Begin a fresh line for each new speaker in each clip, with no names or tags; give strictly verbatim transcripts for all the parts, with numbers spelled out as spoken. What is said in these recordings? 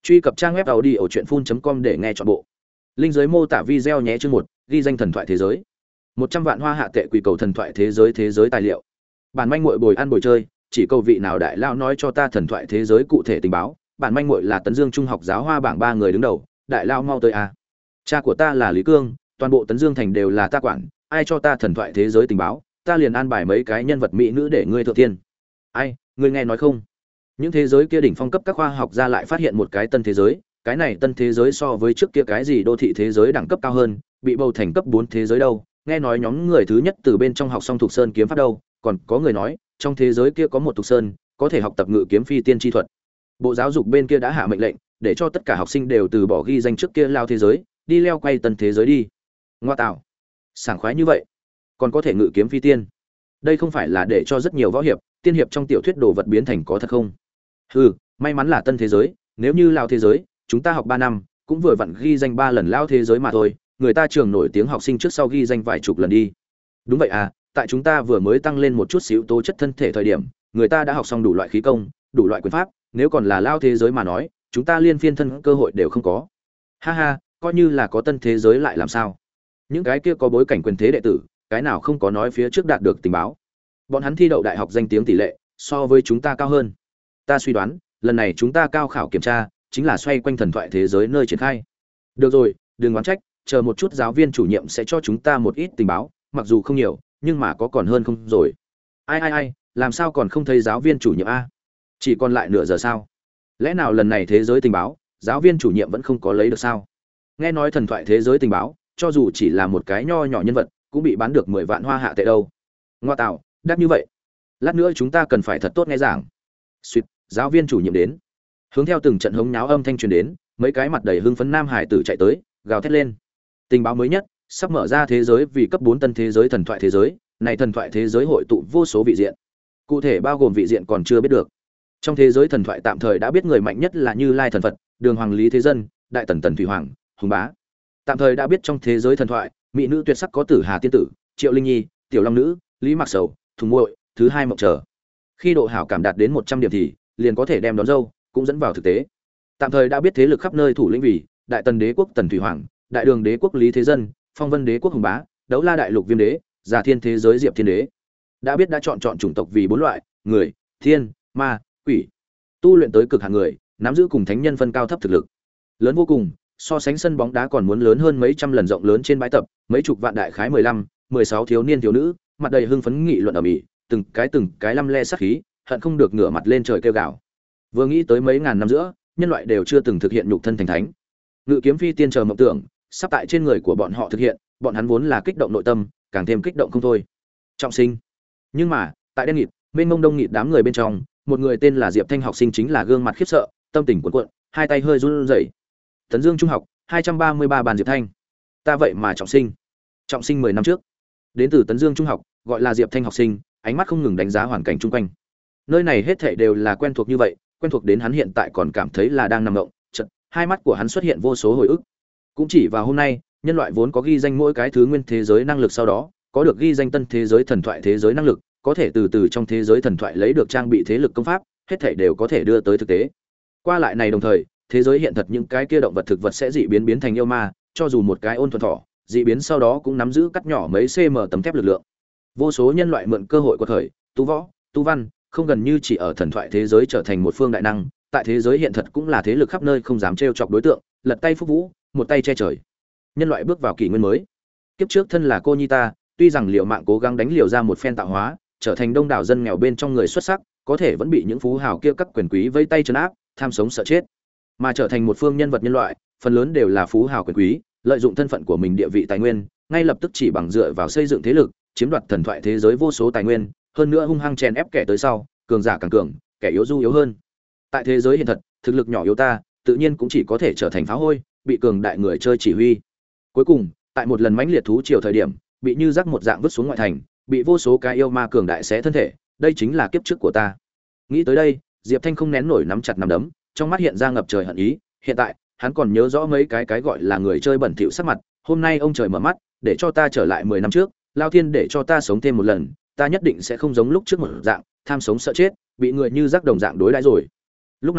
Truy cập trang web tàu đi ở truyện phun chấm com để nghe trọn bộ. Linh dưới mô tả video nhé chương một, ghi danh thần thoại thế giới. một trăm vạn hoa hạ tệ quỷ cầu thần thoại thế giới thế giới tài liệu. Bản manh muội bồi ăn bồi chơi, chỉ cầu vị nào đại lao nói cho ta thần thoại thế giới cụ thể tình báo. Bản manh muội là Tấn Dương Trung học giáo hoa bảng ba người đứng đầu, đại lao mau tới a. Cha của ta là Lý Cương, toàn bộ Tấn Dương thành đều là ta quản, ai cho ta thần thoại thế giới tình báo, ta liền an bài mấy cái nhân vật mỹ nữ để ngươi thượng tiên. Ai, ngươi nghe nói không? Những thế giới kia đỉnh phong cấp các khoa học gia lại phát hiện một cái tân thế giới, cái này tân thế giới so với trước kia cái gì đô thị thế giới đẳng cấp cao hơn, bị bầu thành cấp bốn thế giới đâu. Nghe nói nhóm người thứ nhất từ bên trong học xong Thục Sơn kiếm pháp đâu, còn có người nói, trong thế giới kia có một Thục Sơn, có thể học tập ngự kiếm phi tiên chi thuật. Bộ giáo dục bên kia đã hạ mệnh lệnh, để cho tất cả học sinh đều từ bỏ ghi danh trước kia lao thế giới, đi leo quay tân thế giới đi. Ngoa tạo, sảng khoái như vậy, còn có thể ngự kiếm phi tiên. Đây không phải là để cho rất nhiều võ hiệp, tiên hiệp trong tiểu thuyết đồ vật biến thành có thật không? Hừ, may mắn là tân thế giới, nếu như lao thế giới, chúng ta học ba năm, cũng vừa vặn ghi danh ba lần lao thế giới mà thôi, người ta trường nổi tiếng học sinh trước sau ghi danh vài chục lần đi. Đúng vậy à, tại chúng ta vừa mới tăng lên một chút xíu tố chất thân thể thời điểm, người ta đã học xong đủ loại khí công, đủ loại quyền pháp, nếu còn là lao thế giới mà nói, chúng ta liên phiên thân cơ hội đều không có. Ha ha, coi như là có tân thế giới lại làm sao? Những cái kia có bối cảnh quyền thế đệ tử, cái nào không có nói phía trước đạt được tình báo. Bọn hắn thi đậu đại học danh tiếng tỷ lệ so với chúng ta cao hơn. Ta suy đoán, lần này chúng ta cao khảo kiểm tra chính là xoay quanh thần thoại thế giới nơi triển khai. Được rồi, đừng oán trách, chờ một chút giáo viên chủ nhiệm sẽ cho chúng ta một ít tình báo, mặc dù không nhiều, nhưng mà có còn hơn không rồi. Ai ai ai, làm sao còn không thấy giáo viên chủ nhiệm a? Chỉ còn lại nửa giờ sao? Lẽ nào lần này thế giới tình báo, giáo viên chủ nhiệm vẫn không có lấy được sao? Nghe nói thần thoại thế giới tình báo, cho dù chỉ là một cái nho nhỏ nhân vật, cũng bị bán được mười vạn hoa hạ tệ đâu. Ngoa tạo, đắt như vậy. Lát nữa chúng ta cần phải thật tốt nghe giảng. Suýt, giáo viên chủ nhiệm đến. Hướng theo từng trận hống náo âm thanh truyền đến, mấy cái mặt đầy hưng phấn nam hải tử chạy tới, gào thét lên. Tình báo mới nhất, sắp mở ra thế giới vì cấp bốn tân thế giới thần thoại thế giới, này thần thoại thế giới hội tụ vô số vị diện. Cụ thể bao gồm vị diện còn chưa biết được. Trong thế giới thần thoại tạm thời đã biết người mạnh nhất là Như Lai thần Phật, Đường Hoàng Lý Thế Dân, Đại Tần Tần Thủy Hoàng, Hùng Bá. Tạm thời đã biết trong thế giới thần thoại, mỹ nữ tuyệt sắc có Tử Hà tiên tử, Triệu Linh Nhi, Tiểu Long nữ, Lý Mạc Sầu, Thùng Muội, thứ hai Mộng Trở. Khi độ hảo cảm đạt đến một trăm điểm thì liền có thể đem đón dâu, cũng dẫn vào thực tế. Tạm thời đã biết thế lực khắp nơi thủ lĩnh vì Đại Tần Đế quốc Tần Thủy Hoàng, Đại Đường Đế quốc Lý Thế Dân, Phong Vân Đế quốc Hùng Bá, Đấu La Đại Lục Viêm Đế, Già Thiên thế giới Diệp Thiên Đế. Đã biết đã chọn chọn chủng tộc vì bốn loại: người, thiên, ma, quỷ. Tu luyện tới cực hạn người, nắm giữ cùng thánh nhân phân cao thấp thực lực, lớn vô cùng, so sánh sân bóng đá còn muốn lớn hơn mấy trăm lần rộng lớn trên bãi tập, mấy chục vạn đại khái mười lăm, mười sáu thiếu niên thiếu nữ, mặt đầy hưng phấn nghị luận ầm ĩ, từng cái từng cái lăm le sát khí, hận không được ngửa mặt lên trời kêu gào. Vừa nghĩ tới mấy ngàn năm giữa, nhân loại đều chưa từng thực hiện nhục thân thành thánh. Ngự kiếm phi tiên chờ mộng tưởng, sắp tại trên người của bọn họ thực hiện, bọn hắn vốn là kích động nội tâm, càng thêm kích động không thôi. Trọng sinh. Nhưng mà, tại đen nghịt, mênh mông đông nghịt đám người bên trong, một người tên là Diệp Thanh học sinh chính là gương mặt khiếp sợ, tâm tình cuộn cuộn, hai tay hơi run rẩy. Tấn Dương Trung học, hai trăm ba mươi ba bàn Diệp Thanh. Ta vậy mà trọng sinh. Trọng sinh mười năm trước. Đến từ Tấn Dương Trung học, gọi là Diệp Thanh học sinh, ánh mắt không ngừng đánh giá hoàn cảnh chung quanh. Nơi này hết thảy đều là quen thuộc như vậy, quen thuộc đến hắn hiện tại còn cảm thấy là đang nằm mộng, chợt, hai mắt của hắn xuất hiện vô số hồi ức. Cũng chỉ vào hôm nay, nhân loại vốn có ghi danh mỗi cái thứ nguyên thế giới năng lực sau đó, có được ghi danh tân thế giới thần thoại thế giới năng lực, có thể từ từ trong thế giới thần thoại lấy được trang bị thế lực công pháp, hết thảy đều có thể đưa tới thực tế. Qua lại này đồng thời, thế giới hiện thật những cái kia động vật thực vật sẽ dị biến biến thành yêu ma, cho dù một cái ôn thuần thỏ, dị biến sau đó cũng nắm giữ cắt nhỏ mấy cm tấm thép lực lượng. Vô số nhân loại mượn cơ hội của thời, tu võ, tu văn, không gần như chỉ ở thần thoại thế giới trở thành một phương đại năng, tại thế giới hiện thật cũng là thế lực khắp nơi không dám trêu chọc đối tượng, lật tay phúc vũ, một tay che trời. Nhân loại bước vào kỷ nguyên mới. Kiếp trước thân là cô nhi ta, tuy rằng liều mạng cố gắng đánh liều ra một phen tạo hóa, trở thành đông đảo dân nghèo bên trong người xuất sắc, có thể vẫn bị những phú hào kia các quyền quý vây tay trấn áp, tham sống sợ chết. Mà trở thành một phương nhân vật nhân loại, phần lớn đều là phú hào quyền quý, lợi dụng thân phận của mình địa vị tài nguyên, ngay lập tức chỉ bằng dựa vào xây dựng thế lực, chiếm đoạt thần thoại thế giới vô số tài nguyên, hơn nữa hung hăng chèn ép kẻ tới sau, cường giả càng cường, kẻ yếu du yếu hơn. Tại thế giới hiện thật, thực lực nhỏ yếu ta, tự nhiên cũng chỉ có thể trở thành phá hôi, bị cường đại người chơi chỉ huy. Cuối cùng, tại một lần mãnh liệt thú triều thời điểm, bị như rắc một dạng vứt xuống ngoại thành, bị vô số cái yêu ma cường đại xé thân thể, đây chính là kiếp trước của ta. Nghĩ tới đây, Diệp Thanh không nén nổi nắm chặt nắm đấm, trong mắt hiện ra ngập trời hận ý. Hiện tại, hắn còn nhớ rõ mấy cái cái gọi là người chơi bẩn thỉu sắc mặt, hôm nay ông trời mở mắt, để cho ta trở lại mười năm trước, Lao Thiên để cho ta sống thêm một lần, ta nhất định sẽ không giống lúc trước một dạng, tham sống sợ chết, bị người như rắc đồng dạng đối đãi rồi. Lúc này,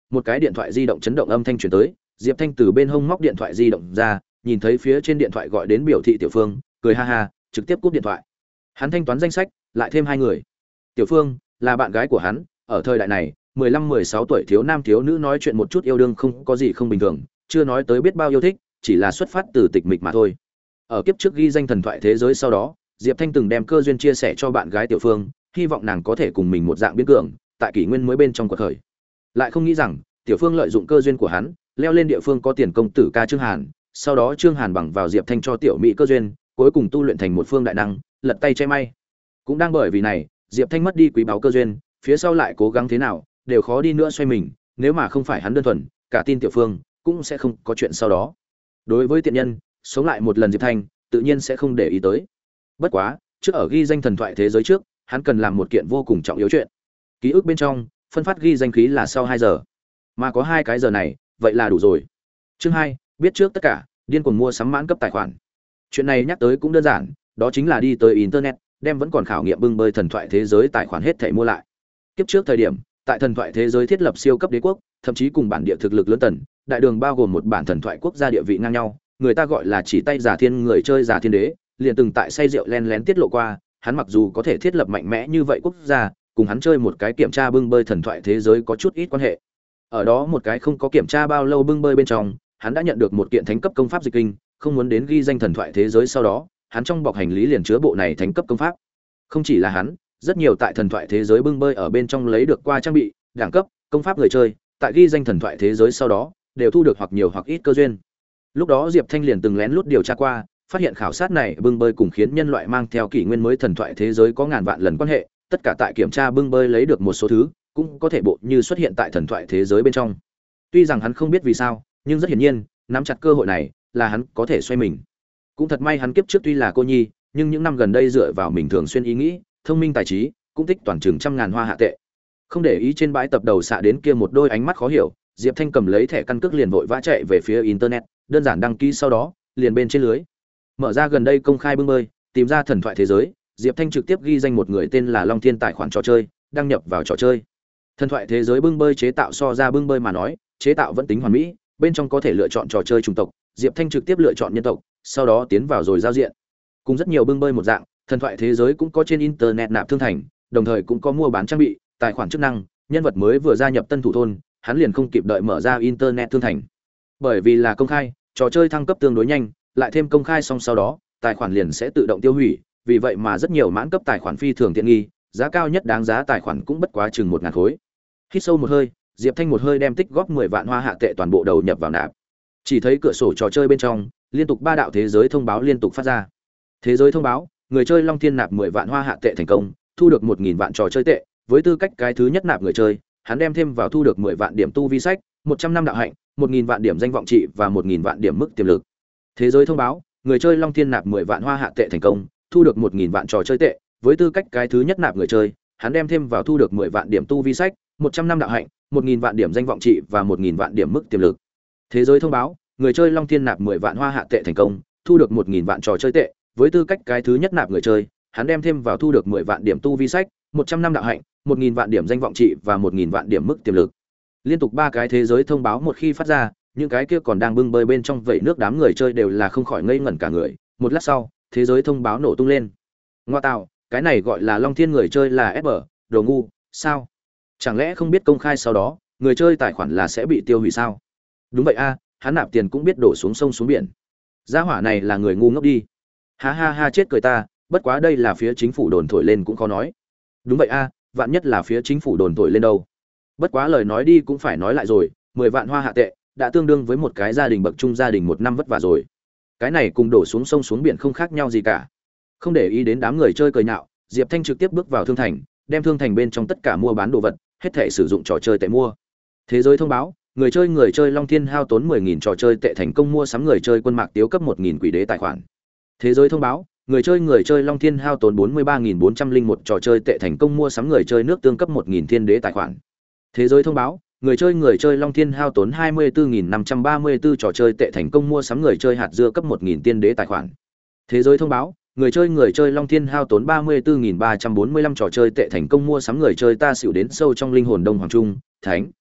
một cái điện thoại di động chấn động âm thanh truyền tới, Diệp Thanh từ bên hông móc điện thoại di động ra, nhìn thấy phía trên điện thoại gọi đến biểu thị Tiểu Phương, cười ha ha, trực tiếp cúp điện thoại. Hắn thanh toán danh sách, lại thêm hai người. Tiểu Phương là bạn gái của hắn, ở thời đại này, mười lăm mười sáu tuổi thiếu nam thiếu nữ nói chuyện một chút yêu đương không có gì không bình thường, chưa nói tới biết bao yêu thích, chỉ là xuất phát từ tịch mịch mà thôi. Ở kiếp trước ghi danh thần thoại thế giới sau đó, Diệp Thanh từng đem cơ duyên chia sẻ cho bạn gái Tiểu Phương, hy vọng nàng có thể cùng mình một dạng biến cường, tại kỷ nguyên mới bên trong cuộc khởi. Lại không nghĩ rằng, Tiểu Phương lợi dụng cơ duyên của hắn, leo lên địa phương có tiền công tử ca Trương Hàn, sau đó Trương Hàn bằng vào Diệp Thanh cho tiểu mỹ cơ duyên, cuối cùng tu luyện thành một phương đại năng, lật tay che may. Cũng đang bởi vì này, Diệp Thanh mất đi quý báu cơ duyên, phía sau lại cố gắng thế nào, đều khó đi nữa xoay mình, nếu mà không phải hắn đơn thuần, cả tin Tiểu Phương cũng sẽ không có chuyện sau đó. Đối với tiện nhân, sống lại một lần Diệp Thanh, tự nhiên sẽ không để ý tới. Bất quá, trước ở ghi danh thần thoại thế giới trước, hắn cần làm một kiện vô cùng trọng yếu chuyện. Ký ức bên trong, phân phát ghi danh khí là sau hai giờ. Mà có hai cái giờ này, vậy là đủ rồi. Chương hai, biết trước tất cả, điên cuồng mua sắm mãn cấp tài khoản. Chuyện này nhắc tới cũng đơn giản, đó chính là đi tới internet, đem vẫn còn khảo nghiệm bưng bơi thần thoại thế giới tài khoản hết thảy mua lại. Kiếp trước thời điểm, tại thần thoại thế giới thiết lập siêu cấp đế quốc, thậm chí cùng bản địa thực lực lớn tần, đại đường bao gồm một bản thần thoại quốc gia địa vị ngang nhau, người ta gọi là chỉ tay giả thiên người chơi giả thiên đế, liền từng tại say rượu len lén tiết lộ qua, hắn mặc dù có thể thiết lập mạnh mẽ như vậy quốc gia, cùng hắn chơi một cái kiểm tra bưng bơi thần thoại thế giới có chút ít quan hệ. Ở đó một cái không có kiểm tra bao lâu bưng bơi bên trong, hắn đã nhận được một kiện thánh cấp công pháp dịch kinh, không muốn đến ghi danh thần thoại thế giới sau đó, hắn trong bọc hành lý liền chứa bộ này thánh cấp công pháp. Không chỉ là hắn, rất nhiều tại thần thoại thế giới bưng bơi ở bên trong lấy được qua trang bị, đẳng cấp, công pháp người chơi, tại ghi danh thần thoại thế giới sau đó, đều thu được hoặc nhiều hoặc ít cơ duyên. Lúc đó Diệp Thanh liền từng lén lút điều tra qua, phát hiện khảo sát này bưng bơi cùng khiến nhân loại mang theo kỷ nguyên mới thần thoại thế giới có ngàn vạn lần quan hệ, tất cả tại kiểm tra bưng bơi lấy được một số thứ, cũng có thể bộ như xuất hiện tại thần thoại thế giới bên trong. Tuy rằng hắn không biết vì sao, nhưng rất hiển nhiên, nắm chặt cơ hội này, là hắn có thể xoay mình. Cũng thật may hắn kiếp trước tuy là cô nhi, nhưng những năm gần đây dựa vào mình thường xuyên ý nghĩ, thông minh tài trí, cũng tích toàn chừng trăm ngàn hoa hạ tệ. Không để ý trên bãi tập đầu xạ đến kia một đôi ánh mắt khó hiểu, Diệp Thanh cầm lấy thẻ căn cước liền vội vã chạy về phía internet, đơn giản đăng ký sau đó, liền bên trên lưới. Mở ra gần đây công khai bưng bơi, tìm ra thần thoại thế giới, Diệp Thanh trực tiếp ghi danh một người tên là Long Thiên tài khoản trò chơi, đăng nhập vào trò chơi. Thần thoại thế giới bưng bơi chế tạo so ra bưng bơi mà nói, chế tạo vẫn tính hoàn mỹ, bên trong có thể lựa chọn trò chơi chủng tộc, Diệp Thanh trực tiếp lựa chọn nhân tộc, sau đó tiến vào rồi giao diện. Cùng rất nhiều bưng bơi một dạng, thần thoại thế giới cũng có trên internet nạp thương thành, đồng thời cũng có mua bán trang bị, tài khoản chức năng, nhân vật mới vừa gia nhập tân thủ thôn, hắn liền không kịp đợi mở ra internet thương thành. Bởi vì là công khai, trò chơi thăng cấp tương đối nhanh, lại thêm công khai xong sau đó, tài khoản liền sẽ tự động tiêu hủy, vì vậy mà rất nhiều mãn cấp tài khoản phi thường tiện nghi, giá cao nhất đáng giá tài khoản cũng bất quá chừng một ngàn khối. Hít sâu một hơi, Diệp Thanh một hơi đem tích góp mười vạn hoa hạ tệ toàn bộ đầu nhập vào nạp. Chỉ thấy cửa sổ trò chơi bên trong, liên tục ba đạo thế giới thông báo liên tục phát ra. Thế giới thông báo, người chơi Long Thiên nạp mười vạn hoa hạ tệ thành công, thu được một nghìn vạn trò chơi tệ, với tư cách cái thứ nhất nạp người chơi, hắn đem thêm vào thu được mười vạn điểm tu vi sách, một trăm năm đạo hạnh, một nghìn vạn điểm danh vọng trị và một nghìn vạn điểm mức tiềm lực. Thế giới thông báo, người chơi Long Thiên nạp mười vạn hoa hạ tệ thành công, thu được một nghìn vạn trò chơi tệ, với tư cách cái thứ nhất nạp người chơi, hắn đem thêm vào thu được mười vạn điểm tu vi sách, một trăm năm đạo hạnh, một nghìn vạn điểm danh vọng trị và một nghìn vạn điểm mức tiềm lực. Thế giới thông báo, người chơi Long Thiên nạp mười vạn hoa hạ tệ thành công, thu được một nghìn vạn trò chơi tệ, với tư cách cái thứ nhất nạp người chơi, hắn đem thêm vào thu được mười vạn điểm tu vi sách, một trăm năm đạo hạnh, một nghìn vạn điểm danh vọng trị và một nghìn vạn điểm mức tiềm lực. Liên tục ba cái thế giới thông báo một khi phát ra, những cái kia còn đang bưng bơi bên trong vẩy nước đám người chơi đều là không khỏi ngây ngẩn cả người. Một lát sau, thế giới thông báo nổ tung lên. Ngoa tạo, cái này gọi là Long Thiên người chơi là ép bê, đồ ngu, sao? Chẳng lẽ không biết công khai sau đó, người chơi tài khoản là sẽ bị tiêu hủy sao? Đúng vậy a, hắn nạp tiền cũng biết đổ xuống sông xuống biển. Gia hỏa này là người ngu ngốc đi. Ha ha ha, chết cười ta, bất quá đây là phía chính phủ đồn thổi lên cũng khó nói. Đúng vậy a, vạn nhất là phía chính phủ đồn thổi lên đâu. Bất quá lời nói đi cũng phải nói lại rồi, mười vạn hoa hạ tệ đã tương đương với một cái gia đình bậc trung gia đình một năm vất vả rồi. Cái này cùng đổ xuống sông xuống biển không khác nhau gì cả. Không để ý đến đám người chơi cười nhạo, Diệp Thanh trực tiếp bước vào thương thành, đem thương thành bên trong tất cả mua bán đồ vật, hết thảy sử dụng trò chơi tệ mua. Thế giới thông báo, người chơi người chơi Long Thiên hao tốn mười nghìn trò chơi tệ thành công mua sắm người chơi quân mạc tiếu cấp một nghìn quỷ đế tài khoản. Thế giới thông báo, người chơi người chơi Long Thiên hao tốn bốn mươi ba nghìn bốn trăm lẻ một trò chơi tệ thành công mua sắm người chơi nước tương cấp một nghìn thiên đế tài khoản. Thế giới thông báo, người chơi người chơi Long Thiên hao tốn hai mươi tư nghìn năm trăm ba mươi tư trò chơi tệ thành công mua sắm người chơi hạt dưa cấp một nghìn tiên đế tài khoản. Thế giới thông báo, người chơi người chơi Long Thiên hao tốn ba mươi tư nghìn ba trăm bốn mươi lăm trò chơi tệ thành công mua sắm người chơi ta xỉu đến sâu trong linh hồn đông hoàng trung, thánh.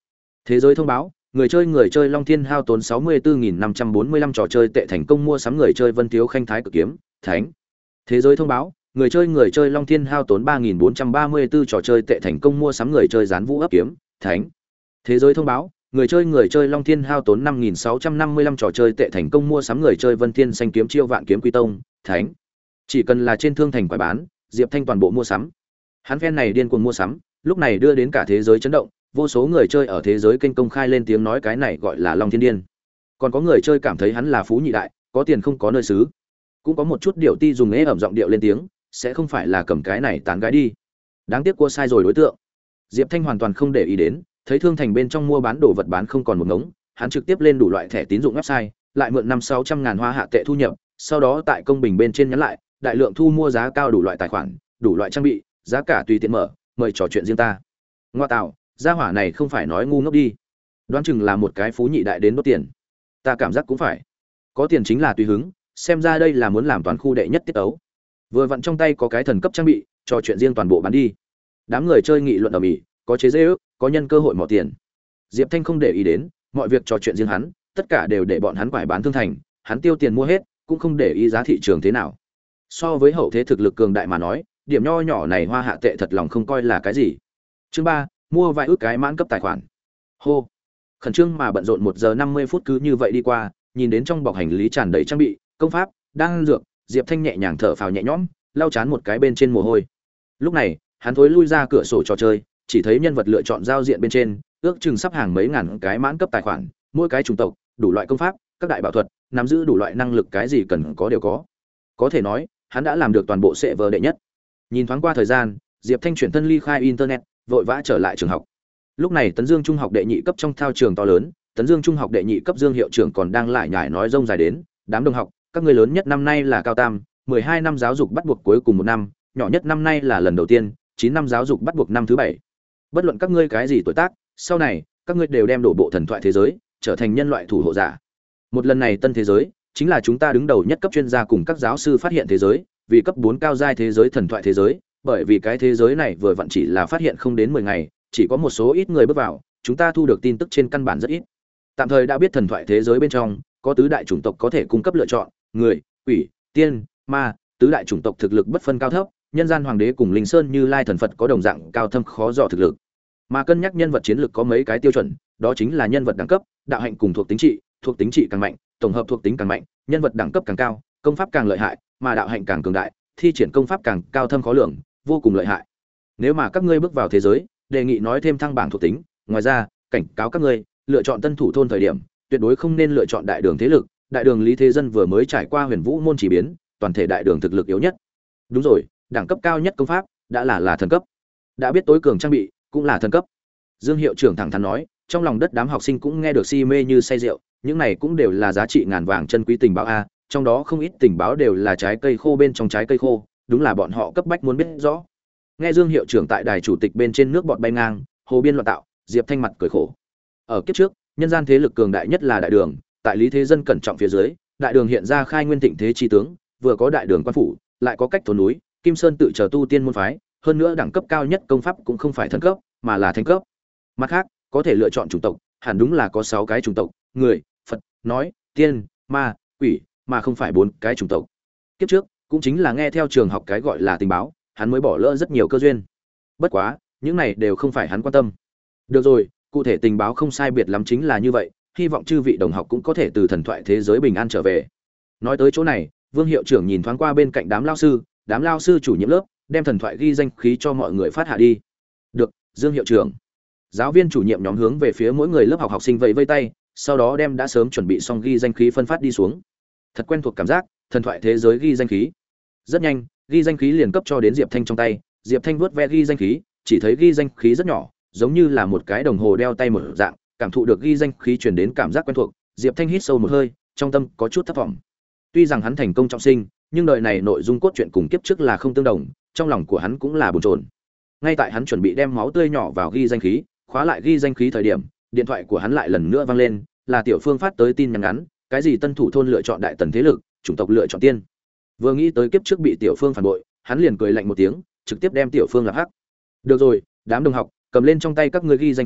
Thế giới thông báo, người chơi người chơi Long Thiên hao tốn sáu mươi tư nghìn năm trăm bốn mươi lăm trò chơi tệ thành công mua sắm người chơi Vân Thiếu Khanh Thái Cực Kiếm, Thánh. Thế giới thông báo, người chơi người chơi Long Thiên hao tốn ba nghìn bốn trăm ba mươi tư trò chơi tệ thành công mua sắm người chơi Gián Vũ ấp kiếm, Thánh. Thế giới thông báo, người chơi người chơi Long Thiên hao tốn năm nghìn sáu trăm năm mươi lăm trò chơi tệ thành công mua sắm người chơi Vân Thiên Xanh Kiếm Chiêu Vạn Kiếm Quy Tông, Thánh. Chỉ cần là trên thương thành quải bán, Diệp Thanh toàn bộ mua sắm. Hắn phen này điên cuồng mua sắm, lúc này đưa đến cả thế giới chấn động, vô số người chơi ở thế giới kênh công khai lên tiếng nói cái này gọi là Long Thiên Điên. Còn có người chơi cảm thấy hắn là phú nhị đại, có tiền không có nơi xứ. Cũng có một chút điệu ti dùng ế ẩm giọng điệu lên tiếng, sẽ không phải là cầm cái này tán gái đi. Đáng tiếc cua sai rồi đối tượng. Diệp Thanh hoàn toàn không để ý đến, thấy thương thành bên trong mua bán đồ vật bán không còn một ngống, hắn trực tiếp lên đủ loại thẻ tín dụng website, lại mượn năm sáu trăm ngàn hoa hạ tệ thu nhập, sau đó tại công bình bên trên nhắn lại, đại lượng thu mua giá cao đủ loại tài khoản, đủ loại trang bị, giá cả tùy tiện mở, mời trò chuyện riêng ta. Ngoa tạo, gia hỏa này không phải nói ngu ngốc đi. Đoán chừng là một cái phú nhị đại đến đốt tiền. Ta cảm giác cũng phải. Có tiền chính là tùy hứng, xem ra đây là muốn làm toàn khu đệ nhất tiết tấu. Vừa vặn trong tay có cái thần cấp trang bị, trò chuyện riêng toàn bộ bán đi. Đám người chơi nghị luận ầm ĩ, có chế giễu, có nhân cơ hội mỏ tiền. Diệp Thanh không để ý đến, mọi việc trò chuyện riêng hắn, tất cả đều để bọn hắn quải bán thương thành, hắn tiêu tiền mua hết, cũng không để ý giá thị trường thế nào. So với hậu thế thực lực cường đại mà nói, điểm nho nhỏ này hoa hạ tệ thật lòng không coi là cái gì. Chương ba, mua vài ước cái mãn cấp tài khoản. Hô. Khẩn trương mà bận rộn một giờ năm mươi phút cứ như vậy đi qua, nhìn đến trong bọc hành lý tràn đầy trang bị, công pháp, đan dược, Diệp Thanh nhẹ nhàng thở phào nhẹ nhõm, lau chán một cái bên trên mồ hôi. Lúc này, hắn thối lui ra cửa sổ trò chơi, chỉ thấy nhân vật lựa chọn giao diện bên trên, ước chừng sắp hàng mấy ngàn cái mãn cấp tài khoản, mỗi cái chủng tộc, đủ loại công pháp, các đại bảo thuật, nắm giữ đủ loại năng lực cái gì cần có đều có. Có thể nói, hắn đã làm được toàn bộ server đệ nhất. Nhìn thoáng qua thời gian, Diệp Thanh chuyển thân ly khai internet, vội vã trở lại trường học. Lúc này Tấn Dương Trung học đệ nhị cấp trong thao trường to lớn, Tấn Dương Trung học đệ nhị cấp Dương hiệu trưởng còn đang lại nhải nói rông dài đến, đám đồng học, các ngươi lớn nhất năm nay là cao tam, mười hai năm giáo dục bắt buộc cuối cùng một năm, nhỏ nhất năm nay là lần đầu tiên, chín năm giáo dục bắt buộc năm thứ bảy. Bất luận các ngươi cái gì tuổi tác, sau này các ngươi đều đem đổ bộ thần thoại thế giới, trở thành nhân loại thủ hộ giả. Một lần này tân thế giới, chính là chúng ta đứng đầu nhất cấp chuyên gia cùng các giáo sư phát hiện thế giới, vì cấp bốn cao giai thế giới thần thoại thế giới, bởi vì cái thế giới này vừa vặn chỉ là phát hiện không đến mười ngày, chỉ có một số ít người bước vào, chúng ta thu được tin tức trên căn bản rất ít. Tạm thời đã biết thần thoại thế giới bên trong có tứ đại chủng tộc có thể cung cấp lựa chọn, người, quỷ, tiên, ma, tứ đại chủng tộc thực lực bất phân cao thấp, nhân gian hoàng đế cùng linh sơn như lai thần phật có đồng dạng cao thâm khó dò thực lực. Mà cân nhắc nhân vật chiến lược có mấy cái tiêu chuẩn, đó chính là nhân vật đẳng cấp, đạo hạnh cùng thuộc tính trị, thuộc tính trị càng mạnh, tổng hợp thuộc tính càng mạnh, nhân vật đẳng cấp càng cao, công pháp càng lợi hại, mà đạo hạnh càng cường đại, thi triển công pháp càng cao thâm khó lường, vô cùng lợi hại. Nếu mà các ngươi bước vào thế giới, đề nghị nói thêm thăng bảng thuộc tính, ngoài ra, cảnh cáo các ngươi, lựa chọn tân thủ thôn thời điểm, tuyệt đối không nên lựa chọn đại đường thế lực, đại đường Lý Thế Dân vừa mới trải qua Huyền Vũ môn chỉ biến, toàn thể đại đường thực lực yếu nhất. Đúng rồi, đẳng cấp cao nhất công pháp đã là là thần cấp. Đã biết tối cường trang bị, cũng là thần cấp. Dương hiệu trưởng thẳng thắn nói, trong lòng đất đám học sinh cũng nghe được si mê như say rượu, những này cũng đều là giá trị ngàn vàng chân quý tình báo a, trong đó không ít tình báo đều là trái cây khô bên trong trái cây khô, đúng là bọn họ cấp bách muốn biết rõ. Nghe Dương hiệu trưởng tại đài chủ tịch bên trên nước bọt bay ngang, hồ biên loạn tạo, Diệp Thanh mặt cười khổ. Ở kiếp trước, nhân gian thế lực cường đại nhất là đại đường, tại Lý Thế Dân cẩn trọng phía dưới, đại đường hiện ra khai nguyên thịnh thế chi tướng, vừa có đại đường quan phủ, lại có cách thổ núi, Kim Sơn tự chờ tu tiên môn phái, hơn nữa đẳng cấp cao nhất công pháp cũng không phải thần cấp, mà là thánh cấp. Mặt khác, có thể lựa chọn chủng tộc, hẳn đúng là có sáu cái chủng tộc, người, Phật, nói, tiên, ma, quỷ, mà không phải bốn cái chủng tộc. Kiếp trước, cũng chính là nghe theo trường học cái gọi là tình báo, hắn mới bỏ lỡ rất nhiều cơ duyên. Bất quá, những này đều không phải hắn quan tâm. Được rồi, cụ thể tình báo không sai biệt lắm chính là như vậy, hy vọng chư vị đồng học cũng có thể từ thần thoại thế giới bình an trở về. Nói tới chỗ này, Vương hiệu trưởng nhìn thoáng qua bên cạnh đám lao sư, đám lao sư chủ nhiệm lớp, đem thần thoại ghi danh khí cho mọi người phát hạ đi. Được, Dương hiệu trưởng. Giáo viên chủ nhiệm nhóm hướng về phía mỗi người lớp học học sinh vẫy vây tay, sau đó đem đã sớm chuẩn bị xong ghi danh khí phân phát đi xuống. Thật quen thuộc cảm giác, thần thoại thế giới ghi danh khí. Rất nhanh, ghi danh khí liền cấp cho đến Diệp Thanh trong tay, Diệp Thanh vuốt ve ghi danh khí, chỉ thấy ghi danh khí rất nhỏ, giống như là một cái đồng hồ đeo tay một dạng, cảm thụ được ghi danh khí truyền đến cảm giác quen thuộc, Diệp Thanh hít sâu một hơi, trong tâm có chút thất vọng. Tuy rằng hắn thành công trọng sinh, nhưng đời này nội dung cốt truyện cùng kiếp trước là không tương đồng, trong lòng của hắn cũng là bồn chồn. Ngay tại hắn chuẩn bị đem máu tươi nhỏ vào ghi danh khí, khóa lại ghi danh khí thời điểm, điện thoại của hắn lại lần nữa vang lên, là Tiểu Phương phát tới tin nhắn ngắn, cái gì tân thủ thôn lựa chọn đại tần thế lực, chủng tộc lựa chọn tiên. Vừa nghĩ tới kiếp trước bị Tiểu Phương phản bội, hắn liền cười lạnh một tiếng, trực tiếp đem Tiểu Phương lập hắc. Được rồi, đám đồng học, cầm lên trong tay các ngươi ghi danh khí,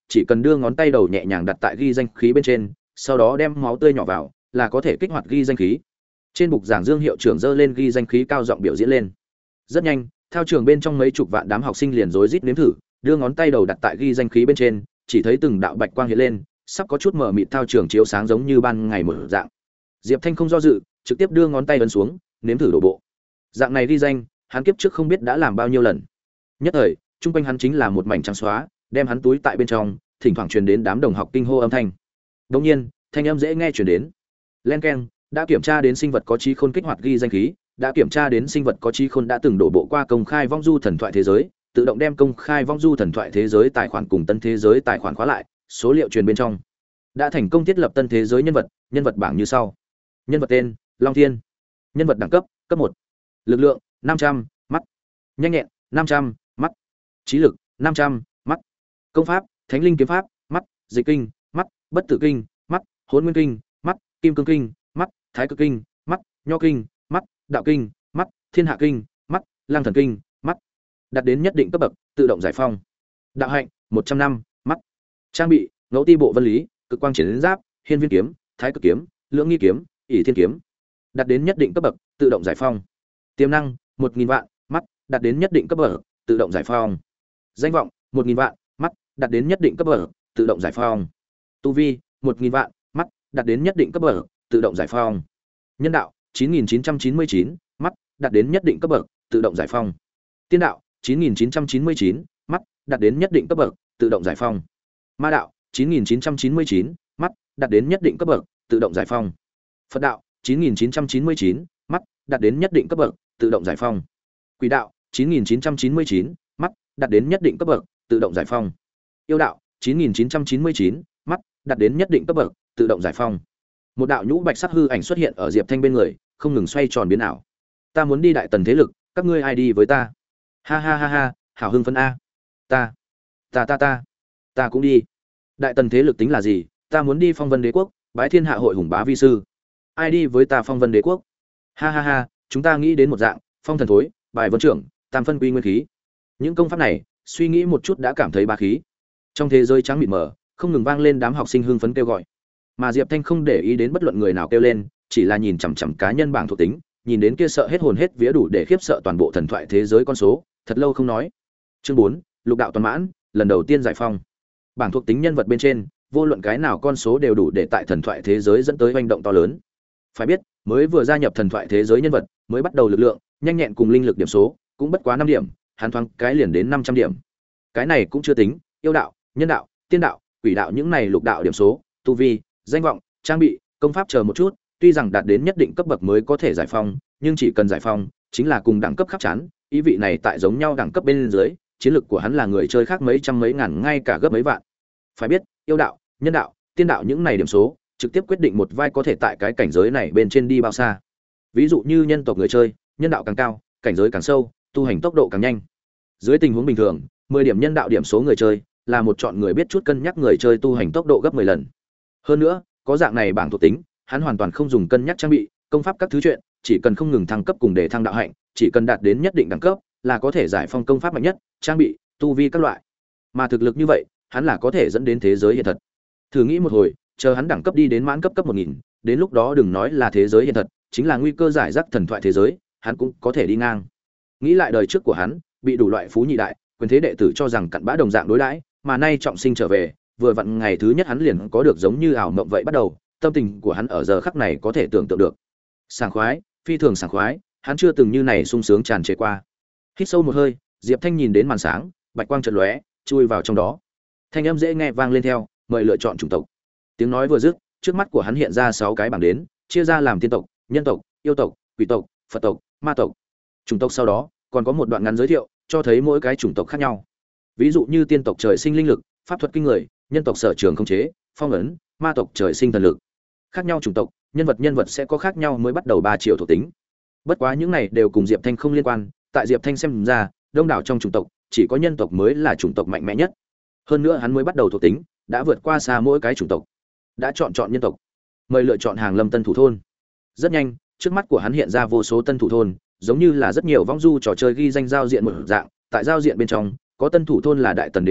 chỉ cần đưa ngón tay đầu nhẹ nhàng đặt tại ghi danh khí bên trên, sau đó đem máu tươi nhỏ vào, là có thể kích hoạt ghi danh khí. Trên bục giảng Dương hiệu trưởng giơ lên ghi danh khí cao giọng biểu diễn lên. Rất nhanh, thao trường bên trong mấy chục vạn đám học sinh liền rối rít nếm thử, đưa ngón tay đầu đặt tại ghi danh khí bên trên, chỉ thấy từng đạo bạch quang hiện lên, sắp có chút mờ mịt thao trường chiếu sáng giống như ban ngày mở dạng. Diệp Thanh không do dự, trực tiếp đưa ngón tay ấn xuống, nếm thử đổ bộ. Dạng này ghi danh, hắn kiếp trước không biết đã làm bao nhiêu lần. Nhất thời, trung quanh hắn chính là một mảnh trắng xóa, đem hắn túi tại bên trong, thỉnh thoảng truyền đến đám đồng học kinh hô âm thanh. Đương nhiên, thanh âm dễ nghe truyền đến. Len keng, đã kiểm tra đến sinh vật có trí khôn kích hoạt ghi danh khí, đã kiểm tra đến sinh vật có trí khôn đã từng đổ bộ qua công khai vong du thần thoại thế giới, tự động đem công khai vong du thần thoại thế giới tài khoản cùng tân thế giới tài khoản khóa lại, số liệu truyền bên trong. Đã thành công thiết lập tân thế giới nhân vật, nhân vật bảng như sau. Nhân vật tên: Long Thiên. Nhân vật đẳng cấp: cấp một. Lực lượng: năm trăm, mắt. Nhanh nhẹn: năm trăm, mắt. Trí lực: năm trăm, mắt. Công pháp: Thánh linh kiếm pháp, mắt. Dịch kinh, mắt. Bất tử kinh, mắt. Hỗn nguyên kinh, mắt. Kim cương kinh, mắt. Thái cực kinh, mắt. Nho kinh, mắt. Đạo kinh, mắt. Thiên hạ kinh, mắt. Lang thần kinh, mắt. Đạt đến nhất định cấp bậc, tự động giải phong. Đạo hạnh: một trăm năm, mắt. Trang bị: Ngẫu ti bộ vân lý, cực quang triển giáp, hiên viên kiếm, thái cực kiếm, lưỡng nghi kiếm, ỷ thiên kiếm. Đạt đến nhất định cấp bậc, tự động giải phong. Tiềm năng: một nghìn vạn, mắt. Đạt đến nhất định cấp bậc, tự động giải phong. Danh vọng: một nghìn vạn, mắt. Đạt đến nhất định cấp bậc, tự động giải phong. Tu vi: một nghìn vạn, mắt. Đạt đến nhất định cấp bậc, tự động giải phong. Nhân đạo: chín nghìn chín trăm chín mươi chín, mắt. Đạt đến nhất định cấp bậc, tự động giải phong. Tiên đạo: chín nghìn chín trăm chín mươi chín, mắt. Đạt đến nhất định cấp bậc, tự động giải phong. Ma đạo: chín nghìn chín trăm chín mươi chín, mắt. Đạt đến nhất định cấp bậc, tự động giải phong. Phật đạo: chín nghìn chín trăm chín mươi chín, mắt. Đạt đến nhất định cấp bậc, tự động giải phong. Quỷ đạo: chín nghìn chín trăm chín mươi chín, mắt. Đạt đến nhất định cấp bậc, tự động giải phong. Yêu đạo: chín nghìn chín trăm chín mươi chín, mắt. Đạt đến nhất định cấp bậc, tự động giải phong. Một đạo nhũ bạch sắc hư ảnh xuất hiện ở Diệp Thanh bên người, không ngừng xoay tròn biến ảo. Ta muốn đi đại tần thế lực, các ngươi ai đi với ta? Ha ha ha ha, hảo hưng phấn a. Ta, ta ta ta, ta cũng đi. Đại tần thế lực tính là gì? Ta muốn đi Phong Vân Đế quốc, bái thiên hạ hội hùng bá vi sư. Ai đi với ta Phong Vân Đế quốc? Ha ha ha, chúng ta nghĩ đến một dạng, phong thần thối, bài vân trưởng, tam phân quy nguyên khí. Những công pháp này, suy nghĩ một chút đã cảm thấy bá khí. Trong thế giới trắng mịt mờ, không ngừng vang lên đám học sinh hưng phấn kêu gọi. Mà Diệp Thanh không để ý đến bất luận người nào kêu lên, chỉ là nhìn chằm chằm cá nhân bảng thuộc tính, nhìn đến kia sợ hết hồn hết vía đủ để khiếp sợ toàn bộ thần thoại thế giới con số, thật lâu không nói. Chương bốn, lục đạo toàn mãn, lần đầu tiên giải phong. Bảng thuộc tính nhân vật bên trên, vô luận cái nào con số đều đủ để tại thần thoại thế giới dẫn tới hoành động to lớn. Phải biết, mới vừa gia nhập thần thoại thế giới nhân vật, mới bắt đầu lực lượng, nhanh nhẹn cùng linh lực điểm số, cũng bất quá năm điểm, hắn thoáng cái liền đến năm trăm điểm. Cái này cũng chưa tính, yêu đạo, nhân đạo, tiên đạo, quỷ đạo những này lục đạo điểm số, tu vi, danh vọng, trang bị, công pháp chờ một chút, tuy rằng đạt đến nhất định cấp bậc mới có thể giải phong, nhưng chỉ cần giải phong, chính là cùng đẳng cấp khắp chán, ý vị này tại giống nhau đẳng cấp bên dưới, chiến lực của hắn là người chơi khác mấy trăm mấy ngàn ngay cả gấp mấy vạn. Phải biết, yêu đạo, nhân đạo, tiên đạo những này điểm số, trực tiếp quyết định một vai có thể tại cái cảnh giới này bên trên đi bao xa. Ví dụ như nhân tộc người chơi, nhân đạo càng cao, cảnh giới càng sâu, tu hành tốc độ càng nhanh. Dưới tình huống bình thường, mười điểm nhân đạo điểm số người chơi, là một chọn người biết chút cân nhắc người chơi tu hành tốc độ gấp mười lần. Hơn nữa, có dạng này bảng thuộc tính, hắn hoàn toàn không dùng cân nhắc trang bị, công pháp các thứ chuyện, chỉ cần không ngừng thăng cấp cùng để thăng đạo hạnh, chỉ cần đạt đến nhất định đẳng cấp, là có thể giải phong công pháp mạnh nhất, trang bị, tu vi các loại. Mà thực lực như vậy, hắn là có thể dẫn đến thế giới hiện thật. Thử nghĩ một hồi, chờ hắn đẳng cấp đi đến mãn cấp cấp một nghìn, đến lúc đó đừng nói là thế giới hiện thật, chính là nguy cơ giải rác thần thoại thế giới, hắn cũng có thể đi ngang. Nghĩ lại đời trước của hắn, bị đủ loại phú nhị đại, quyền thế đệ tử cho rằng cặn bã đồng dạng đối đãi, mà nay trọng sinh trở về, vừa vặn ngày thứ nhất hắn liền có được giống như ảo mộng vậy bắt đầu, tâm tình của hắn ở giờ khắc này có thể tưởng tượng được. Sảng khoái, phi thường sảng khoái, hắn chưa từng như này sung sướng tràn trề qua. Hít sâu một hơi, Diệp Thanh nhìn đến màn sáng, bạch quang chợt lóe, chui vào trong đó. Thanh âm dễ nghe vang lên theo, mời lựa chọn chủng tộc. Tiếng nói vừa dứt, trước mắt của hắn hiện ra sáu cái bảng đến, chia ra làm tiên tộc, nhân tộc, yêu tộc, quỷ tộc, Phật tộc, ma tộc. Chủng tộc sau đó, còn có một đoạn ngắn giới thiệu, cho thấy mỗi cái chủng tộc khác nhau. Ví dụ như tiên tộc trời sinh linh lực, pháp thuật kinh người, nhân tộc sở trường không chế, phong ấn, ma tộc trời sinh thần lực. Khác nhau chủng tộc, nhân vật nhân vật sẽ có khác nhau mới bắt đầu ba triệu thuộc tính. Bất quá những này đều cùng Diệp Thanh không liên quan, tại Diệp Thanh xem ra, đông đảo trong chủng tộc, chỉ có nhân tộc mới là chủng tộc mạnh mẽ nhất. Hơn nữa hắn mới bắt đầu thuộc tính, đã vượt qua xa mỗi cái chủng tộc. Đã chọn chọn nhân tộc, mời lựa chọn hàng lâm tân thủ thôn. Rất nhanh, trước mắt của hắn hiện ra vô số tân thủ thôn, giống như là rất nhiều vong du trò chơi ghi danh giao diện một dạng, tại giao diện bên trong, có tân thủ thôn là Đại Tần Đế quốc,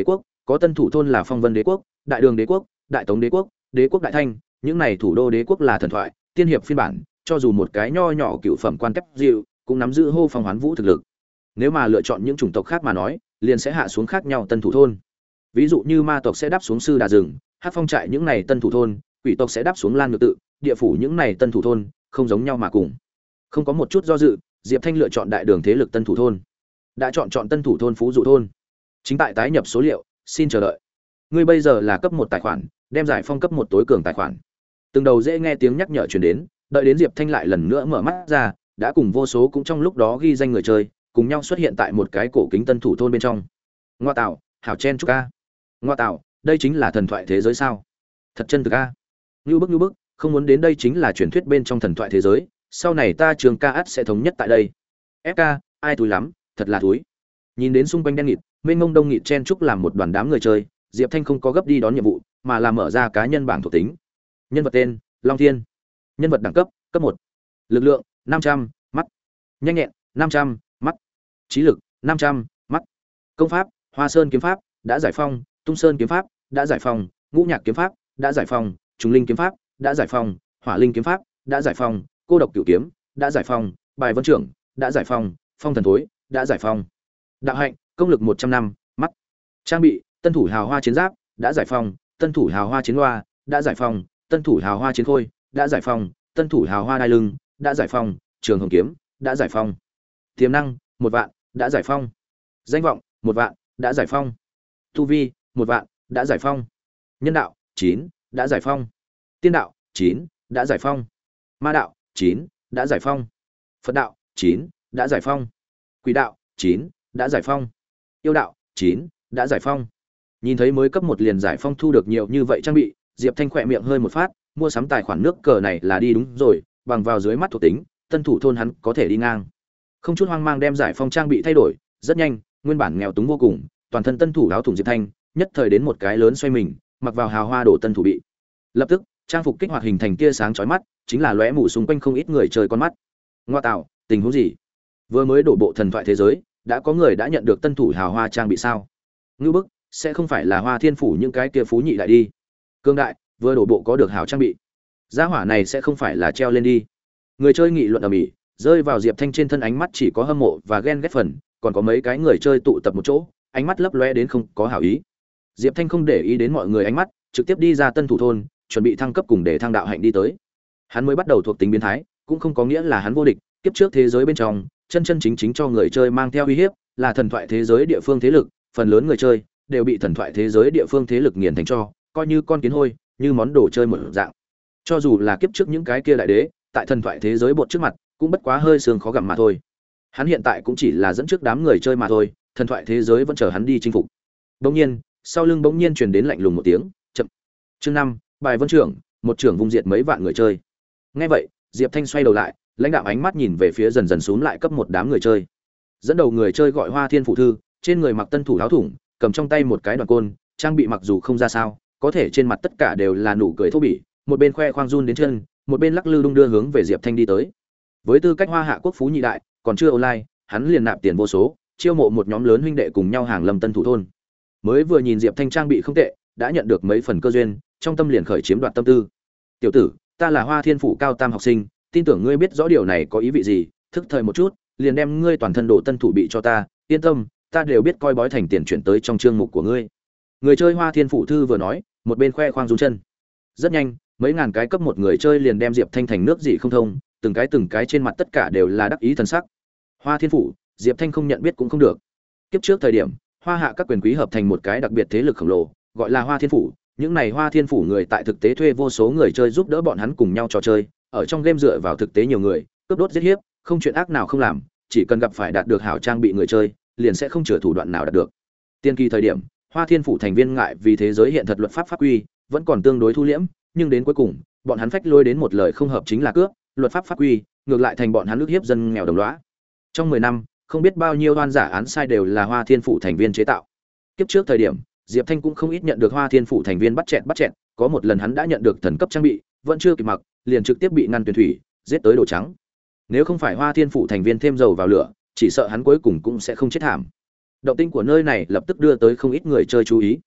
có tân thủ thôn là Phong Vân Đế quốc, Đại Đường Đế quốc, Đại Tống Đế quốc, Đế quốc Đại Thanh, những này thủ đô đế quốc là thần thoại, tiên hiệp phiên bản, cho dù một cái nho nhỏ cựu phẩm quan cấp dịu, cũng nắm giữ hô phong hoán vũ thực lực. Nếu mà lựa chọn những chủng tộc khác mà nói, liền sẽ hạ xuống khác nhau tân thủ thôn. Ví dụ như ma tộc sẽ đáp xuống Sư Đà rừng, Hắc Phong trại những này tân thủ thôn, quỷ tộc sẽ đáp xuống Lan Nhược tự, địa phủ những này tân thủ thôn, không giống nhau mà cùng. Không có một chút do dự, Diệp Thanh lựa chọn đại đường thế lực tân thủ thôn. Đã chọn chọn tân thủ thôn Phú Dụ thôn. Chính tại tái nhập số liệu, xin chờ đợi. Ngươi bây giờ là cấp một tài khoản, đem giải phong cấp một tối cường tài khoản. Từng đầu dễ nghe tiếng nhắc nhở truyền đến, đợi đến Diệp Thanh lại lần nữa mở mắt ra, đã cùng vô số cũng trong lúc đó ghi danh người chơi, cùng nhau xuất hiện tại một cái cổ kính tân thủ thôn bên trong. Ngoa tạo, hảo chen chúc a. Ngoa tạo, đây chính là thần thoại thế giới sao? Thật chân thực a. Nưu bức nưu bức, không muốn đến đây chính là truyền thuyết bên trong thần thoại thế giới, sau này ta Trường Ca ắt sẽ thống nhất tại đây. ép ca, ai túi lắm, thật là túi. Nhìn đến xung quanh đen nghịt, mênh mông đông nghịt chen chúc làm một đoàn đám người chơi, Diệp Thanh không có gấp đi đón nhiệm vụ, mà là mở ra cá nhân bảng thuộc tính. Nhân vật tên: Long Thiên. Nhân vật đẳng cấp: cấp một. Lực lượng: năm trăm, mắt. Nhanh nhẹn: năm trăm, mắt. Trí lực: năm trăm, mắt. Công pháp: Hoa Sơn kiếm pháp, đã giải phong, Tung Sơn kiếm pháp, đã giải phong, Ngũ Nhạc kiếm pháp, đã giải phong, Trùng Linh kiếm pháp, đã giải phong, Hỏa Linh kiếm pháp, đã giải phong, Cô độc cửu kiếm, đã giải phong, Bài Vân trưởng, đã giải phong, Phong thần thối, đã giải phong. Đạo hạnh: công lực một trăm năm, mắt. Trang bị: Tân thủ hào hoa chiến giáp, đã giải phong, Tân thủ hào hoa chiến loa, đã giải phong, Tân thủ hào hoa chiến khôi, đã giải phong, Tân thủ hào hoa đai lưng, đã giải phong, Trường hồng kiếm, đã giải phong. Tiềm năng: một vạn, đã giải phong. Danh vọng: một vạn, đã giải phong. Tu vi: một vạn, đã giải phong. Nhân đạo: chín, đã giải phong. Tiên đạo: chín, đã giải phong. Ma đạo: chín, đã giải phong. Phật đạo: chín, đã giải phong. Quỷ đạo: chín, đã giải phong. Yêu đạo: chín, đã giải phong. Nhìn thấy mới cấp một liền giải phong thu được nhiều như vậy trang bị, Diệp Thanh khỏe miệng hơi một phát, mua sắm tài khoản nước cờ này là đi đúng rồi, bằng vào dưới mắt thuộc tính, tân thủ thôn hắn có thể đi ngang. Không chút hoang mang đem giải phong trang bị thay đổi, rất nhanh, nguyên bản nghèo túng vô cùng, toàn thân tân thủ áo thủng Diệp Thanh, nhất thời đến một cái lớn xoay mình, mặc vào hào hoa đổ tân thủ bị. Lập tức, trang phục kích hoạt hình thành tia sáng chói mắt, chính là lóe mù xung quanh không ít người chơi con mắt. Ngoa tạo, tình huống gì? Vừa mới đổ bộ thần thoại thế giới, đã có người đã nhận được tân thủ hào hoa trang bị sao? Ngưu bức, sẽ không phải là Hoa Thiên phủ những cái kia phú nhị đại đi. Cương đại, vừa đổ bộ có được hào trang bị. Gia hỏa này sẽ không phải là treo lên đi. Người chơi nghị luận ầm ĩ, rơi vào Diệp Thanh trên thân ánh mắt chỉ có hâm mộ và ghen ghét phần, còn có mấy cái người chơi tụ tập một chỗ, ánh mắt lấp lóe đến không có hảo ý. Diệp Thanh không để ý đến mọi người ánh mắt, trực tiếp đi ra tân thủ thôn, chuẩn bị thăng cấp cùng để thăng đạo hạnh đi tới. Hắn mới bắt đầu thuộc tính biến thái, cũng không có nghĩa là hắn vô địch, kiếp trước thế giới bên trong, chân chân chính chính cho người chơi mang theo uy hiếp, là thần thoại thế giới địa phương thế lực, phần lớn người chơi đều bị thần thoại thế giới địa phương thế lực nghiền thành cho, coi như con kiến hôi, như món đồ chơi một dạng. Cho dù là kiếp trước những cái kia đại đế, tại thần thoại thế giới bột trước mặt, cũng bất quá hơi xương khó gặm mà thôi. Hắn hiện tại cũng chỉ là dẫn trước đám người chơi mà thôi, thần thoại thế giới vẫn chờ hắn đi chinh phục. Bỗng nhiên, sau lưng bỗng nhiên truyền đến lạnh lùng một tiếng, chậm. Chương năm, Bài Vân trưởng, một trưởng vung diệt mấy vạn người chơi. Nghe vậy, Diệp Thanh xoay đầu lại, lãnh đạo ánh mắt nhìn về phía dần dần xuống lại cấp một đám người chơi. Dẫn đầu người chơi gọi Hoa Thiên phụ thư, trên người mặc tân thủ áo thủng, cầm trong tay một cái đoạn côn, trang bị mặc dù không ra sao, có thể trên mặt tất cả đều là nụ cười thô bỉ, một bên khoe khoang run đến chân, một bên lắc lư đung đưa hướng về Diệp Thanh đi tới. Với tư cách Hoa Hạ quốc phú nhị đại, còn chưa online, hắn liền nạp tiền vô số, chiêu mộ một nhóm lớn huynh đệ cùng nhau hàng lâm tân thủ thôn. Mới vừa nhìn Diệp Thanh trang bị không tệ, đã nhận được mấy phần cơ duyên, trong tâm liền khởi chiếm đoạt tâm tư. "Tiểu tử, ta là Hoa Thiên phủ cao tam học sinh, tin tưởng ngươi biết rõ điều này có ý vị gì, thức thời một chút, liền đem ngươi toàn thân đồ tân thủ bị cho ta, yên tâm, ta đều biết coi bói thành tiền chuyển tới trong chương mục của ngươi." Người chơi Hoa Thiên phủ thư vừa nói, một bên khoe khoang rung chân. Rất nhanh, mấy ngàn cái cấp một người chơi liền đem Diệp Thanh thành nước dị không thông, từng cái từng cái trên mặt tất cả đều là đắc ý thần sắc. Hoa Thiên phủ, Diệp Thanh không nhận biết cũng không được. Kiếp trước thời điểm, Hoa Hạ các quyền quý hợp thành một cái đặc biệt thế lực khổng lồ, gọi là Hoa Thiên phủ, những này Hoa Thiên phủ người tại thực tế thuê vô số người chơi giúp đỡ bọn hắn cùng nhau trò chơi, ở trong game dựa vào thực tế nhiều người, cướp đốt giết hiếp, không chuyện ác nào không làm, chỉ cần gặp phải đạt được hảo trang bị người chơi, liền sẽ không chừa thủ đoạn nào đạt được. Tiên kỳ thời điểm, Hoa Thiên phủ thành viên ngại vì thế giới hiện thật luật pháp pháp quy, vẫn còn tương đối thu liễm, nhưng đến cuối cùng, bọn hắn phách lôi đến một lời không hợp chính là cướp, luật pháp pháp quy, ngược lại thành bọn hắn ức hiếp dân nghèo đồng lõa. Trong mười năm, không biết bao nhiêu oan giả án sai đều là Hoa Thiên phủ thành viên chế tạo. Kiếp trước thời điểm, Diệp Thanh cũng không ít nhận được Hoa Thiên phủ thành viên bắt chẹt bắt chẹt, có một lần hắn đã nhận được thần cấp trang bị, vẫn chưa kịp mặc, liền trực tiếp bị ngăn tuyển thủy, giết tới đồ trắng. Nếu không phải Hoa Thiên phủ thành viên thêm dầu vào lửa, chỉ sợ hắn cuối cùng cũng sẽ không chết thảm. Động tĩnh của nơi này lập tức đưa tới không ít người chơi chú ý.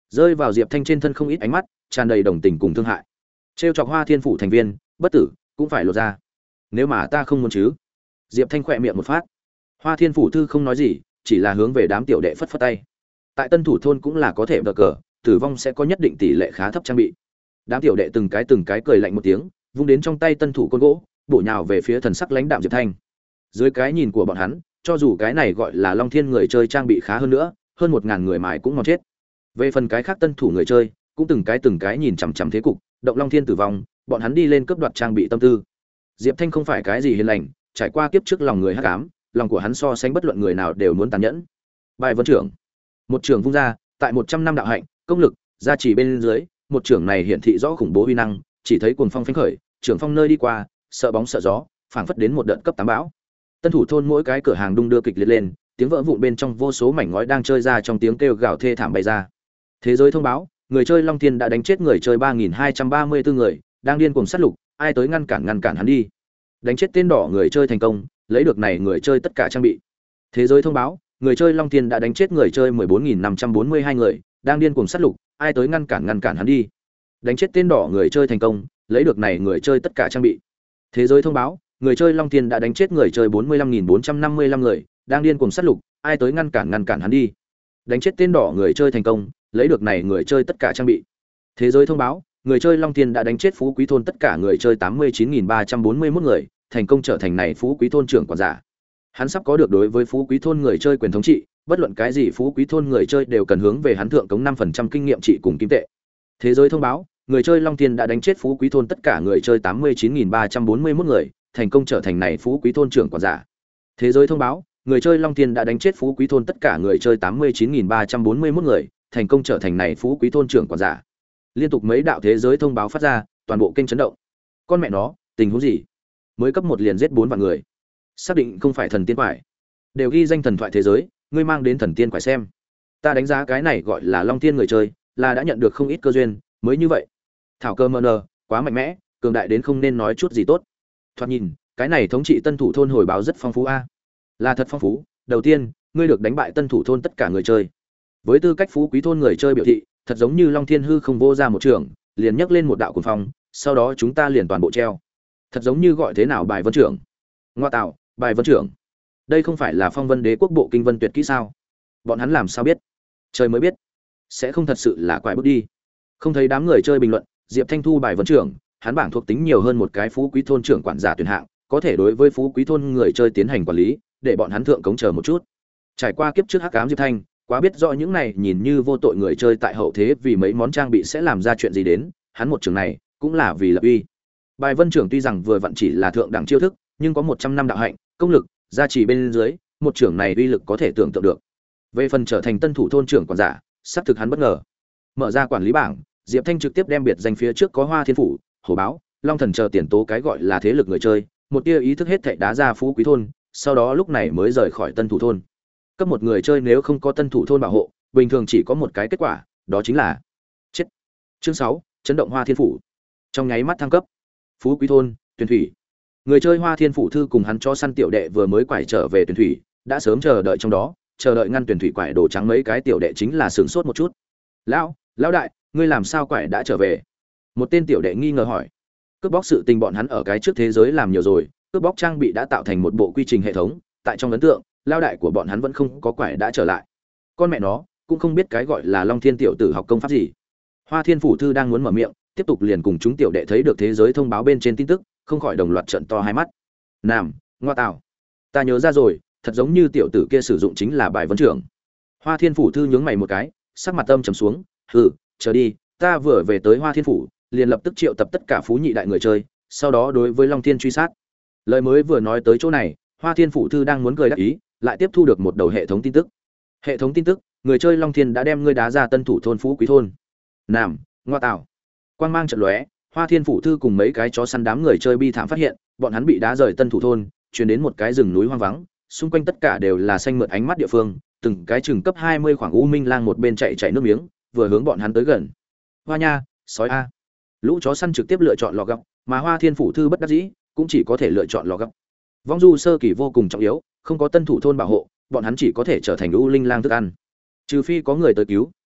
rơi vào Diệp Thanh trên thân không ít ánh mắt tràn đầy đồng tình cùng thương hại. Trêu chọc Hoa Thiên phủ thành viên bất tử cũng phải lột ra, nếu mà ta không muốn chứ. Diệp Thanh khỏe miệng một phát. Hoa Thiên phủ thư không nói gì, chỉ là hướng về đám tiểu đệ phất phất tay. Tại Tân Thủ thôn cũng là có thể đờ cờ, tử vong sẽ có nhất định tỷ lệ khá thấp trang bị. Đám tiểu đệ từng cái từng cái cười lạnh một tiếng, vung đến trong tay tân thủ côn gỗ, bổ nhào về phía thần sắc lãnh đạm Diệp Thanh. Dưới cái nhìn của bọn hắn, cho dù cái này gọi là Long Thiên người chơi trang bị khá hơn nữa, hơn một ngàn người mài cũng ngon chết. Về phần cái khác tân thủ người chơi, cũng từng cái từng cái nhìn chằm chằm thế cục, động Long Thiên tử vong, bọn hắn đi lên cướp đoạt trang bị tâm tư. Diệp Thanh không phải cái gì hiền lành, trải qua kiếp trước lòng người hắc ám, lòng của hắn so sánh bất luận người nào đều muốn tàn nhẫn. Bài vân trưởng, một trưởng vung ra, tại một trăm năm đạo hạnh, công lực, gia trì bên dưới, một trưởng này hiển thị rõ khủng bố uy năng, chỉ thấy cuồng phong phanh khởi, trưởng phong nơi đi qua, sợ bóng sợ gió, phảng phất đến một đợt cấp tám bão. Tân Thủ thôn mỗi cái cửa hàng đung đưa kịch liệt lên, tiếng vỡ vụn bên trong vô số mảnh ngói đang chơi ra trong tiếng kêu gào thê thảm bay ra. Thế giới thông báo, người chơi Long Thiên đã đánh chết người chơi ba nghìn hai trăm ba mươi tư người, đang điên cuồng sát lục, ai tới ngăn cản ngăn cản hắn đi. Đánh chết tên đỏ người chơi thành công, lấy được này người chơi tất cả trang bị. Thế giới thông báo, người chơi Long Thiên đã đánh chết người chơi mười bốn nghìn năm trăm bốn mươi hai người, đang điên cuồng sát lục, ai tới ngăn cản ngăn cản hắn đi. Đánh chết tên đỏ người chơi thành công, lấy được này người chơi tất cả trang bị. Thế giới thông báo, người chơi Long Thiên đã đánh chết người chơi bốn mươi lăm nghìn bốn trăm năm mươi lăm người, đang điên cuồng sát lục, ai tới ngăn cản ngăn cản hắn đi. Đánh chết tên đỏ người chơi thành công, lấy được này người chơi tất cả trang bị. Thế giới thông báo, người chơi Long Thiên đã đánh chết Phú Quý thôn tất cả người chơi tám mươi chín nghìn ba trăm bốn mươi mốt người, thành công trở thành này Phú Quý thôn trưởng quản giả. Hắn sắp có được đối với Phú Quý thôn người chơi quyền thống trị, bất luận cái gì Phú Quý thôn người chơi đều cần hướng về hắn thượng cống năm phần trăm kinh nghiệm trị cùng kim tệ. Thế giới thông báo, người chơi Long Thiên đã đánh chết Phú Quý thôn tất cả người chơi tám mươi chín nghìn ba trăm bốn mươi mốt người, thành công trở thành này Phú Quý thôn trưởng quản giả. Thế giới thông báo, người chơi Long Thiên đã đánh chết Phú Quý thôn tất cả người chơi tám mươi chín nghìn ba trăm bốn mươi mốt người, thành công trở thành này Phú Quý thôn trưởng quản giả. Liên tục mấy đạo thế giới thông báo phát ra, toàn bộ kênh chấn động. Con mẹ nó, tình huống gì? Mới cấp một liền giết bốn vạn người. Xác định không phải thần tiên quải. Đều ghi danh thần thoại thế giới, ngươi mang đến thần tiên quải xem. Ta đánh giá cái này gọi là Long Thiên người chơi, là đã nhận được không ít cơ duyên, mới như vậy. Thảo cơ mờ nờ, quá mạnh mẽ, cường đại đến không nên nói chút gì tốt. Thoạt nhìn, cái này thống trị Tân Thủ thôn hồi báo rất phong phú a. Là thật phong phú, đầu tiên, ngươi được đánh bại Tân Thủ thôn tất cả người chơi. Với tư cách Phú Quý thôn người chơi biểu thị, thật giống như Long Thiên hư không vô ra một trường, liền nhấc lên một đạo cuồng phong, sau đó chúng ta liền toàn bộ treo. Thật giống như gọi thế nào bài vân trưởng. Ngoa tạo, bài vân trưởng. Đây không phải là Phong Vân Đế quốc bộ kinh vân tuyệt kỹ sao? Bọn hắn làm sao biết? Trời mới biết. Sẽ không thật sự là quái bước đi. Không thấy đám người chơi bình luận, Diệp Thanh thu bài vân trưởng, hắn bảng thuộc tính nhiều hơn một cái Phú Quý thôn trưởng quản giả tuyển hạng, có thể đối với Phú Quý thôn người chơi tiến hành quản lý, để bọn hắn thượng cống chờ một chút. Trải qua kiếp trước hắc ám Diệp Thanh, quá biết rõ những này nhìn như vô tội người chơi tại hậu thế vì mấy món trang bị sẽ làm ra chuyện gì đến, hắn một trường này cũng là vì lập uy. Bài vân trưởng tuy rằng vừa vặn chỉ là thượng đẳng chiêu thức, nhưng có một trăm năm đạo hạnh, công lực, gia trì bên dưới, một trưởng này uy lực có thể tưởng tượng được. Về phần trở thành Tân Thủ thôn trưởng quản giả, sắp thực hắn bất ngờ. Mở ra quản lý bảng, Diệp Thanh trực tiếp đem biệt danh phía trước có Hoa Thiên phủ, Hổ báo, Long thần chờ tiền tố cái gọi là thế lực người chơi, một tia ý thức hết thảy đá ra Phú Quý thôn, sau đó lúc này mới rời khỏi Tân Thủ thôn. Cấp một người chơi nếu không có Tân Thủ thôn bảo hộ, bình thường chỉ có một cái kết quả, đó chính là chết. Chương sáu, chấn động Hoa Thiên phủ. Trong nháy mắt thăng cấp. Phú Quý thôn, Tuyền thủy. Người chơi Hoa Thiên phủ thư cùng hắn cho săn tiểu đệ vừa mới quải trở về Tuyền thủy, đã sớm chờ đợi trong đó, chờ đợi ngăn Tuyền thủy quải đồ trắng mấy cái tiểu đệ chính là sửng sốt một chút. "Lão, lão đại, ngươi làm sao quải đã trở về?" Một tên tiểu đệ nghi ngờ hỏi. Cướp bóc sự tình bọn hắn ở cái trước thế giới làm nhiều rồi, cướp bóc trang bị đã tạo thành một bộ quy trình hệ thống, tại trong ấn tượng, lão đại của bọn hắn vẫn không có quải đã trở lại. Con mẹ nó, cũng không biết cái gọi là Long Thiên tiểu tử học công pháp gì. Hoa Thiên phủ thư đang muốn mở miệng, tiếp tục liền cùng chúng tiểu đệ thấy được thế giới thông báo bên trên tin tức, không khỏi đồng loạt trợn to hai mắt. Nam, ngoa tạo. Ta nhớ ra rồi, thật giống như tiểu tử kia sử dụng chính là bài vấn trưởng. Hoa Thiên phủ thư nhướng mày một cái, sắc mặt âm trầm xuống, "Hừ, chờ đi, ta vừa về tới Hoa Thiên phủ, liền lập tức triệu tập tất cả phú nhị đại người chơi, sau đó đối với Long Thiên truy sát." Lời mới vừa nói tới chỗ này, Hoa Thiên phủ thư đang muốn cười đắc ý, lại tiếp thu được một đầu hệ thống tin tức. Hệ thống tin tức, người chơi Long Thiên đã đem ngươi đá ra Tân Thủ thôn Phú Quý thôn. Nam, ngoa tạo. Quang mang chợt lóe, Hoa Thiên phủ thư cùng mấy cái chó săn đám người chơi bi thảm phát hiện, bọn hắn bị đá rời Tân Thủ thôn, chuyển đến một cái rừng núi hoang vắng, xung quanh tất cả đều là xanh mượt ánh mắt địa phương, từng cái chừng cấp hai mươi khoảng u minh lang một bên chạy chạy nước miếng, vừa hướng bọn hắn tới gần. Hoa nha, sói a. Lũ chó săn trực tiếp lựa chọn lò gấp, mà Hoa Thiên phủ thư bất đắc dĩ, cũng chỉ có thể lựa chọn lò gấp. Vong du sơ kỳ vô cùng trọng yếu, không có Tân Thủ thôn bảo hộ, bọn hắn chỉ có thể trở thành u linh lang thức ăn. Trừ phi có người tới cứu,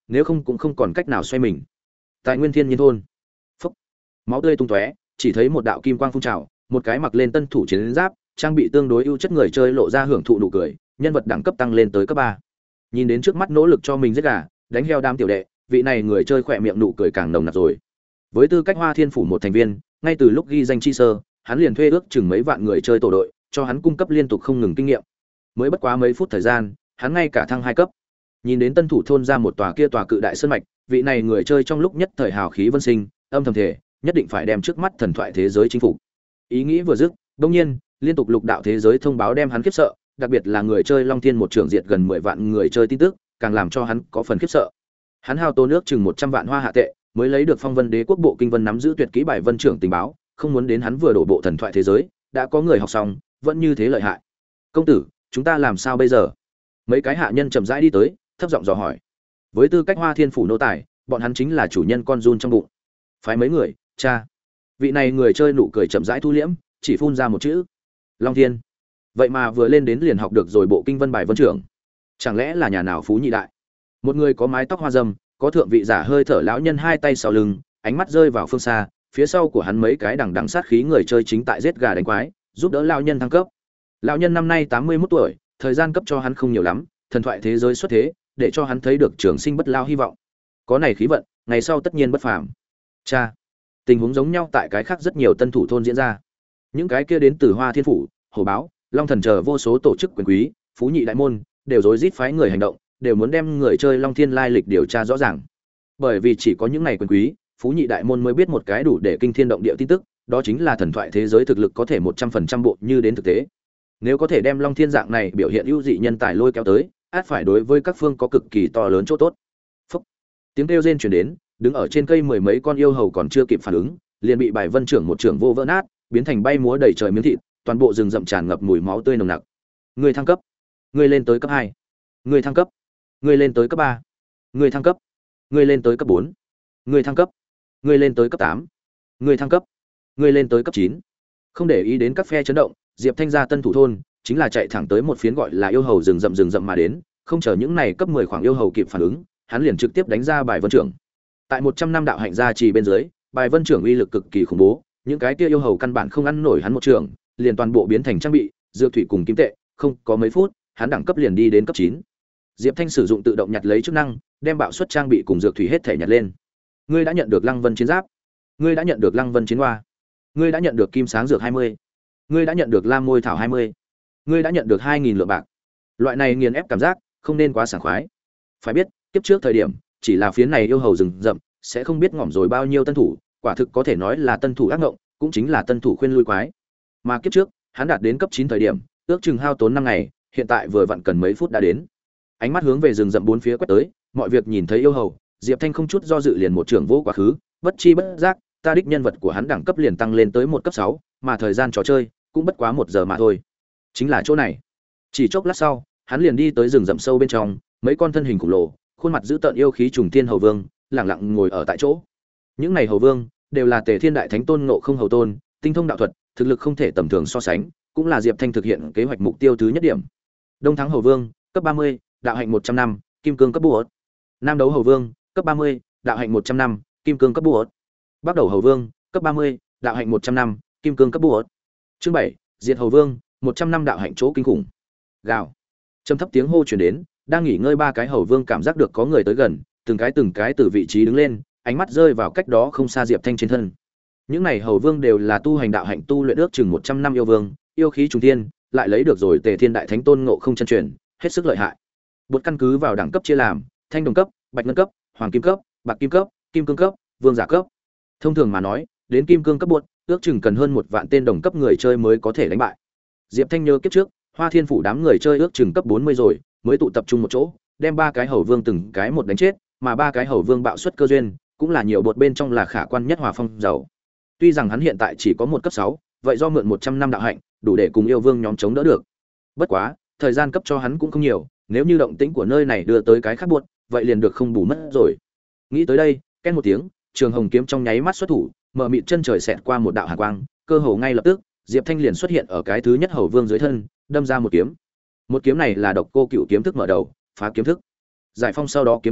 nếu không cũng không còn cách nào xoay mình. Tại Nguyên Thiên Nhiên thôn, phốc, máu tươi tung tóe, chỉ thấy một đạo kim quang phun trào, một cái mặc lên tân thủ chiến giáp, trang bị tương đối ưu chất người chơi lộ ra hưởng thụ nụ cười, nhân vật đẳng cấp tăng lên tới cấp ba. Nhìn đến trước mắt nỗ lực cho mình giết gà, đánh heo đám tiểu đệ, vị này người chơi khỏe miệng nụ cười càng nồng nặc rồi. Với tư cách Hoa Thiên phủ một thành viên, ngay từ lúc ghi danh chi sơ, hắn liền thuê ước chừng mấy vạn người chơi tổ đội, cho hắn cung cấp liên tục không ngừng kinh nghiệm. Mới bất quá mấy phút thời gian, hắn ngay cả thăng hai cấp. Nhìn đến tân thủ thôn ra một tòa kia tòa cự đại sơn mạch, vị này người chơi trong lúc nhất thời hào khí vân sinh, âm thầm thể, nhất định phải đem trước mắt thần thoại thế giới chinh phục. Ý nghĩ vừa dứt, đương nhiên, liên tục lục đạo thế giới thông báo đem hắn khiếp sợ, đặc biệt là người chơi Long Thiên một trưởng diệt gần mười vạn người chơi tin tức, càng làm cho hắn có phần khiếp sợ. Hắn hao tốn nước chừng một trăm vạn hoa hạ tệ, mới lấy được Phong Vân Đế quốc bộ kinh vân nắm giữ tuyệt kỹ bài vân trưởng tình báo, không muốn đến hắn vừa đổ bộ thần thoại thế giới, đã có người học xong, vẫn như thế lợi hại. Công tử, chúng ta làm sao bây giờ? Mấy cái hạ nhân chậm rãi đi tới, thấp giọng dò hỏi. Với tư cách Hoa Thiên phủ nô tài, bọn hắn chính là chủ nhân con run trong bụng. Phái mấy người, cha. Vị này người chơi nụ cười chậm rãi thu liễm, chỉ phun ra một chữ: Long Thiên. Vậy mà vừa lên đến liền học được rồi bộ kinh vân bài vân trưởng. Chẳng lẽ là nhà nào phú nhị đại? Một người có mái tóc hoa râm, có thượng vị giả hơi thở lão nhân hai tay sau lưng, ánh mắt rơi vào phương xa, phía sau của hắn mấy cái đằng đằng sát khí người chơi chính tại giết gà đánh quái, giúp đỡ lão nhân thăng cấp. Lão nhân năm nay tám mươi mốt tuổi, thời gian cấp cho hắn không nhiều lắm, thần thoại thế giới xuất thế, để cho hắn thấy được trường sinh bất lao hy vọng. Có này khí vận, ngày sau tất nhiên bất phàm. Cha, tình huống giống nhau tại cái khác rất nhiều tân thủ thôn diễn ra. Những cái kia đến từ Hoa Thiên phủ, Hổ báo, Long thần chờ vô số tổ chức quyền quý, phú nhị đại môn, đều rối rít phái người hành động, đều muốn đem người chơi Long Thiên lai lịch điều tra rõ ràng. Bởi vì chỉ có những này quyền quý, phú nhị đại môn mới biết một cái đủ để kinh thiên động địa tin tức, đó chính là thần thoại thế giới thực lực có thể một trăm phần trăm bộ như đến thực tế. Nếu có thể đem Long Thiên dạng này biểu hiện ưu dị nhân tài lôi kéo tới, át phải đối với các phương có cực kỳ to lớn chỗ tốt. Phúc. Tiếng kêu rên truyền đến, đứng ở trên cây mười mấy con yêu hầu còn chưa kịp phản ứng, liền bị bài vân trưởng một trưởng vô vỡ nát, biến thành bay múa đầy trời miếng thịt, toàn bộ rừng rậm tràn ngập mùi máu tươi nồng nặc. Người thăng cấp, người lên tới cấp hai, người thăng cấp, người lên tới cấp ba, người thăng cấp, người lên tới cấp bốn, người thăng cấp, người lên tới cấp tám, người thăng cấp, người lên tới cấp chín. Không để ý đến các phe chấn động, Diệp Thanh gia tân thủ thôn chính là chạy thẳng tới một phiến gọi là yêu hầu rừng rậm rừng rậm mà đến, không chờ những này cấp mười khoảng yêu hầu kịp phản ứng, hắn liền trực tiếp đánh ra bài vân trưởng. Tại một trăm năm đạo hạnh gia trì bên dưới, bài vân trưởng uy lực cực kỳ khủng bố, những cái kia yêu hầu căn bản không ăn nổi hắn một trường, liền toàn bộ biến thành trang bị, dược thủy cùng kim tệ, không có mấy phút, hắn đẳng cấp liền đi đến cấp chín. Diệp Thanh sử dụng tự động nhặt lấy chức năng, đem bạo suất trang bị cùng dược thủy hết thể nhặt lên. Ngươi đã nhận được Lăng Vân chiến giáp, ngươi đã nhận được Lăng Vân chiến hoa, ngươi đã nhận được kim sáng dược hai mươi, ngươi đã nhận được lam môi thảo hai mươi, ngươi đã nhận được hai nghìn lượng bạc. Loại này nghiền ép cảm giác, không nên quá sảng khoái. Phải biết, kiếp trước thời điểm, chỉ là phiến này yêu hầu rừng rậm, sẽ không biết ngỏm rồi bao nhiêu tân thủ, quả thực có thể nói là tân thủ ác ngộng, cũng chính là tân thủ khuyên lui quái. Mà kiếp trước, hắn đạt đến cấp chín thời điểm, ước chừng hao tốn năm ngày, hiện tại vừa vặn cần mấy phút đã đến. Ánh mắt hướng về rừng rậm bốn phía quét tới, mọi việc nhìn thấy yêu hầu, Diệp Thanh không chút do dự liền một trường vô quá khứ, bất chi bất giác, ta đích nhân vật của hắn đẳng cấp liền tăng lên tới một cấp sáu, mà thời gian trò chơi cũng bất quá một giờ mà thôi. Chính là chỗ này. Chỉ chốc lát sau, hắn liền đi tới rừng rậm sâu bên trong, mấy con thân hình khổng lồ, khuôn mặt dữ tợn yêu khí trùng thiên hầu vương, lặng lặng ngồi ở tại chỗ. Những này hầu vương đều là Tề Thiên Đại Thánh Tôn Ngộ Không hầu tôn, tinh thông đạo thuật, thực lực không thể tầm thường so sánh, cũng là Diệp Thanh thực hiện kế hoạch mục tiêu thứ nhất điểm. Đông Thắng hầu vương, cấp ba mươi, đạo hạnh một trăm năm, kim cương cấp bốn. Nam Đấu hầu vương, cấp ba mươi, đạo hạnh một trăm năm, kim cương cấp bốn. Bắc Đầu hầu vương, cấp ba mươi, đạo hạnh một trăm năm, kim cương cấp bốn. Chương bảy, Diệt hầu vương, một trăm năm đạo hạnh chỗ kinh khủng. Gào. Trầm thấp tiếng hô truyền đến, đang nghỉ ngơi ba cái hầu vương cảm giác được có người tới gần, từng cái từng cái từ vị trí đứng lên, ánh mắt rơi vào cách đó không xa Diệp Thanh trên thân. Những này hầu vương đều là tu hành đạo hạnh tu luyện ước chừng một trăm năm yêu vương, yêu khí trùng thiên, lại lấy được rồi Tề Thiên Đại Thánh Tôn Ngộ Không chân truyền, hết sức lợi hại. Bột căn cứ vào đẳng cấp chia làm, thanh đồng cấp, bạch ngân cấp, hoàng kim cấp, bạc kim cấp, kim cương cấp, vương giả cấp. Thông thường mà nói, đến kim cương cấp bột, ước chừng cần hơn một vạn tên đồng cấp người chơi mới có thể đánh bại. Diệp Thanh nhớ kiếp trước, Hoa Thiên phủ đám người chơi ước chừng cấp bốn mươi rồi, mới tụ tập trung một chỗ, đem ba cái hầu vương từng cái một đánh chết, mà ba cái hầu vương bạo suất cơ duyên, cũng là nhiều bột bên trong là khả quan nhất Hòa Phong giàu. Tuy rằng hắn hiện tại chỉ có một cấp sáu, vậy do mượn một trăm năm đạo hạnh, đủ để cùng yêu vương nhóm chống đỡ được. Bất quá, thời gian cấp cho hắn cũng không nhiều, nếu như động tĩnh của nơi này đưa tới cái khác buột, vậy liền được không bù mất rồi. Nghĩ tới đây, ken một tiếng, Trường Hồng kiếm trong nháy mắt xuất thủ, mở mịt chân trời xẹt qua một đạo hàn quang, cơ hồ ngay lập tức, Diệp Thanh liền xuất hiện ở cái thứ nhất hầu vương dưới thân, đâm ra một kiếm. Một kiếm này là độc cô cựu kiếm thức mở đầu, phá kiếm thức. Giải phong sau đó kiếm chiêu,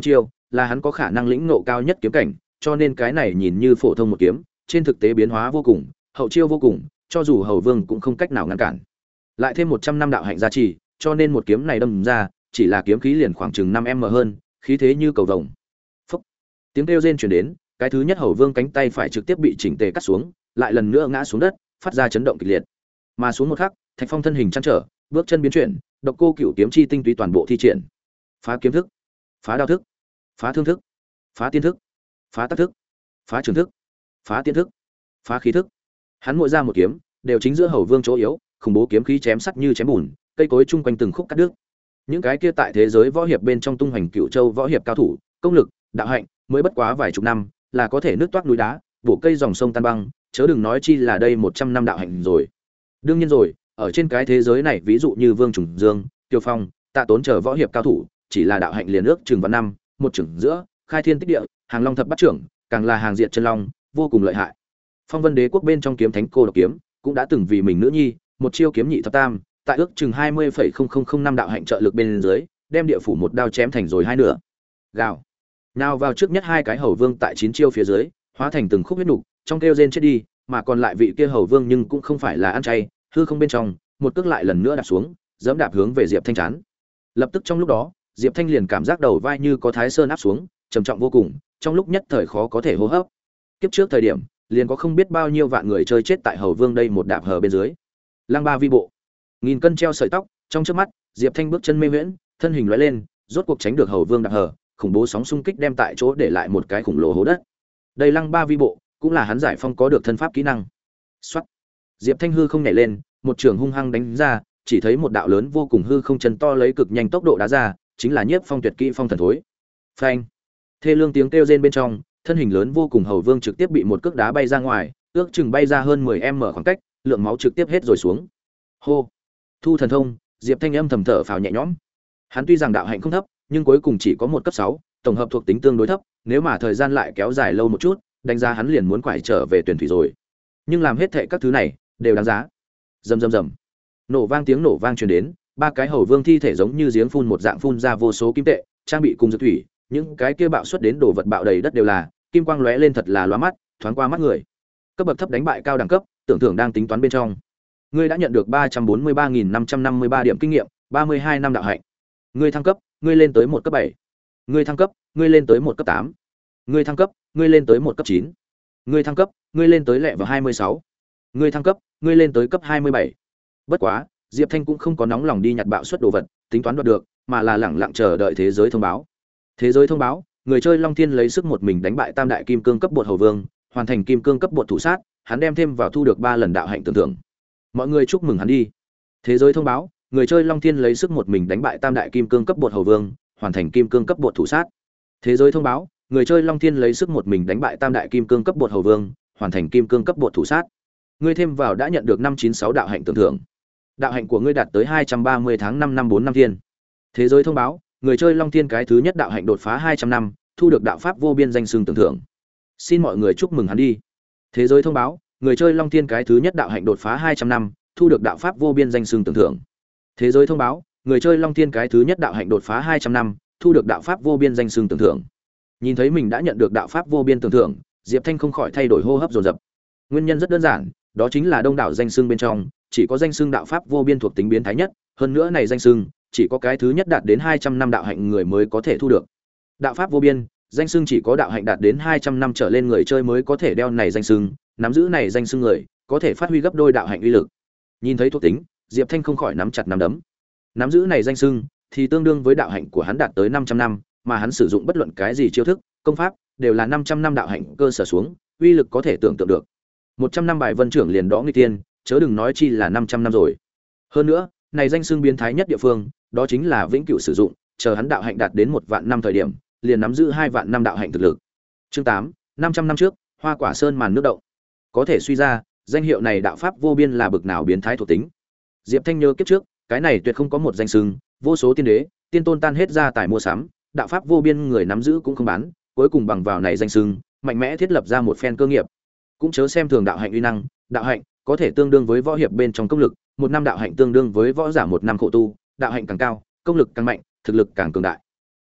là hắn có khả năng lĩnh ngộ cao nhất kiếm cảnh, cho nên cái này nhìn như phổ thông một kiếm, trên thực tế biến hóa vô cùng, hậu chiêu vô cùng, cho dù Hầu Vương cũng không cách nào ngăn cản. Lại thêm một trăm năm đạo hạnh gia trì, cho nên một kiếm này đâm ra, chỉ là kiếm khí liền khoảng chừng năm m hơn, khí thế như cầu vồng. Phốc. Tiếng kêu rên truyền đến, cái thứ nhất Hầu Vương cánh tay phải trực tiếp bị chỉnh tề cắt xuống, lại lần nữa ngã xuống đất, phát ra chấn động kịch liệt. Mà xuống một khắc, Thạch Phong thân hình chăn trở, bước chân biến chuyển, độc cô cửu kiếm chi tinh túy toàn bộ thi triển. Phá kiếm thức, phá đao thức, phá thương thức, phá tiên thức, phá tác thức, phá trường thức, phá tiên thức, phá khí thức. Hắn mỗi ra một kiếm, đều chính giữa Hầu Vương chỗ yếu, khủng bố kiếm khí chém sắt như chém bùn, cây cối chung quanh từng khúc cắt đứt. Những cái kia tại thế giới võ hiệp bên trong tung hoành cựu châu võ hiệp cao thủ, công lực, đạo hạnh, mới bất quá vài chục năm, là có thể nứt toác núi đá, bổ cây dòng sông tan băng, chớ đừng nói chi là đây một trăm năm đạo hạnh rồi. Đương nhiên rồi, ở trên cái thế giới này ví dụ như Vương Trùng Dương, Tiêu Phong, Tạ Tốn chờ võ hiệp cao thủ, chỉ là đạo hạnh liền ước chừng vạn năm, một chừng giữa, khai thiên tích địa, hàng long thập bát trưởng, càng là hàng diệt chân long, vô cùng lợi hại. Phong Vân Đế quốc bên trong kiếm thánh cô độc kiếm, cũng đã từng vì mình nữ nhi, một chiêu kiếm nhị thập tam, tại ước chừng hai mươi phẩy không không không năm đạo hạnh trợ lực bên dưới, đem địa phủ một đao chém thành rồi hai nửa. Gào. Nào vào trước nhất hai cái Hầu Vương tại chín chiêu phía dưới, hóa thành từng khúc huyết nục, trong kêu rên chết đi, mà còn lại vị kia Hầu Vương nhưng cũng không phải là ăn chay, hư không bên trong, một cước lại lần nữa đạp xuống, giẫm đạp hướng về Diệp Thanh chán. Lập tức trong lúc đó, Diệp Thanh liền cảm giác đầu vai như có thái sơn áp xuống, trầm trọng vô cùng, trong lúc nhất thời khó có thể hô hấp. Kiếp trước thời điểm, liền có không biết bao nhiêu vạn người chơi chết tại Hầu Vương đây một đạp hờ bên dưới. Lăng Ba vi bộ, nghìn cân treo sợi tóc, trong chớp mắt, Diệp Thanh bước chân mê huyễn, thân hình lóe lên, rốt cuộc tránh được Hầu Vương đạp hờ, khủng bố sóng xung kích đem tại chỗ để lại một cái khủng lồ hố đất. Đây Lăng Ba vi bộ, cũng là hắn giải phong có được thân pháp kỹ năng. Soát. Diệp Thanh hư không nhảy lên, một trường hung hăng đánh ra, chỉ thấy một đạo lớn vô cùng hư không chân to lấy cực nhanh tốc độ đá ra, chính là Nhiếp Phong tuyệt kỹ phong thần thối. Phanh. Thê lương tiếng kêu rên bên trong, thân hình lớn vô cùng Hầu Vương trực tiếp bị một cước đá bay ra ngoài, ước chừng bay ra hơn mười mét khoảng cách, lượng máu trực tiếp hết rồi xuống. Hô. Thu thần thông, Diệp Thanh âm thầm thở phào nhẹ nhõm. Hắn tuy rằng đạo hạnh không thấp, nhưng cuối cùng chỉ có một cấp sáu, tổng hợp thuộc tính tương đối thấp, nếu mà thời gian lại kéo dài lâu một chút, đánh giá hắn liền muốn quải trở về tuyển thủy rồi. Nhưng làm hết thệ các thứ này đều đáng giá. Rầm rầm rầm. Nổ vang tiếng nổ vang truyền đến, ba cái Hầu Vương thi thể giống như giếng phun một dạng phun ra vô số kim tệ, trang bị cùng dược thủy, những cái kia bạo xuất đến đồ vật bạo đầy đất đều là, kim quang lóe lên thật là lóa mắt, thoáng qua mắt người. Cấp bậc thấp đánh bại cao đẳng cấp, tưởng thưởng đang tính toán bên trong. Ngươi đã nhận được ba trăm bốn mươi ba nghìn năm trăm năm mươi ba điểm kinh nghiệm, ba mươi hai năm đạo hạnh. Ngươi thăng cấp, ngươi lên tới một cấp bảy. Ngươi thăng cấp, ngươi lên tới một cấp tám. Ngươi thăng cấp, ngươi lên tới một cấp chín. Ngươi thăng cấp, ngươi lên tới level hai mươi sáu. Ngươi thăng cấp, ngươi lên tới cấp hai mươi bảy. Bất quá, Diệp Thanh cũng không có nóng lòng đi nhặt bạo suất đồ vật, tính toán đoạt được, mà là lẳng lặng chờ đợi thế giới thông báo. Thế giới thông báo, người chơi Long Thiên lấy sức một mình đánh bại Tam đại kim cương cấp bột Hầu Vương, hoàn thành kim cương cấp bột thủ sát, hắn đem thêm vào thu được ba lần đạo hạnh tưởng thưởng. Mọi người chúc mừng hắn đi. Thế giới thông báo, người chơi Long Thiên lấy sức một mình đánh bại Tam đại kim cương cấp bột Hầu Vương, hoàn thành kim cương cấp bột thủ sát. Thế giới thông báo, người chơi Long Thiên lấy sức một mình đánh bại Tam đại kim cương cấp bột Hầu Vương, hoàn thành kim cương cấp bột thủ sát. Ngươi thêm vào đã nhận được năm chín sáu đạo hạnh tưởng thưởng. Đạo hạnh của ngươi đạt tới hai trăm ba mươi tháng năm năm bốn năm thiên. Thế giới thông báo, người chơi Long Thiên cái thứ nhất đạo hạnh đột phá hai trăm năm, thu được đạo pháp vô biên danh xưng tưởng thưởng. Xin mọi người chúc mừng hắn đi. Thế giới thông báo, người chơi Long Thiên cái thứ nhất đạo hạnh đột phá hai trăm năm, thu được đạo pháp vô biên danh xưng tưởng thưởng. Thế giới thông báo, người chơi Long Thiên cái thứ nhất đạo hạnh đột phá hai trăm năm, thu được đạo pháp vô biên danh xưng tưởng thưởng. Nhìn thấy mình đã nhận được đạo pháp vô biên tưởng thưởng, Diệp Thanh không khỏi thay đổi hô hấp dồn dập. Nguyên nhân rất đơn giản, đó chính là đông đảo danh xưng bên trong, chỉ có danh xưng đạo pháp vô biên thuộc tính biến thái nhất, hơn nữa này danh xưng chỉ có cái thứ nhất đạt đến hai trăm năm đạo hạnh người mới có thể thu được. Đạo pháp vô biên, danh xưng chỉ có đạo hạnh đạt đến hai trăm năm trở lên người chơi mới có thể đeo này danh xưng, nắm giữ này danh xưng người, có thể phát huy gấp đôi đạo hạnh uy lực. Nhìn thấy thuộc tính, Diệp Thanh không khỏi nắm chặt nắm đấm. Nắm giữ này danh xưng thì tương đương với đạo hạnh của hắn đạt tới năm trăm năm, mà hắn sử dụng bất luận cái gì chiêu thức, công pháp đều là năm trăm năm đạo hạnh cơ sở xuống, uy lực có thể tưởng tượng được. một trăm năm bài vân trưởng liền đó nghịch tiên, chớ đừng nói chi là năm trăm năm rồi. Hơn nữa, này danh xưng biến thái nhất địa phương, đó chính là vĩnh cửu sử dụng, chờ hắn đạo hạnh đạt đến một vạn năm thời điểm, liền nắm giữ hai vạn năm đạo hạnh thực lực. Chương tám, năm trăm năm trước, Hoa Quả Sơn màn nước động. Có thể suy ra, danh hiệu này đạo pháp vô biên là bực nào biến thái thuộc tính. Diệp Thanh nhớ kiếp trước, cái này tuyệt không có một danh xưng, vô số tiên đế, tiên tôn tan hết ra tài mua sắm, đạo pháp vô biên người nắm giữ cũng không bán, cuối cùng bằng vào này danh xưng, mạnh mẽ thiết lập ra một phen cơ nghiệp. Cũng chớ xem thường đạo hạnh uy năng, đạo hạnh có thể tương đương với võ hiệp bên trong công lực, một năm đạo hạnh tương đương với võ giả một năm khổ tu, đạo hạnh càng cao, công lực càng mạnh, thực lực càng cường đại.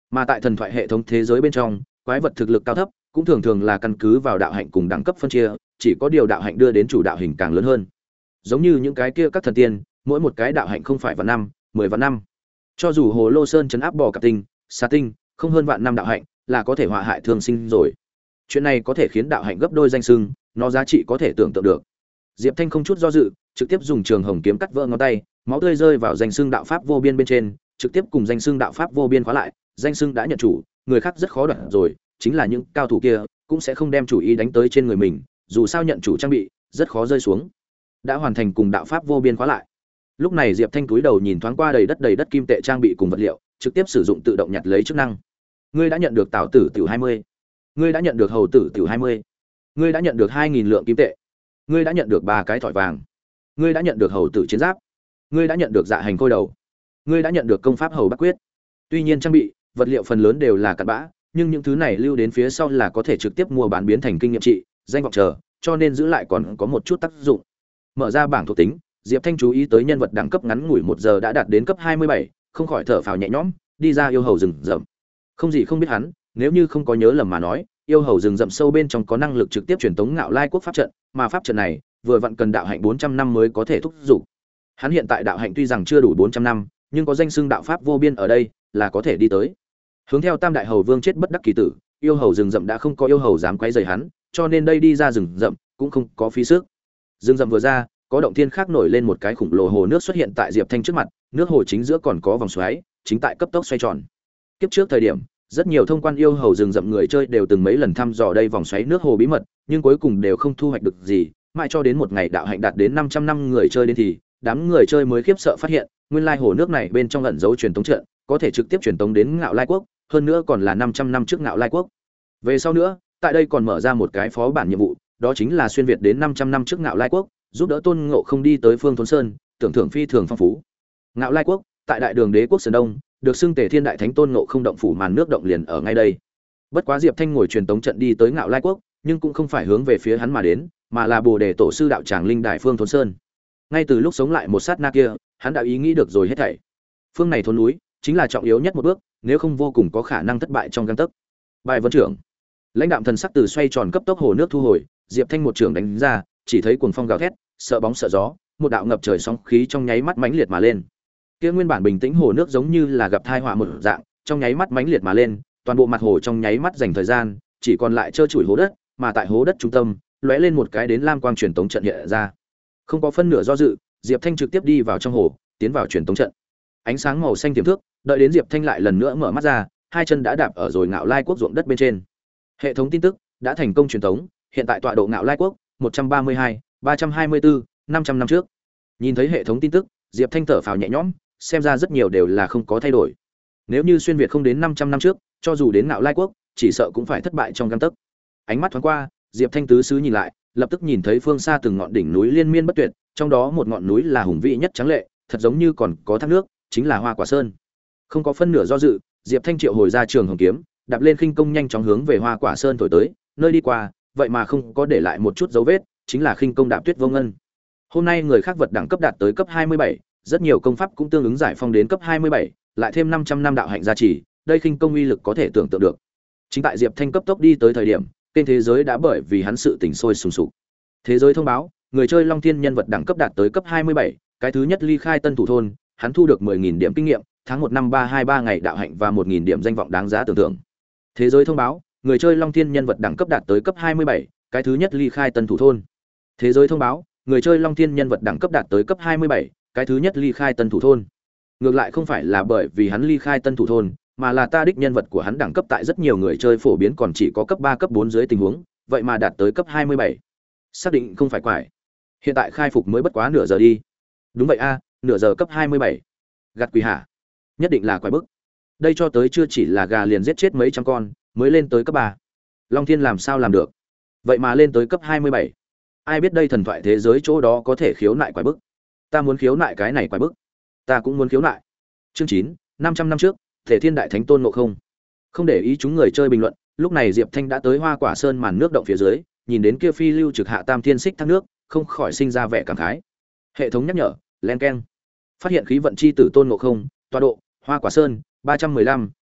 Mà tại thần thoại hệ thống thế giới bên trong, quái vật thực lực cao thấp cũng thường thường là căn cứ vào đạo hạnh cùng đẳng cấp phân chia, chỉ có điều đạo hạnh đưa đến chủ đạo hình càng lớn hơn. Giống như những cái kia các thần tiên, mỗi một cái đạo hạnh không phải vạn năm, mười vạn năm. Cho dù Hồ Lô Sơn trấn áp bò cạp tinh, xà tinh, không hơn vạn năm đạo hạnh, là có thể họa hại thương sinh rồi. Chuyện này có thể khiến đạo hạnh gấp đôi danh xưng, nó giá trị có thể tưởng tượng được. Diệp Thanh không chút do dự, trực tiếp dùng trường hồng kiếm cắt vỡ ngón tay, máu tươi rơi vào danh xưng đạo pháp vô biên bên trên, trực tiếp cùng danh xưng đạo pháp vô biên khóa lại, danh xưng đã nhận chủ, người khác rất khó đoạt rồi, chính là những cao thủ kia cũng sẽ không đem chủ ý đánh tới trên người mình, dù sao nhận chủ trang bị rất khó rơi xuống. Đã hoàn thành cùng đạo pháp vô biên khóa lại. Lúc này Diệp Thanh túi đầu nhìn thoáng qua đầy đất đầy đất kim tệ trang bị cùng vật liệu, trực tiếp sử dụng tự động nhặt lấy chức năng. Ngươi đã nhận được Tảo tử tiểu hai mươi. Ngươi đã nhận được Hầu tử tiểu hai mươi. Ngươi đã nhận được hai nghìn lượng kim tệ. Ngươi đã nhận được ba cái thỏi vàng. Ngươi đã nhận được Hầu tử chiến giáp. Ngươi đã nhận được Dạ hành khôi đầu. Ngươi đã nhận được công pháp Hầu Bắc quyết. Tuy nhiên trang bị, vật liệu phần lớn đều là cặn bã, nhưng những thứ này lưu đến phía sau là có thể trực tiếp mua bán biến thành kinh nghiệm trị, danh vọng chờ, cho nên giữ lại còn có một chút tác dụng. Mở ra bảng thuộc tính, Diệp Thanh chú ý tới nhân vật đẳng cấp ngắn ngủi một giờ đã đạt đến cấp hai mươi bảy, không khỏi thở phào nhẹ nhõm, đi ra yêu hầu rừng rậm. Không gì không biết hắn, nếu như không có nhớ lầm mà nói, yêu hầu rừng rậm sâu bên trong có năng lực trực tiếp truyền tống Ngạo Lai quốc pháp trận, mà pháp trận này vừa vặn cần đạo hạnh bốn trăm năm mới có thể thúc dục. Hắn hiện tại đạo hạnh tuy rằng chưa đủ bốn trăm năm, nhưng có danh xưng đạo pháp vô biên ở đây, là có thể đi tới. Hướng theo Tam đại hầu vương chết bất đắc kỳ tử, yêu hầu rừng rậm đã không có yêu hầu dám quấy rầy hắn, cho nên đây đi ra rừng rậm cũng không có phí sức. Rừng rậm vừa ra, có động thiên khác nổi lên một cái khủng lồ hồ nước xuất hiện tại Diệp Thanh trước mặt, nước hồ chính giữa còn có vòng xoáy, chính tại cấp tốc xoay tròn. Kiếp trước thời điểm, rất nhiều thông quan yêu hầu rừng rậm người chơi đều từng mấy lần thăm dò đây vòng xoáy nước hồ bí mật, nhưng cuối cùng đều không thu hoạch được gì, mãi cho đến một ngày đạo hạnh đạt đến năm trăm năm người chơi đến thì, đám người chơi mới khiếp sợ phát hiện, nguyên lai hồ nước này bên trong ẩn dấu truyền tống trận, có thể trực tiếp truyền tống đến Ngạo Lai quốc, hơn nữa còn là năm trăm năm trước Ngạo Lai quốc. Về sau nữa, tại đây còn mở ra một cái phó bản nhiệm vụ, đó chính là xuyên việt đến năm trăm năm trước Ngạo Lai quốc, giúp đỡ Tôn Ngộ Không đi tới Phương Thốn Sơn, tưởng thưởng phi thường phong phú. Ngạo Lai quốc, tại Đại Đường Đế quốc Sơn Đông, được xưng Tề Thiên Đại Thánh Tôn Ngộ Không động phủ màn nước động liền ở ngay đây. Bất quá Diệp Thanh ngồi truyền tống trận đi tới Ngạo Lai quốc, nhưng cũng không phải hướng về phía hắn mà đến, mà là Bồ Đề tổ sư đạo tràng linh đài Phương Thốn Sơn. Ngay từ lúc sống lại một sát na kia, hắn đã ý nghĩ được rồi hết thảy. Phương này thôn núi chính là trọng yếu nhất một bước, nếu không vô cùng có khả năng thất bại trong gang tấc. Bài vân trưởng, lãnh đạm thần sắc từ xoay tròn cấp tốc hồ nước thu hồi, Diệp Thanh một trưởng đánh ra, chỉ thấy cuồng phong gào thét, sợ bóng sợ gió, một đạo ngập trời sóng khí trong nháy mắt mãnh liệt mà lên. Kia nguyên bản bình tĩnh hồ nước giống như là gặp tai họa một dạng, trong nháy mắt mãnh liệt mà lên, toàn bộ mặt hồ trong nháy mắt dành thời gian, chỉ còn lại trơ trụi hố đất, mà tại hố đất trung tâm, lóe lên một cái đến lam quang truyền tống trận hiện ra. Không có phân nửa do dự, Diệp Thanh trực tiếp đi vào trong hồ, tiến vào truyền tống trận. Ánh sáng màu xanh tiềm thước, đợi đến Diệp Thanh lại lần nữa mở mắt ra, hai chân đã đạp ở rồi Ngạo Lai quốc ruộng đất bên trên. Hệ thống tin tức đã thành công truyền tống, hiện tại tọa độ Ngạo Lai quốc một trăm ba mươi hai, ba trăm hai mươi bốn, năm trăm năm trước. Nhìn thấy hệ thống tin tức, Diệp Thanh thở phào nhẹ nhõm, xem ra rất nhiều đều là không có thay đổi. Nếu như xuyên việt không đến năm trăm năm trước, cho dù đến Ngạo Lai quốc, chỉ sợ cũng phải thất bại trong gang tấc. Ánh mắt thoáng qua, Diệp Thanh tứ xứ nhìn lại, lập tức nhìn thấy phương xa từng ngọn đỉnh núi liên miên bất tuyệt, trong đó một ngọn núi là hùng vĩ nhất trắng lệ, thật giống như còn có thác nước, chính là Hoa Quả Sơn. Không có phân nửa do dự, Diệp Thanh triệu hồi ra trường hồng kiếm, đạp lên khinh công nhanh chóng hướng về Hoa Quả Sơn thổi tới, nơi đi qua, vậy mà không có để lại một chút dấu vết, chính là khinh công đạp tuyết vô ngân. Hôm nay người khác vật đẳng cấp đạt tới cấp hai mươi bảy, rất nhiều công pháp cũng tương ứng giải phong đến cấp hai mươi bảy, lại thêm năm trăm năm đạo hạnh gia trì, đây khinh công uy lực có thể tưởng tượng được. Chính tại Diệp Thanh cấp tốc đi tới thời điểm, kênh thế giới đã bởi vì hắn sự tình sôi sùng sục. Thế giới thông báo, người chơi Long Thiên nhân vật đẳng cấp đạt tới cấp hai mươi bảy, cái thứ nhất ly khai Tân Thủ thôn, hắn thu được mười nghìn điểm kinh nghiệm, tháng một năm ba hai ba ngày đạo hạnh và một nghìn điểm danh vọng đáng giá tưởng tượng. Thế giới thông báo, người chơi Long Thiên nhân vật đẳng cấp đạt tới cấp hai mươi bảy, cái thứ nhất ly khai Tân Thủ thôn. Thế giới thông báo, người chơi Long Thiên nhân vật đẳng cấp đạt tới cấp hai mươi bảy, cái thứ nhất ly khai Tân Thủ thôn. Ngược lại không phải là bởi vì hắn ly khai Tân Thủ thôn, mà là ta đích nhân vật của hắn đẳng cấp tại rất nhiều người chơi phổ biến còn chỉ có cấp ba cấp bốn dưới tình huống, vậy mà đạt tới cấp hai mươi bảy. Xác định không phải quải. Hiện tại khai phục mới bất quá nửa giờ đi. Đúng vậy a, nửa giờ cấp hai mươi bảy. Gạt quỷ hả? Nhất định là quái bức. Đây cho tới chưa chỉ là gà liền giết chết mấy trăm con, mới lên tới cấp ba. Long Thiên làm sao làm được? Vậy mà lên tới cấp hai mươi bảy. Ai biết đây thần thoại thế giới chỗ đó có thể khiếu nại quái bức. Ta muốn khiếu nại cái này quái bức. Ta cũng muốn khiếu nại. Chương chín, năm trăm năm trước, Thể Thiên Đại Thánh Tôn Ngộ Không. Không để ý chúng người chơi bình luận, lúc này Diệp Thanh đã tới Hoa Quả Sơn màn nước động phía dưới, nhìn đến kia phi lưu trực hạ tam thiên xích thác nước, không khỏi sinh ra vẻ cảm khái. Hệ thống nhắc nhở, len keng. Phát hiện khí vận chi tử Tôn Ngộ Không, tọa độ, Hoa Quả Sơn, ba trăm mười lăm,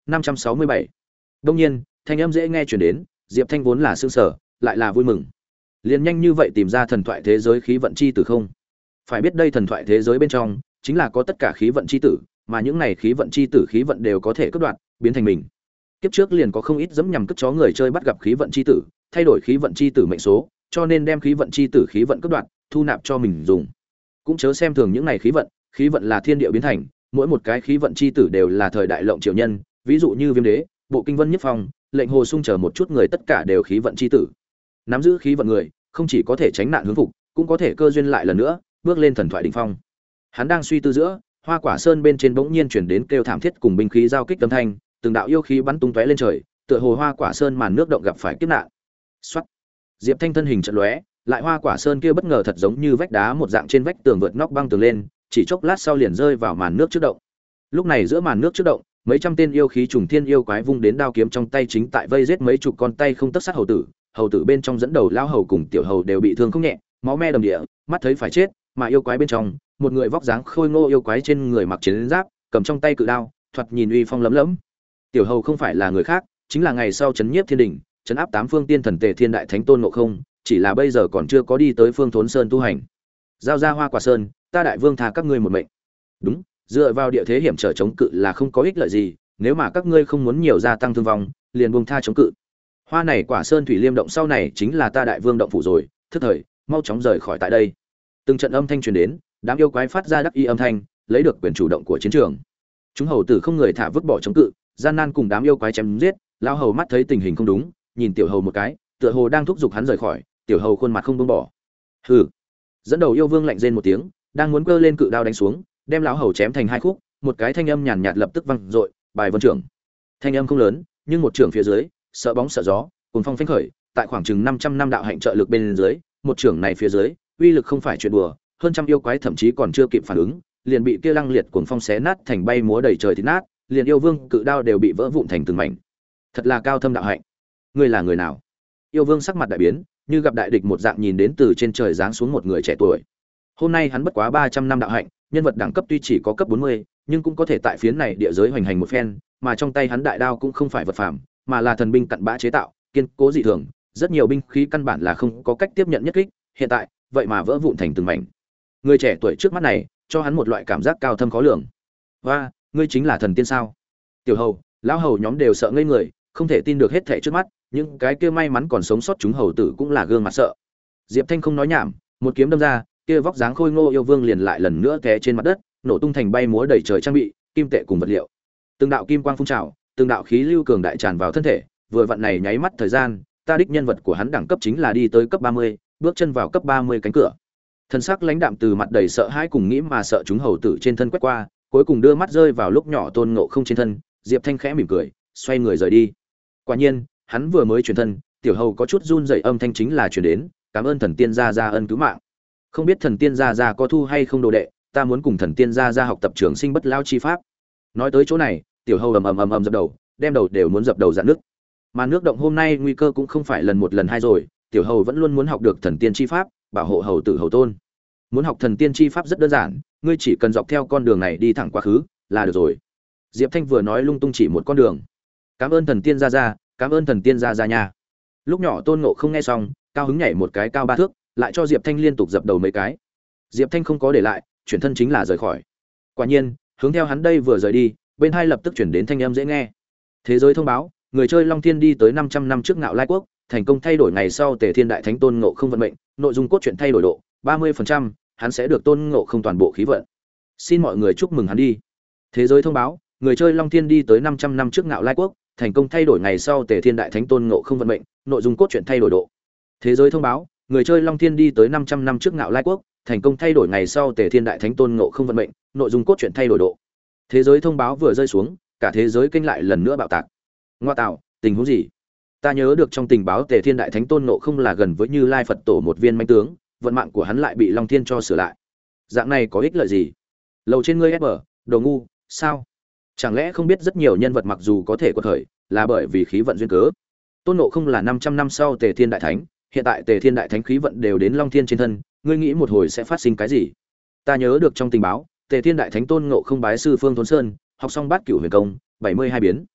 năm trăm sáu mươi bảy. Đông nhiên, thanh âm dễ nghe truyền đến, Diệp Thanh vốn là sương sở, lại là vui mừng. Liền nhanh như vậy tìm ra thần thoại thế giới khí vận chi tử không? Phải biết đây thần thoại thế giới bên trong chính là có tất cả khí vận chi tử, mà những này khí vận chi tử khí vận đều có thể cắt đoạn, biến thành mình. Kiếp trước liền có không ít dẫm nhằm cất chó người chơi bắt gặp khí vận chi tử, thay đổi khí vận chi tử mệnh số, cho nên đem khí vận chi tử khí vận cắt đoạn, thu nạp cho mình dùng. Cũng chớ xem thường những này khí vận, khí vận là thiên địa biến thành, mỗi một cái khí vận chi tử đều là thời đại lộng triều nhân, ví dụ như Viêm Đế, Bộ Kinh Vân Nhất Phong, lệnh Hồ Sung chờ một chút người tất cả đều khí vận chi tử. Nắm giữ khí vận người, không chỉ có thể tránh nạn hướng phục, cũng có thể cơ duyên lại lần nữa, bước lên thần thoại đỉnh phong. Hắn đang suy tư giữa, Hoa Quả Sơn bên trên bỗng nhiên chuyển đến kêu thảm thiết cùng binh khí giao kích âm thanh, từng đạo yêu khí bắn tung tóe lên trời, tựa hồ Hoa Quả Sơn màn nước động gặp phải kiếp nạn. Soát. Diệp Thanh thân hình chợt lóe, lại Hoa Quả Sơn kia bất ngờ thật giống như vách đá một dạng trên vách tường vượt nóc băng tường lên, chỉ chốc lát sau liền rơi vào màn nước trước động. Lúc này giữa màn nước trước động, mấy trăm tên yêu khí trùng thiên yêu quái vung đến đao kiếm trong tay chính tại vây giết mấy chục con tay không tất sát hầu tử, hầu tử bên trong dẫn đầu lão hầu cùng tiểu hầu đều bị thương không nhẹ, máu me đầm địa, mắt thấy phải chết, mà yêu quái bên trong, một người vóc dáng khôi ngô yêu quái trên người mặc chiến giáp, cầm trong tay cự đao, thoạt nhìn uy phong lấm lẫm. Tiểu hầu không phải là người khác, chính là ngày sau chấn nhiếp thiên đỉnh, chấn áp tám phương tiên thần Tề Thiên Đại Thánh Tôn Ngộ Không, chỉ là bây giờ còn chưa có đi tới Phương Thốn Sơn tu hành. Giao ra Hoa Quả Sơn, ta đại vương tha các ngươi một mệnh. Đúng, dựa vào địa thế hiểm trở chống cự là không có ích lợi gì, nếu mà các ngươi không muốn nhiều gia tăng thương vong, liền buông tha chống cự. Hoa này Quả Sơn thủy liêm động sau này chính là ta đại vương động phủ rồi, thức thời, mau chóng rời khỏi tại đây. Từng trận âm thanh truyền đến, đám yêu quái phát ra đắc ý âm thanh, lấy được quyền chủ động của chiến trường. Chúng hầu tử không người thả vứt bỏ chống cự, gian nan cùng đám yêu quái chém giết, lão hầu mắt thấy tình hình không đúng, nhìn tiểu hầu một cái, tựa hồ đang thúc giục hắn rời khỏi, tiểu hầu khuôn mặt không buông bỏ. Hừ. Dẫn đầu yêu vương lạnh rên một tiếng, đang muốn cơ lên cự đao đánh xuống, đem lão hầu chém thành hai khúc, một cái thanh âm nhàn nhạt lập tức vang dội, bài vân trưởng. Thanh âm không lớn, nhưng một trưởng phía dưới, sợ bóng sợ gió, cuồng phong phanh khởi, tại khoảng chừng năm trăm năm đạo hạnh trợ lực bên dưới, một trưởng này phía dưới, uy lực không phải chuyện đùa, hơn trăm yêu quái thậm chí còn chưa kịp phản ứng, liền bị kia lăng liệt cuồng phong xé nát thành bay múa đầy trời thít nát, liền yêu vương cự đao đều bị vỡ vụn thành từng mảnh. Thật là cao thâm đạo hạnh. Ngươi là người nào? Yêu vương sắc mặt đại biến, như gặp đại địch một dạng nhìn đến từ trên trời giáng xuống một người trẻ tuổi. Hôm nay hắn bất quá ba trăm năm đạo hạnh, nhân vật đẳng cấp tuy chỉ có cấp bốn mươi, nhưng cũng có thể tại phiến này địa giới hoành hành một phen, mà trong tay hắn đại đao cũng không phải vật phàm, mà là thần binh cặn bã chế tạo, kiên cố dị thường, rất nhiều binh khí căn bản là không có cách tiếp nhận nhất kích, hiện tại, vậy mà vỡ vụn thành từng mảnh. Người trẻ tuổi trước mắt này, cho hắn một loại cảm giác cao thâm khó lường. "Oa, ngươi chính là thần tiên sao?" Tiểu hầu, lão hầu nhóm đều sợ ngây người, không thể tin được hết thảy trước mắt, những cái kia may mắn còn sống sót chúng hầu tử cũng là gương mặt sợ. Diệp Thanh không nói nhảm, một kiếm đâm ra, kia vóc dáng khôi ngô yêu vương liền lại lần nữa té trên mặt đất, nổ tung thành bay múa đầy trời trang bị, kim tệ cùng vật liệu. Từng đạo kim quang phun trào, từng đạo khí lưu cường đại tràn vào thân thể, vừa vặn này nháy mắt thời gian, ta đích nhân vật của hắn đẳng cấp chính là đi tới cấp ba mươi, bước chân vào cấp ba mươi cánh cửa. Thân sắc lãnh đạm từ mặt đầy sợ hãi cùng nghĩ mà sợ chúng hầu tử trên thân quét qua, cuối cùng đưa mắt rơi vào lúc nhỏ Tôn Ngộ Không trên thân, Diệp Thanh khẽ mỉm cười, xoay người rời đi. Quả nhiên, hắn vừa mới chuyển thân, tiểu hầu có chút run rẩy âm thanh chính là truyền đến, cảm ơn thần tiên gia gia ân cứu mạng. Không biết thần tiên gia gia có thu hay không đồ đệ, ta muốn cùng thần tiên gia gia học tập trường sinh bất lao chi pháp. Nói tới chỗ này, tiểu hầu ầm ầm ầm ầm dập đầu, đem đầu đều muốn dập đầu dạn nước. Mà nước động hôm nay nguy cơ cũng không phải lần một lần hai rồi, tiểu hầu vẫn luôn muốn học được thần tiên chi pháp, bảo hộ hầu tử hầu tôn. Muốn học thần tiên chi pháp rất đơn giản, ngươi chỉ cần dọc theo con đường này đi thẳng quá khứ là được rồi. Diệp Thanh vừa nói lung tung chỉ một con đường. Cảm ơn thần tiên gia gia, cảm ơn thần tiên gia gia nha. Lúc nhỏ Tôn Ngộ không nghe xong, cao hứng nhảy một cái cao ba thước, lại cho Diệp Thanh liên tục dập đầu mấy cái. Diệp Thanh không có để lại, chuyển thân chính là rời khỏi. Quả nhiên, hướng theo hắn đây vừa rời đi, bên hai lập tức chuyển đến thanh âm dễ nghe. Thế giới thông báo, người chơi Long Thiên đi tới năm trăm năm trước Ngạo Lai Quốc, thành công thay đổi ngày sau Tề Thiên Đại Thánh Tôn Ngộ không vận mệnh, nội dung cốt truyện thay đổi độ ba mươi phần trăm, hắn sẽ được Tôn Ngộ không toàn bộ khí vận. Xin mọi người chúc mừng hắn đi. Thế giới thông báo, người chơi Long Thiên đi tới năm trăm năm trước Ngạo Lai Quốc, thành công thay đổi ngày sau Tề Thiên Đại Thánh Tôn Ngộ không vận mệnh, nội dung cốt truyện thay đổi độ. Thế giới thông báo, người chơi Long Thiên đi tới năm trăm năm trước Ngạo Lai Quốc, thành công thay đổi ngày sau Tề Thiên Đại Thánh Tôn Ngộ không vận mệnh, nội dung cốt truyện thay đổi độ. Thế giới thông báo vừa rơi xuống, cả thế giới kinh lại lần nữa bạo tạc. Ngoa tạo, tình huống gì? Ta nhớ được trong tình báo Tề Thiên Đại Thánh Tôn Ngộ không là gần với Như Lai Phật Tổ một viên mãnh tướng, vận mạng của hắn lại bị Long Thiên cho sửa lại. Dạng này có ích lợi gì? Lầu trên ngươi ép ở, đồ ngu, sao? Chẳng lẽ không biết rất nhiều nhân vật mặc dù có thể quật khởi, là bởi vì khí vận duyên cớ. Tôn Ngộ không là năm trăm năm sau Tề Thiên Đại Thánh, hiện tại Tề Thiên Đại Thánh khí vận đều đến Long Thiên trên thân, ngươi nghĩ một hồi sẽ phát sinh cái gì? Ta nhớ được trong tình báo, Tề Thiên Đại Thánh Tôn Ngộ không bái sư Phương Thốn Sơn, học xong Bát Cửu Huyền Công, bảy mươi hai biến.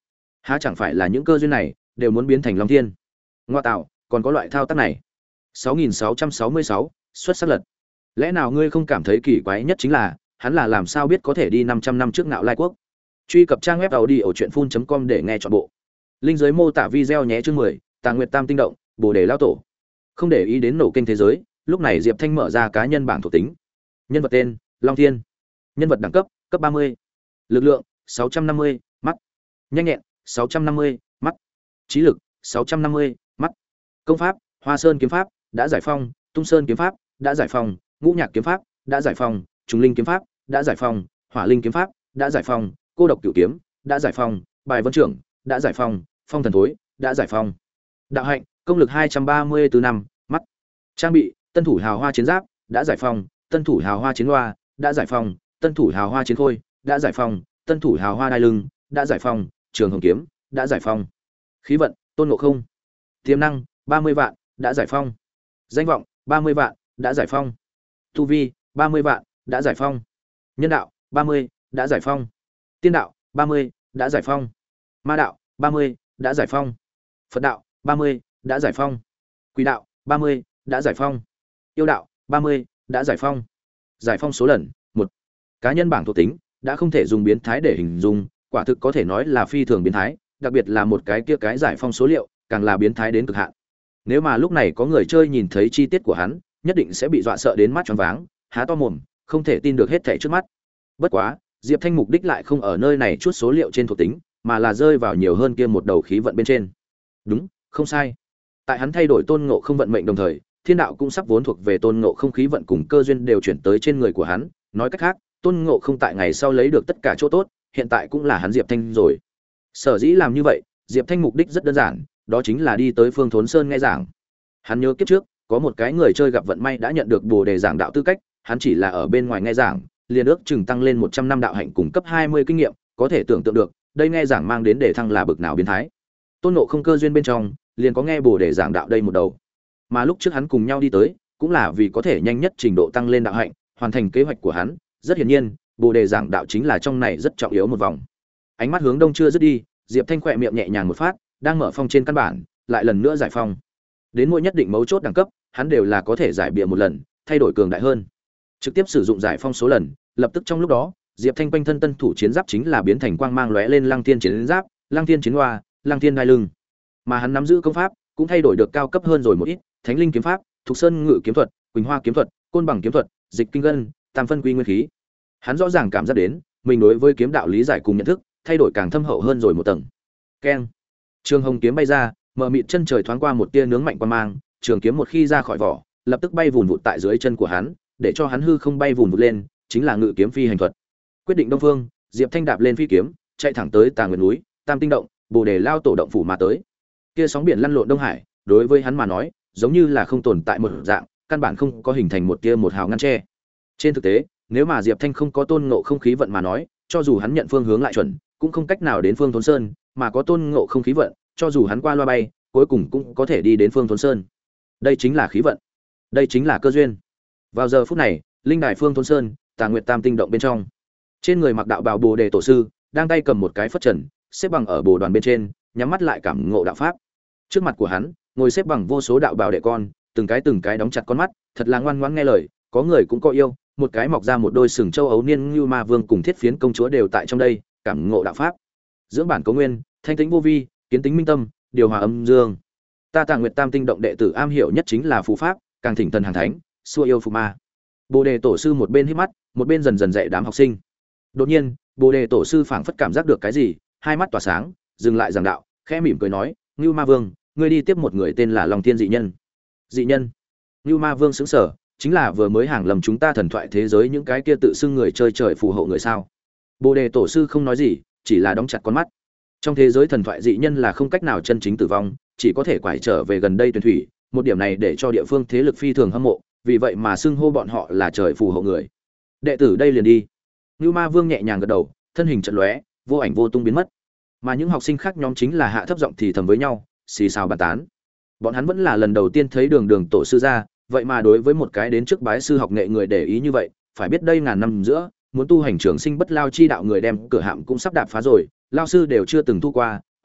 Há chẳng phải là những cơ duyên này đều muốn biến thành long thiên? Ngoa tạo, còn có loại thao tác này. sáu nghìn sáu trăm sáu mươi sáu, xuất sắc lật. Lẽ nào ngươi không cảm thấy kỳ quái nhất chính là, hắn là làm sao biết có thể đi năm trăm năm trước Ngạo Lai quốc? Truy cập trang web audiochuyenphun chấm com để nghe trọn bộ. Link dưới mô tả video nhé. Chương mười, Tà Nguyệt Tam tinh động, Bồ Đề lão tổ. Không để ý đến nổ kênh thế giới, lúc này Diệp Thanh mở ra cá nhân bảng thuộc tính. Nhân vật tên: Long Thiên. Nhân vật đẳng cấp: cấp ba mươi. Lực lượng: sáu trăm năm mươi, mắt. Nhanh nhẹn: sáu trăm năm mươi, mắt. Trí lực: sáu trăm năm mươi, mắt. Công pháp: Hoa Sơn kiếm pháp, đã giải phong; Tung Sơn kiếm pháp, đã giải phong; Ngũ Nhạc kiếm pháp, đã giải phong; Trùng Linh kiếm pháp, đã giải phong; Hỏa Linh kiếm pháp, đã giải phong; Cô độc cửu kiếm, đã giải phong; Bài Vân trưởng, đã giải phong; Phong thần thối, đã giải phong. Đạo hạnh: công lực hai trăm ba mươi tư năm, mắt. Trang bị: Tân thủ hào hoa chiến giáp, đã giải phong; Tân thủ hào hoa chiến loa, đã giải phong; Tân thủ hào hoa chiến khôi, đã giải phong; Tân thủ hào hoa đai lưng, đã giải phong; Trường hồng kiếm, đã giải phong. Khí vận: Tôn Ngộ Không. Tiềm năng: ba mươi vạn, đã giải phong. Danh vọng: ba mươi vạn, đã giải phong. Tu vi: ba mươi vạn, đã giải phong. Nhân đạo: ba mươi, đã giải phong. Tiên đạo: ba mươi, đã giải phong. Ma đạo: ba mươi, đã giải phong. Phật đạo: ba mươi, đã giải phong. Quỷ đạo: ba mươi, đã giải phong. Yêu đạo: ba mươi, đã giải phong. Giải phong số lần: một. Cá nhân bảng thuộc tính đã không thể dùng biến thái để hình dung, quả thực có thể nói là phi thường biến thái, đặc biệt là một cái kia cái giải phong số liệu, càng là biến thái đến cực hạn. Nếu mà lúc này có người chơi nhìn thấy chi tiết của hắn, nhất định sẽ bị dọa sợ đến mắt tròn váng, há to mồm, không thể tin được hết thảy trước mắt. Bất quá, Diệp Thanh mục đích lại không ở nơi này chút số liệu trên thuộc tính, mà là rơi vào nhiều hơn kia một đầu khí vận bên trên. Đúng, không sai. Tại hắn thay đổi Tôn Ngộ Không vận mệnh đồng thời, thiên đạo cũng sắp vốn thuộc về Tôn Ngộ Không khí vận cùng cơ duyên đều chuyển tới trên người của hắn, nói cách khác, Tôn Ngộ Không tại ngày sau lấy được tất cả chỗ tốt, hiện tại cũng là hắn Diệp Thanh rồi. Sở dĩ làm như vậy, Diệp Thanh mục đích rất đơn giản, đó chính là đi tới Phương Thốn Sơn nghe giảng. Hắn nhớ kiếp trước, có một cái người chơi gặp vận may đã nhận được Bồ Đề giảng đạo tư cách, hắn chỉ là ở bên ngoài nghe giảng, liền ước chừng tăng lên một trăm năm đạo hạnh cùng cấp hai mươi kinh nghiệm, có thể tưởng tượng được, đây nghe giảng mang đến để thăng là bực nào biến thái. Tôn Ngộ Không cơ duyên bên trong, liền có nghe Bồ Đề giảng đạo đây một đầu. Mà lúc trước hắn cùng nhau đi tới, cũng là vì có thể nhanh nhất trình độ tăng lên đạo hạnh, hoàn thành kế hoạch của hắn, rất hiển nhiên, Bồ Đề giảng đạo chính là trong này rất trọng yếu một vòng. Ánh mắt hướng đông chưa dứt đi, Diệp Thanh khỏe miệng nhẹ nhàng một phát, đang mở phong trên căn bản, lại lần nữa giải phong. Đến mỗi nhất định mấu chốt đẳng cấp, hắn đều là có thể giải bịa một lần, thay đổi cường đại hơn. Trực tiếp sử dụng giải phong số lần, lập tức trong lúc đó, Diệp Thanh quanh thân tân thủ chiến giáp chính là biến thành quang mang lóe lên Lăng Thiên chiến giáp, Lăng Thiên chiến hoa, Lăng Thiên đai lưng. Mà hắn nắm giữ công pháp, cũng thay đổi được cao cấp hơn rồi một ít, Thánh Linh kiếm pháp, Thục Sơn ngự kiếm thuật, Quỳnh Hoa kiếm thuật, Côn bằng kiếm thuật, Dịch kinh ngân, Tam phân quy nguyên khí. Hắn rõ ràng cảm giác đến, mình đối với kiếm đạo lý giải cùng nhận thức, thay đổi càng thâm hậu hơn rồi một tầng. Keng. Trường hồng kiếm bay ra, mở mịt chân trời thoáng qua một tia nướng mạnh quang mang, trường kiếm một khi ra khỏi vỏ, lập tức bay vụn vụt tại dưới chân của hắn, để cho hắn hư không bay vụn vụt lên, chính là ngự kiếm phi hành thuật. Quyết định Đông Phương, Diệp Thanh đạp lên phi kiếm, chạy thẳng tới Tà Nguyệt núi, Tam tinh động, Bồ Đề lao tổ động phủ mà tới. Kia sóng biển lăn lộn Đông Hải, đối với hắn mà nói, giống như là không tồn tại một dạng, căn bản không có hình thành một tia một hào ngăn che. Trên thực tế, nếu mà Diệp Thanh không có Tôn Ngộ Không khí vận mà nói, cho dù hắn nhận phương hướng lại chuẩn, cũng không cách nào đến Phương Thốn Sơn, mà có Tôn Ngộ Không khí vận, cho dù hắn qua loa bay, cuối cùng cũng có thể đi đến Phương Thốn Sơn. Đây chính là khí vận, đây chính là cơ duyên. Vào giờ phút này, linh đài Phương Thốn Sơn, Tà Nguyệt Tam tinh động bên trong, trên người mặc đạo bào Bồ Đề tổ sư, đang tay cầm một cái phất trần, xếp bằng ở bồ đoàn bên trên, nhắm mắt lại cảm ngộ đạo pháp. Trước mặt của hắn, ngồi xếp bằng vô số đạo bào đệ con, từng cái từng cái đóng chặt con mắt, thật là ngoan ngoãn nghe lời, có người cũng có yêu, một cái mọc ra một đôi sừng châu ấu niên Ngưu Ma Vương cùng Thiết Phiến công chúa đều tại trong đây, cảm ngộ đạo pháp. Dưỡng bản cấu nguyên, thanh tĩnh vô vi, kiến tính minh tâm, điều hòa âm dương. Ta Tà Nguyệt Tam tinh động đệ tử am hiểu nhất chính là phù pháp, càng thỉnh thần hàng thánh, xua yêu phù ma. Bồ Đề tổ sư một bên híp mắt, một bên dần dần dạy đám học sinh. Đột nhiên, Bồ Đề tổ sư phảng phất cảm giác được cái gì, hai mắt tỏa sáng, dừng lại giảng đạo, khẽ mỉm cười nói, "Ngưu Ma Vương, ngươi đi tiếp một người tên là Long Thiên dị nhân." Dị nhân? Ngưu Ma Vương sững sờ, chính là vừa mới hàng lầm chúng ta thần thoại thế giới những cái kia tự xưng người chơi trời phù hộ người sao? Bồ Đề tổ sư không nói gì, chỉ là đóng chặt con mắt. Trong thế giới thần thoại dị nhân là không cách nào chân chính tử vong, chỉ có thể quải trở về gần đây tuyển thủy, một điểm này để cho địa phương thế lực phi thường hâm mộ, vì vậy mà xưng hô bọn họ là trời phù hộ người. Đệ tử đây liền đi. Ngưu Ma Vương nhẹ nhàng gật đầu, thân hình chợt lóe, vô ảnh vô tung biến mất. Mà những học sinh khác nhóm chính là hạ thấp giọng thì thầm với nhau, xì xào bàn tán. Bọn hắn vẫn là lần đầu tiên thấy Đường Đường tổ sư ra, vậy mà đối với một cái đến trước bái sư học nghệ người để ý như vậy, phải biết đây ngàn năm giữa, muốn tu hành trường sinh bất lao chi đạo người đem cửa hạm cũng sắp đạp phá rồi, lao sư đều chưa từng thu qua,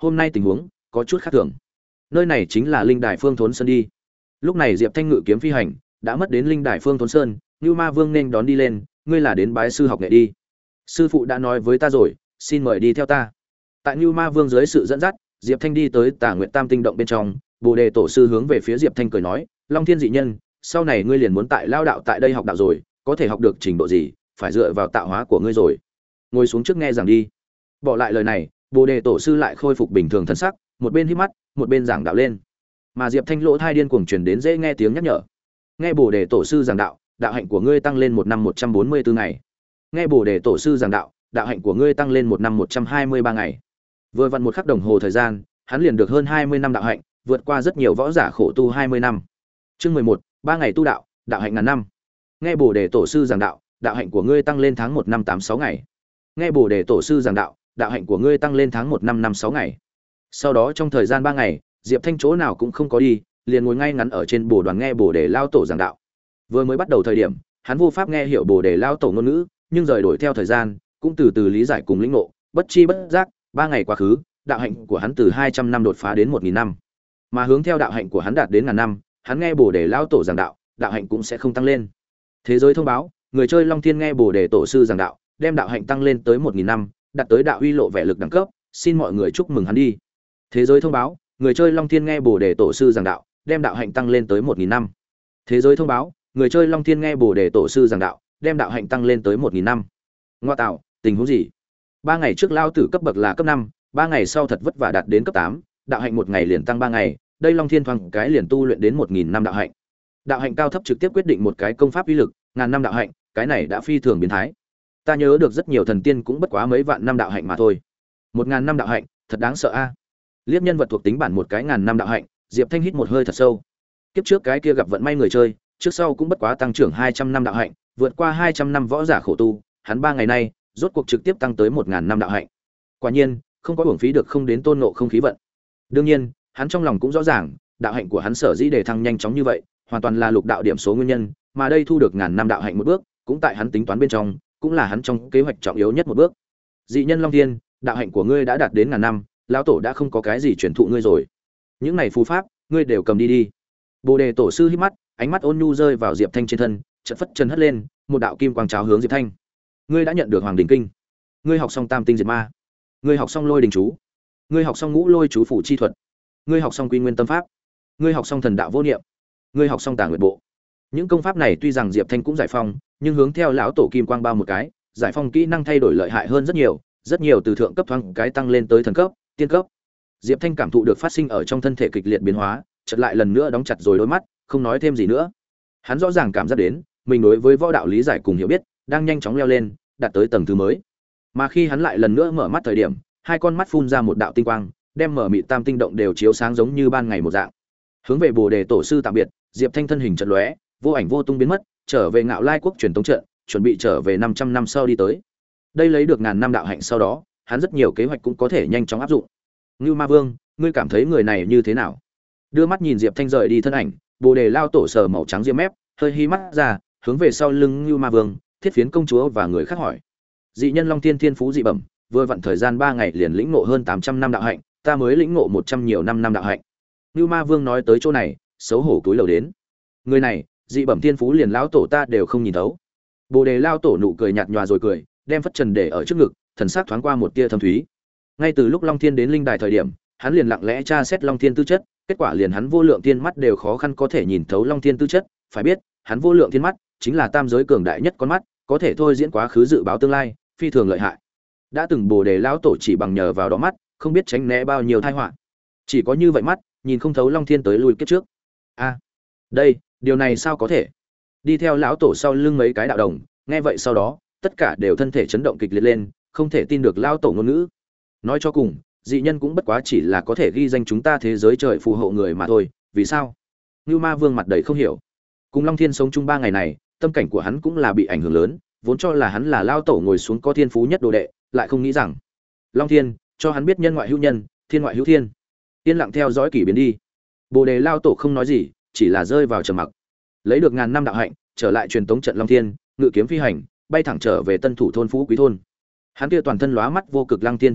hôm nay tình huống có chút khác thường. Nơi này chính là linh đài Phương Thốn Sơn đi. Lúc này Diệp Thanh ngự kiếm phi hành, đã mất đến linh đài Phương Thốn Sơn, Nưu Ma Vương nên đón đi lên, ngươi là đến bái sư học nghệ đi. Sư phụ đã nói với ta rồi, xin mời đi theo ta. Tại Nưu Ma Vương dưới sự dẫn dắt, Diệp Thanh đi tới Tà Nguyệt Tam Tinh động bên trong, Bồ Đề tổ sư hướng về phía Diệp Thanh cười nói, Long Thiên dị nhân, sau này ngươi liền muốn tại lao đạo tại đây học đạo rồi, có thể học được trình độ gì, phải dựa vào tạo hóa của ngươi rồi. Ngồi xuống trước nghe giảng đi. Bỏ lại lời này, Bồ Đề tổ sư lại khôi phục bình thường thân sắc, một bên híp mắt, một bên giảng đạo lên. Mà Diệp Thanh lỗ thai điên cuồng truyền đến dễ nghe tiếng nhắc nhở. Nghe Bồ Đề tổ sư giảng đạo, đạo hạnh của ngươi tăng lên một năm một trăm bốn mươi tư ngày. Nghe Bồ Đề tổ sư giảng đạo, đạo hạnh của ngươi tăng lên một năm một trăm hai mươi ba ngày. Vừa vặn một khắc đồng hồ thời gian, hắn liền được hơn hai mươi năm đạo hạnh, vượt qua rất nhiều võ giả khổ tu hai mươi năm. Chương mười một, ba ngày tu đạo, đạo hạnh ngàn năm. Nghe Bồ Đề tổ sư giảng đạo, đạo hạnh của ngươi tăng lên tháng một năm tám sáu ngày. Nghe Bồ Đề tổ sư giảng đạo, đạo hạnh của ngươi tăng lên tháng một năm năm sáu ngày. Sau đó trong thời gian ba ngày, Diệp Thanh chỗ nào cũng không có đi, liền ngồi ngay ngắn ở trên bồ đoàn nghe Bồ Đề lao tổ giảng đạo. Vừa mới bắt đầu thời điểm, hắn vô pháp nghe hiểu Bồ Đề lao tổ ngôn ngữ, nhưng rời đổi theo thời gian, cũng từ từ lý giải cùng lĩnh ngộ, bất chi bất giác, ba ngày quá khứ, đạo hạnh của hắn từ hai trăm năm đột phá đến một nghìn năm. Mà hướng theo đạo hạnh của hắn đạt đến ngàn năm, hắn nghe Bồ Đề lao tổ giảng đạo, đạo hạnh cũng sẽ không tăng lên. Thế giới thông báo, người chơi Long Thiên nghe Bồ Đề tổ sư giảng đạo, đem đạo hạnh tăng lên tới một nghìn năm, đạt tới đạo uy lộ vẻ lực đẳng cấp, xin mọi người chúc mừng hắn đi. Thế giới thông báo, người chơi Long Thiên nghe Bồ Đề tổ sư giảng đạo, đem đạo hạnh tăng lên tới một nghìn năm. Thế giới thông báo, người chơi Long Thiên nghe Bồ Đề tổ sư giảng đạo, đem đạo hạnh tăng lên tới một nghìn năm. Ngoa tạo, tình huống gì? Ba ngày trước lao tử cấp bậc là cấp năm, ba ngày sau thật vất vả đạt đến cấp tám, đạo hạnh một ngày liền tăng ba ngày, đây Long Thiên thoáng cái liền tu luyện đến một nghìn năm đạo hạnh. Đạo hạnh cao thấp trực tiếp quyết định một cái công pháp uy lực, ngàn năm đạo hạnh, cái này đã phi thường biến thái. Ta nhớ được rất nhiều thần tiên cũng bất quá mấy vạn năm đạo hạnh mà thôi. Một ngàn năm đạo hạnh, thật đáng sợ a. Liếc nhân vật thuộc tính bản một cái ngàn năm đạo hạnh, Diệp Thanh hít một hơi thật sâu. Kiếp trước cái kia gặp vận may người chơi, trước sau cũng bất quá tăng trưởng hai trăm năm đạo hạnh, vượt qua hai trăm năm võ giả khổ tu, hắn ba ngày nay, rốt cuộc trực tiếp tăng tới một ngàn năm đạo hạnh. Quả nhiên, không có uổng phí được không đến tôn ngộ không khí vận. Đương nhiên, hắn trong lòng cũng rõ ràng, đạo hạnh của hắn sở dĩ đề thăng nhanh chóng như vậy, hoàn toàn là lục đạo điểm số nguyên nhân, mà đây thu được ngàn năm đạo hạnh một bước, cũng tại hắn tính toán bên trong, cũng là hắn trong kế hoạch trọng yếu nhất một bước. Dị nhân Long Thiên, đạo hạnh của ngươi đã đạt đến ngàn năm, lão tổ đã không có cái gì truyền thụ ngươi rồi. Những này phù pháp, ngươi đều cầm đi đi. Bồ Đề tổ sư hít mắt, ánh mắt ôn nhu rơi vào Diệp Thanh trên thân, chợt phất chân hất lên, một đạo kim quang cháo hướng Diệp Thanh. Ngươi đã nhận được Hoàng Đỉnh Kinh. Ngươi học xong Tam Tinh Diệt Ma. Ngươi học xong Lôi Đình chú. Ngươi học xong Ngũ Lôi chú phủ chi thuật. Ngươi học xong Quy Nguyên Tâm pháp. Ngươi học xong Thần Đạo Vô Niệm. Ngươi học xong Tà Nguyệt Bộ. Những công pháp này tuy rằng Diệp Thanh cũng giải phong, nhưng hướng theo lão tổ kim quang bao một cái, giải phong kỹ năng thay đổi lợi hại hơn rất nhiều, rất nhiều từ thượng cấp thoáng cái tăng lên tới thần cấp, tiên cấp. Diệp Thanh cảm thụ được phát sinh ở trong thân thể kịch liệt biến hóa, chợt lại lần nữa đóng chặt rồi đôi mắt, không nói thêm gì nữa. Hắn rõ ràng cảm giác đến, mình đối với võ đạo lý giải cùng hiểu biết đang nhanh chóng leo lên, đạt tới tầng thứ mới. Mà khi hắn lại lần nữa mở mắt thời điểm, hai con mắt phun ra một đạo tinh quang, đem mở mịt tam tinh động đều chiếu sáng giống như ban ngày một dạng. Hướng về Bồ Đề tổ sư tạm biệt, Diệp Thanh thân hình chợt lóe, vô ảnh vô tung biến mất, trở về Ngạo Lai quốc truyền tống trận, chuẩn bị trở về năm trăm năm sau đi tới. Đây lấy được ngàn năm đạo hạnh sau đó, hắn rất nhiều kế hoạch cũng có thể nhanh chóng áp dụng. Ngưu Ma Vương, ngươi cảm thấy người này như thế nào? Đưa mắt nhìn Diệp Thanh rời đi thân ảnh, Bồ Đề lao tổ sờ màu trắng diêm mép, hơi hí mắt ra, hướng về sau lưng Ngưu Ma Vương, Thiết Phiến công chúa và người khác hỏi. Dị nhân Long Thiên thiên phú dị bẩm, vừa vặn thời gian ba ngày liền lĩnh ngộ hơn tám trăm năm đạo hạnh, ta mới lĩnh ngộ một trăm nhiều năm năm đạo hạnh. Ngưu Ma Vương nói tới chỗ này, xấu hổ cúi đầu đến. Người này, dị bẩm thiên phú liền lão tổ ta đều không nhìn thấu. Bồ Đề lao tổ nụ cười nhạt nhòa rồi cười, đem phất trần để ở trước ngực, thần sắc thoáng qua một tia thâm thúy. Ngay từ lúc Long Thiên đến linh đài thời điểm, hắn liền lặng lẽ tra xét Long Thiên tư chất, kết quả liền hắn vô lượng thiên mắt đều khó khăn có thể nhìn thấu Long Thiên tư chất, phải biết, hắn vô lượng thiên mắt chính là tam giới cường đại nhất con mắt, có thể thôi diễn quá khứ dự báo tương lai, phi thường lợi hại. Đã từng Bồ Đề lão tổ chỉ bằng nhờ vào đó mắt, không biết tránh né bao nhiêu tai họa. Chỉ có như vậy mắt, nhìn không thấu Long Thiên tới lui kiếp trước. A, đây, điều này sao có thể? Đi theo lão tổ sau lưng mấy cái đạo đồng, nghe vậy sau đó, tất cả đều thân thể chấn động kịch liệt lên, không thể tin được lão tổ ngôn ngữ. Nói cho cùng, dị nhân cũng bất quá chỉ là có thể ghi danh chúng ta thế giới trời phù hộ người mà thôi, vì sao? Ngưu Ma Vương mặt đầy không hiểu. Cùng Long Thiên sống chung ba ngày này, tâm cảnh của hắn cũng là bị ảnh hưởng lớn, vốn cho là hắn là lao tổ ngồi xuống có thiên phú nhất đồ đệ, lại không nghĩ rằng Long Thiên cho hắn biết nhân ngoại hữu nhân, thiên ngoại hữu thiên. Yên lặng theo dõi kỷ biến đi. Bồ Đề lao tổ không nói gì, chỉ là rơi vào trầm mặc. Lấy được ngàn năm đạo hạnh, trở lại truyền tống trận Long Thiên, ngự kiếm phi hành, bay thẳng trở về Tân Thủ thôn Phú Quý thôn. Hắn kia toàn thân lóa mắt vô cực lăng tiên trang phục,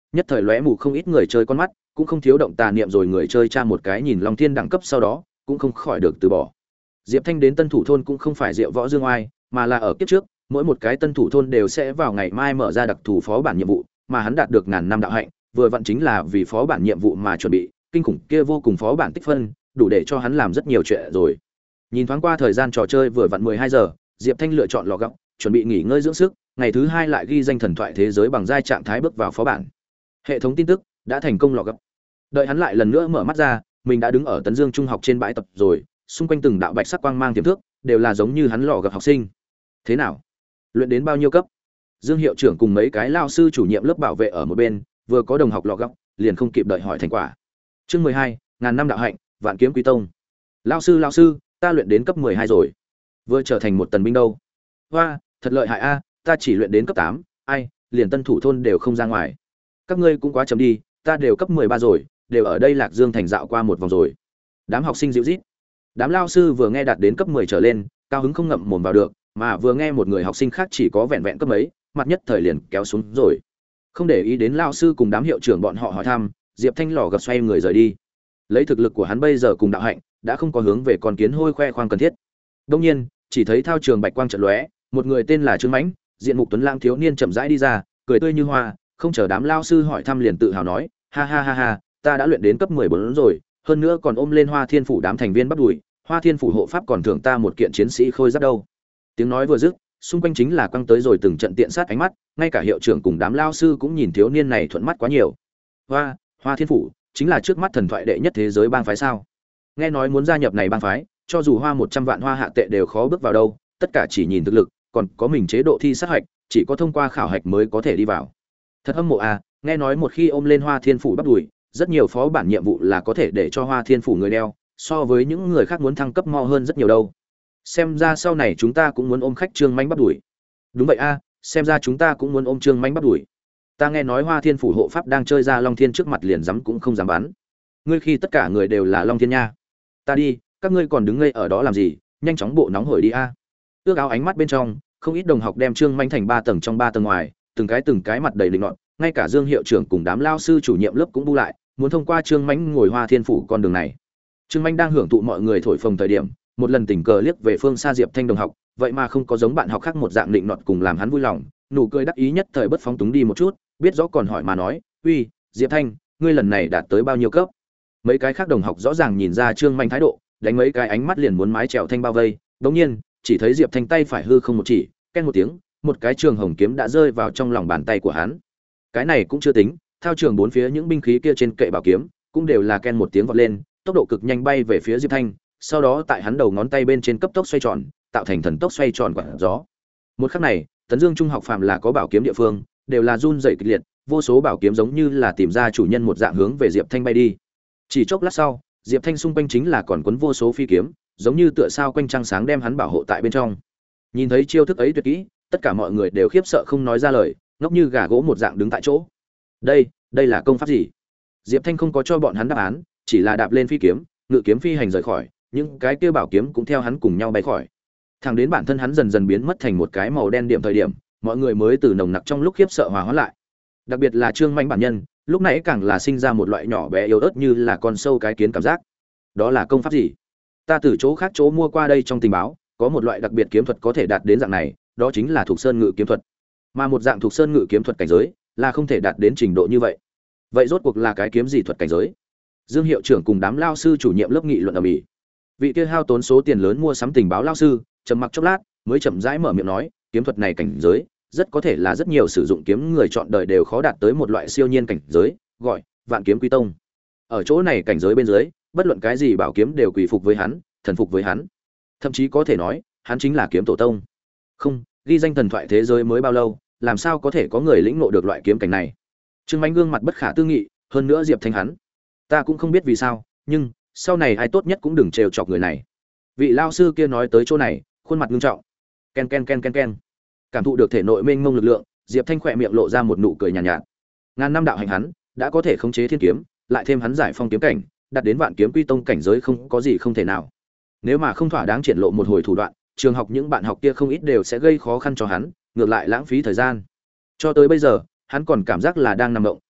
nhất thời lóe mù không ít người chơi con mắt, cũng không thiếu động tà niệm rồi người chơi tra một cái nhìn Long Thiên đẳng cấp sau đó, cũng không khỏi được từ bỏ. Diệp Thanh đến Tân Thủ thôn cũng không phải Diệu Võ Dương Oai, mà là ở kiếp trước, mỗi một cái Tân Thủ thôn đều sẽ vào ngày mai mở ra đặc thù phó bản nhiệm vụ, mà hắn đạt được ngàn năm đạo hạnh, vừa vặn chính là vì phó bản nhiệm vụ mà chuẩn bị, kinh khủng kia vô cùng phó bản tích phân, đủ để cho hắn làm rất nhiều chuyện rồi. Nhìn thoáng qua thời gian trò chơi vừa vặn mười hai giờ, Diệp Thanh lựa chọn lò gấp, chuẩn bị nghỉ ngơi dưỡng sức, ngày thứ hai lại ghi danh thần thoại thế giới bằng giai trạng thái bước vào phó bản. Hệ thống tin tức đã thành công lò gấp. Đợi hắn lại lần nữa mở mắt ra, mình đã đứng ở Tấn Dương Trung học trên bãi tập rồi, xung quanh từng đạo bạch sắc quang mang tiềm thước, đều là giống như hắn lò gặp học sinh. Thế nào? Luyện đến bao nhiêu cấp? Dương hiệu trưởng cùng mấy cái lao sư chủ nhiệm lớp bảo vệ ở một bên, vừa có đồng học lò gấp, liền không kịp đợi hỏi thành quả. Chương mười hai, ngàn năm đạo hạnh, vạn kiếm quý tông. Lao sư lao sư, ta luyện đến cấp mười hai rồi. Vừa trở thành một tần binh đâu. Hoa, thật lợi hại a, ta chỉ luyện đến cấp tám, ai, liền Tân Thủ thôn đều không ra ngoài. Các ngươi cũng quá chậm đi, ta đều cấp mười ba rồi, đều ở đây Lạc Dương thành dạo qua một vòng rồi. Đám học sinh dịu rít. Đám lao sư vừa nghe đạt đến cấp mười trở lên, cao hứng không ngậm mồm vào được, mà vừa nghe một người học sinh khác chỉ có vẹn vẹn cấp mấy, mặt nhất thời liền kéo xuống rồi. Không để ý đến lao sư cùng đám hiệu trưởng bọn họ hỏi thăm, Diệp Thanh lò gặp xoay người rời đi. Lấy thực lực của hắn bây giờ cùng đạo hạnh, đã không có hướng về con kiến hôi khoe khoang cần thiết. Đương nhiên, chỉ thấy thao trường bạch quang chợt lóe, một người tên là Trương Mãnh, diện mục tuấn lãng thiếu niên chậm rãi đi ra, cười tươi như hoa, không chờ đám lao sư hỏi thăm liền tự hào nói, ha ha ha ha, ta đã luyện đến cấp mười bốn rồi, hơn nữa còn ôm lên Hoa Thiên phủ đám thành viên bắt đuổi, Hoa Thiên phủ hộ pháp còn thưởng ta một kiện chiến sĩ khôi giáp đâu. Tiếng nói vừa dứt, xung quanh chính là quăng tới rồi từng trận tiện sát ánh mắt, ngay cả hiệu trưởng cùng đám lao sư cũng nhìn thiếu niên này thuận mắt quá nhiều. Hoa, Hoa Thiên phủ chính là trước mắt thần thoại đệ nhất thế giới bang phái sao? Nghe nói muốn gia nhập này bang phái, cho dù hoa một trăm vạn hoa hạ tệ đều khó bước vào đâu, tất cả chỉ nhìn thực lực, còn có mình chế độ thi sát hạch, chỉ có thông qua khảo hạch mới có thể đi vào. Thật hâm mộ à, nghe nói một khi ôm lên Hoa Thiên phủ bắt đuổi, rất nhiều phó bản nhiệm vụ là có thể để cho Hoa Thiên phủ người đeo, so với những người khác muốn thăng cấp mo hơn rất nhiều đâu. Xem ra sau này chúng ta cũng muốn ôm khách Trương Mãnh bắt đuổi. Đúng vậy a, xem ra chúng ta cũng muốn ôm Trương Mãnh bắt đuổi. Ta nghe nói Hoa Thiên phủ hộ pháp đang chơi ra Long Thiên trước mặt liền dám cũng không dám bắn. Ngươi khi tất cả người đều là Long Thiên nha. Ta đi, các ngươi còn đứng ngây ở đó làm gì, nhanh chóng bộ nóng hổi đi a. Ước áo ánh mắt bên trong, không ít đồng học đem Trương Mãnh thành ba tầng trong ba tầng ngoài, từng cái từng cái mặt đầy lịnh nọt, ngay cả Dương hiệu trưởng cùng đám lao sư chủ nhiệm lớp cũng bu lại, muốn thông qua Trương Mãnh ngồi Hoa Thiên phủ con đường này. Trương Mãnh đang hưởng thụ mọi người thổi phồng thời điểm, một lần tình cờ liếc về phương xa Diệp Thanh đồng học, vậy mà không có giống bạn học khác một dạng lịnh nọt cùng làm hắn vui lòng, nụ cười đắc ý nhất thời bất phóng túng đi một chút, biết rõ còn hỏi mà nói, "Uy, Diệp Thanh, ngươi lần này đạt tới bao nhiêu cấp?" Mấy cái khác đồng học rõ ràng nhìn ra Trương Mãnh thái độ, đánh mấy cái ánh mắt liền muốn mái chèo Thanh bao vây, đột nhiên, chỉ thấy Diệp Thanh tay phải hư không một chỉ, ken một tiếng, một cái trường hồng kiếm đã rơi vào trong lòng bàn tay của hắn. Cái này cũng chưa tính, thao trường bốn phía những binh khí kia trên kệ bảo kiếm cũng đều là ken một tiếng vọt lên, tốc độ cực nhanh bay về phía Diệp Thanh, sau đó tại hắn đầu ngón tay bên trên cấp tốc xoay tròn, tạo thành thần tốc xoay tròn quả gió. Một khắc này, Tấn Dương Trung học phàm là có bảo kiếm địa phương, đều là run rẩy kịch liệt, vô số bảo kiếm giống như là tìm ra chủ nhân một dạng hướng về Diệp Thanh bay đi. Chỉ chốc lát sau, Diệp Thanh xung quanh chính là còn quấn vô số phi kiếm, giống như tựa sao quanh trăng sáng đem hắn bảo hộ tại bên trong. Nhìn thấy chiêu thức ấy tuyệt kỹ, tất cả mọi người đều khiếp sợ không nói ra lời, ngốc như gà gỗ một dạng đứng tại chỗ. Đây, đây là công pháp gì? Diệp Thanh không có cho bọn hắn đáp án, chỉ là đạp lên phi kiếm, ngự kiếm phi hành rời khỏi, những cái kia bảo kiếm cũng theo hắn cùng nhau bay khỏi. Thẳng đến bản thân hắn dần dần biến mất thành một cái màu đen điểm thời điểm, mọi người mới từ nồng nặc trong lúc khiếp sợ hòa hóa lại. Đặc biệt là Trương Mãnh bản nhân, lúc nãy càng là sinh ra một loại nhỏ bé yếu ớt như là con sâu cái kiến cảm giác. Đó là công pháp gì? Ta từ chỗ khác chỗ mua qua đây trong tình báo, có một loại đặc biệt kiếm thuật có thể đạt đến dạng này, đó chính là thuộc sơn ngự kiếm thuật. Mà một dạng thuộc sơn ngự kiếm thuật cảnh giới là không thể đạt đến trình độ như vậy. Vậy rốt cuộc là cái kiếm gì thuật cảnh giới? Dương hiệu trưởng cùng đám lao sư chủ nhiệm lớp nghị luận ầm ĩ. Vị kia hao tốn số tiền lớn mua sắm tình báo lao sư, trầm mặc chốc lát, mới chậm rãi mở miệng nói, kiếm thuật này cảnh giới, rất có thể là rất nhiều sử dụng kiếm người chọn đời đều khó đạt tới một loại siêu nhiên cảnh giới, gọi Vạn Kiếm Quy Tông. Ở chỗ này cảnh giới bên dưới, bất luận cái gì bảo kiếm đều quỳ phục với hắn, thần phục với hắn. Thậm chí có thể nói, hắn chính là kiếm tổ tông. Không, ghi danh thần thoại thế giới mới bao lâu, làm sao có thể có người lĩnh ngộ được loại kiếm cảnh này? Trương Mãnh gương mặt bất khả tư nghị, hơn nữa Diệp Thanh hắn, ta cũng không biết vì sao, nhưng sau này ai tốt nhất cũng đừng trêu chọc người này. Vị lao sư kia nói tới chỗ này, khuôn mặt nghiêm trọng. Ken ken ken ken ken. Cảm thụ được thể nội mênh mông lực lượng, Diệp Thanh khỏe miệng lộ ra một nụ cười nhàn nhạt, nhạt. Ngàn năm đạo hành hắn, đã có thể khống chế thiên kiếm, lại thêm hắn giải phong kiếm cảnh, đạt đến Vạn Kiếm Quy Tông cảnh giới không có gì không thể nào. Nếu mà không thỏa đáng triển lộ một hồi thủ đoạn, trường học những bạn học kia không ít đều sẽ gây khó khăn cho hắn, ngược lại lãng phí thời gian. Cho tới bây giờ, hắn còn cảm giác là đang nằm động,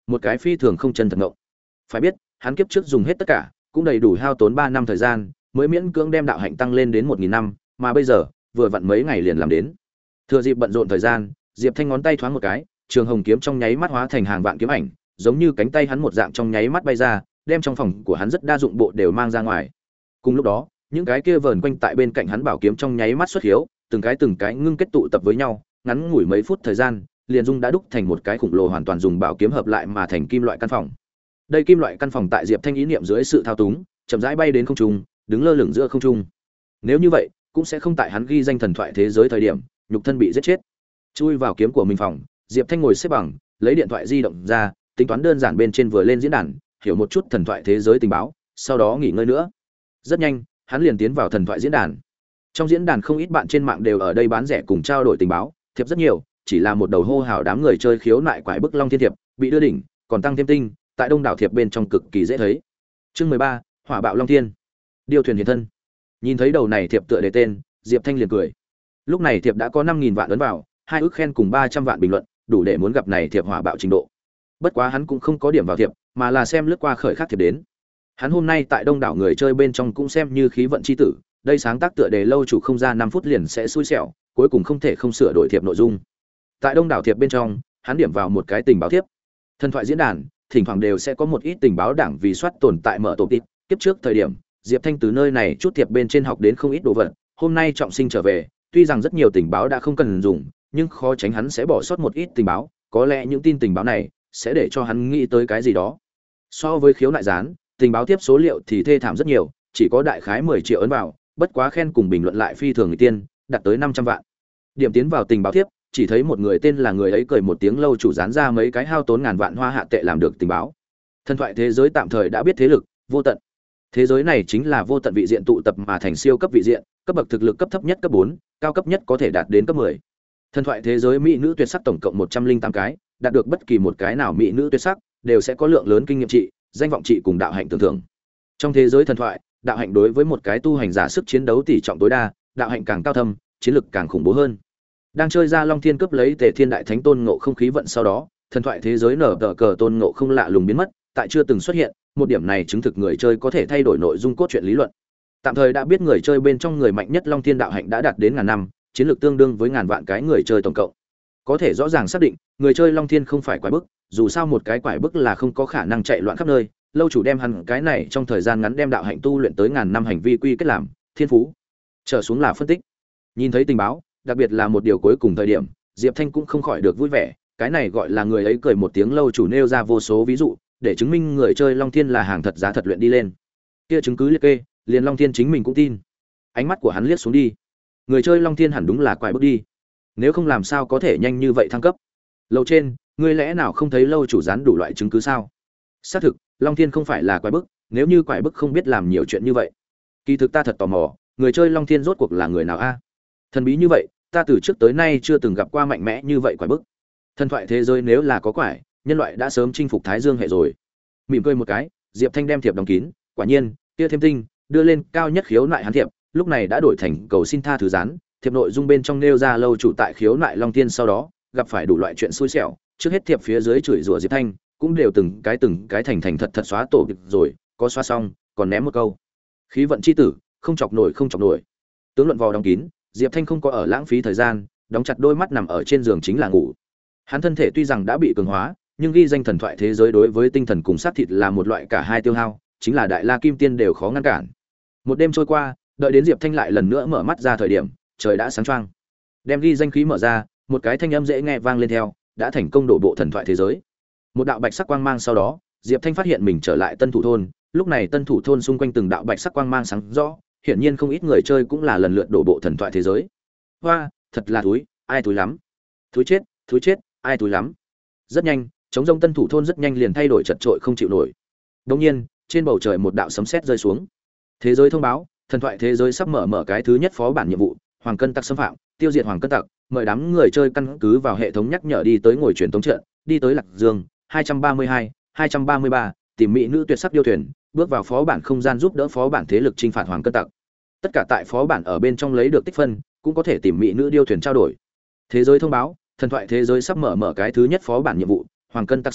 một cái phi thường không chân thật ngộng. Phải biết, hắn kiếp trước dùng hết tất cả, cũng đầy đủ hao tốn ba năm thời gian, mới miễn cưỡng đem đạo hạnh tăng lên đến một nghìn năm, mà bây giờ, vừa vặn mấy ngày liền làm đến. Thừa dịp bận rộn thời gian, Diệp Thanh ngón tay thoáng một cái, trường hồng kiếm trong nháy mắt hóa thành hàng vạn kiếm ảnh, giống như cánh tay hắn một dạng trong nháy mắt bay ra, đem trong phòng của hắn rất đa dụng bộ đều mang ra ngoài. Cùng lúc đó, những cái kia vờn quanh tại bên cạnh hắn bảo kiếm trong nháy mắt xuất hiếu, từng cái từng cái ngưng kết tụ tập với nhau, ngắn ngủi mấy phút thời gian, liền dung đã đúc thành một cái khủng lồ hoàn toàn dùng bảo kiếm hợp lại mà thành kim loại căn phòng. Đây kim loại căn phòng tại Diệp Thanh ý niệm dưới sự thao túng, chậm rãi bay đến không trung, đứng lơ lửng giữa không trung. Nếu như vậy, cũng sẽ không tại hắn ghi danh thần thoại thế giới thời điểm, nhục thân bị giết chết. Chui vào kiếm của mình phòng, Diệp Thanh ngồi xếp bằng, lấy điện thoại di động ra, tính toán đơn giản bên trên vừa lên diễn đàn, hiểu một chút thần thoại thế giới tình báo, sau đó nghỉ ngơi nữa. Rất nhanh, hắn liền tiến vào thần thoại diễn đàn. Trong diễn đàn không ít bạn trên mạng đều ở đây bán rẻ cùng trao đổi tình báo, thiệp rất nhiều, chỉ là một đầu hô hào đám người chơi khiếu nại quải bức long thiên thiệp, bị đưa đỉnh, còn tăng thêm tinh, tại đông đảo thiệp bên trong cực kỳ dễ thấy. Chương mười ba, Hỏa bạo long thiên. Điêu thuyền hiện thân. Nhìn thấy đầu này thiệp tựa đề tên, Diệp Thanh liền cười. Lúc này thiệp đã có năm nghìn vạn ấn vào, hai ức khen cùng ba trăm vạn bình luận, đủ để muốn gặp này thiệp hỏa bạo trình độ. Bất quá hắn cũng không có điểm vào thiệp, mà là xem lướt qua khởi khác thiệp đến. Hắn hôm nay tại đông đảo người chơi bên trong cũng xem như khí vận chi tử, đây sáng tác tựa đề lâu chủ không ra năm phút liền sẽ xui xẻo, cuối cùng không thể không sửa đổi thiệp nội dung. Tại đông đảo thiệp bên trong, hắn điểm vào một cái tình báo thiệp. Thần thoại diễn đàn, thỉnh thoảng đều sẽ có một ít tình báo đảng vì soát tồn tại mở tổ tịp, tiếp trước thời điểm, Diệp Thanh từ nơi này chút thiệp bên trên học đến không ít đồ vật, hôm nay trọng sinh trở về, tuy rằng rất nhiều tình báo đã không cần dùng, nhưng khó tránh hắn sẽ bỏ sót một ít tình báo, có lẽ những tin tình báo này sẽ để cho hắn nghĩ tới cái gì đó. So với khiếu nại gián, tình báo tiếp số liệu thì thê thảm rất nhiều, chỉ có đại khái mười triệu ấn vào, bất quá khen cùng bình luận lại phi thường người tiên, đạt tới năm trăm vạn. Điểm tiến vào tình báo tiếp, chỉ thấy một người tên là người ấy cười một tiếng lâu chủ dán ra mấy cái hao tốn ngàn vạn hoa hạ tệ làm được tình báo. Thần thoại thế giới tạm thời đã biết thế lực, vô tận. Thế giới này chính là vô tận vị diện tụ tập mà thành siêu cấp vị diện, cấp bậc thực lực cấp thấp nhất cấp bốn, cao cấp nhất có thể đạt đến cấp mười. Thần thoại thế giới mỹ nữ tuyệt sắc tổng cộng một trăm linh tám cái, đạt được bất kỳ một cái nào mỹ nữ tuyệt sắc đều sẽ có lượng lớn kinh nghiệm trị, danh vọng trị cùng đạo hạnh tưởng thưởng. Trong thế giới thần thoại, đạo hạnh đối với một cái tu hành giả sức chiến đấu tỷ trọng tối đa, đạo hạnh càng cao thâm, chiến lực càng khủng bố hơn. Đang chơi ra Long Thiên cướp lấy Tề Thiên Đại Thánh Tôn Ngộ Không khí vận sau đó, thần thoại thế giới nở tờ cờ Tôn Ngộ Không lạ lùng biến mất, tại chưa từng xuất hiện, một điểm này chứng thực người chơi có thể thay đổi nội dung cốt truyện lý luận. Tạm thời đã biết người chơi bên trong người mạnh nhất Long Thiên đạo hạnh đã đạt đến ngàn năm, chiến lược tương đương với ngàn vạn cái người chơi tổng cộng. Có thể rõ ràng xác định, người chơi Long Thiên không phải quái bức, dù sao một cái quái bức là không có khả năng chạy loạn khắp nơi, lâu chủ đem hắn cái này trong thời gian ngắn đem đạo hạnh tu luyện tới ngàn năm hành vi quy kết làm thiên phú. Trở xuống là phân tích. Nhìn thấy tình báo, đặc biệt là một điều cuối cùng thời điểm, Diệp Thanh cũng không khỏi được vui vẻ, cái này gọi là người ấy cười một tiếng lâu chủ nêu ra vô số ví dụ, để chứng minh người chơi Long Thiên là hàng thật giá thật luyện đi lên. Kia chứng cứ liệt kê, liền Long Thiên chính mình cũng tin. Ánh mắt của hắn liếc xuống đi. Người chơi Long Thiên hẳn đúng là quái bước đi. Nếu không làm sao có thể nhanh như vậy thăng cấp. Lầu trên, ngươi lẽ nào không thấy lâu chủ dán đủ loại chứng cứ sao? Xác thực, Long Thiên không phải là quái bức, nếu như quái bức không biết làm nhiều chuyện như vậy. Kỳ thực ta thật tò mò, người chơi Long Thiên rốt cuộc là người nào a? Thần bí như vậy, ta từ trước tới nay chưa từng gặp qua mạnh mẽ như vậy quái bức. Thần thoại thế giới nếu là có quái, nhân loại đã sớm chinh phục Thái Dương hệ rồi. Mỉm cười một cái, Diệp Thanh đem thiệp đóng kín, quả nhiên, kia thêm tinh, đưa lên cao nhất khiếu nại hắn thiệp, lúc này đã đổi thành cầu xin tha thứ gián, thiệp nội dung bên trong nêu ra lâu chủ tại khiếu nại Long Thiên sau đó, gặp phải đủ loại chuyện xui xẻo, trước hết thiệp phía dưới chửi rủa Diệp Thanh, cũng đều từng cái từng cái thành thành thật thật xóa tổ việc rồi, có xóa xong, còn ném một câu. Khí vận chi tử, không chọc nổi không chọc nổi. Tướng luận vò đóng kín, Diệp Thanh không có ở lãng phí thời gian, đóng chặt đôi mắt nằm ở trên giường chính là ngủ. Hắn thân thể tuy rằng đã bị cường hóa, nhưng ghi danh thần thoại thế giới đối với tinh thần cùng sát thịt là một loại cả hai tiêu hao, chính là đại la kim tiên đều khó ngăn cản. Một đêm trôi qua, đợi đến Diệp Thanh lại lần nữa mở mắt ra thời điểm, trời đã sáng choang. Đem ghi danh khí mở ra, một cái thanh âm dễ nghe vang lên theo, đã thành công đổ bộ thần thoại thế giới. Một đạo bạch sắc quang mang sau đó, Diệp Thanh phát hiện mình trở lại Tân Thủ thôn, lúc này Tân Thủ thôn xung quanh từng đạo bạch sắc quang mang sáng rõ, hiển nhiên không ít người chơi cũng là lần lượt đổ bộ thần thoại thế giới. Hoa, thật là thúi, ai thúi lắm. Thúi chết, thúi chết, ai thúi lắm. Rất nhanh, chống rông Tân Thủ thôn rất nhanh liền thay đổi chật trội không chịu nổi. Đương nhiên, trên bầu trời một đạo sấm sét rơi xuống. Thế giới thông báo, thần thoại thế giới sắp mở mở cái thứ nhất phó bản nhiệm vụ, Hoàng Cân Tặc xâm phạm, tiêu diệt Hoàng Cân Tặc, mời đám người chơi căn cứ vào hệ thống nhắc nhở đi tới ngồi truyền tống trận, đi tới Lạc Dương hai trăm ba mươi hai, hai trăm ba mươi ba, tìm mỹ nữ tuyệt sắc điêu thuyền, bước vào phó bản không gian giúp đỡ phó bản thế lực chinh phạt Hoàng Cân Tặc. Tất cả tại phó bản ở bên trong lấy được tích phân, cũng có thể tìm mỹ nữ điêu thuyền trao đổi. Thế giới thông báo, thần thoại thế giới sắp mở mở cái thứ nhất phó bản nhiệm vụ, Hoàng Cân Tặc xâm phạm,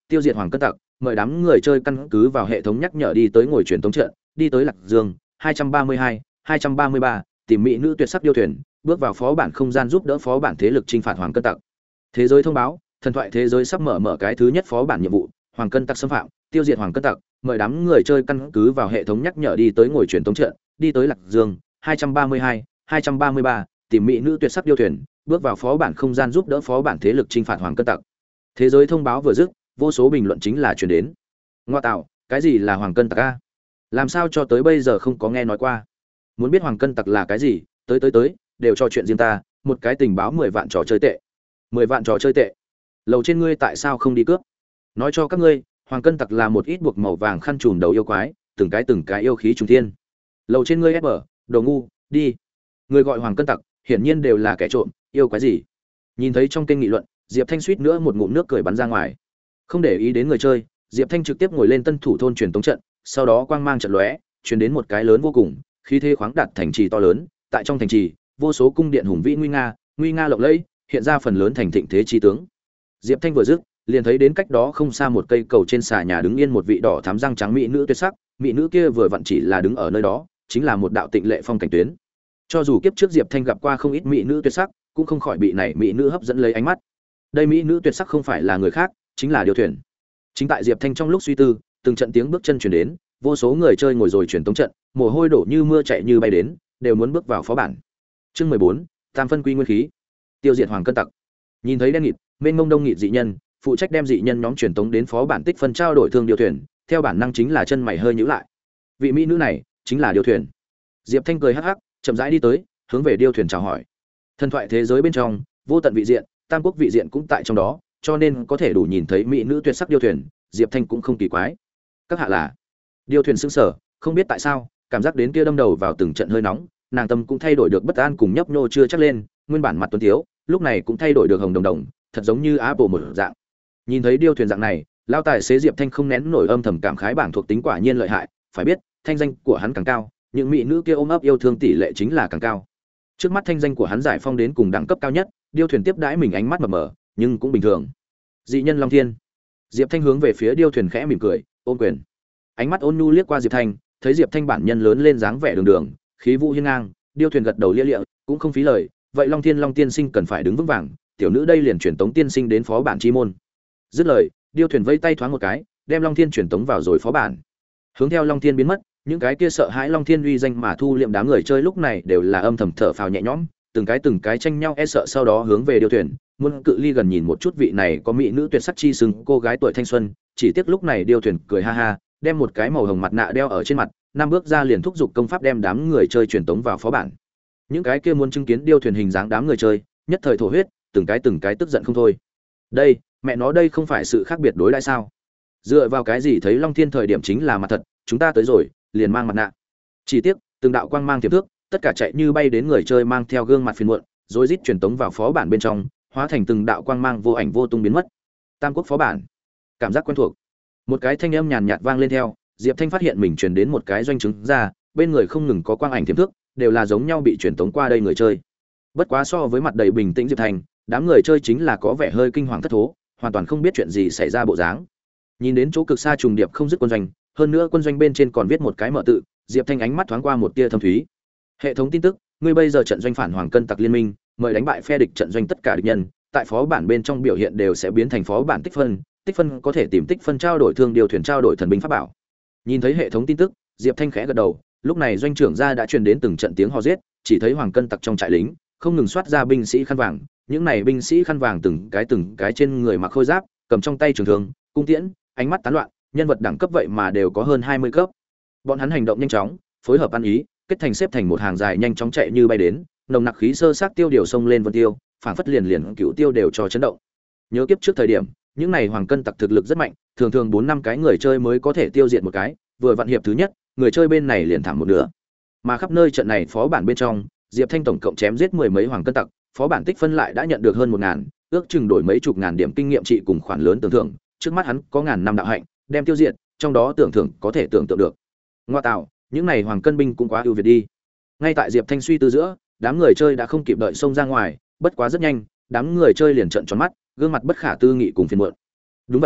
tiêu diệt hoàng cân tặc, mời đám người chơi căn cứ vào hệ thống nhắc nhở đi tới ngồi truyền tống trận, đi tới Lạc Dương hai trăm ba mươi hai, hai trăm ba mươi ba, tìm mỹ nữ tuyệt sắc điêu thuyền, bước vào phó bản không gian giúp đỡ phó bản thế lực chinh phạt hoàng cân tặc. Thế giới thông báo, thần thoại thế giới sắp mở mở cái thứ nhất phó bản nhiệm vụ, hoàng cân tặc xâm phạm, tiêu diệt hoàng cân tặc, mời đám người chơi căn cứ vào hệ thống nhắc nhở đi tới ngồi truyền tống trận, đi tới Lạc Dương hai trăm ba mươi hai, hai trăm ba mươi ba, tìm mỹ nữ tuyệt sắc điêu thuyền, bước vào phó bản không gian giúp đỡ phó bản thế lực chinh phạt hoàng cân tặc. Thế giới thông báo vừa dứt, vô số bình luận chính là truyền đến. Ngoa tạo, cái gì là hoàng cân tặc a? Làm sao cho tới bây giờ không có nghe nói qua? Muốn biết hoàng cân tặc là cái gì, tới tới tới, đều cho chuyện riêng ta, một cái tình báo mười vạn trò chơi tệ. Mười vạn trò chơi tệ. Lầu trên ngươi tại sao không đi cướp? Nói cho các ngươi, hoàng cân tặc là một ít buộc màu vàng khăn trùm đầu yêu quái, từng cái từng cái yêu khí trùng thiên. Lầu trên ngươi ép ở, đồ ngu, đi. Người gọi hoàng cân tặc, hiển nhiên đều là kẻ trộm, yêu quái gì? Nhìn thấy trong kênh nghị luận, Diệp Thanh suýt nữa một ngụm nước cười bắn ra ngoài. Không để ý đến người chơi, Diệp Thanh trực tiếp ngồi lên tân thủ thôn truyền tống trận, sau đó quang mang trận lóe, truyền đến một cái lớn vô cùng, khí thế khoáng đạt thành trì to lớn, tại trong thành trì, vô số cung điện hùng vĩ nguy nga, nguy nga lộng lẫy, hiện ra phần lớn thành thịnh thế chi tướng. Diệp Thanh vừa dứt, liền thấy đến cách đó không xa một cây cầu trên xà nhà đứng yên một vị đỏ thắm răng trắng mỹ nữ tuyệt sắc, mỹ nữ kia vừa vặn chỉ là đứng ở nơi đó, chính là một đạo tịnh lệ phong cảnh tuyến. Cho dù kiếp trước Diệp Thanh gặp qua không ít mỹ nữ tuyệt sắc, cũng không khỏi bị này mỹ nữ hấp dẫn lấy ánh mắt. Đây mỹ nữ tuyệt sắc không phải là người khác, chính là Điêu Thuyền. Chính tại Diệp Thanh trong lúc suy tư, từng trận tiếng bước chân truyền đến, vô số người chơi ngồi rồi truyền tống trận, mồ hôi đổ như mưa chạy như bay đến, đều muốn bước vào phó bản. Chương mười bốn, Tam phân quy nguyên khí, tiêu diệt hoàng cân tặc. Nhìn thấy đen nghịt, mênh mông đông nghịt dị nhân, phụ trách đem dị nhân nhóm truyền tống đến phó bản tích phân trao đổi thương Điêu Thuyền, theo bản năng chính là chân mày hơi nhíu lại. Vị mỹ nữ này chính là Điêu Thuyền. Diệp Thanh cười hắc hắc, chậm rãi đi tới, hướng về Điêu Thuyền chào hỏi. Thần thoại thế giới bên trong, vô tận vị diện, tam quốc vị diện cũng tại trong đó, cho nên có thể đủ nhìn thấy mỹ nữ tuyệt sắc Điêu Thuyền, Diệp Thanh cũng không kỳ quái. Các hạ là? Điêu Thuyền sững sờ, không biết tại sao, cảm giác đến kia đâm đầu vào từng trận hơi nóng, nàng tâm cũng thay đổi được bất an cùng nhấp nhô chưa chắc lên, nguyên bản mặt tuấn tiếu, lúc này cũng thay đổi được hồng đồng đồng, thật giống như Apple một dạng. Nhìn thấy Điêu Thuyền dạng này, lao tài xế Diệp Thanh không nén nổi âm thầm cảm khái bảng thuộc tính quả nhiên lợi hại, phải biết, thanh danh của hắn càng cao, những mỹ nữ kia ôm ấp yêu thương tỷ lệ chính là càng cao. Trước mắt thanh danh của hắn giải phong đến cùng đẳng cấp cao nhất, Điêu Thuyền tiếp đãi mình ánh mắt mờ mờ, nhưng cũng bình thường. Dị nhân Long Thiên. Diệp Thanh hướng về phía Điêu Thuyền khẽ mỉm cười, ôm quyền. Ánh mắt ôn nhu liếc qua Diệp Thanh, thấy Diệp Thanh bản nhân lớn lên dáng vẻ đường đường, khí vũ hiên ngang, Điêu Thuyền gật đầu lia lịa, cũng không phí lời, vậy Long Thiên Long Tiên Sinh cần phải đứng vững vàng, tiểu nữ đây liền chuyển tống tiên sinh đến phó bản chi môn. Dứt lời, Điêu Thuyền vây tay thoáng một cái, đem Long Thiên chuyển tống vào rồi phó bản. Hướng theo Long Thiên biến mất, những cái kia sợ hãi Long Thiên uy danh mà thu liệm đám người chơi lúc này đều là âm thầm thở phào nhẹ nhõm, từng cái từng cái tranh nhau e sợ sau đó hướng về Điêu Thuyền, muốn cự ly gần nhìn một chút vị này có mỹ nữ tuyệt sắc chi xứng cô gái tuổi thanh xuân, chỉ tiếc lúc này Điêu Thuyền cười ha ha, đem một cái màu hồng mặt nạ đeo ở trên mặt, năm bước ra liền thúc giục công pháp đem đám người chơi truyền tống vào phó bản. Những cái kia muốn chứng kiến Điêu Thuyền hình dáng đám người chơi, nhất thời thổ huyết, từng cái từng cái tức giận không thôi. Đây, mẹ nó đây không phải sự khác biệt đối đãi sao? Dựa vào cái gì thấy Long Thiên thời điểm chính là mặt thật, chúng ta tới rồi, liền mang mặt nạ. Chỉ tiếc, từng đạo quang mang tiềm thước, tất cả chạy như bay đến người chơi mang theo gương mặt phiền muộn, rồi rít truyền tống vào phó bản bên trong, hóa thành từng đạo quang mang vô ảnh vô tung biến mất. Tam quốc phó bản, cảm giác quen thuộc. Một cái thanh âm nhàn nhạt vang lên theo, Diệp Thanh phát hiện mình truyền đến một cái doanh chứng ra, bên người không ngừng có quang ảnh tiềm thước, đều là giống nhau bị truyền tống qua đây người chơi. Bất quá so với mặt đầy bình tĩnh Diệp Thanh, đám người chơi chính là có vẻ hơi kinh hoàng thất thố, hoàn toàn không biết chuyện gì xảy ra bộ dáng. Nhìn đến chỗ cực xa trùng điệp không dứt quân doanh, hơn nữa quân doanh bên trên còn viết một cái mở tự, Diệp Thanh ánh mắt thoáng qua một tia thâm thúy. Hệ thống tin tức, ngươi bây giờ trận doanh phản hoàng cân tặc liên minh, mời đánh bại phe địch trận doanh tất cả địch nhân, tại phó bản bên trong biểu hiện đều sẽ biến thành phó bản tích phân, tích phân có thể tìm tích phân trao đổi thương điều thuyền trao đổi thần binh pháp bảo. Nhìn thấy hệ thống tin tức, Diệp Thanh khẽ gật đầu, lúc này doanh trưởng gia đã truyền đến từng trận tiếng hò giết, chỉ thấy hoàng cân tặc trong trại lính, không ngừng soát ra binh sĩ khăn vàng, những này binh sĩ khăn vàng từng cái từng cái trên người mặc khôi giáp, cầm trong tay trường thương, cung tiễn, ánh mắt tán loạn, nhân vật đẳng cấp vậy mà đều có hơn hai mươi cấp. Bọn hắn hành động nhanh chóng, phối hợp ăn ý, kết thành xếp thành một hàng dài nhanh chóng chạy như bay đến, nồng nặc khí sơ sát tiêu điều sông lên vân tiêu, phảng phất liền liền cựu tiêu đều cho chấn động. Nhớ kiếp trước thời điểm, những này hoàng cân tặc thực lực rất mạnh, thường thường bốn năm cái người chơi mới có thể tiêu diệt một cái, vừa vạn hiệp thứ nhất, người chơi bên này liền thảm một nửa. Mà khắp nơi trận này phó bản bên trong, Diệp Thanh tổng cộng chém giết mười mấy hoàng cân tặc, phó bản tích phân lại đã nhận được hơn một ngàn, ước chừng đổi mấy chục ngàn điểm kinh nghiệm trị cùng khoản lớn tưởng thưởng, trước mắt hắn có ngàn năm đạo hạnh, đem tiêu diệt, trong đó tưởng thưởng có thể tưởng tượng được. Ngoa tạo, những này hoàng cân binh cũng quá ưu việt đi. Ngay tại Diệp Thanh suy tư giữa, đám người chơi đã không kịp đợi xông ra ngoài, bất quá rất nhanh, đám người chơi liền trợn tròn mắt, gương mặt bất khả tư nghị cùng phiền muộn. Đúng vậy a,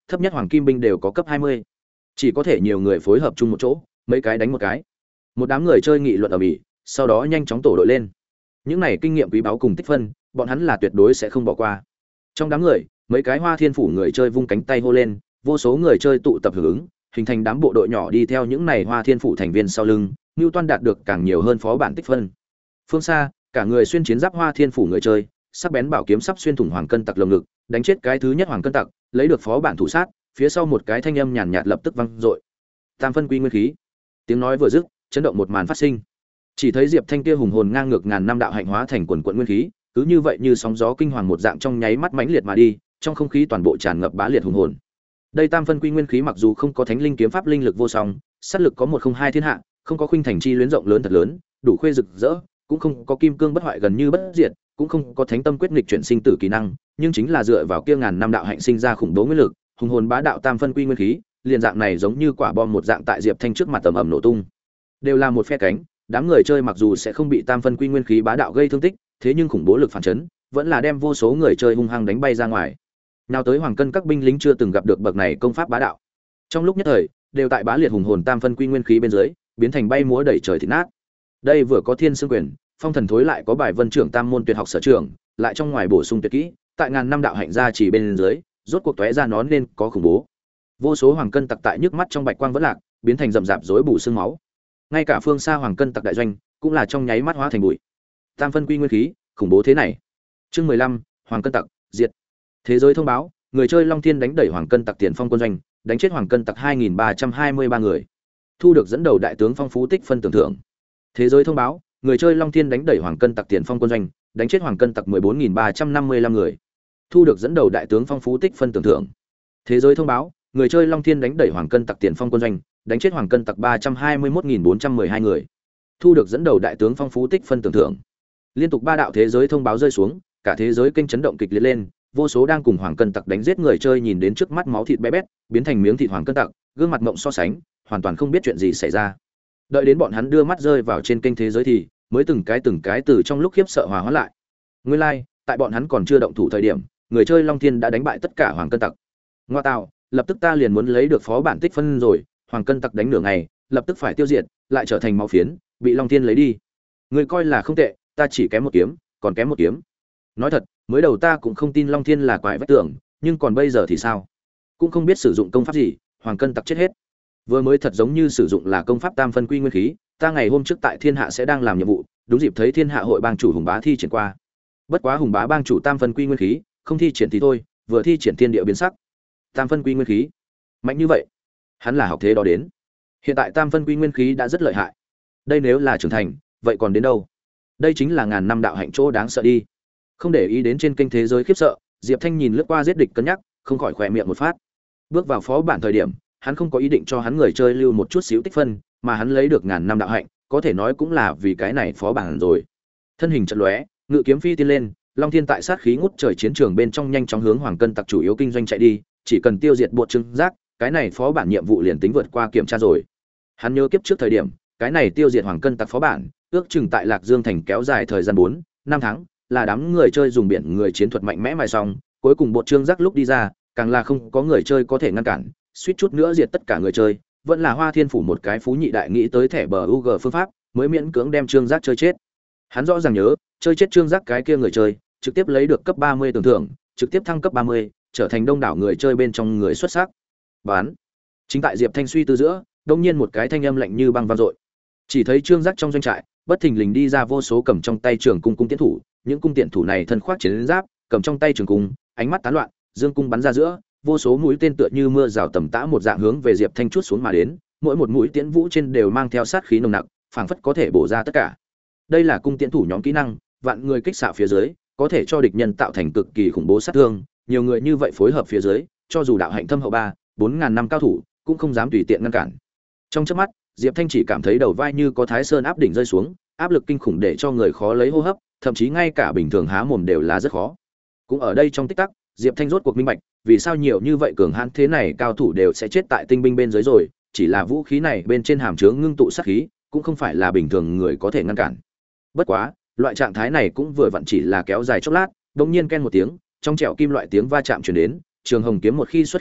thấp nhất hoàng kim binh đều có cấp hai mươi. Chỉ có thể nhiều người phối hợp chung một chỗ, mấy cái đánh một cái. Một đám người chơi nghị luận ầm ĩ, sau đó nhanh chóng tổ đội lên. Những này kinh nghiệm quý báu cùng tích phân, bọn hắn là tuyệt đối sẽ không bỏ qua. Trong đám người, mấy cái Hoa Thiên phủ người chơi vung cánh tay hô lên, vô số người chơi tụ tập hưởng ứng, hình thành đám bộ đội nhỏ đi theo những này Hoa Thiên phủ thành viên sau lưng, Newton đạt được càng nhiều hơn phó bản tích phân. Phương xa, cả người xuyên chiến giáp Hoa Thiên phủ người chơi, sắc bén bảo kiếm sắp xuyên thủng hoàng cân tặc lồng ngực, đánh chết cái thứ nhất hoàng cân tặc, lấy được phó bản thủ sát, phía sau một cái thanh âm nhàn nhạt lập tức vang dội. Tam phân quy nguyên khí. Tiếng nói vừa dứt, chấn động một màn phát sinh. Chỉ thấy Diệp Thanh kia hùng hồn ngang ngược ngàn năm đạo hạnh hóa thành quần quần nguyên khí, cứ như vậy như sóng gió kinh hoàng một dạng trong nháy mắt mãnh liệt mà đi, trong không khí toàn bộ tràn ngập bá liệt hùng hồn. Đây tam phân quy nguyên khí mặc dù không có thánh linh kiếm pháp linh lực vô song, sát lực có một không hai thiên hạ, không có khuynh thành chi luyến rộng lớn thật lớn, đủ khuê rực rỡ, cũng không có kim cương bất hoại gần như bất diệt, cũng không có thánh tâm quyết nghịch chuyển sinh tử kỹ năng, nhưng chính là dựa vào kia ngàn năm đạo hạnh sinh ra khủng bố nguyên lực, hùng hồn bá đạo tam phân quy nguyên khí, liền dạng này giống như quả bom một dạng tại Diệp Thanh trước mặt tầm ầm nổ tung. Đều là một phe cánh, đám người chơi mặc dù sẽ không bị tam phân quy nguyên khí bá đạo gây thương tích, thế nhưng khủng bố lực phản chấn, vẫn là đem vô số người chơi hung hăng đánh bay ra ngoài. Nào tới hoàng cân các binh lính chưa từng gặp được bậc này công pháp bá đạo. Trong lúc nhất thời, đều tại bá liệt hùng hồn tam phân quy nguyên khí bên dưới, biến thành bay múa đẩy trời thịt nát. Đây vừa có thiên xương quyền, phong thần thối lại có bài vân trưởng tam môn tuyệt học sở trường, lại trong ngoài bổ sung tuyệt kỹ, tại ngàn năm đạo hạnh gia chỉ bên dưới, rốt cuộc tóe ra nó nên có khủng bố. Vô số hoàng cân tặc tại nhức mắt trong bạch quang vẫn lạc, biến thành rậm rạp rối bù xương máu. Ngay cả phương xa hoàng cân tặc đại doanh, cũng là trong nháy mắt hóa thành bụi. Tam phân quy nguyên khí, khủng bố thế này. Chương mười lăm, hoàng cân tặc diệt. Thế giới thông báo, người chơi Long Thiên đánh đẩy hoàng cân tặc tiền phong quân doanh, đánh chết hoàng cân tặc hai nghìn ba trăm hai mươi ba người. Thu được dẫn đầu đại tướng phong phú tích phân tưởng thưởng. Thế giới thông báo, người chơi Long Thiên đánh đẩy hoàng cân tặc tiền phong quân doanh, đánh chết hoàng cân tặc mười bốn nghìn ba trăm năm mươi lăm người. Thu được dẫn đầu đại tướng phong phú tích phân tưởng thưởng. Thế giới thông báo, người chơi Long Thiên đánh đẩy hoàng cân tặc tiền phong quân doanh, đánh chết hoàng cân tặc ba trăm hai mươi mốt nghìn bốn trăm mười hai người. Thu được dẫn đầu đại tướng phong phú tích phân tưởng thưởng. Liên tục ba đạo thế giới thông báo rơi xuống, cả thế giới kênh chấn động kịch liệt lên, vô số đang cùng hoàng cân tặc đánh giết người chơi nhìn đến trước mắt máu thịt bé bét, biến thành miếng thịt hoàng cân tặc, gương mặt ngậm so sánh, hoàn toàn không biết chuyện gì xảy ra. Đợi đến bọn hắn đưa mắt rơi vào trên kênh thế giới thì mới từng cái từng cái từ trong lúc khiếp sợ hòa hóa lại. Nguyên lai, like, tại bọn hắn còn chưa động thủ thời điểm, người chơi Long Thiên đã đánh bại tất cả hoàng cân tặc. Ngoa tạo, lập tức ta liền muốn lấy được phó bản tích phân rồi, hoàng cân tặc đánh nửa ngày, lập tức phải tiêu diệt, lại trở thành máu phiến, bị Long Thiên lấy đi. Người coi là không tệ, ta chỉ kém một kiếm, còn kém một kiếm. Nói thật, mới đầu ta cũng không tin Long Thiên là quái vách tưởng, nhưng còn bây giờ thì sao? Cũng không biết sử dụng công pháp gì, hoàng cân tặc chết hết. Vừa mới thật giống như sử dụng là công pháp tam phân quy nguyên khí, ta ngày hôm trước tại Thiên Hạ sẽ đang làm nhiệm vụ, đúng dịp thấy Thiên Hạ hội bang chủ Hùng Bá thi triển qua. Bất quá Hùng Bá bang chủ tam phân quy nguyên khí, không thi triển thì thôi, vừa thi triển thiên địa biến sắc. Tam phân quy nguyên khí, mạnh như vậy, hắn là học thế đó đến. Hiện tại tam phân quy nguyên khí đã rất lợi hại. Đây nếu là trưởng thành, vậy còn đến đâu? Đây chính là ngàn năm đạo hạnh chỗ đáng sợ đi. Không để ý đến trên kênh thế giới khiếp sợ, Diệp Thanh nhìn lướt qua giết địch cân nhắc, không khỏi khỏe miệng một phát. Bước vào phó bản thời điểm, hắn không có ý định cho hắn người chơi lưu một chút xíu tích phân, mà hắn lấy được ngàn năm đạo hạnh, có thể nói cũng là vì cái này phó bản rồi. Thân hình chợt lóe, ngự kiếm phi tiên lên, Long Thiên tại sát khí ngút trời chiến trường bên trong nhanh chóng hướng hoàng cân tặc chủ yếu kinh doanh chạy đi, chỉ cần tiêu diệt bộ trưng giác, cái này phó bản nhiệm vụ liền tính vượt qua kiểm tra rồi. Hắn nhớ kiếp trước thời điểm, cái này tiêu diệt hoàng cân tặc phó bản, ước chừng tại Lạc Dương thành kéo dài thời gian bốn, năm tháng, là đám người chơi dùng biển người chiến thuật mạnh mẽ mài xong, cuối cùng bộ trương giác lúc đi ra, càng là không có người chơi có thể ngăn cản, suýt chút nữa diệt tất cả người chơi, vẫn là Hoa Thiên phủ một cái phú nhị đại nghĩ tới thẻ bờ u giê phương pháp, mới miễn cưỡng đem trương giác chơi chết. Hắn rõ ràng nhớ, chơi chết trương giác cái kia người chơi, trực tiếp lấy được cấp ba mươi tưởng thưởng, trực tiếp thăng cấp ba mươi, trở thành đông đảo người chơi bên trong người xuất sắc. Bán. Chính tại Diệp Thanh suy tư giữa, đột nhiên một cái thanh âm lạnh như băng vang dội. Chỉ thấy trương giác trong doanh trại, bất thình lình đi ra vô số cầm trong tay trường cung cung tiễn thủ, những cung tiễn thủ này thân khoác chiến giáp, cầm trong tay trường cung, ánh mắt tán loạn, dương cung bắn ra giữa, vô số mũi tên tựa như mưa rào tầm tã một dạng hướng về Diệp Thanh chuốt xuống mà đến, mỗi một mũi tiễn vũ trên đều mang theo sát khí nồng nặc, phảng phất có thể bổ ra tất cả. Đây là cung tiễn thủ nhóm kỹ năng, vạn người kích xạ phía dưới, có thể cho địch nhân tạo thành cực kỳ khủng bố sát thương, nhiều người như vậy phối hợp phía dưới, cho dù đạo hạnh thâm hậu ba, bốn ngàn năm cao thủ, cũng không dám tùy tiện ngăn cản. Trong chớp mắt, Diệp Thanh chỉ cảm thấy đầu vai như có Thái Sơn áp đỉnh rơi xuống, áp lực kinh khủng để cho người khó lấy hô hấp, thậm chí ngay cả bình thường há mồm đều là rất khó. Cũng ở đây trong tích tắc, Diệp Thanh rốt cuộc minh bạch, vì sao nhiều như vậy cường hãn thế này cao thủ đều sẽ chết tại tinh binh bên dưới rồi, chỉ là vũ khí này bên trên hàm chứa ngưng tụ sát khí, cũng không phải là bình thường người có thể ngăn cản. Bất quá, loại trạng thái này cũng vừa vặn chỉ là kéo dài chốc lát, đột nhiên ken một tiếng, trong trẻo kim loại tiếng va chạm truyền đến, trường hồng kiếm một khi xuất hiếu,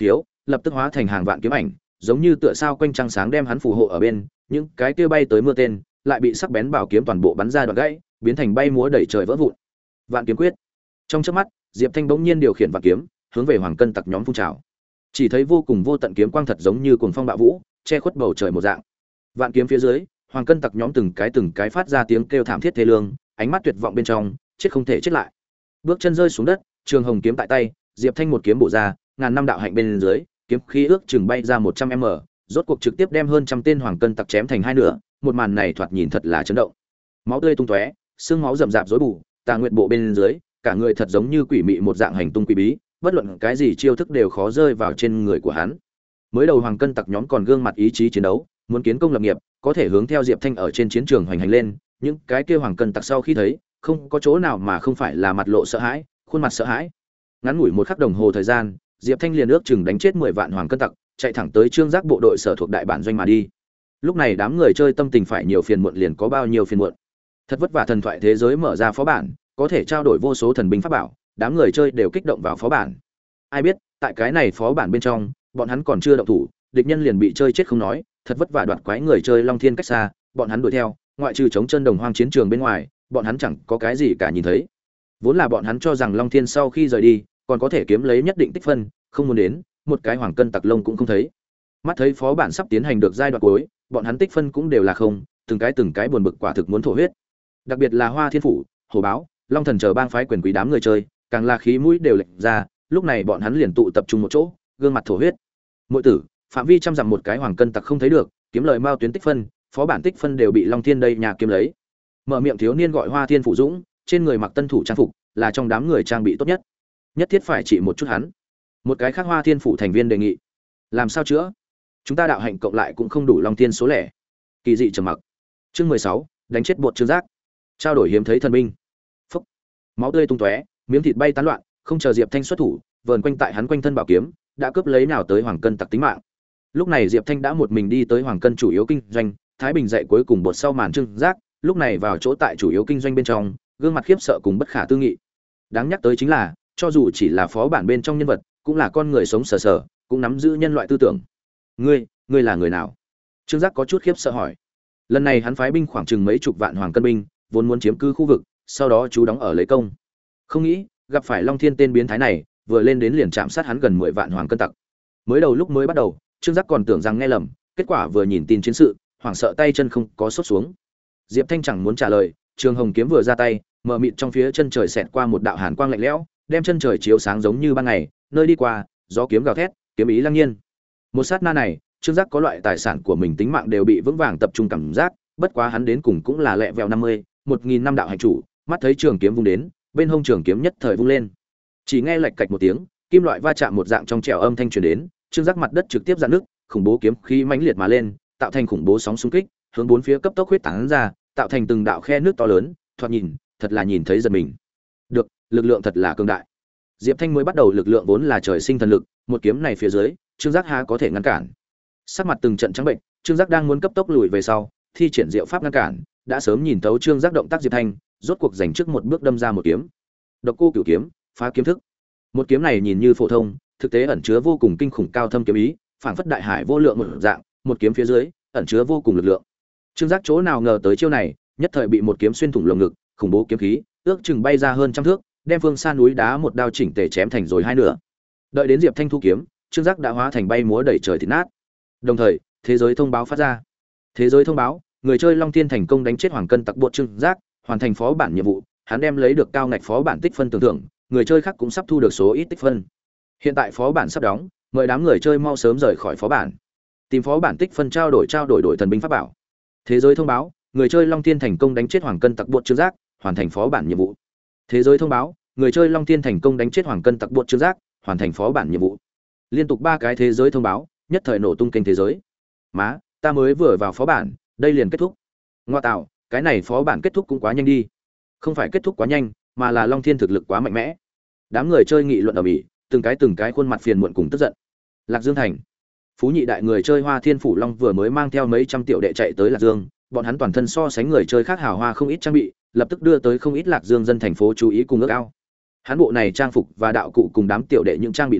lập tức hóa thành hàng vạn kiếm ảnh, giống như tựa sao quanh trăng sáng đem hắn phù hộ ở bên, những cái kia bay tới mưa tên, lại bị sắc bén bảo kiếm toàn bộ bắn ra đoạn gãy, biến thành bay múa đẩy trời vỡ vụn. Vạn kiếm quyết. Trong chớp mắt, Diệp Thanh bỗng nhiên điều khiển vạn kiếm, hướng về Hoàng Cân Tặc nhóm phun trào. Chỉ thấy vô cùng vô tận kiếm quang thật giống như cuồng phong bạo vũ, che khuất bầu trời một dạng. Vạn kiếm phía dưới, Hoàng Cân Tặc nhóm từng cái từng cái phát ra tiếng kêu thảm thiết thê lương, ánh mắt tuyệt vọng bên trong, chết không thể chết lại. Bước chân rơi xuống đất, trường hồng kiếm tại tay, Diệp Thanh một kiếm bổ ra, ngàn năm đạo hạnh bên dưới, kiếm khí ước chừng bay ra một trăm mét, rốt cuộc trực tiếp đem hơn trăm tên Hoàng Cân Tặc chém thành hai nửa, một màn này thoạt nhìn thật là chấn động. Máu tươi tung tóe, xương máu rậm rạp rối bù, Tà Nguyệt bộ bên dưới, cả người thật giống như quỷ mị một dạng hành tung quỷ bí, bất luận cái gì chiêu thức đều khó rơi vào trên người của hắn. Mới đầu Hoàng Cân Tặc nhóm còn gương mặt ý chí chiến đấu, muốn kiến công lập nghiệp, có thể hướng theo Diệp Thanh ở trên chiến trường hoành hành lên, những cái kia Hoàng Cân Tặc sau khi thấy, không có chỗ nào mà không phải là mặt lộ sợ hãi, khuôn mặt sợ hãi. Ngắn ngủi một khắc đồng hồ thời gian, Diệp Thanh liền ước chừng đánh chết mười vạn Hoàng Cân Tặc, chạy thẳng tới Trương Giác bộ đội sở thuộc đại bản doanh mà đi. Lúc này đám người chơi tâm tình phải nhiều phiền muộn liền có bao nhiêu phiền muộn. Thật vất vả thần thoại thế giới mở ra phó bản, có thể trao đổi vô số thần binh pháp bảo, đám người chơi đều kích động vào phó bản. Ai biết, tại cái này phó bản bên trong, bọn hắn còn chưa động thủ, địch nhân liền bị chơi chết không nói, thật vất vả đoạt quái người chơi Long Thiên cách xa, bọn hắn đuổi theo, ngoại trừ chống chân đồng hoang chiến trường bên ngoài, bọn hắn chẳng có cái gì cả nhìn thấy. Vốn là bọn hắn cho rằng Long Thiên sau khi rời đi, còn có thể kiếm lấy nhất định tích phân, không muốn đến, một cái Hoàng Cân Tặc lông cũng không thấy. Mắt thấy phó bản sắp tiến hành được giai đoạn cuối, bọn hắn tích phân cũng đều là không, từng cái từng cái buồn bực quả thực muốn thổ huyết. Đặc biệt là Hoa Thiên phủ, Hồ Báo, Long Thần chờ bang phái quyền quý đám người chơi, càng là khí mũi đều lệch ra, lúc này bọn hắn liền tụ tập trung một chỗ, gương mặt thổ huyết. Muội tử, phạm vi trăm dặm một cái Hoàng Cân Tặc không thấy được, kiếm lời mao tuyến tích phân, phó bản tích phân đều bị Long Thiên đây nhà kiếm lấy. Mở miệng thiếu niên gọi Hoa Thiên phủ Dũng, trên người mặc tân thủ trang phục, là trong đám người trang bị tốt nhất. Nhất thiết phải trị một chút hắn. Một cái khác Hoa Thiên phủ thành viên đề nghị. Làm sao chữa? Chúng ta đạo hạnh cộng lại cũng không đủ Long Thiên số lẻ. Kỳ dị trầm mặc. Chương mười sáu, đánh chết bột Trương Giác. Trao đổi hiếm thấy thần binh. Phốc. Máu tươi tung tóe, miếng thịt bay tán loạn, không chờ Diệp Thanh xuất thủ, vờn quanh tại hắn quanh thân bảo kiếm, đã cướp lấy nào tới Hoàng Cân Tặc tính mạng. Lúc này Diệp Thanh đã một mình đi tới Hoàng Cân chủ yếu kinh doanh, Thái Bình dậy cuối cùng bột sau màn Trương Giác, lúc này vào chỗ tại chủ yếu kinh doanh bên trong, gương mặt khiếp sợ cùng bất khả tư nghị. Đáng nhắc tới chính là, cho dù chỉ là phó bản bên trong nhân vật, cũng là con người sống sờ sờ, cũng nắm giữ nhân loại tư tưởng. Ngươi, ngươi là người nào? Trương Giác có chút khiếp sợ hỏi. Lần này hắn phái binh khoảng chừng mấy chục vạn Hoàng Cân binh, vốn muốn chiếm cứ khu vực, sau đó chú đóng ở lấy công. Không nghĩ, gặp phải Long Thiên tên biến thái này, vừa lên đến liền chạm sát hắn gần mười vạn Hoàng Cân Tặc. Mới đầu lúc mới bắt đầu, Trương Giác còn tưởng rằng nghe lầm, kết quả vừa nhìn tin chiến sự, hoảng sợ tay chân không có sốt xuống. Diệp Thanh chẳng muốn trả lời, Trường Hồng kiếm vừa ra tay, mờ mịt trong phía chân trời xẹt qua một đạo hàn quang lạnh lẽo, đem chân trời chiếu sáng giống như ban ngày, nơi đi qua, gió kiếm gào thét, kiếm ý lăng nhiên. Một sát na này, Trương Giác có loại tài sản của mình tính mạng đều bị vững vàng tập trung cảm giác, bất quá hắn đến cùng cũng là lẹ vẹo năm mươi, một nghìn năm đạo hành chủ, mắt thấy trường kiếm vung đến, bên hông trường kiếm nhất thời vung lên. Chỉ nghe lạch cạch một tiếng, kim loại va chạm một dạng trong trẻo âm thanh truyền đến, Trương Giác mặt đất trực tiếp rạn nước, khủng bố kiếm khí mãnh liệt mà lên, tạo thành khủng bố sóng xung kích, hướng bốn phía cấp tốc huyết tán ra, tạo thành từng đạo khe nước to lớn, thoạt nhìn, thật là nhìn thấy giật mình. Được, lực lượng thật là cường đại. Diệp Thanh mới bắt đầu lực lượng vốn là trời sinh thần lực, một kiếm này phía dưới, Trương Giác há có thể ngăn cản. Sắc mặt từng trận trắng bệnh, Trương Giác đang muốn cấp tốc lùi về sau, thi triển diệu pháp ngăn cản, đã sớm nhìn thấu Trương Giác động tác Diệp Thanh, rốt cuộc giành trước một bước đâm ra một kiếm. Độc Cô Cửu kiếm, phá kiếm thức. Một kiếm này nhìn như phổ thông, thực tế ẩn chứa vô cùng kinh khủng cao thâm kiếm ý, phảng phất đại hải vô lượng một dạng, một kiếm phía dưới, ẩn chứa vô cùng lực lượng. Trương Giác chỗ nào ngờ tới chiêu này, nhất thời bị một kiếm xuyên thủng lồng ngực, khủng bố kiếm khí, ước chừng bay ra hơn trăm thước, đem phương xa núi đá một đao chỉnh tề chém thành rồi hai nửa. Đợi đến Diệp Thanh thu kiếm, Trương Giác đã hóa thành bay múa đẩy trời thịt nát. Đồng thời, thế giới thông báo phát ra. Thế giới thông báo, người chơi Long Thiên thành công đánh chết Hoàng Cân Tặc bộ Trương Giác, hoàn thành phó bản nhiệm vụ, hắn đem lấy được cao ngạch phó bản tích phân tưởng thưởng, người chơi khác cũng sắp thu được số ít tích phân. Hiện tại phó bản sắp đóng, mời đám người chơi mau sớm rời khỏi phó bản. Tìm phó bản tích phân trao đổi trao đổi đổi thần binh pháp bảo. Thế giới thông báo, người chơi Long Thiên thành công đánh chết Hoàng Cân Tặc bộ Trương Giác, hoàn thành phó bản nhiệm vụ. Thế giới thông báo, người chơi Long Thiên thành công đánh chết Hoàng Cân Tặc bộ Trương Giác, hoàn thành phó bản nhiệm vụ. Liên tục ba cái thế giới thông báo, nhất thời nổ tung kênh thế giới. Má, ta mới vừa vào phó bản, đây liền kết thúc. Ngoa tạo, cái này phó bản kết thúc cũng quá nhanh đi. Không phải kết thúc quá nhanh, mà là Long Thiên thực lực quá mạnh mẽ. Đám người chơi nghị luận ở mỹ, từng cái từng cái khuôn mặt phiền muộn cùng tức giận. Lạc Dương thành, Phú Nhị đại người chơi Hoa Thiên phủ Long vừa mới mang theo mấy trăm tiểu đệ chạy tới Lạc Dương, bọn hắn toàn thân so sánh người chơi khác hào hoa không ít trang bị, lập tức đưa tới không ít Lạc Dương dân thành phố chú ý cùng ước ao. Hắn bộ này trang phục và đạo cụ cùng đám tiểu đệ những trang bị này,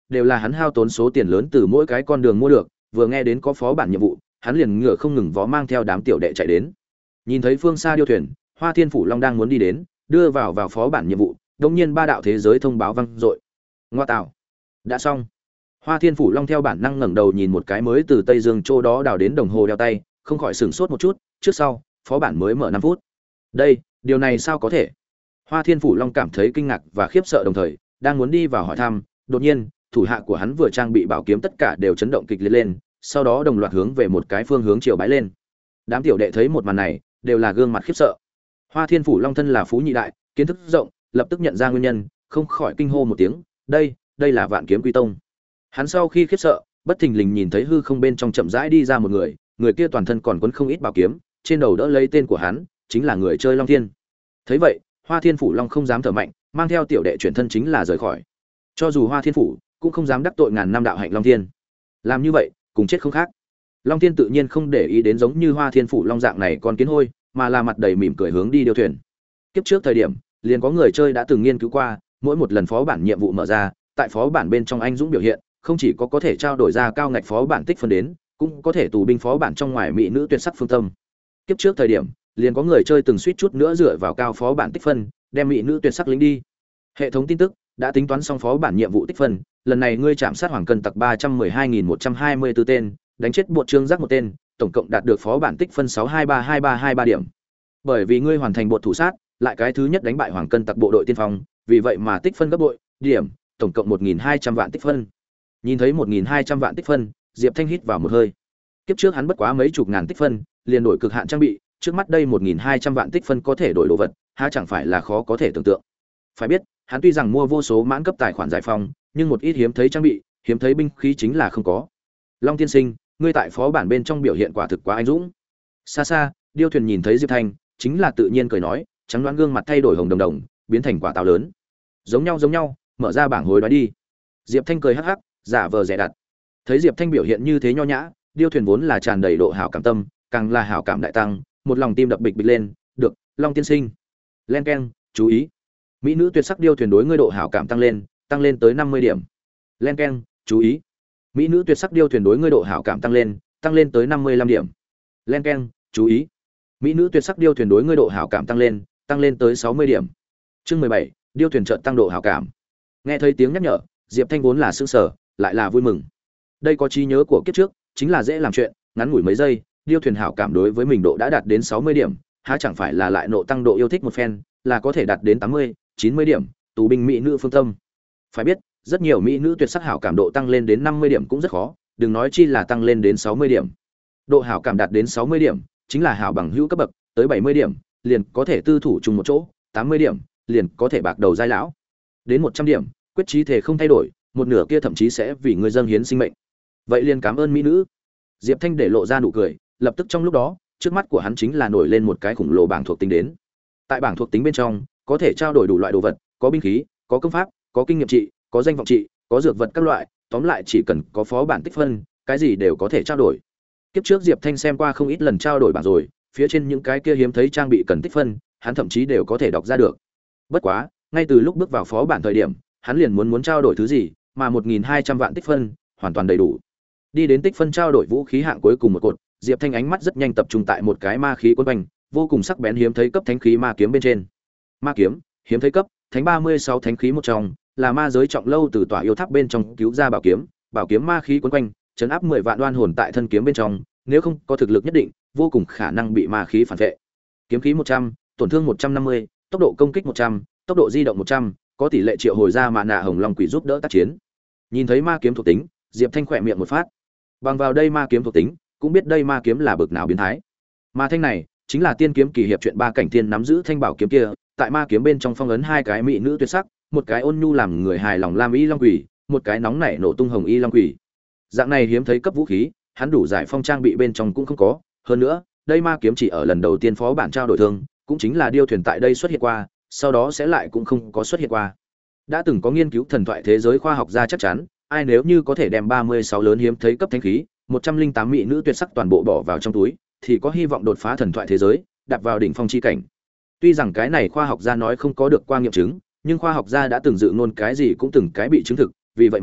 đều là hắn hao tốn số tiền lớn từ mỗi cái con đường mua được, vừa nghe đến có phó bản nhiệm vụ, hắn liền ngựa không ngừng vó mang theo đám tiểu đệ chạy đến. Nhìn thấy phương xa điêu thuyền, Hoa Thiên Phủ Long đang muốn đi đến, đưa vào vào phó bản nhiệm vụ, đột nhiên ba đạo thế giới thông báo vang dội. Ngoa tạo, đã xong. Hoa Thiên Phủ Long theo bản năng ngẩng đầu nhìn một cái mới từ Tây Dương chỗ đó đào đến đồng hồ đeo tay, không khỏi sửng sốt một chút, trước sau, phó bản mới mở năm phút. Đây, điều này sao có thể? Hoa Thiên Phủ Long cảm thấy kinh ngạc và khiếp sợ đồng thời, đang muốn đi vào hỏi thăm, đột nhiên, thủ hạ của hắn vừa trang bị bảo kiếm tất cả đều chấn động kịch liệt lên, sau đó đồng loạt hướng về một cái phương hướng chiều bái lên. Đám tiểu đệ thấy một màn này, đều là gương mặt khiếp sợ. Hoa Thiên Phủ Long thân là phú nhị đại, kiến thức rộng, lập tức nhận ra nguyên nhân, không khỏi kinh hô một tiếng, đây, đây là Vạn Kiếm Quy Tông. Hắn sau khi khiếp sợ, bất thình lình nhìn thấy hư không bên trong chậm rãi đi ra một người, người kia toàn thân còn quấn không ít bảo kiếm, trên đầu đỡ lấy tên của hắn, chính là người chơi Long Thiên. Thấy vậy, Hoa Thiên Phủ Long không dám thở mạnh, mang theo tiểu đệ chuyển thân chính là rời khỏi. Cho dù Hoa Thiên Phủ cũng không dám đắc tội ngàn năm đạo hạnh Long Thiên. Làm như vậy, cùng chết không khác. Long Thiên tự nhiên không để ý đến giống như Hoa Thiên Phủ Long dạng này con kiến hôi, mà là mặt đầy mỉm cười hướng đi điêu thuyền. Kiếp trước thời điểm, liền có người chơi đã từng nghiên cứu qua, mỗi một lần phó bản nhiệm vụ mở ra, tại phó bản bên trong anh dũng biểu hiện, không chỉ có có thể trao đổi ra cao ngạch phó bản tích phân đến, cũng có thể tù binh phó bản trong ngoài mỹ nữ tuyệt sắc phương tâm. Kiếp trước thời điểm, liền có người chơi từng suýt chút nữa dựa vào cao phó bản tích phân, đem mỹ nữ tuyệt sắc lính đi. Hệ thống tin tức đã tính toán xong phó bản nhiệm vụ tích phân, lần này ngươi chạm sát hoàng cân tặc ba trăm mười hai nghìn một trăm hai mươi tư tên, đánh chết bộ trương giác một tên, tổng cộng đạt được phó bản tích phân sáu hai ba hai ba hai ba điểm. Bởi vì ngươi hoàn thành bộ thủ sát, lại cái thứ nhất đánh bại hoàng cân tặc bộ đội tiên phong, vì vậy mà tích phân gấp bội, điểm, tổng cộng một nghìn hai trăm vạn tích phân. Nhìn thấy một nghìn hai trăm vạn tích phân, Diệp Thanh hít vào một hơi. Kiếp trước hắn bất quá mấy chục ngàn tích phân, liền đổi cực hạn trang bị, trước mắt đây một nghìn hai trăm vạn tích phân có thể đổi đồ vật, há chẳng phải là khó có thể tưởng tượng. Phải biết, hắn tuy rằng mua vô số mãn cấp tài khoản giải phong, nhưng một ít hiếm thấy trang bị, hiếm thấy binh khí chính là không có. Long tiên sinh, ngươi tại phó bản bên trong biểu hiện quả thực quá anh dũng. Xa xa, điêu thuyền nhìn thấy Diệp Thanh, chính là tự nhiên cười nói, trắng đoán gương mặt thay đổi hồng đồng đồng, biến thành quả táo lớn. Giống nhau giống nhau, mở ra bảng hối đoái đi. Diệp Thanh cười hắc hắc, giả vờ dè đặt. Thấy Diệp Thanh biểu hiện như thế nho nhã, điêu thuyền vốn là tràn đầy độ hảo cảm tâm, càng là hảo cảm đại tăng, một lòng tim đập bịch bịch lên, được, Long tiên sinh. Len keng, chú ý. Mỹ nữ tuyệt sắc điêu thuyền đối ngươi độ hảo cảm tăng lên, tăng lên tới năm mươi điểm. Len keng, chú ý. Mỹ nữ tuyệt sắc điêu thuyền đối ngươi độ hảo cảm tăng lên, tăng lên tới năm mươi lăm điểm. Len keng, chú ý. Mỹ nữ tuyệt sắc điêu thuyền đối ngươi độ hảo cảm tăng lên, tăng lên tới sáu mươi điểm. Chương mười bảy, điêu thuyền chợt tăng độ hảo cảm. Nghe thấy tiếng nhắc nhở, Diệp Thanh vốn là sững sờ, lại là vui mừng. Đây có trí nhớ của kiếp trước, chính là dễ làm chuyện, ngắn ngủi mấy giây, điêu thuyền hảo cảm đối với mình độ đã đạt đến sáu mươi điểm, há chẳng phải là lại nộ tăng độ yêu thích một phen, là có thể đạt đến tám mươi, chín mươi điểm, tù binh mỹ nữ phương tâm. Phải biết, rất nhiều mỹ nữ tuyệt sắc hảo cảm độ tăng lên đến năm mươi điểm cũng rất khó, đừng nói chi là tăng lên đến sáu mươi điểm. Độ hảo cảm đạt đến sáu mươi điểm, chính là hảo bằng hữu cấp bậc, tới bảy mươi điểm, liền có thể tư thủ chung một chỗ, tám mươi điểm, liền có thể bạc đầu giai lão. Đến một trăm điểm, quyết chí thể không thay đổi, một nửa kia thậm chí sẽ vì người dâng hiến sinh mệnh. Vậy liền cảm ơn mỹ nữ. Diệp Thanh để lộ ra nụ cười, lập tức trong lúc đó, trước mắt của hắn chính là nổi lên một cái khủng lồ bảng thuộc tính đến. Tại bảng thuộc tính bên trong, có thể trao đổi đủ loại đồ vật, có binh khí, có công pháp, có kinh nghiệm trị, có danh vọng trị, có dược vật các loại, tóm lại chỉ cần có phó bản tích phân, cái gì đều có thể trao đổi. Kiếp trước Diệp Thanh xem qua không ít lần trao đổi bảng rồi, phía trên những cái kia hiếm thấy trang bị cần tích phân, hắn thậm chí đều có thể đọc ra được. Bất quá, ngay từ lúc bước vào phó bản thời điểm, hắn liền muốn muốn trao đổi thứ gì, mà một nghìn hai trăm vạn tích phân, hoàn toàn đầy đủ. Đi đến tích phân trao đổi vũ khí hạng cuối cùng một cột, Diệp Thanh ánh mắt rất nhanh tập trung tại một cái ma khí quấn quanh, vô cùng sắc bén hiếm thấy cấp thánh khí ma kiếm bên trên. Ma kiếm, hiếm thấy cấp, thánh ba mươi sáu thánh khí một trong, là ma giới trọng lâu từ tòa yêu tháp bên trong cứu ra bảo kiếm, bảo kiếm ma khí quấn quanh, trấn áp mười vạn oan hồn tại thân kiếm bên trong, nếu không có thực lực nhất định, vô cùng khả năng bị ma khí phản vệ. Kiếm khí một trăm, tổn thương một trăm năm mươi, tốc độ công kích một trăm, tốc độ di động một trăm, có tỷ lệ triệu hồi ra mạ nạ hồng long quỷ giúp đỡ tác chiến. Nhìn thấy ma kiếm thuộc tính, Diệp Thanh khỏe miệng một phát. Bằng vào đây ma kiếm thuộc tính, cũng biết đây ma kiếm là bực nào biến thái. Ma thanh này chính là tiên kiếm kỳ hiệp truyện ba cảnh tiên nắm giữ thanh bảo kiếm kia, tại ma kiếm bên trong phong ấn hai cái mỹ nữ tuyệt sắc, một cái ôn nhu làm người hài lòng lam y long quỷ, một cái nóng nảy nổ tung hồng y long quỷ. Dạng này hiếm thấy cấp vũ khí, hắn đủ giải phong trang bị bên trong cũng không có, hơn nữa, đây ma kiếm chỉ ở lần đầu tiên phó bản trao đổi thương, cũng chính là điêu thuyền tại đây xuất hiện qua, sau đó sẽ lại cũng không có xuất hiện qua. Đã từng có nghiên cứu thần thoại thế giới khoa học gia chắc chắn, ai nếu như có thể đem ba mươi sáu lớn hiếm thấy cấp thánh khí, một trăm linh tám mỹ nữ tuyệt sắc toàn bộ bỏ vào trong túi, thì có hy vọng đột phá thần thoại thế giới, đạp vào đỉnh phong chi cảnh. Tuy rằng cái này khoa học gia nói không có được qua nghiệm chứng, nhưng khoa học gia đã từng dự ngôn cái gì cũng từng cái bị chứng thực, vì vậy mà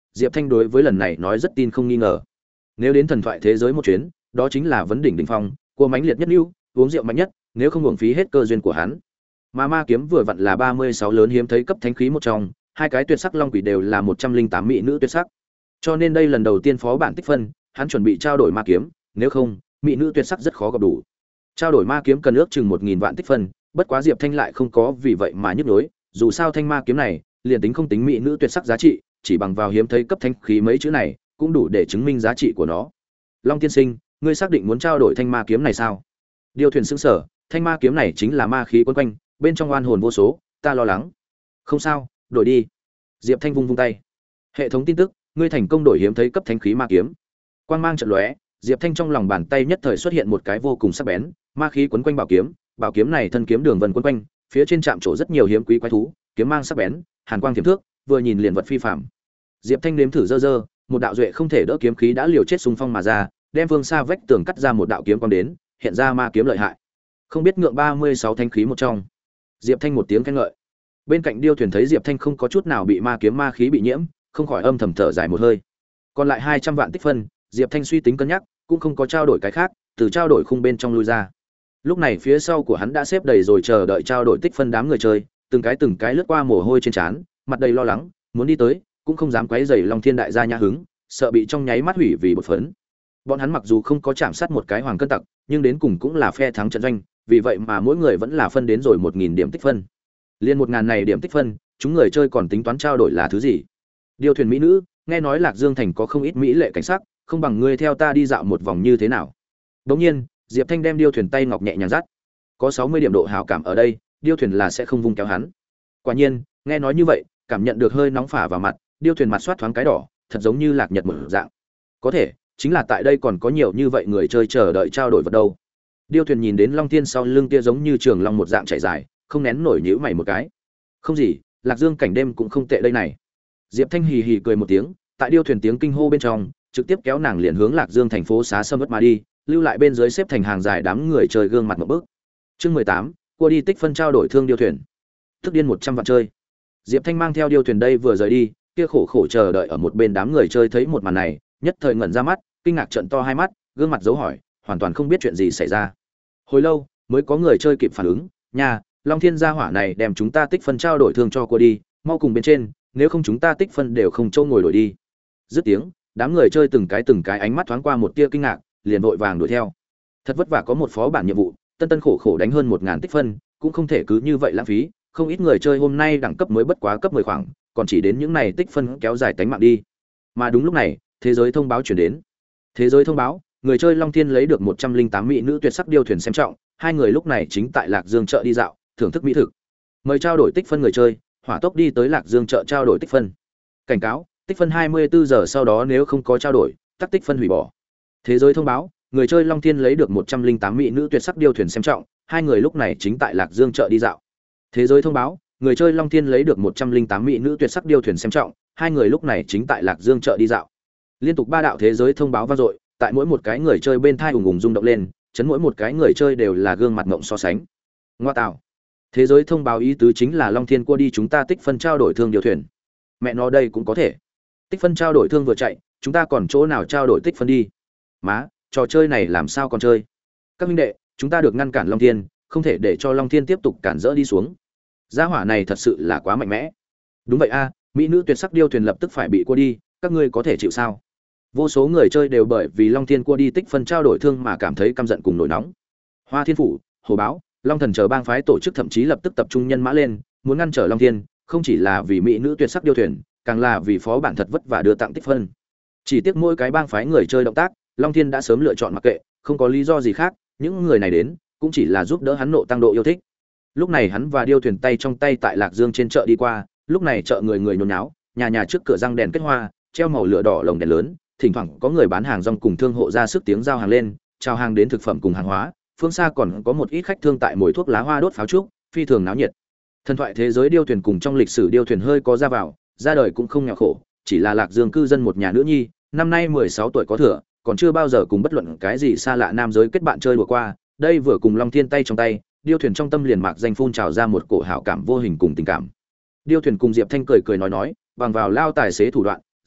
Diệp Thanh đối với lần này nói rất tin không nghi ngờ. Nếu đến thần thoại thế giới một chuyến, đó chính là vấn đỉnh đỉnh phong, của mãnh liệt nhất lưu, uống rượu mạnh nhất, nếu không uổng phí hết cơ duyên của hắn. Mà ma kiếm vừa vặn là ba mươi sáu lớn hiếm thấy cấp thánh khí một trong, hai cái tuyệt sắc long quỷ đều là một trăm linh tám mỹ nữ tuyệt sắc. Cho nên đây lần đầu tiên phó bản tích phân, hắn chuẩn bị trao đổi ma kiếm, nếu không, mỹ nữ tuyệt sắc rất khó gặp đủ. Trao đổi ma kiếm cần ước chừng một nghìn vạn tích phân, bất quá Diệp Thanh lại không có vì vậy mà nhức nhối, dù sao thanh ma kiếm này, liền tính không tính mỹ nữ tuyệt sắc giá trị, chỉ bằng vào hiếm thấy cấp thánh khí mấy chữ này, cũng đủ để chứng minh giá trị của nó. Long tiên sinh, ngươi xác định muốn trao đổi thanh ma kiếm này sao? Điêu thuyền sững sờ, thanh ma kiếm này chính là ma khí quấn quanh, bên trong oan hồn vô số, ta lo lắng. Không sao, đổi đi. Diệp Thanh vung vung tay. Hệ thống tin tức, ngươi thành công đổi hiếm thấy cấp thánh khí ma kiếm. Quang mang chợt lóe, Diệp Thanh trong lòng bàn tay nhất thời xuất hiện một cái vô cùng sắc bén, ma khí quấn quanh bảo kiếm, bảo kiếm này thân kiếm đường vân quấn quanh, phía trên chạm trổ rất nhiều hiếm quý quái thú, kiếm mang sắc bén, hàn quang tiềm thước, vừa nhìn liền vật phi phàm. Diệp Thanh nếm thử dơ dơ, một đạo duệ không thể đỡ kiếm khí đã liều chết xung phong mà ra, đem phương xa vách tường cắt ra một đạo kiếm quang đến, hiện ra ma kiếm lợi hại. Không biết ngượng ba mươi sáu thanh khí một trong. Diệp Thanh một tiếng khen ngợi. Bên cạnh Điêu thuyền thấy Diệp Thanh không có chút nào bị ma kiếm ma khí bị nhiễm, không khỏi âm thầm thở dài một hơi. Còn lại hai trăm vạn tích phân, Diệp Thanh suy tính cân nhắc, cũng không có trao đổi cái khác, từ trao đổi khung bên trong lui ra. Lúc này phía sau của hắn đã xếp đầy rồi chờ đợi trao đổi tích phân đám người chơi, từng cái từng cái lướt qua mồ hôi trên trán, mặt đầy lo lắng, muốn đi tới, cũng không dám quấy rầy Long Thiên đại gia nhã hứng, sợ bị trong nháy mắt hủy vì bột phấn. Bọn hắn mặc dù không có chạm sát một cái hoàng cân tặc, nhưng đến cùng cũng là phe thắng trận doanh, vì vậy mà mỗi người vẫn là phân đến rồi một nghìn điểm tích phân. Liên một ngàn này điểm tích phân, chúng người chơi còn tính toán trao đổi là thứ gì? Điêu thuyền mỹ nữ, nghe nói Lạc Dương thành có không ít mỹ lệ cảnh sắc, không bằng ngươi theo ta đi dạo một vòng như thế nào? Đương nhiên, Diệp Thanh đem Điêu thuyền tay ngọc nhẹ nhàng dắt. Có sáu mươi điểm độ hảo cảm ở đây, Điêu thuyền là sẽ không vung kéo hắn. Quả nhiên, nghe nói như vậy, cảm nhận được hơi nóng phả vào mặt, Điêu thuyền mặt soát thoáng cái đỏ, thật giống như lạc nhật một dạng. Có thể, chính là tại đây còn có nhiều như vậy người chơi chờ đợi trao đổi vật đâu. Điêu thuyền nhìn đến Long Thiên sau lưng kia giống như trường long một dạng chạy dài, không nén nổi nhíu mày một cái. Không gì, Lạc Dương cảnh đêm cũng không tệ đây này. Diệp Thanh hì hì cười một tiếng, tại Điêu thuyền tiếng kinh hô bên trong, trực tiếp kéo nàng liền hướng Lạc Dương thành phố xá sâm ớt mà đi, lưu lại bên dưới xếp thành hàng dài đám người chơi gương mặt một bước. Chương mười tám, cua đi tích phân trao đổi thương Điêu thuyền. Tức điên một trăm vạn chơi. Diệp Thanh mang theo Điêu thuyền đây vừa rời đi, kia khổ khổ chờ đợi ở một bên đám người chơi thấy một màn này, nhất thời ngẩn ra mắt, kinh ngạc trợn to hai mắt, gương mặt dấu hỏi, hoàn toàn không biết chuyện gì xảy ra. Hồi lâu mới có người chơi kịp phản ứng, nha, Long Thiên gia hỏa này đem chúng ta tích phân trao đổi thương cho cô đi, mau cùng bên trên, nếu không chúng ta tích phân đều không châu ngồi đổi đi. Dứt tiếng, đám người chơi từng cái từng cái ánh mắt thoáng qua một tia kinh ngạc, liền vội vàng đuổi theo. Thật vất vả có một phó bản nhiệm vụ, tân tân khổ khổ đánh hơn một ngàn tích phân, cũng không thể cứ như vậy lãng phí, không ít người chơi hôm nay đẳng cấp mới bất quá cấp mười khoảng, còn chỉ đến những này tích phân kéo dài tánh mạng đi. Mà đúng lúc này, thế giới thông báo chuyển đến. Thế giới thông báo, người chơi Long Thiên lấy được một trăm linh tám mỹ nữ tuyệt sắc Điêu thuyền xem trọng, hai người lúc này chính tại Lạc Dương chợ đi dạo, thưởng thức mỹ thực. Mời trao đổi tích phân người chơi, hỏa tốc đi tới Lạc Dương chợ trao đổi tích phân. Cảnh cáo, tích phân hai mươi bốn giờ sau đó nếu không có trao đổi, tắc tích phân hủy bỏ. Thế giới thông báo, người chơi Long Thiên lấy được một trăm linh tám mỹ nữ tuyệt sắc Điêu thuyền xem trọng, hai người lúc này chính tại Lạc Dương chợ đi dạo. Thế giới thông báo, người chơi Long Thiên lấy được một trăm linh tám mỹ nữ tuyệt sắc Điêu thuyền xem trọng, hai người lúc này chính tại Lạc Dương chợ đi dạo. Liên tục ba đạo thế giới thông báo vang dội, tại mỗi một cái người chơi bên thai ùng ùng rung động lên, chấn mỗi một cái người chơi đều là gương mặt ngộng so sánh. Ngoa tạo. Thế giới thông báo ý tứ chính là Long Thiên cua đi chúng ta tích phân trao đổi thương Điêu thuyền. Mẹ nó đây cũng có thể. Tích phân trao đổi thương vừa chạy, chúng ta còn chỗ nào trao đổi tích phân đi? Má, trò chơi này làm sao còn chơi? Các huynh đệ, chúng ta được ngăn cản Long Thiên, không thể để cho Long Thiên tiếp tục cản rỡ đi xuống. Gia hỏa này thật sự là quá mạnh mẽ. Đúng vậy a, mỹ nữ tuyệt sắc Điêu thuyền lập tức phải bị cua đi, các ngươi có thể chịu sao? Vô số người chơi đều bởi vì Long Thiên cua đi tích phân trao đổi thương mà cảm thấy căm giận cùng nổi nóng. Hoa Thiên phủ, Hồ Báo, Long Thần chờ bang phái tổ chức thậm chí lập tức tập trung nhân mã lên, muốn ngăn trở Long Thiên, không chỉ là vì mỹ nữ tuyệt sắc Điêu thuyền, càng là vì phó bản thật vất vả đưa tặng tích phân. Chỉ tiếc mỗi cái bang phái người chơi động tác, Long Thiên đã sớm lựa chọn mặc kệ, không có lý do gì khác, những người này đến cũng chỉ là giúp đỡ hắn nộ tăng độ yêu thích. Lúc này hắn và Điêu thuyền tay trong tay tại Lạc Dương trên chợ đi qua, lúc này chợ người người nhốn nháo, nhà nhà trước cửa răng đèn kết hoa, treo màu lửa đỏ lồng đèn lớn, thỉnh thoảng có người bán hàng rong cùng thương hộ ra sức tiếng giao hàng lên, chào hàng đến thực phẩm cùng hàng hóa, phương xa còn có một ít khách thương tại mồi thuốc lá hoa đốt pháo trúc, phi thường náo nhiệt. Thần thoại thế giới Điêu thuyền cùng trong lịch sử Điêu thuyền hơi có ra vào, ra đời cũng không nghèo khổ, chỉ là Lạc Dương cư dân một nhà nữ nhi, năm nay mười sáu tuổi có thừa, còn chưa bao giờ cùng bất luận cái gì xa lạ nam giới kết bạn chơi đùa qua, đây vừa cùng Long Thiên tay trong tay, Điêu thuyền trong tâm liền mạc danh phun trào ra một cổ hảo cảm vô hình cùng tình cảm. Điêu thuyền cùng Diệp Thanh cười cười nói nói, bằng vào lao tài xế thủ đoạn,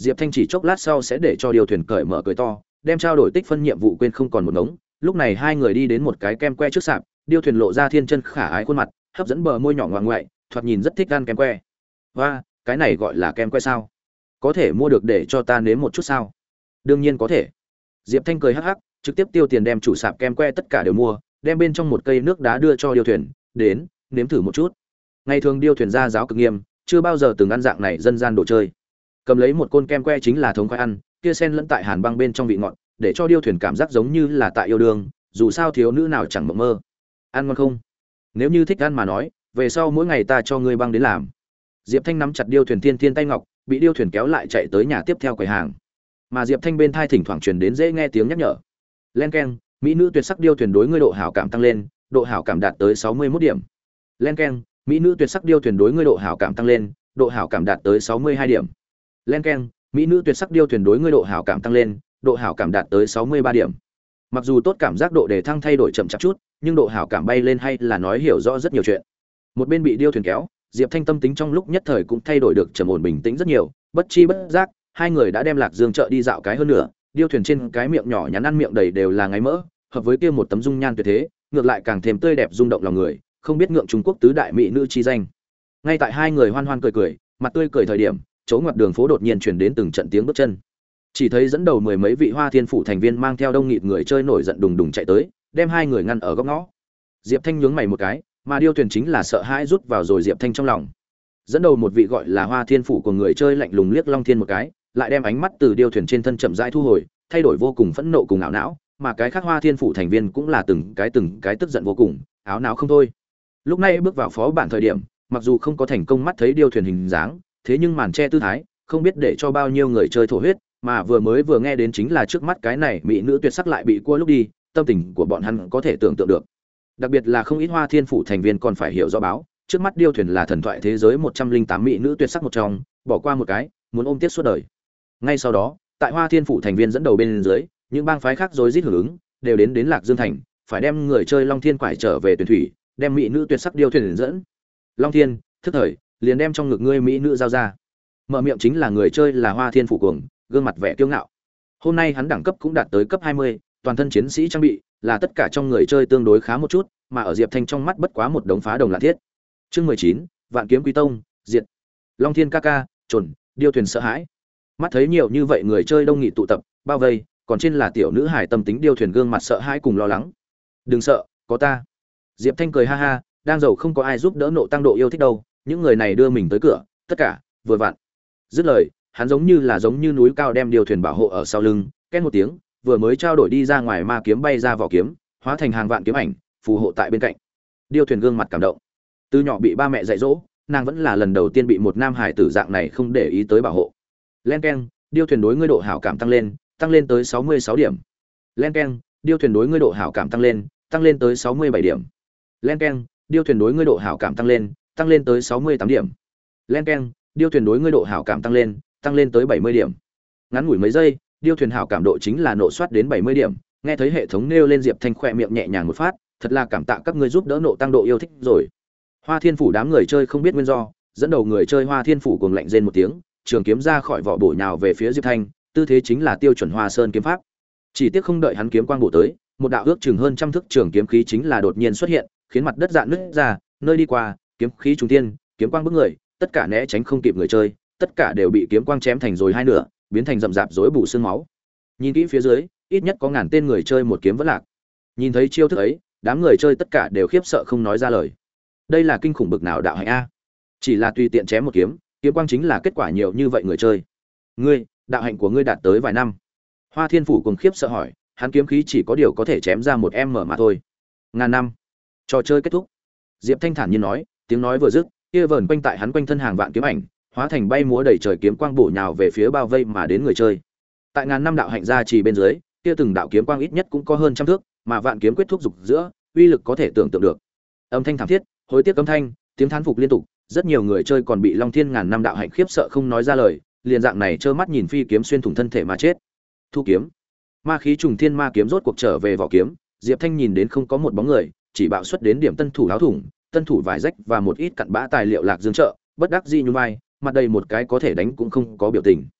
Diệp Thanh chỉ chốc lát sau sẽ để cho điều thuyền cởi mở cười to, đem trao đổi tích phân nhiệm vụ quên không còn một ngống. Lúc này hai người đi đến một cái kem que trước sạp, điêu thuyền lộ ra thiên chân khả ái khuôn mặt, hấp dẫn bờ môi nhỏ ngoạng ngoại, thoạt nhìn rất thích ăn kem que. Và, cái này gọi là kem que sao? Có thể mua được để cho ta nếm một chút sao? Đương nhiên có thể. Diệp Thanh cười hắc hắc, trực tiếp tiêu tiền đem chủ sạp kem que tất cả đều mua, đem bên trong một cây nước đá đưa cho điêu thuyền, đến, nếm thử một chút. Ngày thường điêu thuyền ra giáo cực nghiêm, chưa bao giờ từng ăn dạng này dân gian đồ chơi. Cầm lấy một côn kem que chính là thống khoái ăn, kia sen lẫn tại hàn băng bên trong vị ngọt, để cho điêu thuyền cảm giác giống như là tại yêu đương, dù sao thiếu nữ nào chẳng mộng mơ. Ăn ngon không? Nếu như thích ăn mà nói, về sau mỗi ngày ta cho ngươi băng đến làm. Diệp Thanh nắm chặt điêu thuyền thiên thiên tay ngọc, bị điêu thuyền kéo lại chạy tới nhà tiếp theo quầy hàng. Mà Diệp Thanh bên thai thỉnh thoảng truyền đến dễ nghe tiếng nhắc nhở. Len keng, mỹ nữ tuyệt sắc điêu thuyền đối ngươi độ hảo cảm tăng lên, độ hảo cảm đạt tới sáu mươi mốt điểm. Len keng, mỹ nữ tuyệt sắc điêu thuyền đối ngươi độ hảo cảm tăng lên, độ hảo cảm đạt tới sáu mươi hai điểm. Len keng, mỹ nữ tuyệt sắc điêu thuyền đối ngươi độ hảo cảm tăng lên, độ hảo cảm đạt tới sáu mươi ba điểm. Mặc dù tốt cảm giác độ đề thăng thay đổi chậm chạp chút, nhưng độ hảo cảm bay lên hay là nói hiểu rõ rất nhiều chuyện. Một bên bị điêu thuyền kéo, Diệp Thanh tâm tính trong lúc nhất thời cũng thay đổi được trầm ổn bình tĩnh rất nhiều, bất chi bất giác, hai người đã đem Lạc Dương chợ đi dạo cái hơn nữa, điêu thuyền trên cái miệng nhỏ nhắn ăn miệng đầy đều là ngáy mỡ, hợp với kia một tấm dung nhan tuyệt thế, ngược lại càng thêm tươi đẹp rung động lòng người, không biết ngượng Trung Quốc tứ đại mỹ nữ chi danh. Ngay tại hai người hoan hoan cười cười, mặt tươi cười thời điểm, chỗ ngoặt đường phố đột nhiên truyền đến từng trận tiếng bước chân. Chỉ thấy dẫn đầu mười mấy vị Hoa Thiên phủ thành viên mang theo đông nghịt người chơi nổi giận đùng đùng chạy tới, đem hai người ngăn ở góc ngõ. Diệp Thanh nhướng mày một cái, mà điêu thuyền chính là sợ hãi rút vào rồi Diệp Thanh trong lòng. Dẫn đầu một vị gọi là Hoa Thiên phủ của người chơi lạnh lùng liếc Long Thiên một cái, lại đem ánh mắt từ điêu thuyền trên thân chậm rãi thu hồi, thay đổi vô cùng phẫn nộ cùng ảo não, mà cái khác Hoa Thiên phủ thành viên cũng là từng cái từng cái tức giận vô cùng, áo não không thôi. Lúc này bước vào phó bản thời điểm, mặc dù không có thành công mắt thấy điêu thuyền hình dáng, thế nhưng màn che tư thái, không biết để cho bao nhiêu người chơi thổ huyết, mà vừa mới vừa nghe đến chính là trước mắt cái này mỹ nữ tuyệt sắc lại bị cua lúc đi, tâm tình của bọn hắn có thể tưởng tượng được. Đặc biệt là không ít Hoa Thiên phủ thành viên còn phải hiểu rõ báo, trước mắt điêu thuyền là thần thoại thế giới một trăm linh tám mỹ nữ tuyệt sắc một trong, bỏ qua một cái, muốn ôm tiếc suốt đời. Ngay sau đó, tại Hoa Thiên phủ thành viên dẫn đầu bên dưới, những bang phái khác rối rít hưởng ứng, đều đến đến Lạc Dương thành, phải đem người chơi Long Thiên quải trở về tuyển thủy, đem mỹ nữ tuyệt sắc điêu thuyền dẫn. Long Thiên, thức thời, liền đem trong ngực ngươi mỹ nữ giao ra. Mở miệng chính là người chơi là Hoa Thiên phủ cuồng, gương mặt vẻ kiêu ngạo. Hôm nay hắn đẳng cấp cũng đạt tới cấp hai mươi, toàn thân chiến sĩ trang bị, là tất cả trong người chơi tương đối khá một chút, mà ở Diệp Thanh trong mắt bất quá một đống phá đồng lạ thiết. Chương mười chín, Vạn Kiếm Quý Tông, diệt. Long Thiên ca ca, chuẩn, điêu thuyền sợ hãi. Mắt thấy nhiều như vậy người chơi đông nghị tụ tập, bao vây, còn trên là tiểu nữ hài tâm tính điêu thuyền gương mặt sợ hãi cùng lo lắng. Đừng sợ, có ta. Diệp Thanh cười ha ha, đang giàu không có ai giúp đỡ nộ tăng độ yêu thích đâu, những người này đưa mình tới cửa, tất cả vừa vặn. Dứt lời, hắn giống như là giống như núi cao đem điêu thuyền bảo hộ ở sau lưng, két một tiếng, vừa mới trao đổi đi ra ngoài ma kiếm bay ra vỏ kiếm, hóa thành hàng vạn kiếm ảnh, phù hộ tại bên cạnh. Điêu thuyền gương mặt cảm động. Từ nhỏ bị ba mẹ dạy dỗ, nàng vẫn là lần đầu tiên bị một nam hải tử dạng này không để ý tới bảo hộ. Len keng, điêu thuyền đối ngươi độ hảo cảm tăng lên, tăng lên tới sáu mươi sáu điểm. Len keng, điêu thuyền đối ngươi độ hảo cảm tăng lên, tăng lên tới sáu mươi bảy điểm. Len keng, điêu thuyền đối ngươi độ hảo cảm tăng lên, tăng lên tới sáu mươi tám điểm. Len keng, điêu thuyền đối ngươi độ hảo cảm tăng lên, tăng lên tới bảy mươi điểm. Ngắn ngủi mấy giây, điêu thuyền hảo cảm độ chính là nộ soát đến bảy mươi điểm, nghe thấy hệ thống nêu lên Diệp Thanh khỏe miệng nhẹ nhàng một phát, thật là cảm tạ các ngươi giúp đỡ nộ tăng độ yêu thích rồi. Hoa Thiên phủ đám người chơi không biết nguyên do, dẫn đầu người chơi Hoa Thiên phủ cuồng lạnh rên một tiếng, trường kiếm ra khỏi vỏ bổ nhào về phía Diệp Thanh, tư thế chính là tiêu chuẩn Hoa Sơn kiếm pháp. Chỉ tiếc không đợi hắn kiếm quang bổ tới, một đạo ước chừng hơn trăm thước trường kiếm khí chính là đột nhiên xuất hiện, khiến mặt đất rạn nứt ra, nơi đi qua, kiếm khí trùng thiên, kiếm quang bức người, tất cả né tránh không kịp người chơi, tất cả đều bị kiếm quang chém thành rồi hai nửa, biến thành rậm rạp rối bù xương máu. Nhìn kỹ phía dưới, ít nhất có ngàn tên người chơi một kiếm vẫn lạc. Nhìn thấy chiêu thức ấy, đám người chơi tất cả đều khiếp sợ không nói ra lời. Đây là kinh khủng bực nào đạo hạnh a? Chỉ là tùy tiện chém một kiếm, kiếm quang chính là kết quả nhiều như vậy người chơi. Ngươi, đạo hạnh của ngươi đạt tới vài năm. Hoa Thiên phủ cùng khiếp sợ hỏi, hắn kiếm khí chỉ có điều có thể chém ra một em mở mà thôi. Ngàn năm. Trò chơi kết thúc. Diệp Thanh thản nhiên nói, tiếng nói vừa dứt, kia vờn quanh tại hắn quanh thân hàng vạn kiếm ảnh, hóa thành bay múa đầy trời kiếm quang bổ nhào về phía bao vây mà đến người chơi. Tại ngàn năm đạo hạnh gia trì bên dưới, kia từng đạo kiếm quang ít nhất cũng có hơn trăm thước, mà vạn kiếm quyết thúc dục giữa, uy lực có thể tưởng tượng được. Âm thanh thảm thiết, hối tiếc âm thanh, tiếng thán phục liên tục, rất nhiều người chơi còn bị Long Thiên ngàn năm đạo hạnh khiếp sợ không nói ra lời, liền dạng này trơ mắt nhìn phi kiếm xuyên thủng thân thể mà chết. Thu kiếm. Ma khí trùng thiên ma kiếm rốt cuộc trở về vỏ kiếm, Diệp Thanh nhìn đến không có một bóng người, chỉ bạo xuất đến điểm tân thủ áo thủng, tân thủ vải rách và một ít cặn bã tài liệu Lạc Dương chợ, bất đắc dĩ nhún vai, mặt đầy một cái có thể đánh cũng không có biểu tình.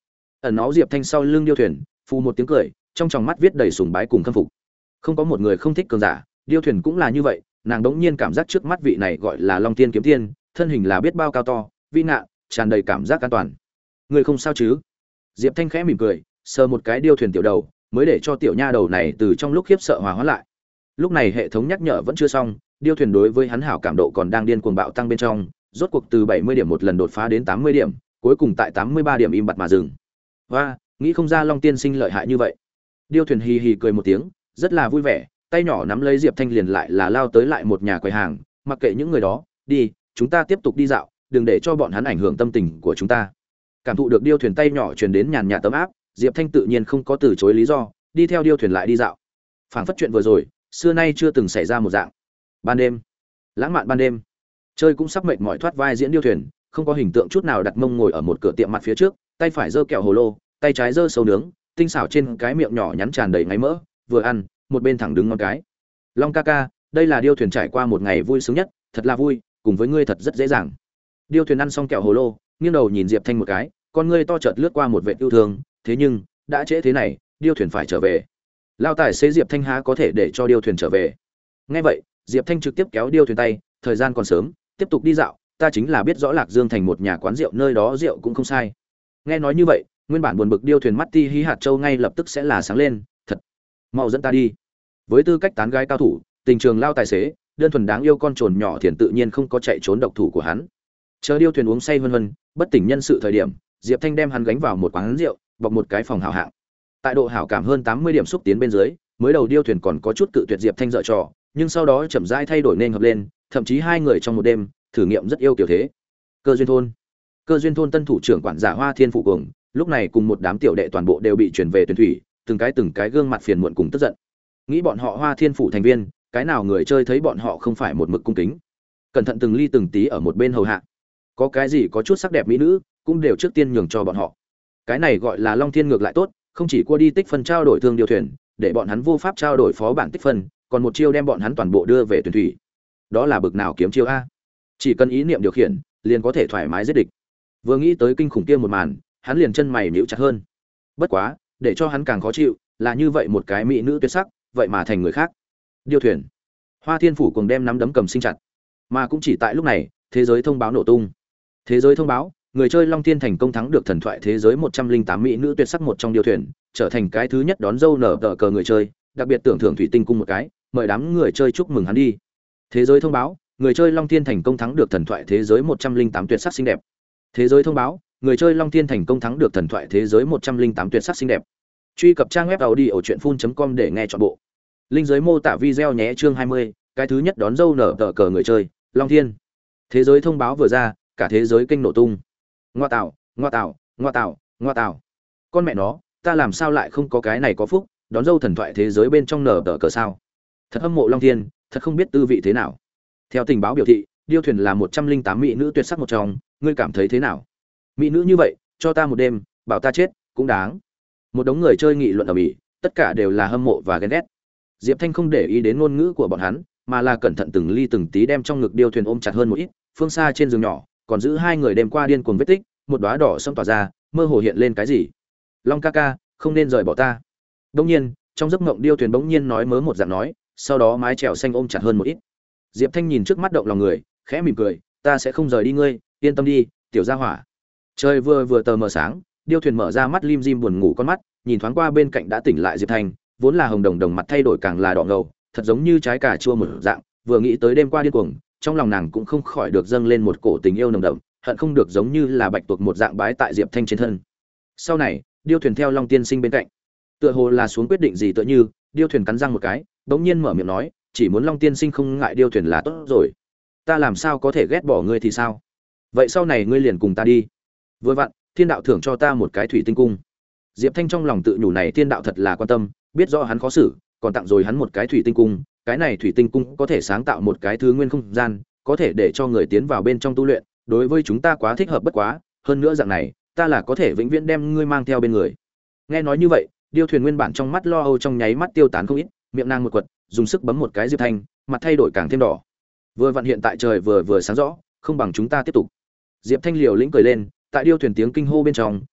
ẩn náu Diệp Thanh sau lưng điêu thuyền, phù một tiếng cười, trong tròng mắt viết đầy sùng bái cùng khâm phục. Không có một người không thích cường giả, điêu thuyền cũng là như vậy, nàng đống nhiên cảm giác trước mắt vị này gọi là Long Tiên Kiếm Tiên, thân hình là biết bao cao to, vĩ ngạn, tràn đầy cảm giác an toàn. Người không sao chứ? Diệp Thanh khẽ mỉm cười, sờ một cái điêu thuyền tiểu đầu, mới để cho tiểu nha đầu này từ trong lúc khiếp sợ hòa hóa lại. Lúc này hệ thống nhắc nhở vẫn chưa xong, điêu thuyền đối với hắn hảo cảm độ còn đang điên cuồng bạo tăng bên trong, rốt cuộc từ bảy mươi điểm một lần đột phá đến tám mươi điểm, cuối cùng tại tám mươi ba điểm im bặt mà dừng. Và, nghĩ không ra Long Tiên sinh lợi hại như vậy. Điêu thuyền hì hì cười một tiếng, rất là vui vẻ, tay nhỏ nắm lấy Diệp Thanh liền lại là lao tới lại một nhà quầy hàng, mặc kệ những người đó, đi, chúng ta tiếp tục đi dạo, đừng để cho bọn hắn ảnh hưởng tâm tình của chúng ta. Cảm thụ được điêu thuyền tay nhỏ truyền đến nhàn nhạt tấm áp, Diệp Thanh tự nhiên không có từ chối lý do, đi theo điêu thuyền lại đi dạo. Phảng phất chuyện vừa rồi, xưa nay chưa từng xảy ra một dạng. Ban đêm, lãng mạn ban đêm, chơi cũng sắp mệt mỏi thoát vai diễn điêu thuyền, không có hình tượng chút nào đặt mông ngồi ở một cửa tiệm mặt phía trước, tay phải giơ kẹo hồ lô, tay trái giơ sâu nướng, tinh xảo trên cái miệng nhỏ nhắn tràn đầy ngáy mỡ, vừa ăn, một bên thẳng đứng ngón cái. Long ca ca, đây là điêu thuyền trải qua một ngày vui sướng nhất, thật là vui, cùng với ngươi thật rất dễ dàng. Điêu thuyền ăn xong kẹo hồ lô, nghiêng đầu nhìn Diệp Thanh một cái, con ngươi to chợt lướt qua một vệt yêu thương, thế nhưng, đã trễ thế này, điêu thuyền phải trở về. Lao tài xế Diệp Thanh há có thể để cho điêu thuyền trở về. Nghe vậy, Diệp Thanh trực tiếp kéo điêu thuyền tay, thời gian còn sớm, tiếp tục đi dạo, ta chính là biết rõ Lạc Dương thành một nhà quán rượu, nơi đó rượu cũng không sai. Nghe nói như vậy, nguyên bản buồn bực điêu thuyền mắt ti hí hạt châu ngay lập tức sẽ là sáng lên, thật. Mau dẫn ta đi. Với tư cách tán gái cao thủ, tình trường Lao tài xế, đơn thuần đáng yêu con trồn nhỏ thiền tự nhiên không có chạy trốn độc thủ của hắn. Chờ điêu thuyền uống say vân vân, bất tỉnh nhân sự thời điểm, Diệp Thanh đem hắn gánh vào một quán rượu, bọc một cái phòng hảo hạng. Tại độ hảo cảm hơn tám mươi điểm xúc tiến bên dưới, mới đầu điêu thuyền còn có chút cự tuyệt Diệp Thanh dở trò, nhưng sau đó chậm rãi thay đổi nên hợp lên, thậm chí hai người trong một đêm, thử nghiệm rất yêu kiểu thế. Cơ duyên thôn. Cơ duyên thôn tân thủ trưởng quản giả Hoa Thiên phụ cường, lúc này cùng một đám tiểu đệ toàn bộ đều bị chuyển về tuyển thủy, từng cái từng cái gương mặt phiền muộn cùng tức giận. Nghĩ bọn họ Hoa Thiên phủ thành viên, cái nào người chơi thấy bọn họ không phải một mực cung kính, cẩn thận từng ly từng tí ở một bên hầu hạ. Có cái gì có chút sắc đẹp mỹ nữ, cũng đều trước tiên nhường cho bọn họ. Cái này gọi là Long Thiên ngược lại tốt, không chỉ qua đi tích phân trao đổi thương điều thuyền, để bọn hắn vô pháp trao đổi phó bản tích phân, còn một chiêu đem bọn hắn toàn bộ đưa về tuyển thủy. Đó là bực nào kiếm chiêu a? Chỉ cần ý niệm điều khiển, liền có thể thoải mái giết địch. Vừa nghĩ tới kinh khủng kia một màn, hắn liền chân mày nhíu chặt hơn. Bất quá, để cho hắn càng khó chịu, là như vậy một cái mỹ nữ tuyệt sắc, vậy mà thành người khác. Điêu thuyền. Hoa Thiên phủ cùng đem nắm đấm cầm sinh chặt. Mà cũng chỉ tại lúc này, thế giới thông báo nổ tung. Thế giới thông báo, người chơi Long Thiên thành công thắng được thần thoại thế giới một trăm linh tám mỹ nữ tuyệt sắc một trong điêu thuyền, trở thành cái thứ nhất đón dâu nở tờ cờ người chơi, đặc biệt tưởng thưởng thủy tinh cung một cái, mời đám người chơi chúc mừng hắn đi. Thế giới thông báo, người chơi Long Thiên thành công thắng được thần thoại thế giới một trăm linh tám tuyệt sắc xinh đẹp. Thế giới thông báo, người chơi Long Thiên thành công thắng được thần thoại thế giới một trăm linh tám tuyệt sắc xinh đẹp. Truy cập trang web audiochuyenphun chấm com để nghe trọn bộ. Link dưới mô tả video nhé. Chương hai mươi, cái thứ nhất đón dâu nở tờ cờ người chơi, Long Thiên. Thế giới thông báo vừa ra, cả thế giới kinh nổ tung. Ngoa tạo, ngoa tạo, ngoa tạo, ngoa tạo. Con mẹ nó, ta làm sao lại không có cái này có phúc, đón dâu thần thoại thế giới bên trong nở tờ cờ sao? Thật hâm mộ Long Thiên, thật không biết tư vị thế nào. Theo tình báo biểu thị, điêu thuyền là một trăm linh tám mỹ nữ tuyệt sắc một trong, ngươi cảm thấy thế nào? Mỹ nữ như vậy, cho ta một đêm, bảo ta chết, cũng đáng. Một đống người chơi nghị luận ở mỹ, tất cả đều là hâm mộ và ghen ghét. Diệp Thanh không để ý đến ngôn ngữ của bọn hắn, mà là cẩn thận từng ly từng tí đem trong ngực điêu thuyền ôm chặt hơn một ít, phương xa trên giường nhỏ, còn giữ hai người đêm qua điên cuồng vết tích, một đóa đỏ sẫm tỏa ra, mơ hồ hiện lên cái gì. Long ca ca, không nên rời bỏ ta. Đương nhiên, trong giấc mộng điêu thuyền bỗng nhiên nói mớ một dạng nói, sau đó mái chèo xanh ôm chặt hơn một ít. Diệp Thanh nhìn trước mắt động lòng người, khẽ mỉm cười, ta sẽ không rời đi ngươi, yên tâm đi, tiểu gia hỏa. Trời vừa vừa tờ mờ sáng, điêu thuyền mở ra mắt lim dim buồn ngủ con mắt, nhìn thoáng qua bên cạnh đã tỉnh lại Diệp Thanh, vốn là hồng đồng đồng mặt thay đổi càng là đỏ ngầu, thật giống như trái cà chua một dạng, vừa nghĩ tới đêm qua điên cuồng, trong lòng nàng cũng không khỏi được dâng lên một cổ tình yêu nồng đậm, hận không được giống như là bạch tuộc một dạng bái tại Diệp Thanh trên thân. Sau này, điêu thuyền theo Long Tiên Sinh bên cạnh, tựa hồ là xuống quyết định gì tựa như, điêu thuyền cắn răng một cái, bỗng nhiên mở miệng nói, chỉ muốn Long Tiên Sinh không ngại điêu thuyền là tốt rồi. Ta làm sao có thể ghét bỏ ngươi thì sao? Vậy sau này ngươi liền cùng ta đi. Vừa vặn, thiên đạo thưởng cho ta một cái thủy tinh cung. Diệp Thanh trong lòng tự nhủ này thiên đạo thật là quan tâm, biết rõ hắn khó xử, còn tặng rồi hắn một cái thủy tinh cung, cái này thủy tinh cung có thể sáng tạo một cái thứ nguyên không gian, có thể để cho người tiến vào bên trong tu luyện, đối với chúng ta quá thích hợp bất quá, hơn nữa dạng này, ta là có thể vĩnh viễn đem ngươi mang theo bên người. Nghe nói như vậy, điêu thuyền nguyên bản trong mắt lo âu trong nháy mắt tiêu tán không ít, miệng nàng một quật, dùng sức bấm một cái Diệp Thanh, mặt thay đổi càng thêm đỏ. Vừa vặn hiện tại trời vừa vừa sáng rõ, không bằng chúng ta tiếp tục. Diệp Thanh liều lĩnh cười lên, tại điêu thuyền tiếng kinh hô bên trong,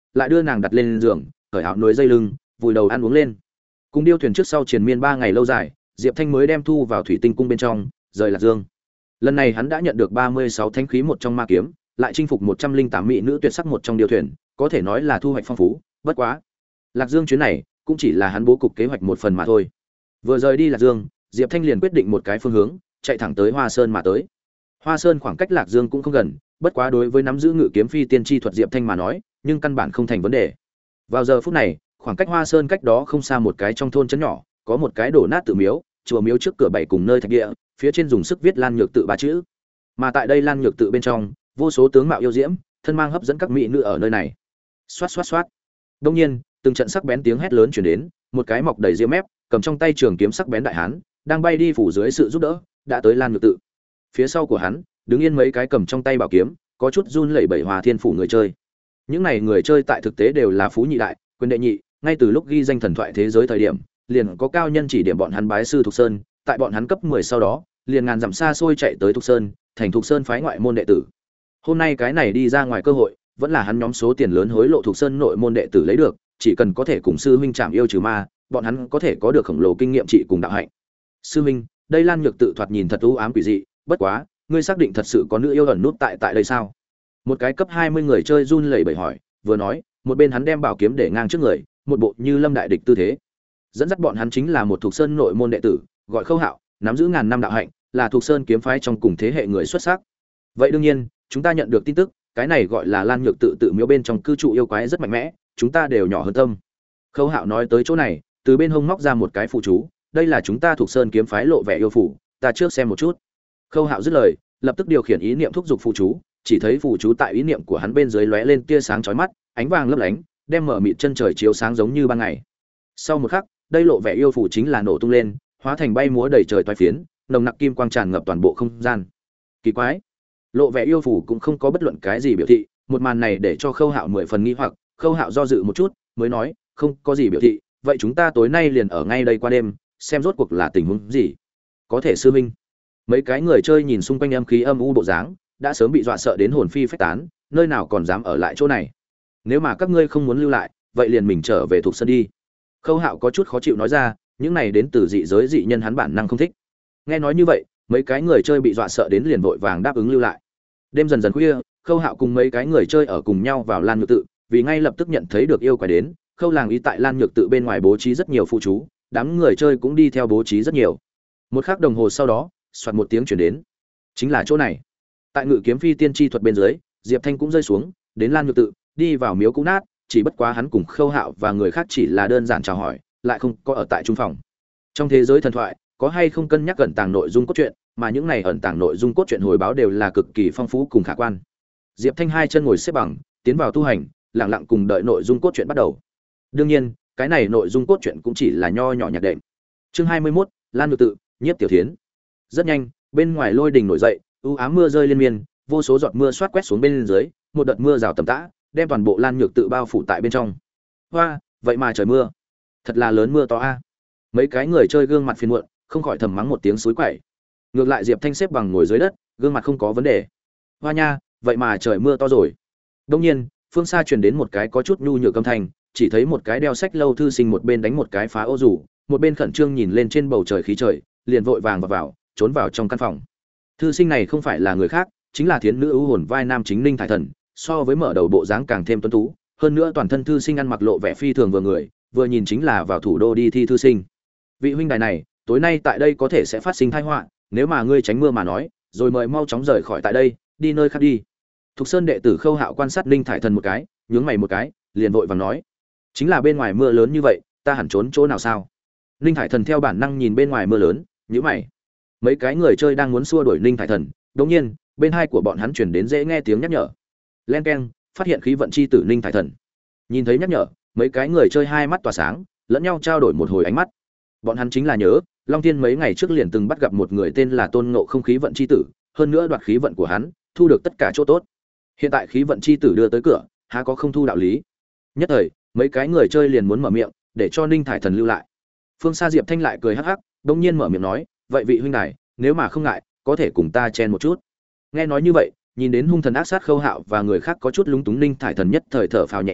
lại đưa nàng đặt lên giường, cởi áo núi dây lưng, vùi đầu ăn uống lên. Cùng điêu thuyền trước sau triền miên ba ngày lâu dài, Diệp Thanh mới đem thu vào thủy tinh cung bên trong, rời Lạc Dương. Lần này hắn đã nhận được ba mươi sáu thánh khí một trong ma kiếm, lại chinh phục một trăm linh tám mỹ nữ tuyệt sắc một trong điêu thuyền, có thể nói là thu hoạch phong phú, bất quá. Lạc Dương chuyến này cũng chỉ là hắn bố cục kế hoạch một phần mà thôi. Vừa rời đi Lạc Dương, Diệp Thanh liền quyết định một cái phương hướng, chạy thẳng tới Hoa Sơn mà tới. Hoa Sơn khoảng cách Lạc Dương cũng không gần, bất quá đối với nắm giữ ngự kiếm phi tiên chi thuật Diệp Thanh mà nói, nhưng căn bản không thành vấn đề. Vào giờ phút này, khoảng cách Hoa Sơn cách đó không xa một cái trong thôn trấn nhỏ, có một cái đổ nát tự miếu, chùa miếu trước cửa bảy cùng nơi thạch địa, phía trên dùng sức viết Lan Nhược tự ba chữ. Mà tại đây Lan Nhược tự bên trong, vô số tướng mạo yêu diễm, thân mang hấp dẫn các mỹ nữ ở nơi này. Xoát xoát xoát. Đương nhiên, từng trận sắc bén tiếng hét lớn truyền đến, một cái mọc đầy ria mép, cầm trong tay trường kiếm sắc bén đại hán, đang bay đi phủ dưới sự giúp đỡ, đã tới Lan Nhược tự. Phía sau của hắn, đứng yên mấy cái cầm trong tay bảo kiếm, có chút run lẩy bẩy Hòa Thiên phủ người chơi. Những này người chơi tại thực tế đều là phú nhị đại, quyền đệ nhị, ngay từ lúc ghi danh thần thoại thế giới thời điểm, liền có cao nhân chỉ điểm bọn hắn bái sư Thục Sơn, tại bọn hắn cấp mười sau đó, liền ngàn dặm xa xôi chạy tới Thục Sơn, thành Thục Sơn phái ngoại môn đệ tử. Hôm nay cái này đi ra ngoài cơ hội, vẫn là hắn nhóm số tiền lớn hối lộ Thục Sơn nội môn đệ tử lấy được, chỉ cần có thể cùng sư huynh chạm yêu trừ ma, bọn hắn có thể có được khổng lồ kinh nghiệm trị cùng đạo hạnh. Sư huynh, đây Lan Nhược tự thoạt nhìn thật u ám quỷ dị, bất quá, ngươi xác định thật sự có nữ yêu ẩn nút tại tại đây sao? Một cái cấp hai mươi người chơi run lẩy bẩy hỏi, vừa nói, một bên hắn đem bảo kiếm để ngang trước người, một bộ như lâm đại địch tư thế. Dẫn dắt bọn hắn chính là một Thục Sơn nội môn đệ tử, gọi Khâu Hạo, nắm giữ ngàn năm đạo hạnh, là Thục Sơn kiếm phái trong cùng thế hệ người xuất sắc. Vậy đương nhiên, chúng ta nhận được tin tức, cái này gọi là Lan Nhược tự tự miếu bên trong cư trụ yêu quái rất mạnh mẽ, chúng ta đều nhỏ hơn tâm. Khâu Hạo nói tới chỗ này, từ bên hông móc ra một cái phù chú, đây là chúng ta Thục Sơn kiếm phái lộ vẻ yêu phủ, ta trước xem một chút. Khâu Hạo dứt lời, lập tức điều khiển ý niệm thúc giục phù chú, chỉ thấy phù chú tại ý niệm của hắn bên dưới lóe lên tia sáng chói mắt, ánh vàng lấp lánh, đem mở mịt chân trời chiếu sáng giống như ban ngày. Sau một khắc, đây lộ vẻ yêu phù chính là nổ tung lên, hóa thành bay múa đầy trời toái phiến, nồng nặc kim quang tràn ngập toàn bộ không gian. Kỳ quái, lộ vẻ yêu phù cũng không có bất luận cái gì biểu thị, một màn này để cho Khâu Hạo mười phần nghi hoặc, Khâu Hạo do dự một chút, mới nói, không có gì biểu thị, vậy chúng ta tối nay liền ở ngay đây qua đêm, xem rốt cuộc là tình huống gì. Có thể sư minh. Mấy cái người chơi nhìn xung quanh âm khí âm u bộ dáng, đã sớm bị dọa sợ đến hồn phi phách tán, nơi nào còn dám ở lại chỗ này. Nếu mà các ngươi không muốn lưu lại, vậy liền mình trở về Thục Sơn đi. Khâu Hạo có chút khó chịu nói ra, những này đến từ dị giới dị nhân hắn bản năng không thích. Nghe nói như vậy, mấy cái người chơi bị dọa sợ đến liền vội vàng đáp ứng lưu lại. Đêm dần dần khuya, Khâu Hạo cùng mấy cái người chơi ở cùng nhau vào Lan Nhược tự, vì ngay lập tức nhận thấy được yêu quái đến, Khâu làng ý tại Lan Nhược tự bên ngoài bố trí rất nhiều phụ chú, đám người chơi cũng đi theo bố trí rất nhiều. Một khắc đồng hồ sau đó, soạt một tiếng truyền đến. Chính là chỗ này. Tại ngự kiếm phi tiên chi thuật bên dưới, Diệp Thanh cũng rơi xuống, đến Lan Nhược tự, đi vào miếu cũ nát, chỉ bất quá hắn cùng Khâu Hạo và người khác chỉ là đơn giản chào hỏi, lại không có ở tại trung phòng. Trong thế giới thần thoại, có hay không cân nhắc ẩn tàng nội dung cốt truyện, mà những này ẩn tàng nội dung cốt truyện hồi báo đều là cực kỳ phong phú cùng khả quan. Diệp Thanh hai chân ngồi xếp bằng, tiến vào tu hành, lặng lặng cùng đợi nội dung cốt truyện bắt đầu. Đương nhiên, cái này nội dung cốt truyện cũng chỉ là nho nhỏ nhạc đệm. Chương hai mươi mốt, Lan Nhược tự, Nhiếp Tiểu Thiến. Rất nhanh, bên ngoài lôi đình nổi dậy, u ám mưa rơi liên miên, vô số giọt mưa xoát quét xuống bên dưới, một đợt mưa rào tầm tã, đem toàn bộ Lan Nhược tự bao phủ tại bên trong. Hoa, vậy mà trời mưa, thật là lớn mưa to a. Mấy cái người chơi gương mặt phiền muộn, không khỏi thầm mắng một tiếng suối quậy. Ngược lại Diệp Thanh xếp bằng ngồi dưới đất, gương mặt không có vấn đề. Hoa nha, vậy mà trời mưa to rồi. Đương nhiên, phương xa truyền đến một cái có chút nhu nhược âm thanh, chỉ thấy một cái đeo sách lâu thư sinh một bên đánh một cái phá ô rủ, một bên khẩn trương nhìn lên trên bầu trời khí trời, liền vội vàng vào vào, trốn vào trong căn phòng. Thư sinh này không phải là người khác, chính là thiến nữ ưu hồn vai nam chính Ninh Thải Thần, so với mở đầu bộ dáng càng thêm tuấn tú, hơn nữa toàn thân thư sinh ăn mặc lộ vẻ phi thường vừa người, vừa nhìn chính là vào thủ đô đi thi thư sinh. Vị huynh đài này, tối nay tại đây có thể sẽ phát sinh tai họa, nếu mà ngươi tránh mưa mà nói, rồi mời mau chóng rời khỏi tại đây, đi nơi khác đi. Thục Sơn đệ tử Khâu Hạo quan sát Ninh Thải Thần một cái, nhướng mày một cái, liền vội vàng nói: chính là bên ngoài mưa lớn như vậy, ta hẳn trốn chỗ nào sao? Ninh Thải Thần theo bản năng nhìn bên ngoài mưa lớn, nhíu mày. Mấy cái người chơi đang muốn xua đuổi Ninh Thải Thần, đột nhiên, bên hai của bọn hắn truyền đến dễ nghe tiếng nhắc nhở. Len keng, phát hiện khí vận chi tử Ninh Thải Thần. Nhìn thấy nhắc nhở, mấy cái người chơi hai mắt tỏa sáng, lẫn nhau trao đổi một hồi ánh mắt. Bọn hắn chính là nhớ, Long Thiên mấy ngày trước liền từng bắt gặp một người tên là Tôn Ngộ Không khí vận chi tử, hơn nữa đoạt khí vận của hắn, thu được tất cả chỗ tốt. Hiện tại khí vận chi tử đưa tới cửa, há có không thu đạo lý. Nhất thời, mấy cái người chơi liền muốn mở miệng, để cho Ninh Thải Thần lưu lại. Phương Sa Diệp Thanh lại cười hắc hắc, bỗng nhiên mở miệng nói, "Vậy vị huynh đài, nếu mà không ngại, có thể cùng ta chen một chút." Nghe nói như vậy, nhìn đến hung thần ác sát Khâu Hạo và người khác có chút lúng túng, Ninh Thải Thần nhất thời thở phào nhẹ nhõm,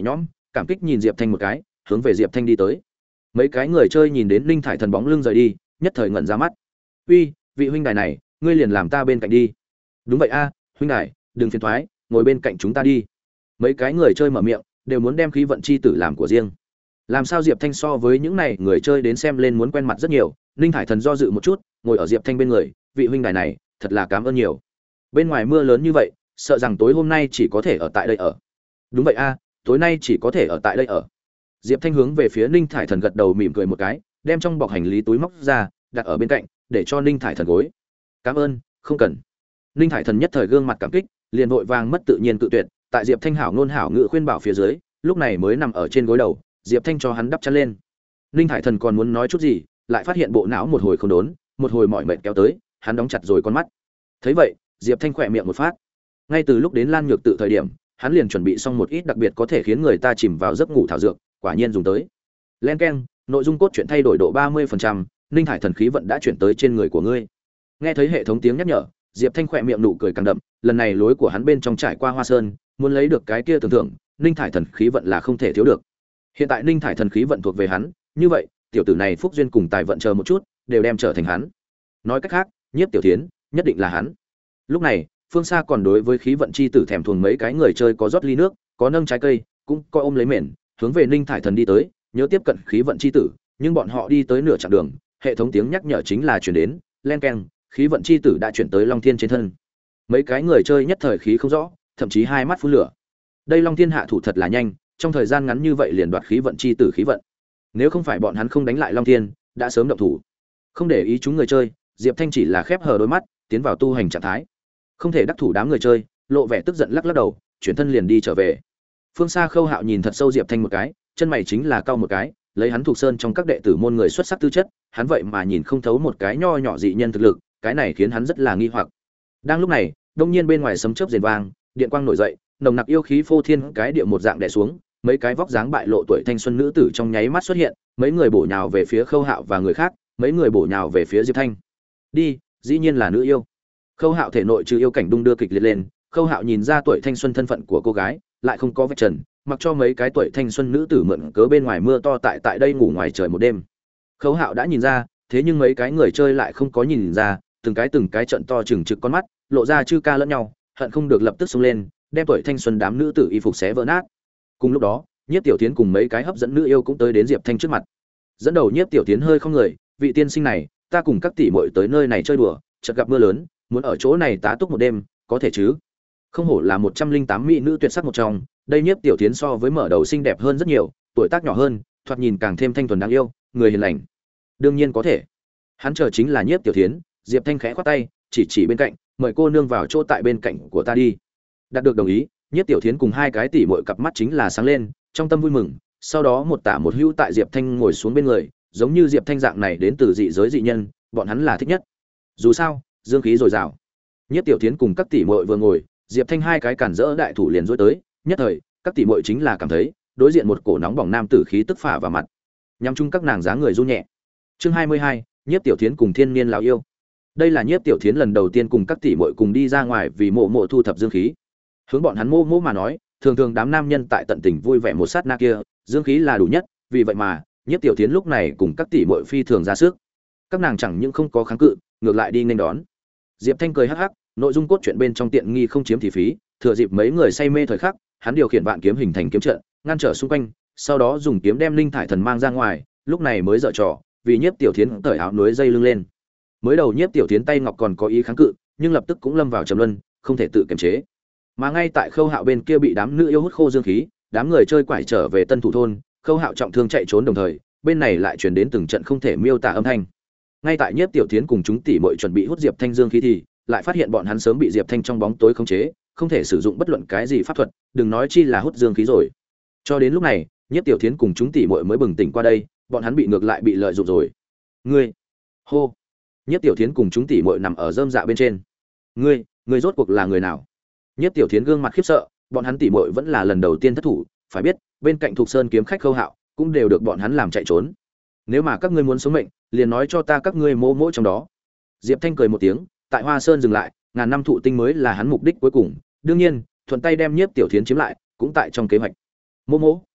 cảm kích nhìn Diệp Thanh một cái, hướng về Diệp Thanh đi tới. Mấy cái người chơi nhìn đến Ninh Thải Thần bóng lưng rời đi, nhất thời ngẩn ra mắt. "Uy, vị huynh đài này, ngươi liền làm ta bên cạnh đi." "Đúng vậy a, huynh đài, đừng phiền toái, ngồi bên cạnh chúng ta đi." Mấy cái người chơi mở miệng, đều muốn đem khí vận chi tử làm của riêng. Làm sao Diệp Thanh so với những này người chơi đến xem lên muốn quen mặt rất nhiều, Ninh Thải Thần do dự một chút, ngồi ở Diệp Thanh bên người, "Vị huynh đài này, thật là cảm ơn nhiều. Bên ngoài mưa lớn như vậy, sợ rằng tối hôm nay chỉ có thể ở tại đây ở." "Đúng vậy a, tối nay chỉ có thể ở tại đây ở." Diệp Thanh hướng về phía Ninh Thải Thần gật đầu mỉm cười một cái, đem trong bọc hành lý túi móc ra, đặt ở bên cạnh, để cho Ninh Thải Thần gối. "Cảm ơn, không cần." Ninh Thải Thần nhất thời gương mặt cảm kích, liền vội vàng mất tự nhiên tự tuyệt, tại Diệp Thanh hảo ngôn hảo ngữ khuyên bảo phía dưới, lúc này mới nằm ở trên gối đầu, Diệp Thanh cho hắn đắp chăn lên. Ninh Thải Thần còn muốn nói chút gì, lại phát hiện bộ não một hồi không đốn, một hồi mỏi mệt kéo tới, hắn đóng chặt rồi con mắt. Thấy vậy, Diệp Thanh khỏe miệng một phát. Ngay từ lúc đến Lan Nhược tự thời điểm, hắn liền chuẩn bị xong một ít đặc biệt có thể khiến người ta chìm vào giấc ngủ thảo dược, quả nhiên dùng tới. Len keng, nội dung cốt truyện thay đổi độ ba mươi phần trăm, Ninh Thải Thần khí vận đã chuyển tới trên người của ngươi. Nghe thấy hệ thống tiếng nhắc nhở, Diệp Thanh khỏe miệng nụ cười càng đậm, lần này lối của hắn bên trong trải qua Hoa Sơn, muốn lấy được cái kia tưởng tượng, Ninh Thải Thần khí vận là không thể thiếu được. Hiện tại Ninh Thải Thần khí vận thuộc về hắn, như vậy, tiểu tử này phúc duyên cùng tài vận chờ một chút, đều đem trở thành hắn. Nói cách khác, Nhiếp Tiểu Thiến nhất định là hắn. Lúc này, phương xa còn đối với khí vận chi tử thèm thuồng mấy cái người chơi có rót ly nước, có nâng trái cây, cũng có ôm lấy mền, hướng về Ninh Thải Thần đi tới, nhớ tiếp cận khí vận chi tử, nhưng bọn họ đi tới nửa chặng đường, hệ thống tiếng nhắc nhở chính là truyền đến, len keng, khí vận chi tử đã chuyển tới Long Thiên trên thân. Mấy cái người chơi nhất thời khí không rõ, thậm chí hai mắt phun lửa. Đây Long Thiên hạ thủ thật là nhanh, trong thời gian ngắn như vậy liền đoạt khí vận chi tử khí vận. Nếu không phải bọn hắn không đánh lại Long Thiên, đã sớm động thủ. Không để ý chúng người chơi, Diệp Thanh chỉ là khép hờ đôi mắt, tiến vào tu hành trạng thái. Không thể đắc thủ đám người chơi, lộ vẻ tức giận lắc lắc đầu, chuyển thân liền đi trở về. Phương xa Khâu Hạo nhìn thật sâu Diệp Thanh một cái, chân mày chính là cau một cái, lấy hắn thuộc sơn trong các đệ tử môn người xuất sắc tư chất, hắn vậy mà nhìn không thấu một cái nho nhỏ dị nhân thực lực, cái này khiến hắn rất là nghi hoặc. Đang lúc này, đông nhiên bên ngoài sấm chớp rền vang, điện quang nổi dậy, nồng nặc yêu khí phô thiên cái địa một dạng đè xuống, mấy cái vóc dáng bại lộ tuổi thanh xuân nữ tử trong nháy mắt xuất hiện, mấy người bổ nhào về phía Khâu Hạo và người khác, mấy người bổ nhào về phía Diệp Thanh. Đi, dĩ nhiên là nữ yêu. Khâu Hạo thể nội trừ yêu cảnh đung đưa kịch liệt lên, Khâu Hạo nhìn ra tuổi thanh xuân thân phận của cô gái, lại không có vết trần, mặc cho mấy cái tuổi thanh xuân nữ tử mượn cớ bên ngoài mưa to tại tại đây ngủ ngoài trời một đêm. Khâu Hạo đã nhìn ra, thế nhưng mấy cái người chơi lại không có nhìn ra, từng cái từng cái trận to trừng trực con mắt, lộ ra chư ca lẫn nhau, hận không được lập tức xông lên, đem tuổi thanh xuân đám nữ tử y phục xé vỡ nát. Cùng lúc đó, Nhiếp Tiểu Thiến cùng mấy cái hấp dẫn nữ yêu cũng tới đến Diệp Thanh trước mặt. Dẫn đầu Nhiếp Tiểu Thiến hơi không người, vị tiên sinh này, ta cùng các tỷ muội tới nơi này chơi đùa, chợt gặp mưa lớn, muốn ở chỗ này tá túc một đêm, có thể chứ? Không hổ là một trăm linh tám mỹ nữ tuyệt sắc một trong, đây Nhiếp Tiểu Thiến so với mở đầu xinh đẹp hơn rất nhiều, tuổi tác nhỏ hơn, thoạt nhìn càng thêm thanh thuần đáng yêu, người hiền lành. Đương nhiên có thể. Hắn chờ chính là Nhiếp Tiểu Thiến, Diệp Thanh khẽ khoát tay, chỉ chỉ bên cạnh, mời cô nương vào chỗ tại bên cạnh của ta đi. Đạt được đồng ý, Nhiếp Tiểu Thiến cùng hai cái tỷ muội cặp mắt chính là sáng lên, trong tâm vui mừng, sau đó một tả một hữu tại Diệp Thanh ngồi xuống bên người, giống như Diệp Thanh dạng này đến từ dị giới dị nhân, bọn hắn là thích nhất. Dù sao, dương khí dồi dào. Nhiếp Tiểu Thiến cùng các tỷ muội vừa ngồi, Diệp Thanh hai cái cản rỡ đại thủ liền dối tới, nhất thời, các tỷ muội chính là cảm thấy, đối diện một cổ nóng bỏng nam tử khí tức phả vào mặt. Nhắm chung các nàng dáng người run nhẹ. Chương hai mươi hai, Nhiếp Tiểu Thiến cùng Thiên Niên lão yêu. Đây là Nhiếp Tiểu Thiến lần đầu tiên cùng các tỷ muội cùng đi ra ngoài vì mộ mộ thu thập dương khí. Hướng bọn hắn mô mô mà nói, thường thường đám nam nhân tại tận tình vui vẻ một sát na kia, dương khí là đủ nhất, vì vậy mà, Nhiếp Tiểu Thiến lúc này cùng các tỷ muội phi thường ra sức. Các nàng chẳng những không có kháng cự, ngược lại đi nghênh đón. Diệp Thanh cười hắc hắc, nội dung cốt truyện bên trong tiện nghi không chiếm thì phí, thừa dịp mấy người say mê thời khắc, hắn điều khiển vạn kiếm hình thành kiếm trận, ngăn trở xung quanh, sau đó dùng kiếm đem Linh Thải Thần mang ra ngoài, lúc này mới dở trò, vì Nhiếp Tiểu Thiến cởi áo núi dây lưng lên. Mới đầu Nhiếp Tiểu Thiến tay ngọc còn có ý kháng cự, nhưng lập tức cũng lâm vào trầm luân, không thể tự kiềm chế. Mà ngay tại Khâu Hạo bên kia bị đám nữ yêu hút khô dương khí, đám người chơi quải trở về Tân Thủ thôn, Khâu Hạo trọng thương chạy trốn đồng thời, bên này lại truyền đến từng trận không thể miêu tả âm thanh. Ngay tại Nhiếp Tiểu Thiến cùng chúng tỷ muội chuẩn bị hút Diệp Thanh dương khí thì, lại phát hiện bọn hắn sớm bị Diệp Thanh trong bóng tối khống chế, không thể sử dụng bất luận cái gì pháp thuật, đừng nói chi là hút dương khí rồi. Cho đến lúc này, Nhiếp Tiểu Thiến cùng chúng tỷ muội mới bừng tỉnh qua đây, bọn hắn bị ngược lại bị lợi dụng rồi. Ngươi, hô. Nhiếp Tiểu Thiến cùng chúng tỷ muội nằm ở rơm dạ bên trên. Ngươi, ngươi rốt cuộc là người nào? Nhiếp Tiểu Thiến gương mặt khiếp sợ, bọn hắn tỷ muội vẫn là lần đầu tiên thất thủ, phải biết, bên cạnh Thục Sơn kiếm khách Khâu Hạo, cũng đều được bọn hắn làm chạy trốn. Nếu mà các ngươi muốn sống mệnh, liền nói cho ta các ngươi mỗ mỗ trong đó. Diệp Thanh cười một tiếng, tại Hoa Sơn dừng lại, ngàn năm thụ tinh mới là hắn mục đích cuối cùng, đương nhiên, thuận tay đem Nhiếp Tiểu Thiến chiếm lại, cũng tại trong kế hoạch. Mỗ mỗ.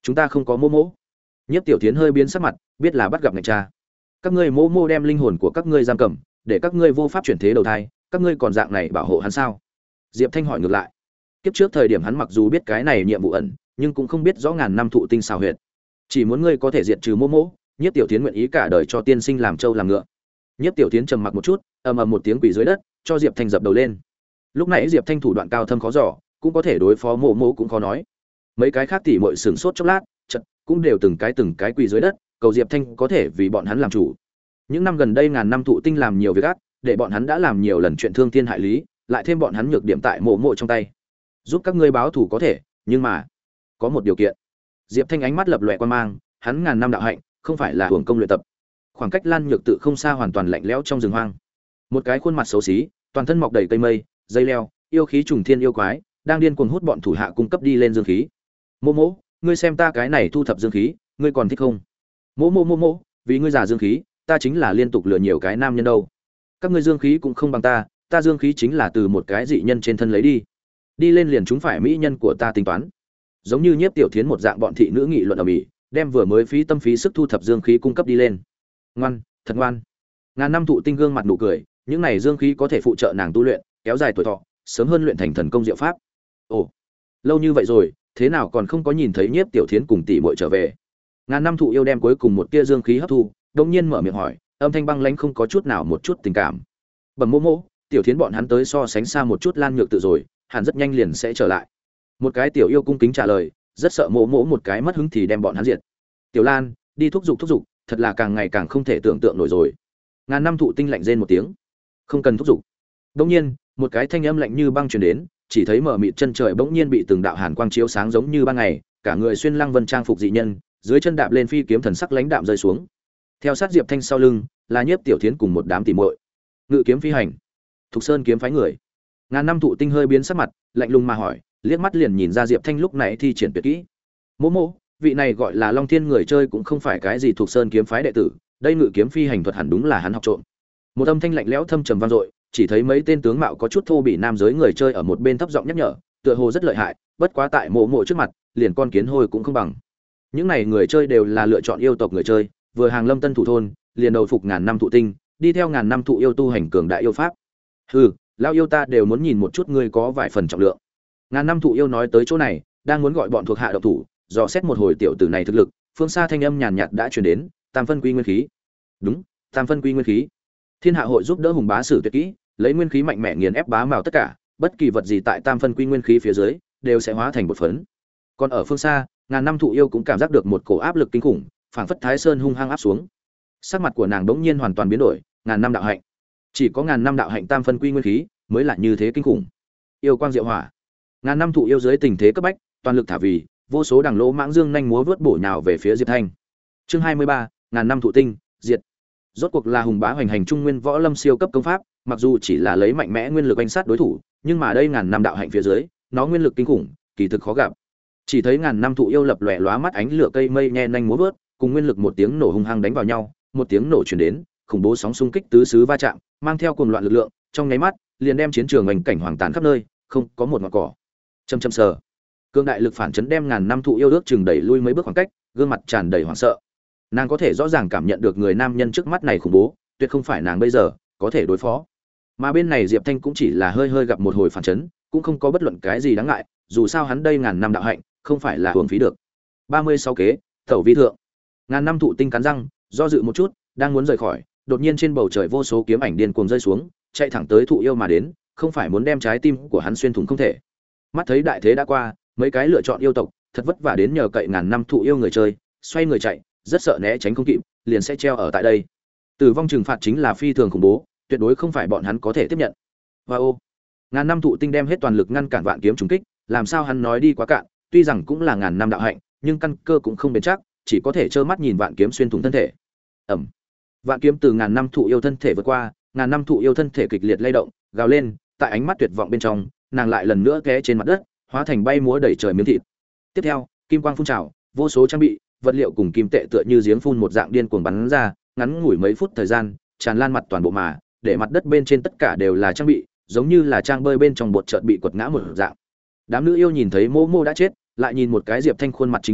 chúng ta không có mô mô. Nhiếp Tiểu Thiến hơi biến sắc mặt, biết là bắt gặp ngạch cha. Các ngươi mô mô đem linh hồn của các ngươi giam cầm, để các ngươi vô pháp chuyển thế đầu thai, các ngươi còn dạng này bảo hộ hắn sao? Diệp Thanh hỏi ngược lại. Kiếp trước thời điểm hắn mặc dù biết cái này nhiệm vụ ẩn, nhưng cũng không biết rõ ngàn năm thụ tinh xào huyệt. Chỉ muốn ngươi có thể diệt trừ mô mô, Nhiếp Tiểu Thiến nguyện ý cả đời cho tiên sinh làm trâu làm ngựa. Nhiếp Tiểu Thiến trầm mặc một chút, ầm ầm một tiếng quỳ dưới đất, cho Diệp Thanh dập đầu lên. Lúc nãy Diệp Thanh thủ đoạn cao thâm khó dò, cũng có thể đối phó mô mô cũng khó nói. Mấy cái khác tỉ muội sửng sốt chốc lát, chợt cũng đều từng cái từng cái quỳ dưới đất, cầu Diệp Thanh có thể vì bọn hắn làm chủ. Những năm gần đây ngàn năm thụ tinh làm nhiều việc ác, để bọn hắn đã làm nhiều lần chuyện thương thiên hại lý, lại thêm bọn hắn nhược điểm tại mộ mộ trong tay. Giúp các ngươi báo thù có thể, nhưng mà có một điều kiện. Diệp Thanh ánh mắt lập lòe quan mang, hắn ngàn năm đạo hạnh, không phải là hưởng công luyện tập. Khoảng cách Lan Nhược tự không xa hoàn toàn lạnh lẽo trong rừng hoang. Một cái khuôn mặt xấu xí, toàn thân mọc đầy cây mây, dây leo, yêu khí trùng thiên yêu quái, đang điên cuồng hút bọn thủ hạ cung cấp đi lên dương khí. Mô mô, ngươi xem ta cái này thu thập dương khí, ngươi còn thích không? Mô mô mô mô, vì ngươi giả dương khí, ta chính là liên tục lừa nhiều cái nam nhân đâu. Các ngươi dương khí cũng không bằng ta, ta dương khí chính là từ một cái dị nhân trên thân lấy đi. Đi lên liền chúng phải mỹ nhân của ta tính toán. Giống như Nhiếp Tiểu Thiến một dạng bọn thị nữ nghị luận ầm ĩ, đem vừa mới phí tâm phí sức thu thập dương khí cung cấp đi lên. Ngoan, thật ngoan. Ngàn năm thụ tinh gương mặt nụ cười, những này dương khí có thể phụ trợ nàng tu luyện, kéo dài tuổi thọ, sớm hơn luyện thành thần công diệu pháp. Ồ, lâu như vậy rồi, thế nào còn không có nhìn thấy Nhiếp Tiểu Thiến cùng tỷ muội trở về? Ngàn năm thụ yêu đem cuối cùng một tia dương khí hấp thu, đột nhiên mở miệng hỏi, âm thanh băng lãnh không có chút nào một chút tình cảm. Bẩm mô mô, Tiểu Thiến bọn hắn tới so sánh xa một chút Lan Nhược tự rồi, hẳn rất nhanh liền sẽ trở lại. Một cái tiểu yêu cung kính trả lời, rất sợ mỗ mỗ một cái mất hứng thì đem bọn hắn diệt. Tiểu Lan, đi thúc giục thúc giục, thật là càng ngày càng không thể tưởng tượng nổi rồi. Ngàn năm thụ tinh lạnh rên một tiếng, không cần thúc giục. Đột nhiên, một cái thanh âm lạnh như băng truyền đến, chỉ thấy mở mịt chân trời bỗng nhiên bị từng đạo hàn quang chiếu sáng giống như ban ngày, cả người xuyên lăng vân trang phục dị nhân, dưới chân đạp lên phi kiếm thần sắc lãnh đạm rơi xuống. Theo sát Diệp Thanh sau lưng, là Nhiếp Tiểu Thiến cùng một đám tỉ muội. Ngự kiếm phi hành, Thục Sơn kiếm phái người. Ngàn năm thụ tinh hơi biến sắc mặt, lạnh lùng mà hỏi, liếc mắt liền nhìn ra Diệp Thanh lúc này thi triển tuyệt kỹ. Mỗ mỗ, vị này gọi là Long Thiên người chơi cũng không phải cái gì Thục Sơn kiếm phái đệ tử, đây ngự kiếm phi hành thuật hẳn đúng là hắn học trộm. Một âm thanh lạnh lẽo thâm trầm vang dội, chỉ thấy mấy tên tướng mạo có chút thô bị nam giới người chơi ở một bên thấp giọng nhắc nhở, tựa hồ rất lợi hại, bất quá tại mộ mộ trước mặt, liền con kiến hôi cũng không bằng. Những này người chơi đều là lựa chọn yêu tộc người chơi, vừa hàng lâm tân thủ thôn, liền đầu phục ngàn năm thụ tinh, đi theo ngàn năm thụ yêu tu hành cường đại yêu pháp. Hừ, lão yêu ta đều muốn nhìn một chút ngươi có vài phần trọng lượng. Ngàn năm thụ yêu nói tới chỗ này, đang muốn gọi bọn thuộc hạ động thủ, dò xét một hồi tiểu tử này thực lực, phương xa thanh âm nhàn nhạt đã truyền đến, tam phân quy nguyên khí. Đúng, tam phân quy nguyên khí. Thiên hạ hội giúp đỡ hùng bá sử tuyệt kỹ, lấy nguyên khí mạnh mẽ nghiền ép bá mào tất cả, bất kỳ vật gì tại tam phân quy nguyên khí phía dưới, đều sẽ hóa thành bột phấn. Còn ở phương xa, ngàn năm thụ yêu cũng cảm giác được một cổ áp lực kinh khủng, phảng phất Thái Sơn hung hăng áp xuống. Sắc mặt của nàng đống nhiên hoàn toàn biến đổi, ngàn năm đạo hạnh, chỉ có ngàn năm đạo hạnh tam phân quy nguyên khí mới là như thế kinh khủng. Yêu quang diệu hỏa, ngàn năm thụ yêu dưới tình thế cấp bách, toàn lực thả vì, vô số đằng lỗ mãng dương nhanh múa vớt bổ nhào về phía Diệp Thanh. Chương hai mươi ba, ngàn năm thụ tinh, diệt. Rốt cuộc là hùng bá hoành hành trung nguyên võ lâm siêu cấp công pháp, mặc dù chỉ là lấy mạnh mẽ nguyên lực đánh sát đối thủ, nhưng mà đây ngàn năm đạo hạnh phía dưới, nó nguyên lực kinh khủng, kỳ thực khó gặp. Chỉ thấy ngàn năm thụ yêu lập lòe lóa mắt ánh lửa cây mây nhe nhanh múa vớt, cùng nguyên lực một tiếng nổ hung hăng đánh vào nhau, một tiếng nổ truyền đến, khủng bố sóng xung kích tứ xứ va chạm, mang theo cuồng loạn lực lượng, trong nháy mắt, liền đem chiến trường ảnh cảnh hoàng tàn khắp nơi, không có một ngọn cỏ. Châm châm sờ. Cương đại lực phản chấn đem ngàn năm thụ yêu ước chừng đẩy lui mấy bước khoảng cách, gương mặt tràn đầy hoảng sợ. Nàng có thể rõ ràng cảm nhận được người nam nhân trước mắt này khủng bố, tuyệt không phải nàng bây giờ có thể đối phó. Mà bên này Diệp Thanh cũng chỉ là hơi hơi gặp một hồi phản chấn, cũng không có bất luận cái gì đáng ngại, dù sao hắn đây ngàn năm đạo hạnh, không phải là hưởng phí được. ba mươi sáu kế, tẩu vi thượng. Ngàn năm thụ tinh cắn răng, do dự một chút, đang muốn rời khỏi, đột nhiên trên bầu trời vô số kiếm ảnh điên cuồng rơi xuống, chạy thẳng tới thụ yêu mà đến, không phải muốn đem trái tim của hắn xuyên thủng không thể. Mắt thấy đại thế đã qua, mấy cái lựa chọn yêu tộc, thật vất vả đến nhờ cậy ngàn năm thụ yêu người chơi, xoay người chạy, rất sợ né tránh không kịp, liền sẽ treo ở tại đây. Tử vong trừng phạt chính là phi thường khủng bố, tuyệt đối không phải bọn hắn có thể tiếp nhận. Wow, ngàn năm thụ tinh đem hết toàn lực ngăn cản vạn kiếm trùng kích, làm sao hắn nói đi quá cạn, tuy rằng cũng là ngàn năm đạo hạnh, nhưng căn cơ cũng không bền chắc, chỉ có thể trơ mắt nhìn vạn kiếm xuyên thủng thân thể. Ầm. Vạn kiếm từ ngàn năm thụ yêu thân thể vượt qua, ngàn năm thụ yêu thân thể kịch liệt lay động, gào lên, tại ánh mắt tuyệt vọng bên trong, nàng lại lần nữa té trên mặt đất, hóa thành bay múa đầy trời miếng thịt. Tiếp theo, kim quang phun trào, vô số trang bị, vật liệu cùng kim tệ tựa như giếng phun một dạng điên cuồng bắn ra, ngắn ngủi mấy phút thời gian, tràn lan mặt toàn bộ mà, để mặt đất bên trên tất cả đều là trang bị, giống như là trang bơi bên trong bột chợt bị quật ngã một dạng. Đám nữ yêu nhìn thấy Mô Mô đã chết, lại nhìn một cái Diệp Thanh khuôn mặt chính khí,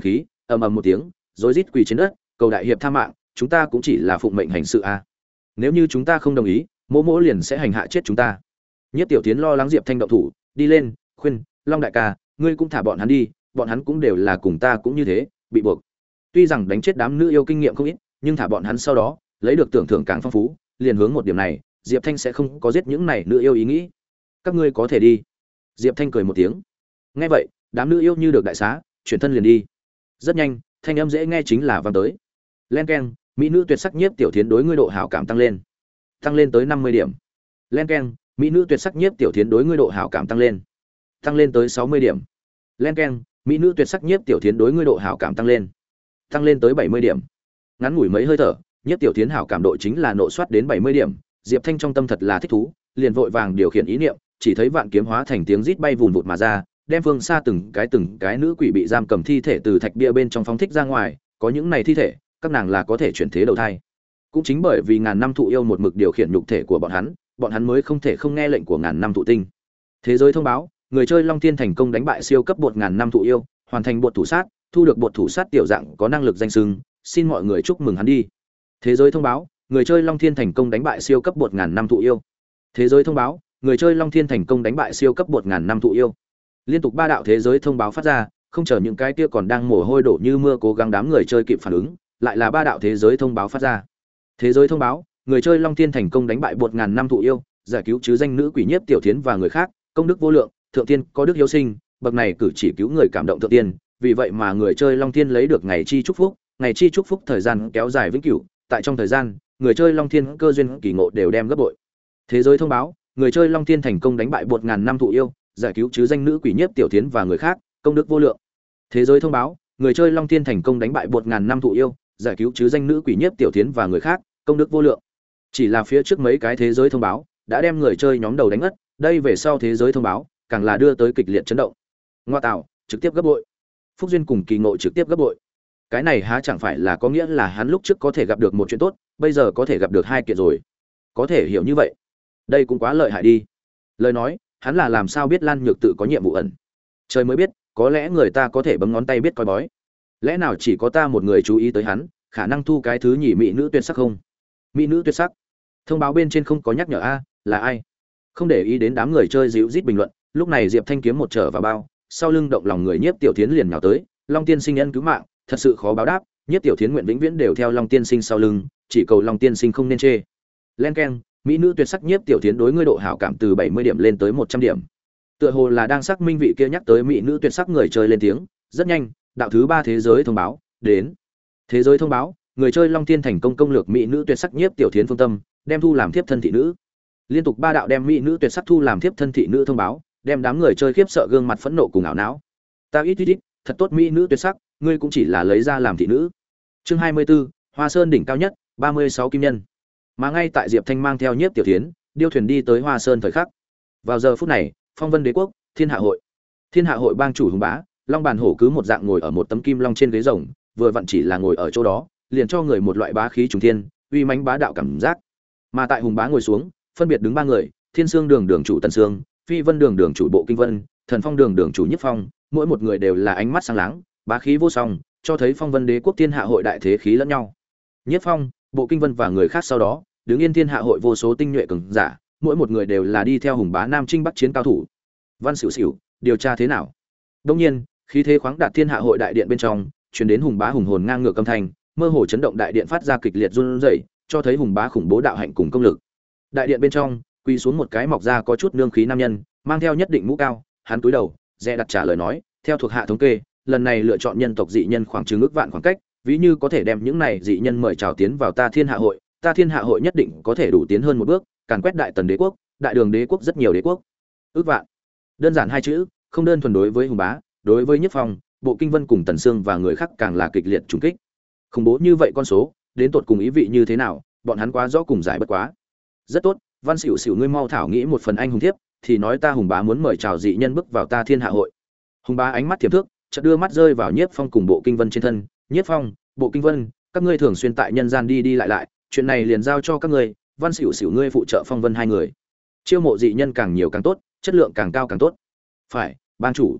ầm ầm một tiếng, rối rít quỳ trên đất, cầu đại hiệp tha mạng, chúng ta cũng chỉ là phụng mệnh hành sự a. Nếu như chúng ta không đồng ý, mỗ mỗ liền sẽ hành hạ chết chúng ta. Nhiếp Tiểu Thiến lo lắng Diệp Thanh động thủ, đi lên, khuyên, Long đại ca, ngươi cũng thả bọn hắn đi, bọn hắn cũng đều là cùng ta cũng như thế, bị buộc. Tuy rằng đánh chết đám nữ yêu kinh nghiệm không ít, nhưng thả bọn hắn sau đó, lấy được tưởng thưởng càng phong phú, liền hướng một điểm này, Diệp Thanh sẽ không có giết những này nữ yêu ý nghĩ. Các ngươi có thể đi. Diệp Thanh cười một tiếng. Nghe vậy, đám nữ yêu như được đại xá, chuyển thân liền đi. Rất nhanh, thanh âm dễ nghe chính là vang tới. Len keng, mỹ nữ tuyệt sắc Nhiếp Tiểu Thiến đối ngươi độ hảo cảm tăng lên. Tăng lên tới năm mươi điểm. Len keng, mỹ nữ tuyệt sắc Nhiếp Tiểu Thiến đối ngươi độ hảo cảm tăng lên. Tăng lên tới sáu mươi điểm. Len keng, mỹ nữ tuyệt sắc Nhiếp Tiểu Thiến đối ngươi độ hảo cảm tăng lên. Tăng lên tới bảy mươi điểm. Ngắn ngủi mấy hơi thở, Nhiếp Tiểu Thiến hảo cảm độ chính là nộ soát đến bảy mươi điểm. Diệp Thanh trong tâm thật là thích thú, liền vội vàng điều khiển ý niệm, chỉ thấy vạn kiếm hóa thành tiếng rít bay vụn vụt mà ra, đem phương xa từng cái từng cái nữ quỷ bị giam cầm thi thể từ thạch bia bên trong phóng thích ra ngoài, có những này thi thể, các nàng là có thể chuyển thế đầu thai. Cũng chính bởi vì ngàn năm thụ yêu một mực điều khiển nhục thể của bọn hắn, bọn hắn mới không thể không nghe lệnh của ngàn năm thụ tinh. Thế giới thông báo, người chơi Long Thiên thành công đánh bại siêu cấp bột ngàn năm thụ yêu, hoàn thành bột thủ sát, thu được bột thủ sát tiểu dạng có năng lực danh xưng, xin mọi người chúc mừng hắn đi. Thế giới thông báo, người chơi Long Thiên thành công đánh bại siêu cấp bột ngàn năm thụ yêu. Thế giới thông báo, người chơi Long Thiên thành công đánh bại siêu cấp bột ngàn năm thụ yêu. Liên tục ba đạo thế giới thông báo phát ra, không chờ những cái kia còn đang mồ hôi đổ như mưa cố gắng đám người chơi kịp phản ứng, lại là ba đạo thế giới thông báo phát ra. Thế giới thông báo, người chơi Long Thiên thành công đánh bại bột ngàn năm thụ yêu, giải cứu chứ danh nữ quỷ Nhiếp Tiểu Thiến và người khác, công đức vô lượng, thượng tiên có đức hiếu sinh, bậc này cử chỉ cứu người cảm động thượng tiên, vì vậy mà người chơi Long Thiên lấy được ngày chi chúc phúc, ngày chi chúc phúc thời gian kéo dài vĩnh cửu, tại trong thời gian, người chơi Long Thiên cơ duyên kỳ ngộ đều đem gấp bội. Thế giới thông báo, người chơi Long Thiên thành công đánh bại bột ngàn năm thụ yêu, giải cứu chứ danh nữ quỷ Nhiếp Tiểu Thiến và người khác, công đức vô lượng. Thế giới thông báo, người chơi Long Thiên thành công đánh bại bột ngàn năm thụ yêu, giải cứu chứ danh nữ quỷ Nhiếp Tiểu Thiến và người khác, công đức vô lượng. Chỉ là phía trước mấy cái thế giới thông báo đã đem người chơi nhóm đầu đánh ngất, đây về sau thế giới thông báo càng là đưa tới kịch liệt chấn động. Ngoa tạo, trực tiếp gấp bội. Phúc duyên cùng kỳ ngộ trực tiếp gấp bội. Cái này há chẳng phải là có nghĩa là hắn lúc trước có thể gặp được một chuyện tốt, bây giờ có thể gặp được hai kiện rồi. Có thể hiểu như vậy. Đây cũng quá lợi hại đi. Lời nói, hắn là làm sao biết Lan Nhược Tự có nhiệm vụ ẩn? Trời mới biết, có lẽ người ta có thể bấm ngón tay biết coi bói. Lẽ nào chỉ có ta một người chú ý tới hắn, khả năng thu cái thứ nhỉ mỹ nữ tuyệt sắc không? Mỹ nữ tuyệt sắc. Thông báo bên trên không có nhắc nhở a, là ai? Không để ý đến đám người chơi díu rít bình luận, lúc này Diệp Thanh kiếm một trở vào bao, sau lưng động lòng người Nhiếp Tiểu Thiến liền nhào tới, Long Tiên Sinh ân cứu mạng, thật sự khó báo đáp, Nhiếp Tiểu Thiến nguyện vĩnh viễn đều theo Long Tiên Sinh sau lưng, chỉ cầu Long Tiên Sinh không nên chê. Len keng, mỹ nữ tuyệt sắc Nhiếp Tiểu Thiến đối ngươi độ hảo cảm từ bảy mươi điểm lên tới một trăm điểm. Tựa hồ là đang xác minh vị kia nhắc tới mỹ nữ tuyệt sắc người chơi lên tiếng, rất nhanh, đạo thứ ba thế giới thông báo đến. Thế giới thông báo, người chơi Long Thiên thành công công lược mỹ nữ tuyệt sắc Nhiếp Tiểu Thiến phương tâm, đem thu làm thiếp thân thị nữ. Liên tục ba đạo đem mỹ nữ tuyệt sắc thu làm thiếp thân thị nữ thông báo, đem đám người chơi khiếp sợ gương mặt phẫn nộ cùng ảo não. Ta ít ít ít, thật tốt mỹ nữ tuyệt sắc, ngươi cũng chỉ là lấy ra làm thị nữ. Chương hai mươi 24, Hoa Sơn đỉnh cao nhất, ba mươi sáu kim nhân. Mà ngay tại Diệp Thanh mang theo Nhiếp Tiểu Thiến, điêu thuyền đi tới Hoa Sơn thời khắc. Vào giờ phút này, Phong Vân Đế quốc, Thiên Hạ hội. Thiên Hạ hội bang chủ Hùng Bá, Long Bàn Hổ cứ một dạng ngồi ở một tấm kim long trên ghế rồng, vừa vặn chỉ là ngồi ở chỗ đó, liền cho người một loại bá khí trùng thiên, uy mãnh bá đạo cảm giác. Mà tại Hùng Bá ngồi xuống, phân biệt đứng ba người, Thiên Sương Đường đường chủ Tần Sương, Phi Vân Đường đường chủ Bộ Kinh Vân, Thần Phong Đường đường chủ Nhất Phong, mỗi một người đều là ánh mắt sáng láng, bá khí vô song, cho thấy Phong Vân Đế quốc Thiên Hạ hội đại thế khí lẫn nhau. Nhất Phong, Bộ Kinh Vân và người khác sau đó, đứng yên Thiên Hạ hội vô số tinh nhuệ cường giả, mỗi một người đều là đi theo Hùng Bá Nam Trinh Bắc chiến cao thủ. Văn Xỉu Xỉu, điều tra thế nào? Đương nhiên, khí thế khoáng đạt Thiên Hạ hội đại điện bên trong, truyền đến Hùng Bá hùng hồn ngang ngược âm thanh, mơ hồ chấn động đại điện phát ra kịch liệt run rẩy, cho thấy Hùng Bá khủng bố đạo hạnh cùng công lực. Đại điện bên trong, quỳ xuống một cái mọc ra có chút nương khí nam nhân, mang theo nhất định mũ cao, hắn cúi đầu, dè đặt trả lời nói, theo thuộc hạ thống kê, lần này lựa chọn nhân tộc dị nhân khoảng chừng ước vạn khoảng cách, ví như có thể đem những này dị nhân mời chào tiến vào ta Thiên Hạ hội, ta Thiên Hạ hội nhất định có thể đủ tiến hơn một bước, càn quét đại tần đế quốc, đại đường đế quốc rất nhiều đế quốc. Ước vạn. Đơn giản hai chữ, không đơn thuần đối với Hùng Bá, đối với Nhất Phong, Bộ Kinh Vân cùng Tần Sương và người khác càng là kịch liệt trùng kích. Khủng bố như vậy con số, đến tột cùng ý vị như thế nào, bọn hắn quá rõ cùng giải bất quá. Rất tốt, Văn Xỉu Xỉu ngươi mau thảo nghĩ một phần anh hùng thiếp, thì nói ta Hùng Bá muốn mời chào dị nhân bước vào ta Thiên Hạ hội. Hùng Bá ánh mắt thiểm thước, chợt đưa mắt rơi vào Nhiếp Phong cùng Bộ Kinh Vân trên thân, Nhiếp Phong, Bộ Kinh Vân, các ngươi thường xuyên tại nhân gian đi đi lại lại, chuyện này liền giao cho các ngươi, Văn Xỉu Xỉu ngươi phụ trợ Phong Vân hai người. Chiêu mộ dị nhân càng nhiều càng tốt, chất lượng càng cao càng tốt. Phải, ban chủ.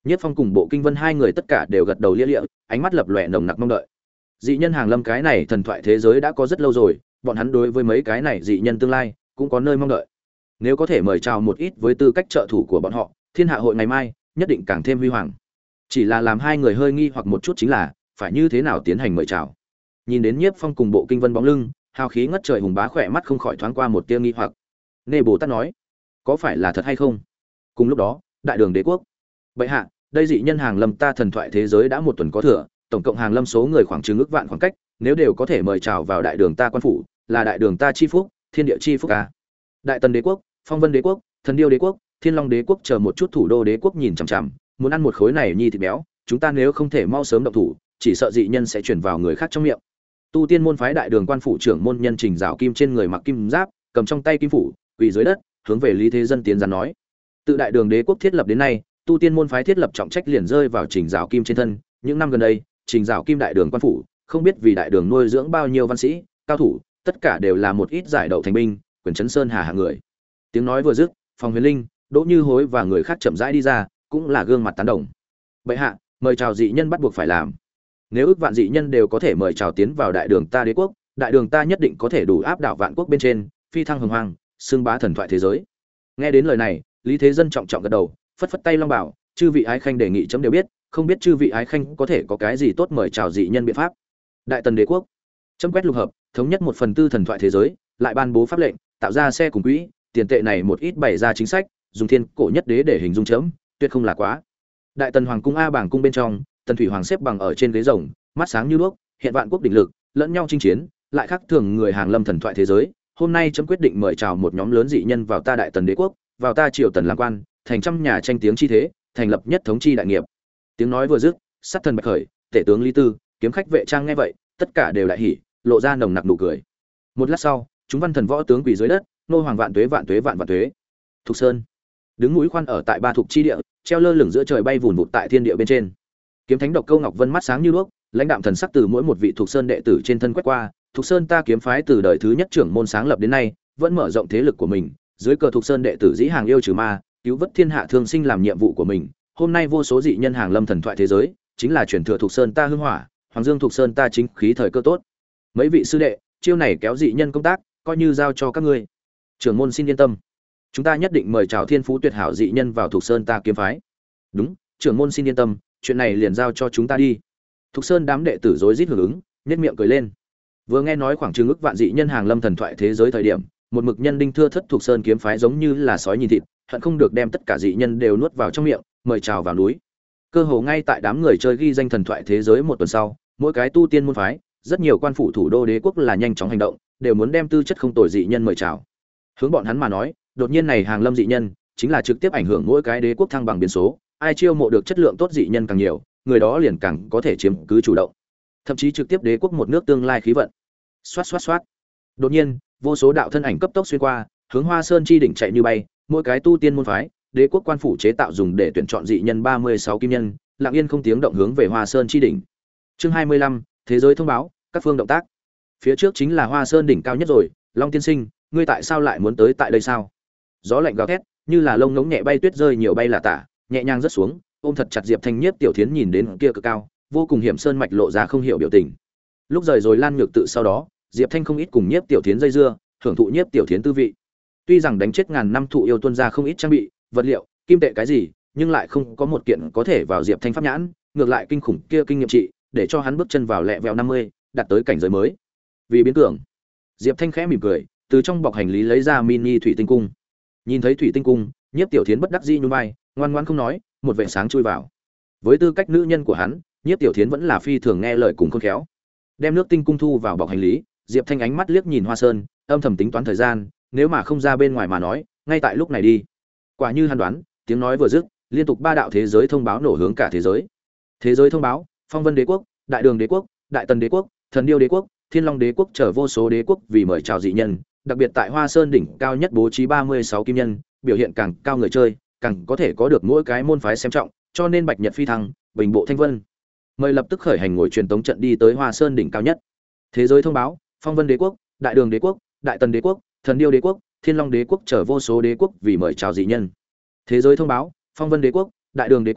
Nhiếp Phong cùng Bộ Kinh Vân hai người tất cả đều gật đầu lia lịa, ánh mắt lập lòe nồng nặc mong đợi. Dị nhân hàng lâm cái này thần thoại thế giới đã có rất lâu rồi, bọn hắn đối với mấy cái này dị nhân tương lai cũng có nơi mong đợi. Nếu có thể mời chào một ít với tư cách trợ thủ của bọn họ, Thiên Hạ hội ngày mai nhất định càng thêm huy hoàng. Chỉ là làm hai người hơi nghi hoặc một chút chính là phải như thế nào tiến hành mời chào. Nhìn đến Nhiếp Phong cùng Bộ Kinh Vân bóng lưng, hào khí ngất trời hùng bá khỏe mắt không khỏi thoáng qua một tia nghi hoặc. Nê Bồ Tát nói, có phải là thật hay không? Cùng lúc đó, Đại Đường Đế quốc. Bệ hạ, đây dị nhân hàng lâm ta thần thoại thế giới đã một tuần có thừa, tổng cộng hàng lâm số người khoảng chừng ước vạn khoảng cách, nếu đều có thể mời chào vào Đại Đường ta quan phủ, là Đại Đường ta chi phúc, thiên địa chi phúc a. Đại Tần Đế quốc, Phong Vân Đế quốc, Thần Điêu Đế quốc, Thiên Long Đế quốc chờ một chút thủ đô đế quốc nhìn chằm chằm, muốn ăn một khối này nhi thịt béo, chúng ta nếu không thể mau sớm động thủ, chỉ sợ dị nhân sẽ chuyển vào người khác trong miệng. Tu Tiên môn phái Đại Đường quan phủ trưởng môn nhân Trình Dạo Kim trên người mặc kim giáp, cầm trong tay kim phủ, quỳ dưới đất, hướng về Lý Thế Dân tiến ra nói: Tự Đại Đường Đế quốc thiết lập đến nay, Tu Tiên môn phái thiết lập trọng trách liền rơi vào Trình Dạo Kim trên thân, những năm gần đây, Trình Dạo Kim Đại Đường quan phủ, không biết vì Đại Đường nuôi dưỡng bao nhiêu văn sĩ, cao thủ, tất cả đều là một ít giải đậu thành binh, quyền trấn sơn hà hạng người. Tiếng nói vừa dứt, Phòng Huyền Linh, Đỗ Như Hối và người khác chậm rãi đi ra, cũng là gương mặt tán đồng. Bệ hạ, mời chào dị nhân bắt buộc phải làm. Nếu ước vạn dị nhân đều có thể mời chào tiến vào Đại Đường ta đế quốc, Đại Đường ta nhất định có thể đủ áp đảo vạn quốc bên trên, phi thăng hồng hoàng, xưng bá thần thoại thế giới. Nghe đến lời này, Lý Thế Dân trọng trọng gật đầu, phất phất tay long bảo, chư vị ái khanh đề nghị chấm đều biết, không biết chư vị ái khanh có thể có cái gì tốt mời chào dị nhân biện pháp. Đại Tần Đế quốc, chấm quét lục hợp, thống nhất một phần tư thần thoại thế giới, lại ban bố pháp lệnh, tạo ra xe cùng quỹ, tiền tệ này một ít bày ra chính sách, dùng thiên cổ nhất đế để hình dung chấm, tuyệt không là quá. Đại Tần hoàng cung a bảng cung bên trong, Tần Thủy hoàng xếp bằng ở trên ghế rồng, mắt sáng như đuốc, hiện vạn quốc đỉnh lực, lẫn nhau chinh chiến, lại khác thường người hàng lâm thần thoại thế giới. Hôm nay chấm quyết định mời chào một nhóm lớn dị nhân vào ta Đại Tần Đế quốc, vào ta triều Tần làm quan, thành trăm nhà tranh tiếng chi thế, thành lập nhất thống chi đại nghiệp. Tiếng nói vừa dứt, sát thần bạch khởi, tể tướng Lý Tư, kiếm khách vệ trang nghe vậy, tất cả đều đại hỉ, lộ ra nồng nặc nụ cười. Một lát sau, chúng văn thần võ tướng quỳ dưới đất, nô hoàng vạn tuế vạn tuế vạn vạn tuế. Thục Sơn, đứng núi khoan ở tại ba thuộc chi địa, treo lơ lửng giữa trời bay vùn vụt tại thiên địa bên trên. Kiếm thánh độc câu ngọc vân mắt sáng như đuốc, lãnh đạm thần sắc từ mỗi một vị Thục Sơn đệ tử trên thân quét qua. Thục Sơn ta kiếm phái từ đời thứ nhất trưởng môn sáng lập đến nay, vẫn mở rộng thế lực của mình, dưới cờ Thục Sơn đệ tử dĩ hàng yêu trừ ma, cứu vớt thiên hạ thương sinh làm nhiệm vụ của mình. Hôm nay vô số dị nhân hàng lâm thần thoại thế giới, chính là truyền thừa Thục Sơn ta hưng hỏa, Hoàng Dương Thục Sơn ta chính khí thời cơ tốt. Mấy vị sư đệ, chiêu này kéo dị nhân công tác, coi như giao cho các ngươi. Trưởng môn xin yên tâm, chúng ta nhất định mời chào thiên phú tuyệt hảo dị nhân vào Thục Sơn ta kiếm phái. Đúng, trưởng môn xin yên tâm, chuyện này liền giao cho chúng ta đi. Thục Sơn đám đệ tử rối rít hưởng ứng, nhếch miệng cười lên. Vừa nghe nói khoảng chừng ức vạn dị nhân hàng lâm thần thoại thế giới thời điểm, một mực nhân đinh thưa thất Thục Sơn kiếm phái giống như là sói nhìn thịt, hận không được đem tất cả dị nhân đều nuốt vào trong miệng, mời chào vào núi. Cơ hồ ngay tại đám người chơi ghi danh thần thoại thế giới một tuần sau, mỗi cái tu tiên môn phái, rất nhiều quan phủ thủ đô đế quốc là nhanh chóng hành động, đều muốn đem tư chất không tồi dị nhân mời chào. Hướng bọn hắn mà nói, đột nhiên này hàng lâm dị nhân, chính là trực tiếp ảnh hưởng mỗi cái đế quốc thăng bằng biến số, ai chiêu mộ được chất lượng tốt dị nhân càng nhiều, người đó liền càng có thể chiếm cứ chủ động. Thậm chí trực tiếp đế quốc một nước tương lai khí vận. Xoát xoát xoát. Đột nhiên, vô số đạo thân ảnh cấp tốc xuyên qua, hướng Hoa Sơn chi đỉnh chạy như bay, mỗi cái tu tiên môn phái, đế quốc quan phủ chế tạo dùng để tuyển chọn dị nhân ba mươi sáu kim nhân, lặng yên không tiếng động hướng về Hoa Sơn chi đỉnh. Chương hai mươi lăm, thế giới thông báo, các phương động tác. Phía trước chính là Hoa Sơn đỉnh cao nhất rồi, Long tiên sinh, ngươi tại sao lại muốn tới tại đây sao? Gió lạnh gào thét, như là lông ngỗng nhẹ bay tuyết rơi nhiều bay là tả, nhẹ nhàng rớt xuống, ôm thật chặt Diệp Thanh Nhiếp Tiểu Thiến nhìn đến kia cực cao, vô cùng hiểm sơn mạch lộ ra không hiểu biểu tình. Lúc rời rồi Lan Nhược tự sau đó, Diệp Thanh không ít cùng Nhiếp Tiểu Thiến dây dưa, hưởng thụ Nhiếp Tiểu Thiến tư vị. Tuy rằng đánh chết ngàn năm thụ yêu tuân ra không ít trang bị, vật liệu, kim tệ cái gì, nhưng lại không có một kiện có thể vào Diệp Thanh pháp nhãn, ngược lại kinh khủng kia kinh nghiệm trị, để cho hắn bước chân vào lẹ vẹo năm mươi, đạt tới cảnh giới mới. Vì biến cường, Diệp Thanh khẽ mỉm cười, từ trong bọc hành lý lấy ra mini thủy tinh cung. Nhìn thấy thủy tinh cung, Nhiếp Tiểu Thiến bất đắc dĩ nhún vai, ngoan ngoãn không nói, một vệt sáng chui vào. Với tư cách nữ nhân của hắn, Nhiếp Tiểu Thiến vẫn là phi thường nghe lời cùng khôn khéo. Đem nước tinh cung thu vào bọc hành lý, Diệp Thanh ánh mắt liếc nhìn Hoa Sơn, âm thầm tính toán thời gian, nếu mà không ra bên ngoài mà nói, ngay tại lúc này đi. Quả như hắn đoán, tiếng nói vừa dứt, liên tục ba đạo thế giới thông báo nổ hướng cả thế giới. Thế giới thông báo, Phong Vân Đế quốc, Đại Đường Đế quốc, Đại Tần Đế quốc, Thần Điêu Đế quốc, Thiên Long Đế quốc chờ vô số đế quốc vì mời chào dị nhân, đặc biệt tại Hoa Sơn đỉnh cao nhất bố trí ba mươi sáu kim nhân, biểu hiện càng cao người chơi, càng có thể có được mỗi cái môn phái xem trọng, cho nên Bạch Nhật phi thăng, Bình Bộ Thanh Vân. Mời lập tức khởi hành ngồi truyền tống trận đi tới Hoa Sơn đỉnh cao nhất. Thế giới thông báo, Phong Vân Đế quốc, Đại Đường Đế quốc, Đại Tần Đế quốc, Thần Điêu Đế quốc, Thiên Long Đế quốc chờ vô số đế quốc vì mời chào dị nhân. Thế giới thông báo, Phong Vân Đế quốc, Đại Đường Đế quốc,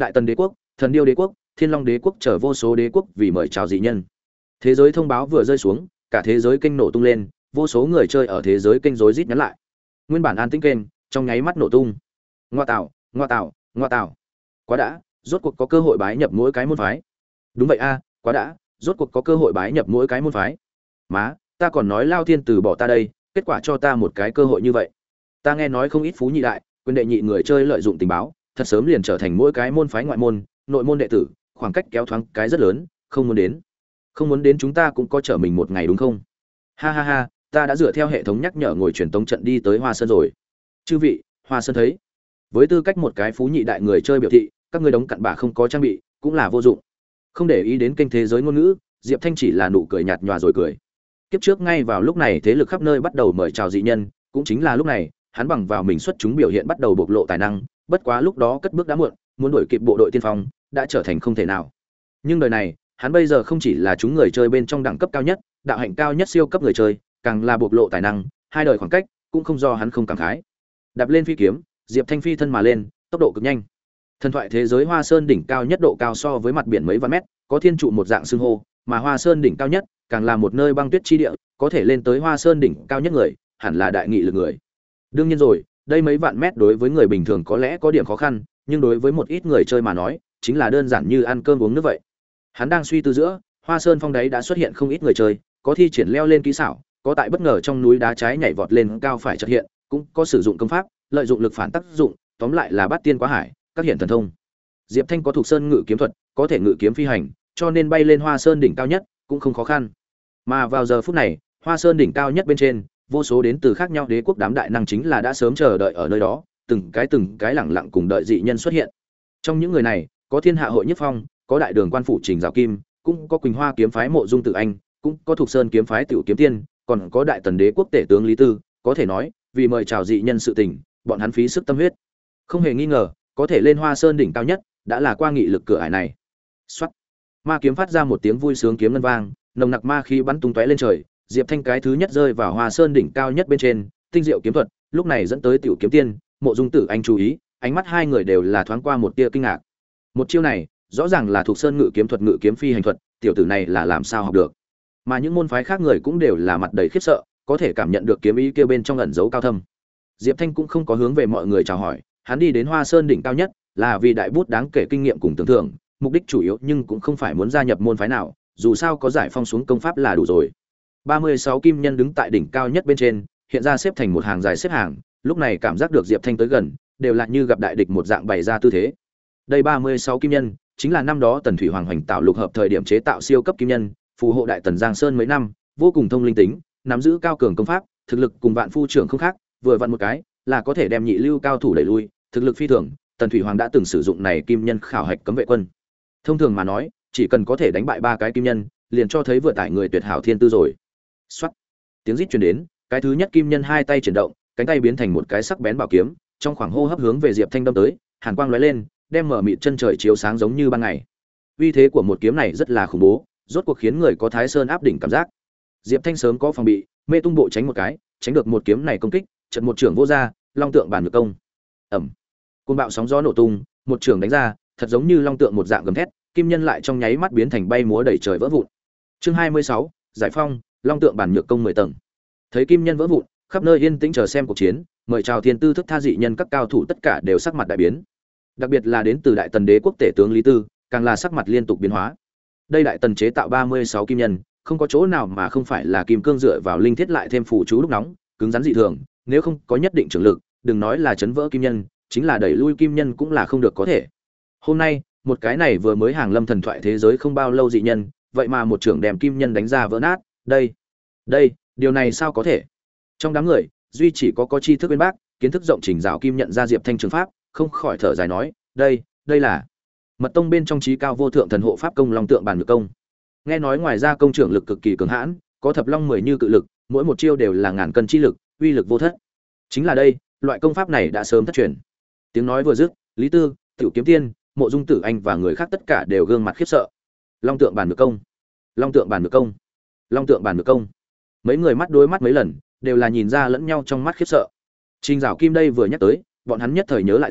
đại tần đế quốc, thần điêu đế quốc, thiên long đế quốc chờ vô số đế quốc vì mời chào dị nhân. Thế giới thông báo vừa rơi xuống, cả thế giới kênh nổ tung lên, vô số người chơi ở thế giới kênh rối rít nhắn lại. Nguyên bản an tĩnh kênh, trong nháy mắt nổ tung. Ngoa tạo, ngoa tạo, ngoa tạo. Quá đã, rốt cuộc có cơ hội bái nhập mỗi cái môn phái. Đúng vậy a, quá đã, rốt cuộc có cơ hội bái nhập mỗi cái môn phái. Má, ta còn nói Lao Thiên từ bỏ ta đây, kết quả cho ta một cái cơ hội như vậy. Ta nghe nói không ít phú nhị đại, quyền đệ nhị người chơi lợi dụng tình báo, thật sớm liền trở thành mỗi cái môn phái ngoại môn, nội môn đệ tử, khoảng cách kéo thoáng cái rất lớn, không muốn đến. Không muốn đến chúng ta cũng có trở mình một ngày đúng không? Ha ha ha, ta đã dựa theo hệ thống nhắc nhở ngồi truyền tống trận đi tới Hoa Sơn rồi. Chư vị, Hoa Sơn thấy. Với tư cách một cái phú nhị đại người chơi biểu thị, các ngươi đống cặn bã không có trang bị, cũng là vô dụng. Không để ý đến kênh thế giới ngôn ngữ, Diệp Thanh chỉ là nụ cười nhạt nhòa rồi cười. Kiếp trước ngay vào lúc này thế lực khắp nơi bắt đầu mời chào dị nhân, cũng chính là lúc này, hắn bằng vào mình xuất chúng biểu hiện bắt đầu bộc lộ tài năng, bất quá lúc đó cất bước đã muộn, muốn đuổi kịp bộ đội tiên phong, đã trở thành không thể nào. Nhưng đời này, hắn bây giờ không chỉ là chúng người chơi bên trong đẳng cấp cao nhất, đạo hạnh cao nhất siêu cấp người chơi, càng là bộc lộ tài năng, hai đời khoảng cách, cũng không do hắn không cảm khái. Đạp lên phi kiếm, Diệp Thanh phi thân mà lên, tốc độ cực nhanh. Thần thoại thế giới Hoa Sơn đỉnh cao nhất độ cao so với mặt biển mấy vạn mét, có thiên trụ một dạng xưng hô, mà Hoa Sơn đỉnh cao nhất, càng là một nơi băng tuyết chi địa, có thể lên tới Hoa Sơn đỉnh cao nhất người, hẳn là đại nghị lực người. Đương nhiên rồi, đây mấy vạn mét đối với người bình thường có lẽ có điểm khó khăn, nhưng đối với một ít người chơi mà nói, chính là đơn giản như ăn cơm uống nước vậy. Hắn đang suy tư giữa, Hoa Sơn phong đấy đã xuất hiện không ít người chơi, có thi triển leo lên kỹ xảo, có tại bất ngờ trong núi đá trái nhảy vọt lên cao phải chợt hiện, cũng có sử dụng công pháp, lợi dụng lực phản tác dụng, tóm lại là bát tiên quá hải, các hiện thần thông. Diệp Thanh có thuộc sơn ngự kiếm thuật, có thể ngự kiếm phi hành, cho nên bay lên Hoa Sơn đỉnh cao nhất cũng không khó khăn. Mà vào giờ phút này, Hoa Sơn đỉnh cao nhất bên trên, vô số đến từ khác nhau đế quốc đám đại năng chính là đã sớm chờ đợi ở nơi đó, từng cái từng cái lẳng lặng cùng đợi dị nhân xuất hiện. Trong những người này, có Thiên Hạ hội Nhất Phong, có Đại Đường quan phủ Trình Giảo Kim, cũng có Quỳnh Hoa kiếm phái Mộ Dung Tử Anh, cũng có Thuộc Sơn kiếm phái Tiểu Kiếm Tiên, còn có Đại Tần đế quốc tể tướng Lý Tư, có thể nói, vì mời chào dị nhân sự tình, bọn hắn phí sức tâm huyết. Không hề nghi ngờ, có thể lên Hoa Sơn đỉnh cao nhất, đã là qua nghị lực cửa ải này. Soát. Ma kiếm phát ra một tiếng vui sướng kiếm ngân vang, nồng nặc ma khí bắn tung tóe lên trời, Diệp Thanh cái thứ nhất rơi vào Hoa Sơn đỉnh cao nhất bên trên, tinh diệu kiếm thuật, lúc này dẫn tới Tiểu Kiếm Tiên, Mộ Dung Tử Anh chú ý, ánh mắt hai người đều là thoáng qua một tia kinh ngạc. Một chiêu này, rõ ràng là thuộc sơn ngự kiếm thuật ngự kiếm phi hành thuật, tiểu tử này là làm sao học được? Mà những môn phái khác người cũng đều là mặt đầy khiếp sợ, có thể cảm nhận được kiếm ý kia bên trong ẩn giấu cao thâm. Diệp Thanh cũng không có hướng về mọi người chào hỏi, hắn đi đến Hoa Sơn đỉnh cao nhất, là vì đại bút đáng kể kinh nghiệm cùng tưởng thưởng, mục đích chủ yếu nhưng cũng không phải muốn gia nhập môn phái nào, dù sao có giải phong xuống công pháp là đủ rồi. ba mươi sáu kim nhân đứng tại đỉnh cao nhất bên trên, hiện ra xếp thành một hàng dài xếp hàng, lúc này cảm giác được Diệp Thanh tới gần, đều là như gặp đại địch một dạng bày ra tư thế. Đây ba mươi sáu kim nhân, chính là năm đó Tần Thủy Hoàng hoành tạo lục hợp thời điểm chế tạo siêu cấp kim nhân, phù hộ đại tần Giang Sơn mấy năm, vô cùng thông linh tính, nắm giữ cao cường công pháp, thực lực cùng vạn phu trưởng không khác, vừa vặn một cái, là có thể đem nhị lưu cao thủ đẩy lui, thực lực phi thường, Tần Thủy Hoàng đã từng sử dụng này kim nhân khảo hạch cấm vệ quân. Thông thường mà nói, chỉ cần có thể đánh bại ba cái kim nhân, liền cho thấy vừa tải người tuyệt hảo thiên tư rồi. Soát. Tiếng rít truyền đến, cái thứ nhất kim nhân hai tay chuyển động, cánh tay biến thành một cái sắc bén bảo kiếm, trong khoảng hô hấp hướng về Diệp Thanh đâm tới, hàn quang lóe lên, đem mở mịt chân trời chiếu sáng giống như ban ngày. Uy thế của một kiếm này rất là khủng bố, rốt cuộc khiến người có Thái Sơn áp đỉnh cảm giác. Diệp Thanh sớm có phòng bị, mê tung bộ tránh một cái, tránh được một kiếm này công kích, chợt một trưởng vô ra, long tượng bản ngược công. Ầm. Cơn bạo sóng gió nổ tung, một trưởng đánh ra, thật giống như long tượng một dạng gầm thét, kim nhân lại trong nháy mắt biến thành bay múa đầy trời vỡ vụn. Chương hai mươi sáu, giải phong, long tượng bản nhược công mười tầng. Thấy kim nhân vỡ vụn, khắp nơi yên tĩnh chờ xem cuộc chiến, mời chào thiên tư thức tha dị nhân các cao thủ tất cả đều sắc mặt đại biến. Đặc biệt là đến từ đại tần đế quốc tể tướng Lý Tư, càng là sắc mặt liên tục biến hóa. Đây đại tần chế tạo ba mươi sáu kim nhân, không có chỗ nào mà không phải là kim cương dựa vào linh thiết lại thêm phụ chú lúc nóng, cứng rắn dị thường, nếu không có nhất định trường lực, đừng nói là chấn vỡ kim nhân, chính là đẩy lui kim nhân cũng là không được có thể. Hôm nay, một cái này vừa mới hàng lâm thần thoại thế giới không bao lâu dị nhân, vậy mà một trưởng đem kim nhân đánh ra vỡ nát, đây, đây, điều này sao có thể? Trong đám người, duy chỉ có có tri thức bên bác, kiến thức rộng Trình Dạo Kim nhận ra Diệp Thanh trường pháp, không khỏi thở dài nói, đây, đây là Mật tông bên trong trí cao vô thượng thần hộ pháp công long tượng bản nhược công. Nghe nói ngoài ra công trưởng lực cực kỳ cường hãn, có thập long mười như cự lực, mỗi một chiêu đều là ngàn cân chi lực, uy lực vô thất. Chính là đây, loại công pháp này đã sớm thất truyền. Tiếng nói vừa dứt, Lý Tư, Tiểu Kiếm Tiên, Mộ Dung Tử Anh và người khác tất cả đều gương mặt khiếp sợ. Long tượng bản nhược công, long tượng bản nhược công, long tượng bản nhược công. Mấy người mắt đối mắt mấy lần, đều là nhìn ra lẫn nhau trong mắt khiếp sợ. Trình Dạo Kim đây vừa nhắc tới, bọn hắn nhất thời nhớ lại rồi,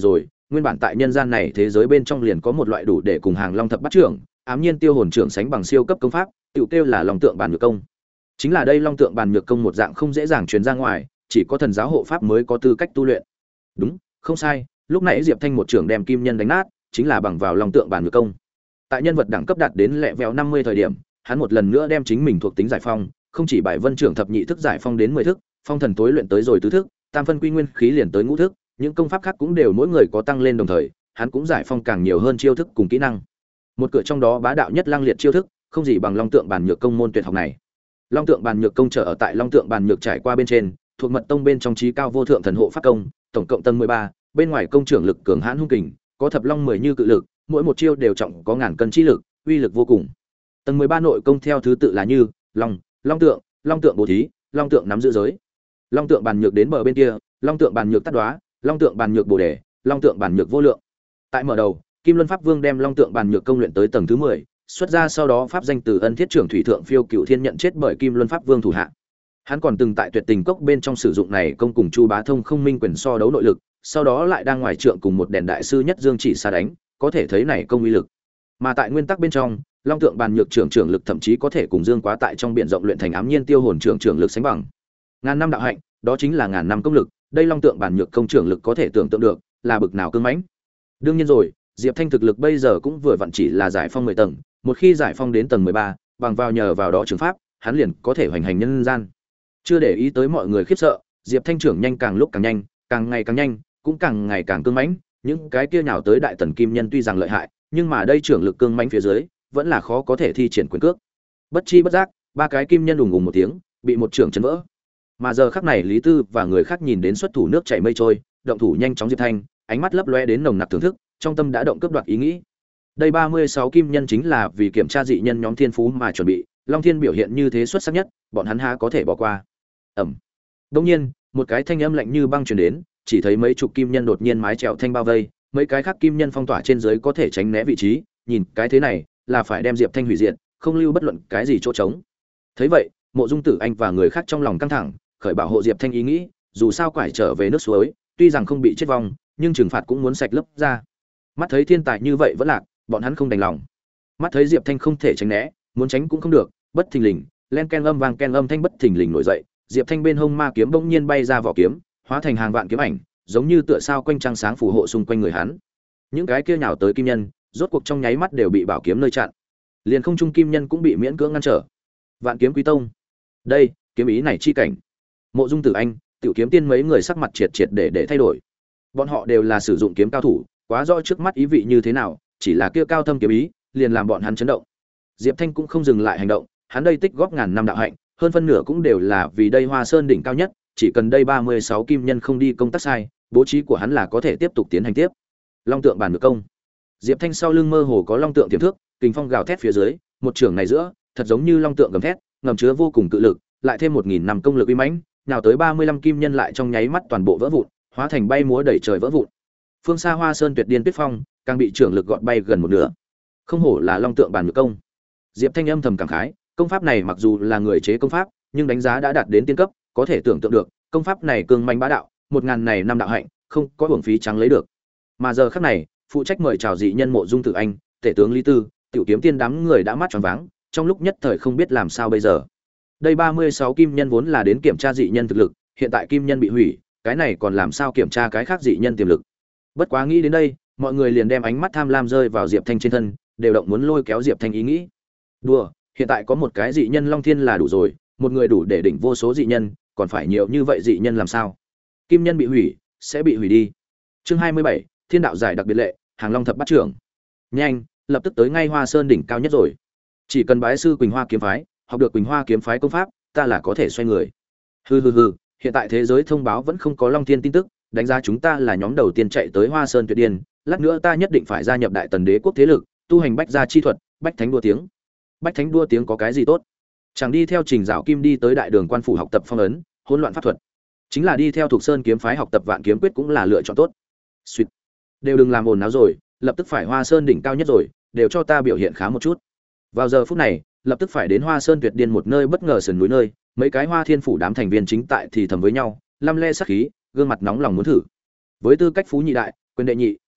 nguyên bản tại nhân gian này thế giới bên trong liền có một loại đủ để cùng hàng long thập bát trưởng, ám nhiên tiêu hồn trưởng sánh bằng siêu cấp công pháp, tựu kêu là long tượng bàn nhược công. Chính là đây long tượng bàn nhược công một dạng không dễ dàng truyền ra ngoài, chỉ có thần giáo hộ pháp mới có tư cách tu luyện. Đúng, không sai, lúc nãy Diệp Thanh một trưởng đem kim nhân đánh nát, chính là bằng vào long tượng bàn nhược công. Tại nhân vật đẳng cấp đạt đến lẹ vẹo năm mươi thời điểm, hắn một lần nữa đem chính mình thuộc tính giải phong, không chỉ Bảy Vân trưởng thập nhị thức giải phong đến mười thức, phong thần tối luyện tới rồi tứ thức, tam phân quy nguyên khí liền tới ngũ thức, những công pháp khác cũng đều mỗi người có tăng lên đồng thời, hắn cũng giải phong càng nhiều hơn chiêu thức cùng kỹ năng. Một cửa trong đó bá đạo nhất lăng liệt chiêu thức, không gì bằng long tượng bàn nhược công môn tuyệt học này. Long tượng bàn nhược công trở ở tại long tượng bàn nhược trải qua bên trên, thuộc mật tông bên trong trí cao vô thượng thần hộ pháp công, tổng cộng tầng mười ba, bên ngoài công trưởng lực cường hãn hung kình, có thập long mười như cự lực, mỗi một chiêu đều trọng có ngàn cân chi lực, uy lực vô cùng. Tầng mười ba nội công theo thứ tự là như long, long tượng, long tượng bố thí, long tượng nắm giữ giới. Long tượng bàn nhược đến bờ bên kia, long tượng bàn nhược tát đoá, long tượng bàn nhược bồ đề, long tượng bàn nhược vô lượng. Tại mở đầu, Kim Luân Pháp Vương đem long tượng bàn nhược công luyện tới tầng thứ mười, xuất ra sau đó pháp danh từ Ân Thiết trưởng thủy thượng phiêu cựu thiên nhận chết bởi Kim Luân Pháp Vương thủ hạ. Hắn còn từng tại Tuyệt Tình Cốc bên trong sử dụng này công cùng Chu Bá Thông không minh quyền so đấu nội lực, sau đó lại đang ngoài trượng cùng một đèn đại sư nhất Dương chỉ xa đánh, có thể thấy này công uy lực. Mà tại nguyên tắc bên trong, long tượng bàn nhược trưởng trưởng lực thậm chí có thể cùng Dương Quá tại trong biển rộng luyện thành ám nhiên tiêu hồn trưởng trưởng lực sánh bằng. Ngàn năm đạo hạnh, đó chính là ngàn năm công lực, đây long tượng bàn nhược công trưởng lực có thể tưởng tượng được, là bực nào cứng mãnh. Đương nhiên rồi, Diệp Thanh thực lực bây giờ cũng vừa vặn chỉ là giải phong mười tầng, một khi giải phong đến tầng mười ba, bằng vào nhờ vào đó trường pháp, hắn liền có thể hoành hành nhân gian. Chưa để ý tới mọi người khiếp sợ, Diệp Thanh trưởng nhanh càng lúc càng nhanh, càng ngày càng nhanh, cũng càng ngày càng cứng mãnh, những cái kia nhào tới đại tần kim nhân tuy rằng lợi hại, nhưng mà đây trưởng lực cương mãnh phía dưới, vẫn là khó có thể thi triển quyền cước. Bất chi bất giác, ba cái kim nhân ùng ùng một tiếng, bị một trưởng chấn vỡ. Mà giờ khắc này Lý Tư và người khác nhìn đến xuất thủ nước chảy mây trôi, động thủ nhanh chóng Diệp Thanh, ánh mắt lấp lóe đến nồng nặc thưởng thức, trong tâm đã động cướp đoạt ý nghĩ. Đây ba mươi sáu kim nhân chính là vì kiểm tra dị nhân nhóm thiên phú mà chuẩn bị, Long Thiên biểu hiện như thế xuất sắc nhất, bọn hắn há có thể bỏ qua. Ầm. Đương nhiên, một cái thanh âm lạnh như băng truyền đến, chỉ thấy mấy chục kim nhân đột nhiên mái chèo thanh bao vây, mấy cái khác kim nhân phong tỏa trên dưới có thể tránh né vị trí, nhìn cái thế này, là phải đem Diệp Thanh hủy diệt, không lưu bất luận cái gì chỗ trống. Thấy vậy, Mộ Dung Tử Anh và người khác trong lòng căng thẳng, khởi bảo hộ Diệp Thanh ý nghĩ, dù sao quải trở về nước suối, tuy rằng không bị chết vong, nhưng trừng phạt cũng muốn sạch lấp ra. Mắt thấy thiên tài như vậy vẫn lạc, bọn hắn không đành lòng. Mắt thấy Diệp Thanh không thể tránh né, muốn tránh cũng không được, bất thình lình, len ken âm vang ken âm thanh bất thình lình nổi dậy, Diệp Thanh bên hông ma kiếm bỗng nhiên bay ra vỏ kiếm, hóa thành hàng vạn kiếm ảnh, giống như tựa sao quanh trăng sáng phù hộ xung quanh người hắn. Những cái kia nhào tới kim nhân, rốt cuộc trong nháy mắt đều bị bảo kiếm nơi chặn. Liền không trung kim nhân cũng bị miễn cưỡng ngăn trở. Vạn Kiếm Quý Tông. Đây, kiếm ý này chi cảnh. Mộ Dung Tử Anh, Tiểu Kiếm Tiên mấy người sắc mặt triệt triệt để để thay đổi. Bọn họ đều là sử dụng kiếm cao thủ, quá rõ trước mắt ý vị như thế nào, chỉ là kia cao thâm kiếm ý, liền làm bọn hắn chấn động. Diệp Thanh cũng không dừng lại hành động, hắn đây tích góp ngàn năm đạo hạnh, hơn phân nửa cũng đều là vì đây Hoa Sơn đỉnh cao nhất, chỉ cần đây ba mươi sáu kim nhân không đi công tác sai, bố trí của hắn là có thể tiếp tục tiến hành tiếp. Long tượng bàn ngược công. Diệp Thanh sau lưng mơ hồ có long tượng tiềm thước, kình phong gào thét phía dưới, một trường này giữa, thật giống như long tượng gầm thét, ngầm chứa vô cùng cự lực, lại thêm một nghìn năm công lực uy mãnh, nào tới ba mươi lăm kim nhân lại trong nháy mắt toàn bộ vỡ vụn, hóa thành bay múa đẩy trời vỡ vụn. Phương xa Hoa Sơn tuyệt điên tuyết phong, càng bị trưởng lực gọt bay gần một nửa. Không hổ là long tượng bàn ngược công. Diệp Thanh âm thầm cảm khái, công pháp này mặc dù là người chế công pháp, nhưng đánh giá đã đạt đến tiên cấp, có thể tưởng tượng được, công pháp này cường manh bá đạo, một ngàn này năm đạo hạnh, không có uổng phí trắng lấy được. Mà giờ khắc này, phụ trách mời chào dị nhân Mộ Dung Tử Anh, tể tướng Lý Tư, Tiểu Kiếm Tiên đám người đã mắt tròn váng, trong lúc nhất thời không biết làm sao bây giờ. Đây ba mươi sáu kim nhân vốn là đến kiểm tra dị nhân thực lực, hiện tại kim nhân bị hủy, cái này còn làm sao kiểm tra cái khác dị nhân tiềm lực. Bất quá nghĩ đến đây, mọi người liền đem ánh mắt tham lam rơi vào Diệp Thanh trên thân, đều động muốn lôi kéo Diệp Thanh ý nghĩ. Đùa, hiện tại có một cái dị nhân Long Thiên là đủ rồi, một người đủ để đỉnh vô số dị nhân, còn phải nhiều như vậy dị nhân làm sao? Kim nhân bị hủy, sẽ bị hủy đi. Chương hai mươi bảy, Thiên đạo giải đặc biệt lệ, Hàng Long thập bát trưởng. Nhanh, lập tức tới ngay Hoa Sơn đỉnh cao nhất rồi. Chỉ cần bái sư Quỳnh Hoa kiếm phái, học được Quỳnh Hoa kiếm phái công pháp, ta là có thể xoay người. Hừ hừ hừ, hiện tại thế giới thông báo vẫn không có Long Thiên tin tức, đánh giá chúng ta là nhóm đầu tiên chạy tới Hoa Sơn Tuyệt Điên, lát nữa ta nhất định phải gia nhập Đại Tần Đế quốc thế lực, tu hành bách gia chi thuật, bách thánh đua tiếng. Bách thánh đua tiếng có cái gì tốt? Chẳng đi theo Trình Dạo Kim đi tới Đại Đường Quan phủ học tập phong ấn, hỗn loạn pháp thuật. Chính là đi theo Thục Sơn kiếm phái học tập Vạn kiếm quyết cũng là lựa chọn tốt. Xuyệt. Đều đừng làm ồn náo rồi, lập tức phải Hoa Sơn đỉnh cao nhất rồi, đều cho ta biểu hiện khá một chút. Vào giờ phút này, lập tức phải đến Hoa Sơn Tuyệt Điên một nơi bất ngờ sườn núi nơi, mấy cái Hoa Thiên phủ đám thành viên chính tại thì thầm với nhau, lăm le sắc khí, gương mặt nóng lòng muốn thử. Với tư cách phú nhị đại, quyền đệ nhị,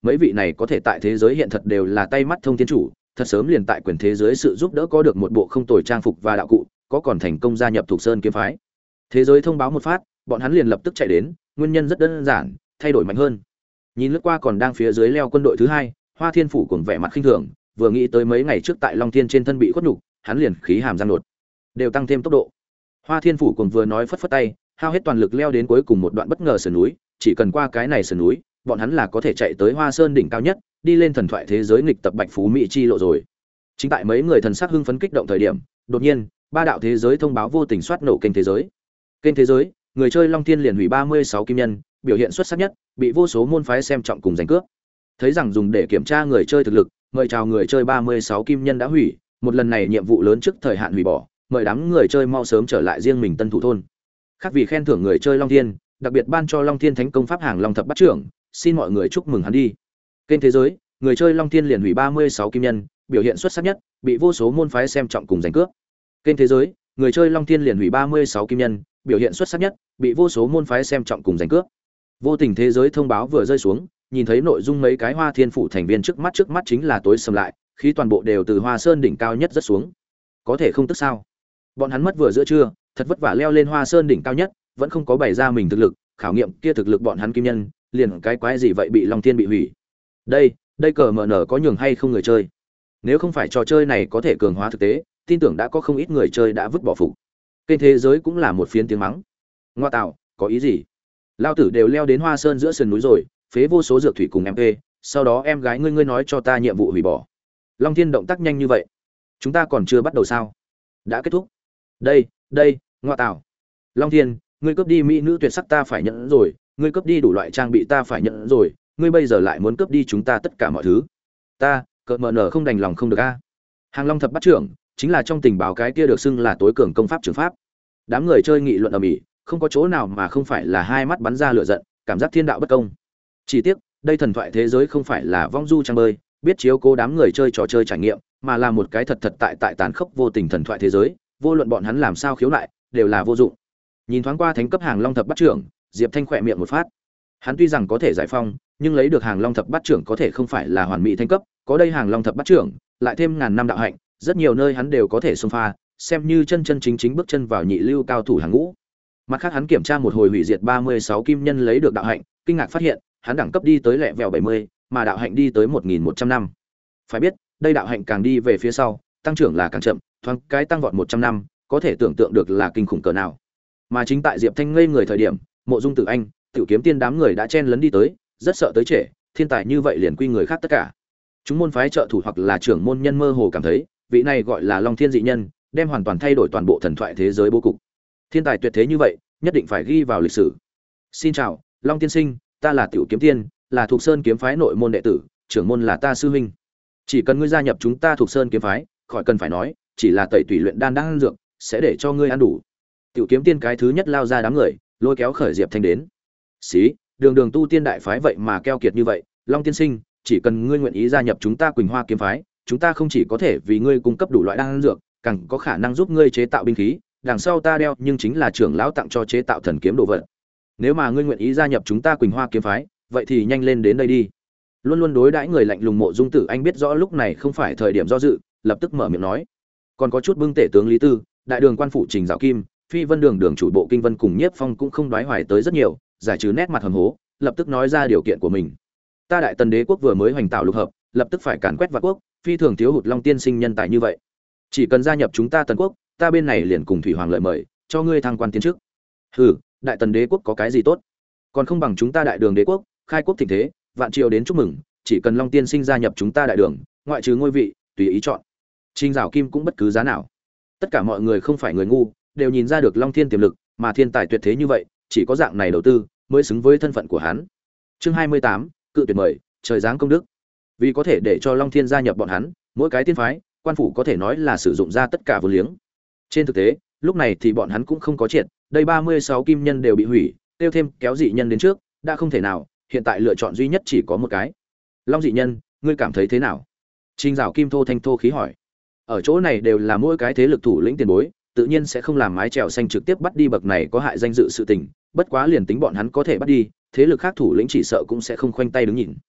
mấy vị này có thể tại thế giới hiện thật đều là tay mắt thông thiên chủ, thật sớm liền tại quyền thế giới sự giúp đỡ có được một bộ không tồi trang phục và đạo cụ, có còn thành công gia nhập Thục Sơn kiếm phái. Thế giới thông báo một phát, bọn hắn liền lập tức chạy đến, nguyên nhân rất đơn giản, thay đổi mạnh hơn. Nhìn lướt qua còn đang phía dưới leo quân đội thứ hai, Hoa Thiên Phủ cùng vẻ mặt khinh thường, vừa nghĩ tới mấy ngày trước tại Long Thiên trên thân bị khuất nhục, hắn liền khí hàm răng đột, đều tăng thêm tốc độ. Hoa Thiên Phủ cùng vừa nói phất phất tay, hao hết toàn lực leo đến cuối cùng một đoạn bất ngờ sườn núi, chỉ cần qua cái này sườn núi, bọn hắn là có thể chạy tới Hoa Sơn đỉnh cao nhất, đi lên thần thoại thế giới nghịch tập Bạch Phú Mỹ chi lộ rồi. Chính tại mấy người thần sắc hưng phấn kích động thời điểm, đột nhiên, ba đạo thế giới thông báo vô tình soát nổ kênh thế giới. Kênh thế giới, người chơi Long Thiên liền hủy ba mươi sáu kim nhân, biểu hiện xuất sắc nhất, bị vô số môn phái xem trọng cùng giành cướp. Thấy rằng dùng để kiểm tra người chơi thực lực, mời chào người chơi ba mươi sáu kim nhân đã hủy, một lần này nhiệm vụ lớn trước thời hạn hủy bỏ, mời đám người chơi mau sớm trở lại riêng mình tân thủ thôn. Khác vì khen thưởng người chơi Long Thiên, đặc biệt ban cho Long Thiên Thánh công pháp hàng Long thập bát trưởng, xin mọi người chúc mừng hắn đi. Kênh thế giới, người chơi Long Thiên liền hủy ba mươi sáu kim nhân, biểu hiện xuất sắc nhất, bị vô số môn phái xem trọng cùng giành cướp. Kênh thế giới, người chơi Long Thiên liền hủy ba mươi sáu kim nhân, biểu hiện xuất sắc nhất, bị vô số môn phái xem trọng cùng giành cướp. Vô tình thế giới thông báo vừa rơi xuống, nhìn thấy nội dung mấy cái Hoa Thiên Phủ thành viên trước mắt trước mắt chính là tối sầm lại, khí toàn bộ đều từ Hoa Sơn đỉnh cao nhất rất xuống. Có thể không tức sao? Bọn hắn mất vừa giữa trưa, thật vất vả leo lên Hoa Sơn đỉnh cao nhất, vẫn không có bày ra mình thực lực, khảo nghiệm kia thực lực bọn hắn kim nhân, liền cái quái gì vậy bị Long Thiên bị hủy. Đây, đây cờ mờ nở có nhường hay không người chơi? Nếu không phải trò chơi này có thể cường hóa thực tế, tin tưởng đã có không ít người chơi đã vứt bỏ phục. Kênh thế giới cũng là một phiến tiếng mắng. Ngoa tạo, có ý gì? Lao tử đều leo đến Hoa Sơn giữa sườn núi rồi, phế vô số dược thủy cùng em pê, sau đó em gái ngươi ngươi nói cho ta nhiệm vụ hủy bỏ. Long Thiên động tác nhanh như vậy, chúng ta còn chưa bắt đầu sao? Đã kết thúc. Đây, đây, ngoa tạo. Long Thiên, ngươi cướp đi mỹ nữ tuyệt sắc ta phải nhận rồi, ngươi cướp đi đủ loại trang bị ta phải nhận rồi, ngươi bây giờ lại muốn cướp đi chúng ta tất cả mọi thứ. Ta, cợt mờ nở không đành lòng không được a. Hàng Long thập bát trưởng, chính là trong tình báo cái kia được xưng là tối cường công pháp trường pháp. Đám người chơi nghị luận ầm ĩ, không có chỗ nào mà không phải là hai mắt bắn ra lửa giận, cảm giác thiên đạo bất công. Chỉ tiếc, đây thần thoại thế giới không phải là vong du trang bơi, biết chiếu cố đám người chơi trò chơi trải nghiệm, mà là một cái thật thật tại tại tàn khốc vô tình thần thoại thế giới, vô luận bọn hắn làm sao khiếu nại, đều là vô dụng. Nhìn thoáng qua thánh cấp Hàng Long thập bát trưởng, Diệp Thanh khỏe miệng một phát. Hắn tuy rằng có thể giải phong, nhưng lấy được Hàng Long thập bát trưởng có thể không phải là hoàn mỹ thánh cấp, có đây Hàng Long thập bát trưởng, lại thêm ngàn năm đạo hạnh, rất nhiều nơi hắn đều có thể xông pha, xem như chân chân chính chính bước chân vào nhị lưu cao thủ hàng ngũ. Mặt khác hắn kiểm tra một hồi hủy diệt ba mươi sáu kim nhân lấy được đạo hạnh, kinh ngạc phát hiện, hắn đẳng cấp đi tới lẹ vẹo bảy mươi, mà đạo hạnh đi tới một nghìn một trăm năm. Phải biết, đây đạo hạnh càng đi về phía sau, tăng trưởng là càng chậm, thoáng cái tăng vọt một trăm năm, có thể tưởng tượng được là kinh khủng cỡ nào. Mà chính tại Diệp Thanh ngây người thời điểm, Mộ Dung Tử Anh, Tiểu Kiếm Tiên đám người đã chen lấn đi tới, rất sợ tới trễ, thiên tài như vậy liền quy người khác tất cả. Chúng môn phái trợ thủ hoặc là trưởng môn nhân mơ hồ cảm thấy, vị này gọi là Long Thiên dị nhân, đem hoàn toàn thay đổi toàn bộ thần thoại thế giới bố cục. Thiên tài tuyệt thế như vậy, nhất định phải ghi vào lịch sử. Xin chào, Long tiên sinh, ta là Tiểu Kiếm Tiên, là Thục Sơn kiếm phái nội môn đệ tử, trưởng môn là ta sư huynh. Chỉ cần ngươi gia nhập chúng ta Thục Sơn kiếm phái, khỏi cần phải nói, chỉ là tẩy tùy luyện đan đang ăn dược, sẽ để cho ngươi ăn đủ. Tiểu Kiếm Tiên cái thứ nhất lao ra đám người, lôi kéo khởi Diệp Thanh đến. Xí, đường đường tu tiên đại phái vậy mà keo kiệt như vậy, Long tiên sinh, chỉ cần ngươi nguyện ý gia nhập chúng ta Quỳnh Hoa kiếm phái, chúng ta không chỉ có thể vì ngươi cung cấp đủ loại đan dược, càng có khả năng giúp ngươi chế tạo binh khí, đằng sau ta đeo nhưng chính là trưởng lão tặng cho chế tạo thần kiếm đồ vật. Nếu mà ngươi nguyện ý gia nhập chúng ta Quỳnh Hoa kiếm phái, vậy thì nhanh lên đến đây đi. Luôn luôn đối đãi người lạnh lùng Mộ Dung Tử Anh biết rõ lúc này không phải thời điểm do dự, lập tức mở miệng nói. Còn có chút bưng tể tướng Lý Tư, đại đường quan phủ Trình Dạo Kim, Phi Vân Đường đường chủ bộ Kinh Vân cùng Nhiếp Phong cũng không đoái hoài tới rất nhiều, giải trừ nét mặt hầm hố, lập tức nói ra điều kiện của mình. Ta Đại Tần Đế quốc vừa mới hoành tạo lục hợp, lập tức phải càn quét vạn quốc, phi thường thiếu hụt Long tiên sinh nhân tài như vậy. Chỉ cần gia nhập chúng ta Tần quốc, ta bên này liền cùng thủy hoàng lợi mời, cho ngươi thăng quan tiến chức. Hừ, Đại Tần Đế quốc có cái gì tốt? Còn không bằng chúng ta Đại Đường Đế quốc, khai quốc thịnh thế, vạn triều đến chúc mừng, chỉ cần Long tiên sinh gia nhập chúng ta Đại Đường, ngoại trừ ngôi vị, tùy ý chọn. Trình Dạo Kim cũng bất cứ giá nào. Tất cả mọi người không phải người ngu, đều nhìn ra được Long Thiên tiềm lực, mà thiên tài tuyệt thế như vậy, chỉ có dạng này đầu tư mới xứng với thân phận của hắn. Chương hai mươi tám, cự tuyệt mời, trời giáng công đức. Vì có thể để cho Long Thiên gia nhập bọn hắn, mỗi cái tiên phái, quan phủ có thể nói là sử dụng ra tất cả vốn liếng. Trên thực tế, lúc này thì bọn hắn cũng không có triệt, đây ba mươi sáu kim nhân đều bị hủy, tiêu thêm kéo dị nhân đến trước, đã không thể nào, hiện tại lựa chọn duy nhất chỉ có một cái. Long dị nhân, ngươi cảm thấy thế nào? Trình Dạo Kim thô thanh thô khí hỏi. Ở chỗ này đều là mỗi cái thế lực thủ lĩnh tiền bối, tự nhiên sẽ không làm mái chèo xanh trực tiếp bắt đi bậc này có hại danh dự sự tình, bất quá liền tính bọn hắn có thể bắt đi, thế lực khác thủ lĩnh chỉ sợ cũng sẽ không khoanh tay đứng nhìn.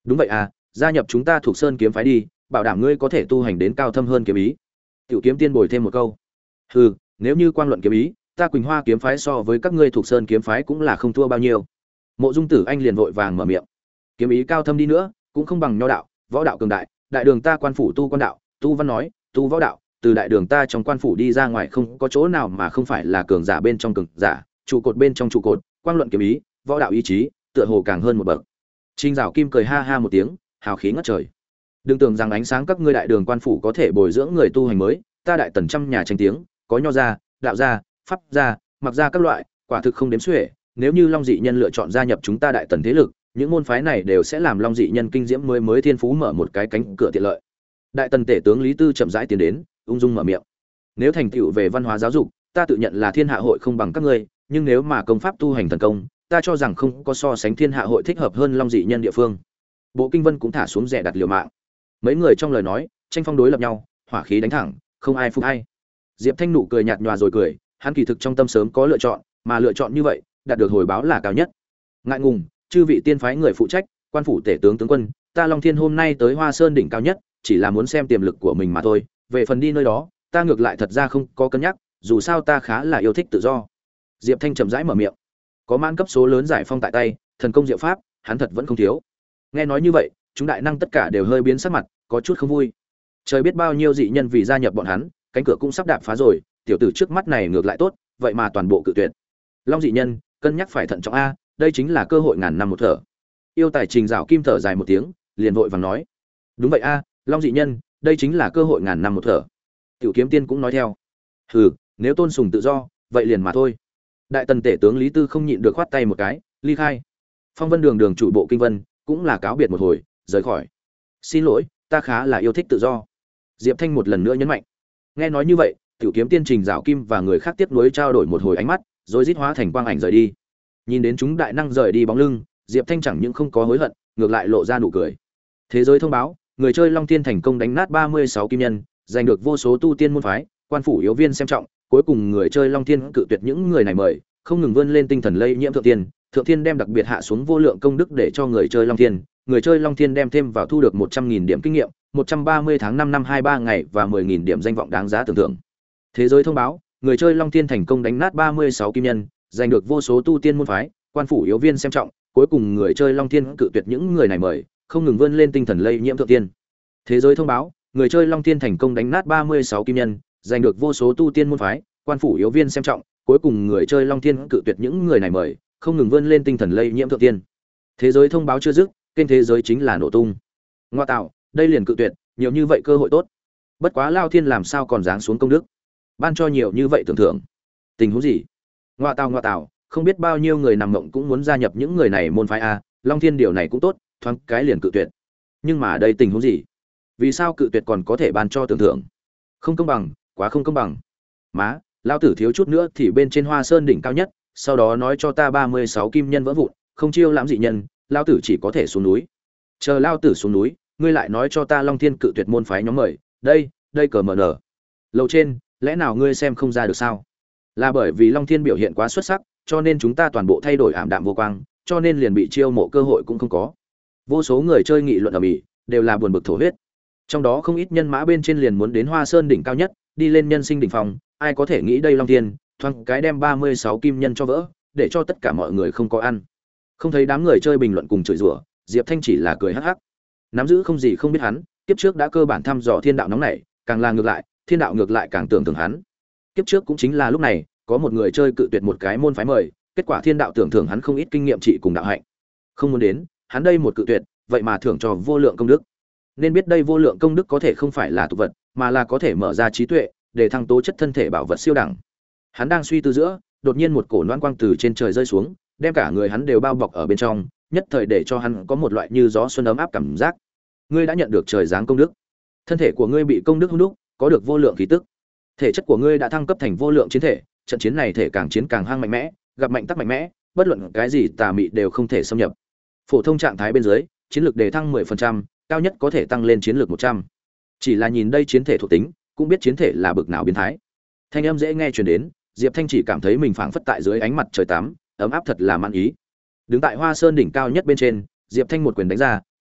Đúng vậy à, gia nhập chúng ta thuộc Sơn kiếm phái đi, bảo đảm ngươi có thể tu hành đến cao thâm hơn kiếm ý. Tiểu Kiếm Tiên bồi thêm một câu. Hừ, nếu như quang luận kiếm ý, ta Quỳnh Hoa kiếm phái so với các ngươi thuộc Sơn kiếm phái cũng là không thua bao nhiêu. Mộ Dung Tử Anh liền vội vàng mở miệng. Kiếm ý cao thâm đi nữa, cũng không bằng nho đạo, võ đạo cường đại, đại đường ta quan phủ tu quan đạo, tu văn nói, tu võ đạo, từ đại đường ta trong quan phủ đi ra ngoài không có chỗ nào mà không phải là cường giả bên trong cường giả, trụ cột bên trong trụ cột, quang luận kiếm ý, võ đạo ý chí, tựa hồ càng hơn một bậc. Trình Dạo Kim cười ha ha một tiếng, hào khí ngất trời. Đừng tưởng rằng ánh sáng các ngươi đại đường quan phủ có thể bồi dưỡng người tu hành mới, ta đại tần trăm nhà tranh tiếng, có nho gia, đạo gia, pháp gia, mặc gia các loại, quả thực không đếm xuể, nếu như Long dị nhân lựa chọn gia nhập chúng ta đại tần thế lực, những môn phái này đều sẽ làm Long dị nhân kinh diễm mới mới thiên phú mở một cái cánh cửa tiện lợi. Đại tần tể tướng Lý Tư chậm rãi tiến đến, ung dung mở miệng. Nếu thành tựu về văn hóa giáo dục, ta tự nhận là thiên hạ hội không bằng các ngươi, nhưng nếu mà công pháp tu hành thần công, ta cho rằng không có so sánh thiên hạ hội thích hợp hơn Long dị nhân địa phương. Bộ Kinh Vân cũng thả xuống rẻ đặt liều mạng. Mấy người trong lời nói, tranh phong đối lập nhau, hỏa khí đánh thẳng, không ai phục ai. Diệp Thanh nụ cười nhạt nhòa rồi cười, hắn kỳ thực trong tâm sớm có lựa chọn, mà lựa chọn như vậy, đạt được hồi báo là cao nhất. Ngại ngùng, chư vị tiên phái người phụ trách, quan phủ tể tướng tướng quân, ta Long Thiên hôm nay tới Hoa Sơn đỉnh cao nhất, chỉ là muốn xem tiềm lực của mình mà thôi, về phần đi nơi đó, ta ngược lại thật ra không có cân nhắc, dù sao ta khá là yêu thích tự do. Diệp Thanh chậm rãi mở miệng. Có mãn cấp số lớn giải phong tại tay, thần công diệu pháp, hắn thật vẫn không thiếu. Nghe nói như vậy, chúng đại năng tất cả đều hơi biến sắc mặt, có chút không vui. Trời biết bao nhiêu dị nhân vì gia nhập bọn hắn, cánh cửa cũng sắp đạp phá rồi, tiểu tử trước mắt này ngược lại tốt, vậy mà toàn bộ cự tuyệt. Long dị nhân, cân nhắc phải thận trọng a, đây chính là cơ hội ngàn năm một thở. Yêu tài Trình Dạo Kim thở dài một tiếng, liền vội vàng nói: "Đúng vậy a, Long dị nhân, đây chính là cơ hội ngàn năm một thở." Tiểu Kiếm Tiên cũng nói theo: "Hừ, nếu tôn sùng tự do, vậy liền mà thôi." Đại tần tể tướng Lý Tư không nhịn được khoát tay một cái, ly khai. Phong Vân Đường đường chủ bộ Kinh Vân cũng là cáo biệt một hồi, rời khỏi. "Xin lỗi, ta khá là yêu thích tự do." Diệp Thanh một lần nữa nhấn mạnh. Nghe nói như vậy, Tiểu Kiếm Tiên Trình Dạo Kim và người khác tiếp nối trao đổi một hồi ánh mắt, rồi rít hóa thành quang ảnh rời đi. Nhìn đến chúng đại năng rời đi bóng lưng, Diệp Thanh chẳng những không có hối hận, ngược lại lộ ra nụ cười. Thế giới thông báo, người chơi Long Tiên thành công đánh nát ba mươi sáu kim nhân, giành được vô số tu tiên môn phái, quan phủ yếu viên xem trọng, cuối cùng người chơi Long Tiên cự tuyệt những người này mời, không ngừng vươn lên tinh thần lây nhiễm thượng tiên, thượng tiên đem đặc biệt hạ xuống vô lượng công đức để cho người chơi Long Tiên, người chơi Long Tiên đem thêm vào thu được một trăm nghìn điểm kinh nghiệm, một trăm ba mươi tháng năm năm hai mươi ba ngày và mười nghìn điểm danh vọng đáng giá tưởng thưởng. Thế giới thông báo, người chơi Long Tiên thành công đánh nát ba mươi sáu kim nhân, giành được vô số tu tiên môn phái, quan phủ yếu viên xem trọng, cuối cùng người chơi Long Tiên cự tuyệt những người này mời, không ngừng vươn lên tinh thần lây nhiễm thượng tiên. Thế giới thông báo, người chơi Long Tiên thành công đánh nát ba mươi sáu kim nhân, giành được vô số tu tiên môn phái, quan phủ yếu viên xem trọng, cuối cùng người chơi Long Tiên cự tuyệt những người này mời, không ngừng vươn lên tinh thần lây nhiễm thượng tiên. Thế giới thông báo chưa dứt, kênh thế giới chính là nổ tung. Ngoa tạo, đây liền cự tuyệt, nhiều như vậy cơ hội tốt. Bất quá Lao Thiên làm sao còn giáng xuống công đức, ban cho nhiều như vậy tưởng thưởng. Tình huống gì? Ngoa tạo ngoa tạo, không biết bao nhiêu người nằm mộng cũng muốn gia nhập những người này môn phái a, Long Thiên điều này cũng tốt, thoáng cái liền cự tuyệt. Nhưng mà đây tình huống gì? Vì sao cự tuyệt còn có thể ban cho tưởng thưởng? Không công bằng, quá không công bằng. Má, lão tử thiếu chút nữa thì bên trên Hoa Sơn đỉnh cao nhất, sau đó nói cho ta ba mươi sáu kim nhân vỡ vụn, không chiêu lãm dị nhân, lão tử chỉ có thể xuống núi. Chờ lão tử xuống núi, ngươi lại nói cho ta Long Thiên cự tuyệt môn phái nhóm mời, đây, đây cờ mờ nở. Lầu trên, lẽ nào ngươi xem không ra được sao? Là bởi vì Long Thiên biểu hiện quá xuất sắc, cho nên chúng ta toàn bộ thay đổi ảm đạm vô quang, cho nên liền bị chiêu mộ cơ hội cũng không có. Vô số người chơi nghị luận ở Mỹ, đều là buồn bực thổ huyết. Trong đó không ít nhân mã bên trên liền muốn đến Hoa Sơn đỉnh cao nhất, đi lên nhân sinh đỉnh phòng, ai có thể nghĩ đây Long Thiên, thoáng cái đem ba mươi sáu kim nhân cho vỡ, để cho tất cả mọi người không có ăn. Không thấy đám người chơi bình luận cùng chửi rủa, Diệp Thanh chỉ là cười hắc hắc. Nắm giữ không gì không biết hắn, kiếp trước đã cơ bản thăm dò thiên đạo nóng nảy, càng là ngược lại, thiên đạo ngược lại càng tưởng tượng hắn. Kiếp trước cũng chính là lúc này, có một người chơi cự tuyệt một cái môn phái mời, kết quả thiên đạo tưởng thưởng hắn không ít kinh nghiệm trị cùng đạo hạnh. Không muốn đến, hắn đây một cự tuyệt, vậy mà thưởng cho vô lượng công đức. Nên biết đây vô lượng công đức có thể không phải là tục vật, mà là có thể mở ra trí tuệ, để thăng tố chất thân thể bảo vật siêu đẳng. Hắn đang suy tư giữa, đột nhiên một cổ loan quang từ trên trời rơi xuống, đem cả người hắn đều bao bọc ở bên trong, nhất thời để cho hắn có một loại như gió xuân ấm áp cảm giác. Ngươi đã nhận được trời giáng công đức, thân thể của ngươi bị công đức hung đúc, có được vô lượng khí tức. Thể chất của ngươi đã thăng cấp thành vô lượng chiến thể, trận chiến này thể càng chiến càng hăng mạnh mẽ, gặp mạnh tắc mạnh mẽ, bất luận cái gì tà mị đều không thể xâm nhập. Phổ thông trạng thái bên dưới, chiến lược đề thăng mười phần trăm, cao nhất có thể tăng lên chiến lược một trăm. Chỉ là nhìn đây chiến thể thuộc tính, cũng biết chiến thể là bực nào biến thái. Thanh âm dễ nghe truyền đến, Diệp Thanh chỉ cảm thấy mình phảng phất tại dưới ánh mặt trời tắm, ấm áp thật là mãn ý. Đứng tại Hoa Sơn đỉnh cao nhất bên trên, Diệp Thanh một quyền đánh ra,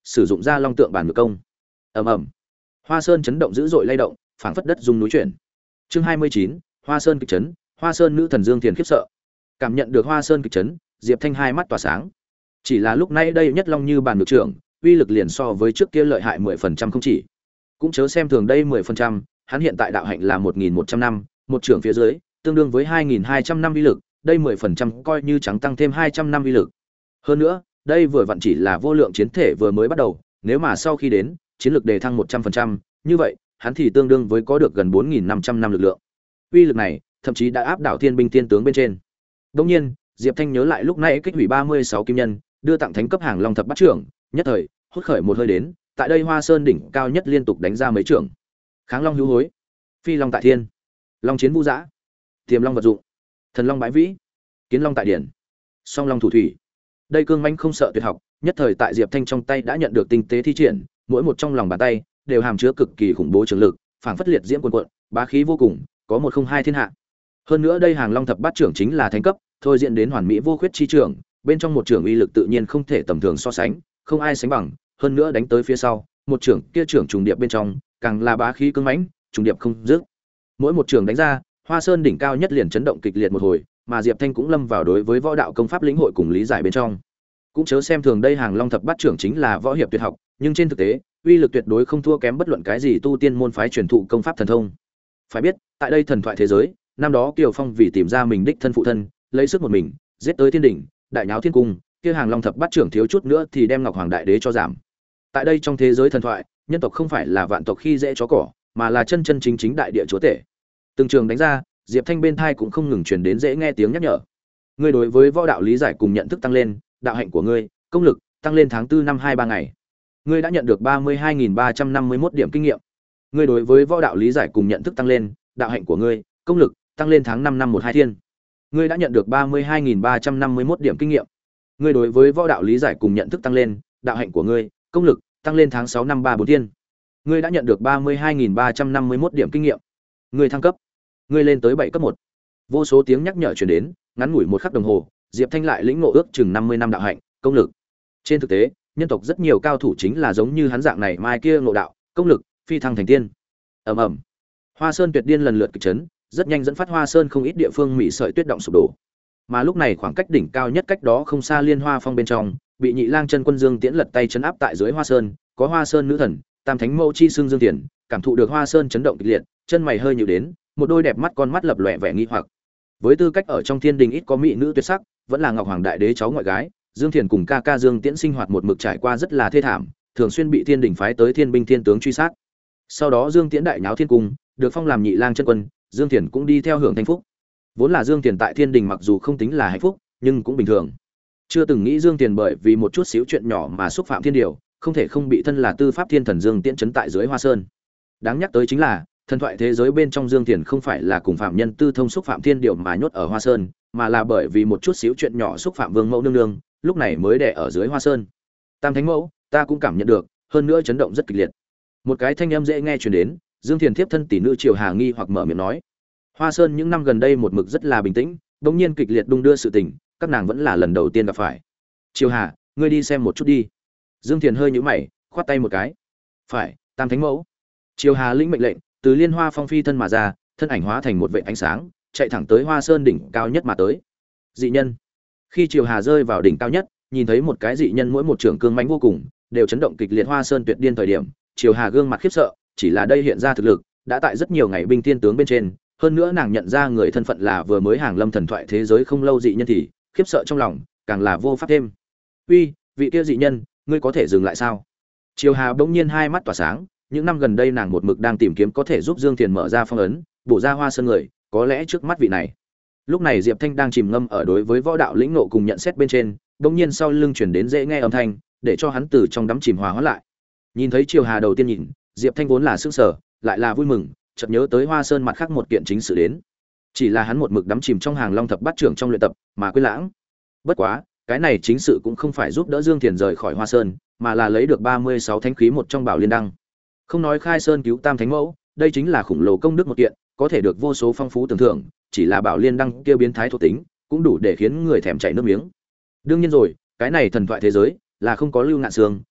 sử dụng ra long tượng bản ngược công. Ầm ầm. Hoa Sơn chấn động dữ dội lay động, phảng phất đất rung núi chuyển. Chương hai mươi chín, Hoa Sơn kịch chấn, Hoa Sơn nữ thần Dương Thiền khiếp sợ. Cảm nhận được Hoa Sơn kịch chấn, Diệp Thanh hai mắt tỏa sáng. Chỉ là lúc nãy đây nhất long như bản ngược trưởng, uy lực liền so với trước kia lợi hại mười phần trăm không chỉ. Cũng chớ xem thường đây mười phần trăm, hắn hiện tại đạo hạnh là một nghìn một trăm năm, một trưởng phía dưới, tương đương với hai nghìn hai trăm năm uy lực, đây mười phần trăm coi như trắng tăng thêm hai trăm năm uy lực. Hơn nữa, đây vừa vặn chỉ là vô lượng chiến thể vừa mới bắt đầu, nếu mà sau khi đến, chiến lực đề thăng một trăm phần trăm, như vậy, hắn thì tương đương với có được gần bốn nghìn năm trăm năm lực lượng. Uy lực này, thậm chí đã áp đảo thiên binh tiên tướng bên trên. Đương nhiên, Diệp Thanh nhớ lại lúc nãy kích hủy ba mươi sáu kim nhân, đưa tặng thánh cấp hàng long thập bát trưởng, nhất thời, hút khởi một hơi đến, tại đây Hoa Sơn đỉnh cao nhất liên tục đánh ra mấy trưởng. Kháng long hữu hối, phi long tại thiên, long chiến vũ dã, tiềm long vật dụng, thần long bãi vĩ, kiến long tại điển, song long thủ thủy. Đây cương mãnh không sợ tuyệt học, nhất thời tại Diệp Thanh trong tay đã nhận được tinh tế thi triển, mỗi một trong lòng bàn tay đều hàm chứa cực kỳ khủng bố trường lực, phảng phất liệt diễm cuồn cuộn, bá khí vô cùng, có một không hai thiên hạ. Hơn nữa đây hàng long thập bát trưởng chính là thánh cấp, thôi diễn đến hoàn mỹ vô khuyết chi trưởng, bên trong một trưởng uy lực tự nhiên không thể tầm thường so sánh, không ai sánh bằng, hơn nữa đánh tới phía sau, một trưởng kia trưởng trùng điệp bên trong, càng là bá khí cương mãnh, trùng điệp không dứt. Mỗi một trưởng đánh ra, Hoa Sơn đỉnh cao nhất liền chấn động kịch liệt một hồi, mà Diệp Thanh cũng lâm vào đối với võ đạo công pháp lĩnh hội cùng lý giải bên trong. Cũng chớ xem thường đây hàng long thập bát trưởng chính là võ hiệp tuyệt học, nhưng trên thực tế, uy lực tuyệt đối không thua kém bất luận cái gì tu tiên môn phái truyền thụ công pháp thần thông. Phải biết, tại đây thần thoại thế giới, năm đó Kiều Phong vì tìm ra mình đích thân phụ thân, lấy sức một mình, giết tới thiên đỉnh, đại nháo thiên cung, kia hàng long thập bát trưởng thiếu chút nữa thì đem Ngọc Hoàng Đại Đế cho giảm. Tại đây trong thế giới thần thoại, nhân tộc không phải là vạn tộc khi dễ chó cỏ, mà là chân chân chính chính đại địa chúa tể. Từng trường đánh ra, Diệp Thanh bên thai cũng không ngừng truyền đến dễ nghe tiếng nhắc nhở. Ngươi đối với võ đạo lý giải cùng nhận thức tăng lên, đạo hạnh của ngươi, công lực tăng lên tháng tư năm hai ba ngày. Ngươi đã nhận được ba mươi hai nghìn ba trăm năm mươi mốt điểm kinh nghiệm. Ngươi đối với võ đạo lý giải cùng nhận thức tăng lên, đạo hạnh của ngươi, công lực tăng lên tháng năm năm một hai thiên. Ngươi đã nhận được ba mươi hai nghìn ba trăm năm mươi mốt điểm kinh nghiệm. Ngươi đối với võ đạo lý giải cùng nhận thức tăng lên, đạo hạnh của ngươi, công lực tăng lên tháng sáu năm ba bốn thiên. Ngươi đã nhận được ba mươi hai nghìn ba trăm năm mươi mốt điểm kinh nghiệm. Ngươi thăng cấp. Ngươi lên tới bảy cấp một. Vô số tiếng nhắc nhở truyền đến, ngắn ngủi một khắc đồng hồ, Diệp Thanh lại lĩnh ngộ ước chừng năm mươi năm đạo hạnh, công lực. Trên thực tế, nhân tộc rất nhiều cao thủ chính là giống như hắn dạng này mai kia ngộ đạo, công lực, phi thăng thành tiên. Ầm ầm. Hoa Sơn tuyệt điên lần lượt kịch chấn, rất nhanh dẫn phát Hoa Sơn không ít địa phương mị sợi tuyết động sụp đổ. Mà lúc này khoảng cách đỉnh cao nhất cách đó không xa Liên Hoa Phong bên trong, bị Nhị Lang chân quân Dương Tiễn lật tay chấn áp tại dưới Hoa Sơn, có Hoa Sơn nữ thần, Tam Thánh Mẫu chi xương Dương Tiễn, cảm thụ được Hoa Sơn chấn động kịch liệt, chân mày hơi nhíu đến, một đôi đẹp mắt con mắt lập lòe vẻ nghi hoặc. Với tư cách ở trong thiên đình ít có mỹ nữ tuyệt sắc, vẫn là Ngọc Hoàng Đại Đế cháu ngoại gái, Dương Thiền cùng ca ca Dương Tiễn sinh hoạt một mực trải qua rất là thê thảm, thường xuyên bị thiên đình phái tới thiên binh thiên tướng truy sát. Sau đó Dương Tiễn đại nháo thiên cung, được phong làm Nhị Lang chân quân, Dương Thiền cũng đi theo hưởng thanh phúc. Vốn là Dương Thiền tại thiên đình mặc dù không tính là hạnh phúc, nhưng cũng bình thường. Chưa từng nghĩ Dương Thiền bởi vì một chút xíu chuyện nhỏ mà xúc phạm thiên điều, không thể không bị thân là tư pháp thiên thần Dương Tiễn trấn tại dưới Hoa Sơn. Đáng nhắc tới chính là, thần thoại thế giới bên trong Dương Thiền không phải là cùng phạm nhân tư thông xúc phạm thiên điều mà nhốt ở Hoa Sơn, mà là bởi vì một chút xíu chuyện nhỏ xúc phạm Vương Mẫu nương nương, lúc này mới đè ở dưới Hoa Sơn. Tam Thánh Mẫu, ta cũng cảm nhận được, hơn nữa chấn động rất kịch liệt. Một cái thanh âm dễ nghe truyền đến, Dương Thiền tiếp thân tỷ nữ Triều Hà nghi hoặc mở miệng nói. Hoa Sơn những năm gần đây một mực rất là bình tĩnh, đột nhiên kịch liệt đung đưa sự tình, các nàng vẫn là lần đầu tiên gặp phải. Triều Hà, ngươi đi xem một chút đi. Dương Thiền hơi nhíu mày, khoát tay một cái. Phải, Tam Thánh Mẫu. Triều Hà lĩnh mệnh lệnh, từ Liên Hoa Phong phi thân mà ra, thân ảnh hóa thành một vệt ánh sáng, chạy thẳng tới Hoa Sơn đỉnh cao nhất mà tới. Dị nhân. Khi Triều Hà rơi vào đỉnh cao nhất, nhìn thấy một cái dị nhân mỗi một trường cương mãnh vô cùng, đều chấn động kịch liệt Hoa Sơn tuyệt điên thời điểm, Triều Hà gương mặt khiếp sợ, chỉ là đây hiện ra thực lực, đã tại rất nhiều ngày binh tiên tướng bên trên, hơn nữa nàng nhận ra người thân phận là vừa mới hàng lâm thần thoại thế giới không lâu dị nhân thì, khiếp sợ trong lòng, càng là vô pháp thêm. "Uy, vị kia dị nhân, ngươi có thể dừng lại sao?" Triều Hà bỗng nhiên hai mắt tỏa sáng, những năm gần đây nàng một mực đang tìm kiếm có thể giúp Dương Thiền mở ra phong ấn, bổ ra Hoa Sơn người, có lẽ trước mắt vị này. Lúc này Diệp Thanh đang chìm ngâm ở đối với võ đạo lĩnh ngộ cùng nhận xét bên trên, bỗng nhiên sau lưng truyền đến dễ nghe âm thanh, để cho hắn từ trong đắm chìm hòa hóa lại. Nhìn thấy Triều Hà đầu tiên nhìn, Diệp Thanh vốn là sững sờ, lại là vui mừng, chợt nhớ tới Hoa Sơn mặt khác một kiện chính sự đến. Chỉ là hắn một mực đắm chìm trong hàng long thập bát trưởng trong luyện tập, mà quên lãng. Bất quá, cái này chính sự cũng không phải giúp đỡ Dương Thiền rời khỏi Hoa Sơn, mà là lấy được ba mươi sáu thánh khí một trong Bảo Liên đăng. Không nói khai sơn cứu Tam Thánh Mẫu, đây chính là khủng lồ công đức một kiện, có thể được vô số phong phú tưởng thưởng, chỉ là Bảo Liên đăng kia biến thái thuộc tính, cũng đủ để khiến người thèm chảy nước miếng. Đương nhiên rồi, cái này thần thoại thế giới là không có lưu ngạn xương,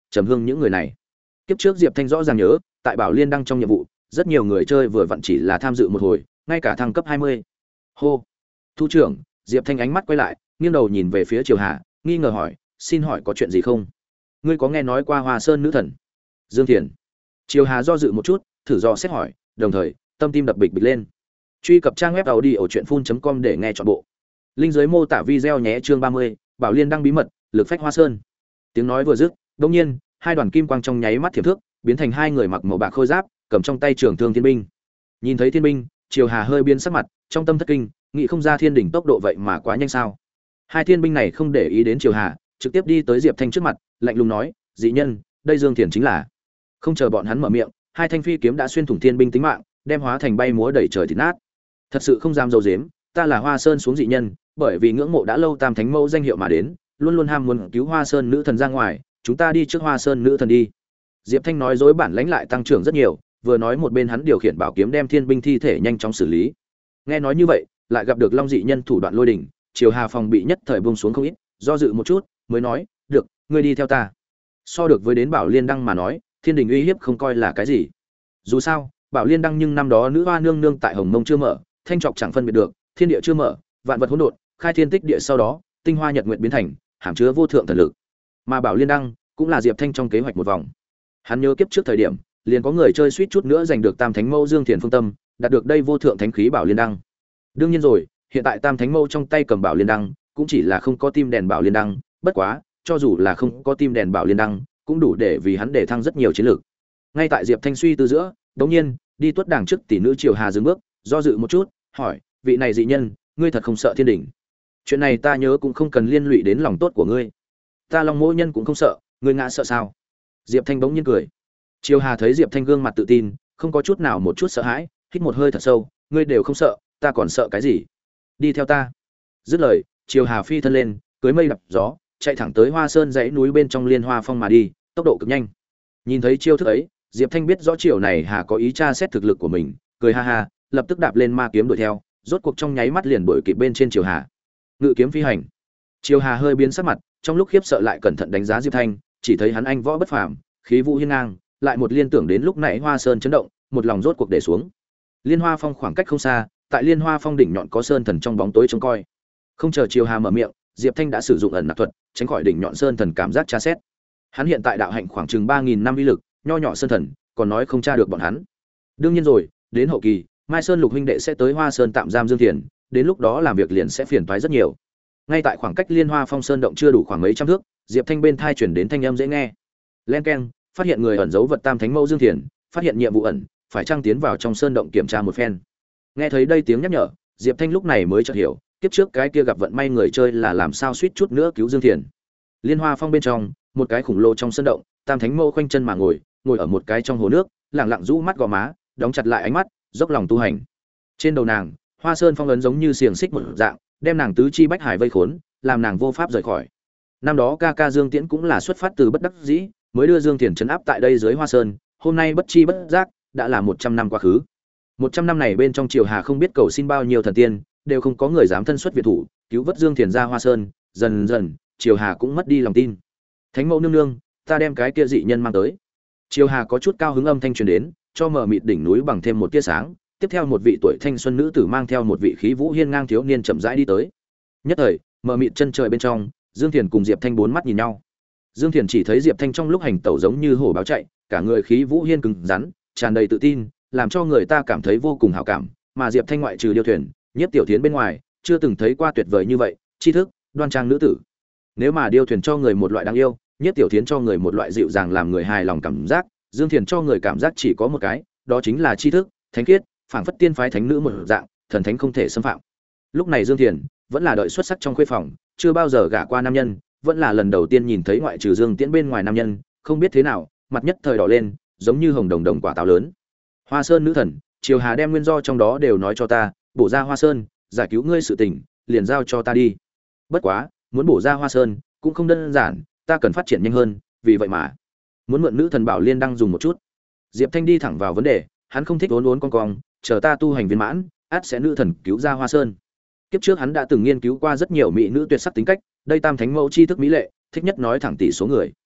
trầm hương những người này. Kiếp trước Diệp Thanh rõ ràng nhớ, tại Bảo Liên đăng trong nhiệm vụ, rất nhiều người chơi vừa vặn chỉ là tham dự một hồi, ngay cả thăng cấp hai mươi. Hô. Thu trưởng, Diệp Thanh ánh mắt quay lại, nghiêng đầu nhìn về phía Triều Hà, nghi ngờ hỏi, "Xin hỏi có chuyện gì không? Ngươi có nghe nói qua Hoa Sơn nữ thần?" Dương Thiền. Triều Hà do dự một chút, thử dò xét hỏi, đồng thời, tâm tim đập bịch bịch lên. Truy cập trang web audiochuyenphun chấm com để nghe trọn bộ. Linh dưới mô tả video nhé, chương ba mươi, Bảo Liên đăng bí mật, lực phách Hoa Sơn. Tiếng nói vừa dứt, đột nhiên, hai đoàn kim quang trong nháy mắt thiểm thước, biến thành hai người mặc màu bạc khôi giáp, cầm trong tay trường thương thiên binh. Nhìn thấy thiên binh, Triều Hà hơi biến sắc mặt, trong tâm thất kinh, nghĩ không ra thiên đỉnh tốc độ vậy mà quá nhanh sao? Hai thiên binh này không để ý đến Triều Hà, trực tiếp đi tới Diệp Thanh trước mặt, lạnh lùng nói, "Dị nhân, đây Dương Thiền chính là." Không chờ bọn hắn mở miệng, hai thanh phi kiếm đã xuyên thủng thiên binh tính mạng, đem hóa thành bay múa đẩy trời thịt nát. Thật sự không dám dâu dếm, ta là Hoa Sơn xuống dị nhân, bởi vì ngưỡng mộ đã lâu Tam Thánh Mẫu danh hiệu mà đến, luôn luôn ham muốn cứu Hoa Sơn nữ thần ra ngoài, chúng ta đi trước Hoa Sơn nữ thần đi. Diệp Thanh nói dối bản lãnh lại tăng trưởng rất nhiều, vừa nói một bên hắn điều khiển bảo kiếm đem thiên binh thi thể nhanh chóng xử lý. Nghe nói như vậy, lại gặp được Long dị nhân thủ đoạn lôi đỉnh, Triều Hà phòng bị nhất thời buông xuống không ít, do dự một chút, mới nói, "Được, ngươi đi theo ta." So được với đến Bảo Liên đăng mà nói, thiên đình uy hiếp không coi là cái gì. Dù sao, Bảo Liên đăng nhưng năm đó nữ hoa nương nương tại Hồng Mông chưa mở, thanh trọc chẳng phân biệt được, thiên địa chưa mở, vạn vật hỗn độn, khai thiên tích địa sau đó, tinh hoa nhật nguyệt biến thành, hàm chứa vô thượng thần lực. Mà Bảo Liên đăng cũng là Diệp Thanh trong kế hoạch một vòng. Hắn nhớ kiếp trước thời điểm, liền có người chơi suýt chút nữa giành được Tam Thánh Mẫu Dương Thiền phương tâm, đạt được đây vô thượng thánh khí Bảo Liên đăng. Đương nhiên rồi, hiện tại Tam Thánh Mẫu trong tay cầm Bảo Liên đăng, cũng chỉ là không có tim đèn Bảo Liên đăng, bất quá, cho dù là không có tim đèn Bảo Liên đăng, cũng đủ để vì hắn để thăng rất nhiều chiến lược. Ngay tại Diệp Thanh suy tư giữa, đột nhiên, đi tuất đàng trước tỷ nữ Triều Hà dừng bước, do dự một chút, hỏi, "Vị này dị nhân, ngươi thật không sợ thiên đỉnh? Chuyện này ta nhớ cũng không cần liên lụy đến lòng tốt của ngươi. Ta Long Mỗ nhân cũng không sợ, ngươi ngã sợ sao?" Diệp Thanh bỗng nhiên cười. Triều Hà thấy Diệp Thanh gương mặt tự tin, không có chút nào một chút sợ hãi, hít một hơi thật sâu, "Ngươi đều không sợ, ta còn sợ cái gì? Đi theo ta." Dứt lời, Triều Hà phi thân lên, cưỡi mây đập gió, chạy thẳng tới Hoa Sơn dãy núi bên trong Liên Hoa Phong mà đi, tốc độ cực nhanh. Nhìn thấy chiêu thức ấy, Diệp Thanh biết rõ Triều này Hà có ý tra xét thực lực của mình, cười ha ha, lập tức đạp lên ma kiếm đuổi theo, rốt cuộc trong nháy mắt liền đuổi kịp bên trên Triều Hà. Ngự kiếm phi hành. Triều Hà hơi biến sắc mặt, trong lúc khiếp sợ lại cẩn thận đánh giá Diệp Thanh, chỉ thấy hắn anh võ bất phàm, khí vũ hiên ngang, lại một liên tưởng đến lúc nãy Hoa Sơn chấn động, một lòng rốt cuộc để xuống. Liên Hoa Phong khoảng cách không xa, tại Liên Hoa Phong đỉnh nhọn có sơn thần trong bóng tối trông coi. Không chờ Triều Hà mở miệng, Diệp Thanh đã sử dụng ẩn nặc thuật, tránh khỏi đỉnh nhọn sơn thần cảm giác tra xét. Hắn hiện tại đạo hạnh khoảng chừng ba nghìn năm uy lực, nho nhỏ sơn thần, còn nói không tra được bọn hắn. Đương nhiên rồi, đến hậu kỳ, Mai Sơn Lục huynh đệ sẽ tới Hoa Sơn tạm giam Dương Thiền, đến lúc đó làm việc liền sẽ phiền toái rất nhiều. Ngay tại khoảng cách Liên Hoa Phong sơn động chưa đủ khoảng mấy trăm thước, Diệp Thanh bên thai chuyển đến thanh âm dễ nghe. Len keng, phát hiện người ẩn giấu vật Tam Thánh Mẫu Dương Thiền, phát hiện nhiệm vụ ẩn, phải trang tiến vào trong sơn động kiểm tra một phen. Nghe thấy đây tiếng nhắc nhở, Diệp Thanh lúc này mới chợt hiểu, kiếp trước cái kia gặp vận may người chơi là làm sao suýt chút nữa cứu Dương Thiền. Liên Hoa Phong bên trong, một cái khủng lồ trong sơn động, Tam Thánh Mẫu khoanh chân mà ngồi, ngồi ở một cái trong hồ nước, lặng lặng rũ mắt gò má, đóng chặt lại ánh mắt, dốc lòng tu hành. Trên đầu nàng, Hoa Sơn phong ấn giống như xiềng xích một dạng, đem nàng tứ chi bách hải vây khốn, làm nàng vô pháp rời khỏi. Năm đó ca ca Dương Tiễn cũng là xuất phát từ bất đắc dĩ, mới đưa Dương Thiền trấn áp tại đây dưới Hoa Sơn, hôm nay bất chi bất giác, đã là một trăm năm quá khứ. Một trăm năm này bên trong Triều Hà không biết cầu xin bao nhiêu thần tiên, đều không có người dám thân xuất việt thủ, cứu vớt Dương Thiền ra Hoa Sơn, dần dần, Triều Hà cũng mất đi lòng tin. Thánh Mẫu nương nương, ta đem cái kia dị nhân mang tới. Triều Hà có chút cao hứng âm thanh truyền đến, cho mờ mịt đỉnh núi bằng thêm một tia sáng, tiếp theo một vị tuổi thanh xuân nữ tử mang theo một vị khí vũ hiên ngang thiếu niên chậm rãi đi tới. Nhất thời, mờ mịt chân trời bên trong, Dương Thiền cùng Diệp Thanh bốn mắt nhìn nhau. Dương Thiền chỉ thấy Diệp Thanh trong lúc hành tẩu giống như hổ báo chạy, cả người khí vũ hiên cứng rắn, tràn đầy tự tin, làm cho người ta cảm thấy vô cùng hảo cảm, mà Diệp Thanh ngoại trừ điêu thuyền, Nhiếp Tiểu Thiến bên ngoài, chưa từng thấy qua tuyệt vời như vậy, tri thức, đoan trang nữ tử. Nếu mà điêu thuyền cho người một loại đáng yêu, Nhiếp Tiểu Thiến cho người một loại dịu dàng làm người hài lòng cảm giác, Dương Thiền cho người cảm giác chỉ có một cái, đó chính là tri thức, thánh khiết, phảng phất tiên phái thánh nữ một dạng, thần thánh không thể xâm phạm. Lúc này Dương Thiền vẫn là đợi xuất sắc trong khuê phòng, chưa bao giờ gả qua nam nhân, vẫn là lần đầu tiên nhìn thấy ngoại trừ Dương Tiễn bên ngoài nam nhân, không biết thế nào, mặt nhất thời đỏ lên, giống như hồng đồng đồng quả táo lớn. Hoa Sơn nữ thần, Triều Hà đem nguyên do trong đó đều nói cho ta, bổ ra Hoa Sơn, giải cứu ngươi sự tình, liền giao cho ta đi. Bất quá, muốn bổ ra Hoa Sơn cũng không đơn giản, ta cần phát triển nhanh hơn, vì vậy mà muốn mượn nữ thần Bảo Liên đăng dùng một chút. Diệp Thanh đi thẳng vào vấn đề, hắn không thích uốn uốn cong cong, chờ ta tu hành viên mãn, ắt sẽ nữ thần cứu ra Hoa Sơn. Kiếp trước hắn đã từng nghiên cứu qua rất nhiều mỹ nữ tuyệt sắc tính cách, đây Tam Thánh Mẫu tri thức mỹ lệ, thích nhất nói thẳng tỷ số người.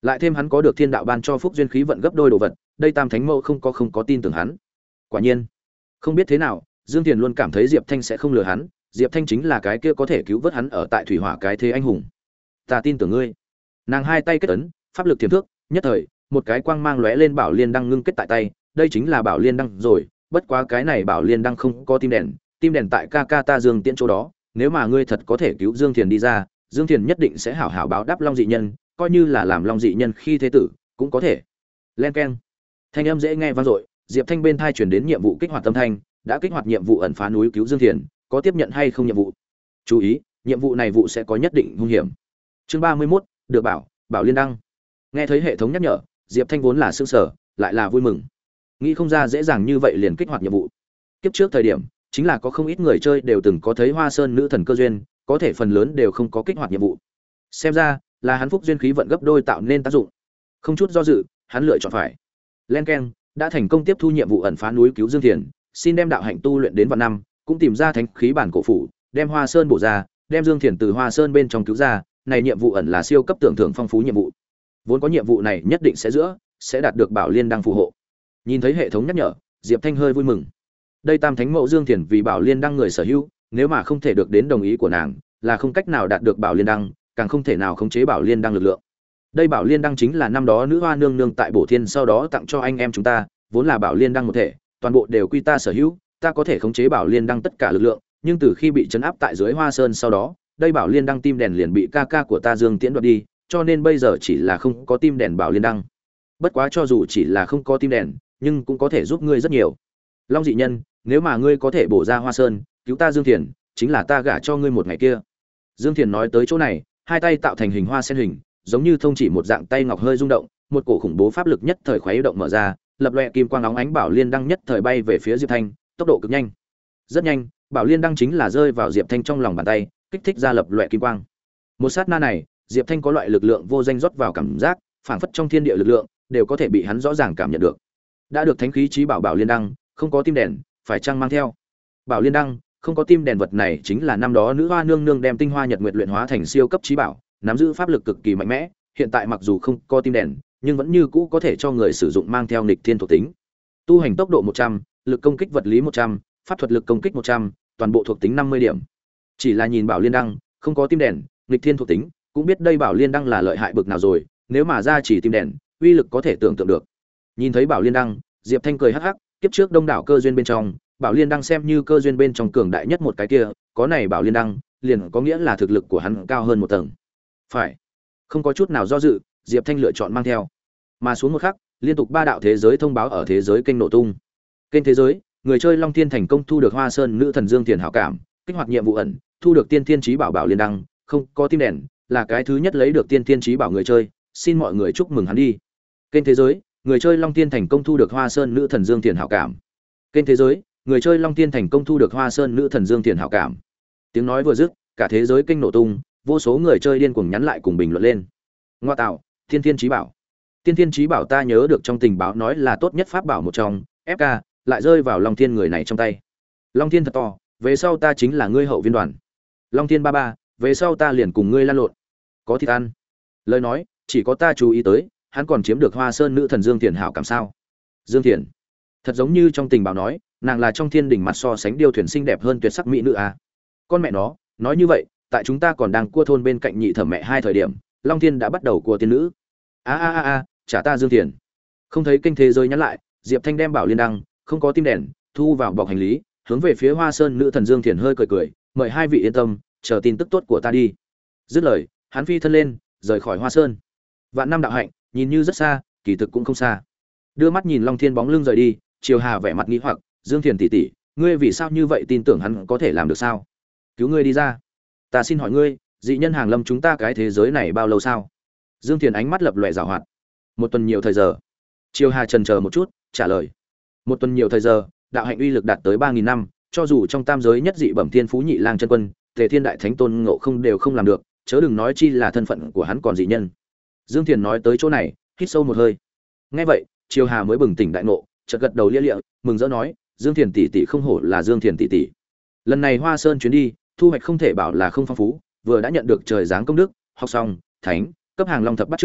lại thêm hắn có được thiên đạo ban cho phúc duyên khí vận gấp đôi đồ vật, đây tam thánh mẫu không có không có tin tưởng hắn. Quả nhiên, không biết thế nào, Dương Tiền luôn cảm thấy Diệp Thanh sẽ không lừa hắn, Diệp Thanh chính là cái kia có thể cứu vớt hắn ở tại thủy hỏa cái thế anh hùng. Ta tin tưởng ngươi. Nàng hai tay kết ấn, pháp lực tiềm thước, nhất thời, một cái quang mang lóe lên bảo liên đăng ngưng kết tại tay, đây chính là bảo liên đăng rồi, bất quá cái này bảo liên đăng không có tim đèn, tim đèn tại ca ca ta Dương Tiễn chỗ đó, nếu mà ngươi thật có thể cứu Dương Thiền đi ra, Dương Thiền nhất định sẽ hảo hảo báo đáp Long dị nhân, coi như là làm Long dị nhân khi thế tử, cũng có thể. Len keng. Thanh âm dễ nghe vang dội, Diệp Thanh bên thai truyền đến nhiệm vụ kích hoạt âm thanh, đã kích hoạt nhiệm vụ ẩn phá núi cứu Dương Thiền, có tiếp nhận hay không nhiệm vụ? Chú ý, nhiệm vụ này vụ sẽ có nhất định hung hiểm. Chương ba mươi mốt, được bảo, bảo liên đăng. Nghe thấy hệ thống nhắc nhở, Diệp Thanh vốn là sững sờ, lại là vui mừng. Nghĩ không ra dễ dàng như vậy liền kích hoạt nhiệm vụ. Kiếp trước thời điểm, chính là có không ít người chơi đều từng có thấy Hoa Sơn nữ thần cơ duyên, có thể phần lớn đều không có kích hoạt nhiệm vụ. Xem ra, là hắn phúc duyên khí vận gấp đôi tạo nên tác dụng. Không chút do dự, hắn lựa chọn phải. Len keng, đã thành công tiếp thu nhiệm vụ ẩn phá núi cứu Dương Thiền, xin đem đạo hạnh tu luyện đến vạn năm, cũng tìm ra thánh khí bản cổ phủ, đem Hoa Sơn bổ ra, đem Dương Thiền từ Hoa Sơn bên trong cứu ra, này nhiệm vụ ẩn là siêu cấp tưởng thưởng phong phú nhiệm vụ. Vốn có nhiệm vụ này nhất định sẽ giữa, sẽ đạt được bảo liên đăng phù hộ. Nhìn thấy hệ thống nhắc nhở, Diệp Thanh hơi vui mừng. Đây tam thánh mẫu Dương Thiền vì bảo liên đăng người sở hữu, nếu mà không thể được đến đồng ý của nàng, là không cách nào đạt được bảo liên đăng, càng không thể nào khống chế bảo liên đăng lực lượng. Đây bảo liên đăng chính là năm đó nữ hoa nương nương tại Bổ Thiên sau đó tặng cho anh em chúng ta, vốn là bảo liên đăng một thể, toàn bộ đều quy ta sở hữu, ta có thể khống chế bảo liên đăng tất cả lực lượng, nhưng từ khi bị trấn áp tại dưới Hoa Sơn sau đó, đây bảo liên đăng tim đèn liền bị ca ca của ta Dương Tiễn đoạt đi, cho nên bây giờ chỉ là không có tim đèn bảo liên đăng. Bất quá cho dù chỉ là không có tim đèn, nhưng cũng có thể giúp ngươi rất nhiều. Long dị nhân, nếu mà ngươi có thể bổ ra Hoa Sơn, cứu ta Dương Thiền, chính là ta gả cho ngươi một ngày kia. Dương Thiền nói tới chỗ này, hai tay tạo thành hình hoa sen hình, giống như thông chỉ một dạng tay ngọc hơi rung động, một cổ khủng bố pháp lực nhất thời khuấy động mở ra, lập loè kim quang óng ánh bảo liên đăng nhất thời bay về phía Diệp Thanh, tốc độ cực nhanh. Rất nhanh, bảo liên đăng chính là rơi vào Diệp Thanh trong lòng bàn tay, kích thích ra lập loè kim quang. Một sát na này, Diệp Thanh có loại lực lượng vô danh rót vào cảm giác, phảng phất trong thiên địa lực lượng đều có thể bị hắn rõ ràng cảm nhận được. Đã được thánh khí chí bảo bảo liên đăng, không có tim đèn, phải chăng mang theo? Bảo liên đăng, không có tim đèn vật này chính là năm đó nữ hoa nương nương đem tinh hoa nhật nguyệt luyện hóa thành siêu cấp chí bảo, nắm giữ pháp lực cực kỳ mạnh mẽ, hiện tại mặc dù không có tim đèn, nhưng vẫn như cũ có thể cho người sử dụng mang theo nghịch thiên thuộc tính. Tu hành tốc độ một trăm, lực công kích vật lý một trăm, pháp thuật lực công kích một trăm, toàn bộ thuộc tính năm mươi điểm. Chỉ là nhìn bảo liên đăng, không có tim đèn, nghịch thiên thuộc tính, cũng biết đây bảo liên đăng là lợi hại bực nào rồi, nếu mà ra chỉ tim đèn, uy lực có thể tưởng tượng được. Nhìn thấy bảo liên đăng, Diệp Thanh cười hắc hắc, kiếp trước đông đảo cơ duyên bên trong, bảo liên đăng xem như cơ duyên bên trong cường đại nhất một cái kia, có này bảo liên đăng, liền có nghĩa là thực lực của hắn cao hơn một tầng. Phải. Không có chút nào do dự, Diệp Thanh lựa chọn mang theo. Mà xuống một khắc, liên tục ba đạo thế giới thông báo ở thế giới kênh nổ tung. Kênh thế giới, người chơi Long Thiên thành công thu được Hoa Sơn nữ thần Dương Tiền hảo cảm, kích hoạt nhiệm vụ ẩn, thu được tiên thiên chí bảo bảo liên đăng, không có tim đèn, là cái thứ nhất lấy được tiên thiên chí bảo người chơi, xin mọi người chúc mừng hắn đi. Kênh thế giới, người chơi Long Thiên thành công thu được Hoa Sơn nữ thần Dương Tiền hảo cảm. Kênh thế giới, người chơi Long Thiên thành công thu được Hoa Sơn nữ thần Dương Tiền hảo cảm. Tiếng nói vừa dứt, cả thế giới kênh nổ tung, vô số người chơi điên cuồng nhắn lại cùng bình luận lên. Ngoa tạo, tiên thiên chí bảo. Tiên thiên chí bảo ta nhớ được trong tình báo nói là tốt nhất pháp bảo một trong, ép ca lại rơi vào Long Thiên người này trong tay. Long Thiên thật to, về sau ta chính là ngươi hậu viên đoàn. Long Thiên ba ba, về sau ta liền cùng ngươi lan lộn. Có thịt ăn. Lời nói, chỉ có ta chú ý tới, hắn còn chiếm được Hoa Sơn nữ thần Dương Thiền hảo cảm sao? Dương Thiền, thật giống như trong tình báo nói, nàng là trong thiên đình mặt so sánh điêu thuyền xinh đẹp hơn tuyệt sắc mỹ nữ à? Con mẹ nó, nói như vậy, tại chúng ta còn đang cua thôn bên cạnh nhị thẩm mẹ hai thời điểm, Long Thiên đã bắt đầu cua tiên nữ. A a a a, trả ta Dương Thiền. Không thấy kênh thế giới nhắn lại, Diệp Thanh đem bảo liên đăng, không có tim đèn, thu vào bọc hành lý, hướng về phía Hoa Sơn nữ thần Dương Thiền hơi cười cười, mời hai vị yên tâm, chờ tin tức tốt của ta đi. Dứt lời, hắn phi thân lên, rời khỏi Hoa Sơn. Vạn năm đạo hạnh, nhìn như rất xa, kỳ thực cũng không xa. Đưa mắt nhìn Long Thiên bóng lưng rời đi, Triều Hà vẻ mặt nghi hoặc, Dương Thiền tỷ tỷ, ngươi vì sao như vậy tin tưởng hắn có thể làm được sao? Cứu ngươi đi ra. Ta xin hỏi ngươi, dị nhân hàng lâm chúng ta cái thế giới này bao lâu sao? Dương Thiền ánh mắt lập lòe giảo hoạt. Một tuần nhiều thời giờ. Triều Hà chần chờ một chút, trả lời. Một tuần nhiều thời giờ, đạo hạnh uy lực đạt tới ba nghìn năm, cho dù trong tam giới nhất dị bẩm thiên phú nhị lang chân quân, Tề Thiên đại thánh Tôn Ngộ Không đều không làm được, chớ đừng nói chi là thân phận của hắn còn dị nhân. Dương Thiền nói tới chỗ này, hít sâu một hơi. Nghe vậy, Triều Hà mới bừng tỉnh đại ngộ, chợt gật đầu lia lịa, mừng rỡ nói, Dương Thiền tỷ tỷ không hổ là Dương Thiền tỷ tỷ. Lần này Hoa Sơn chuyến đi, thu hoạch không thể bảo là không phong phú, vừa đã nhận được trời giáng công đức, học xong, thánh, cấp hàng long thập bát trưởng,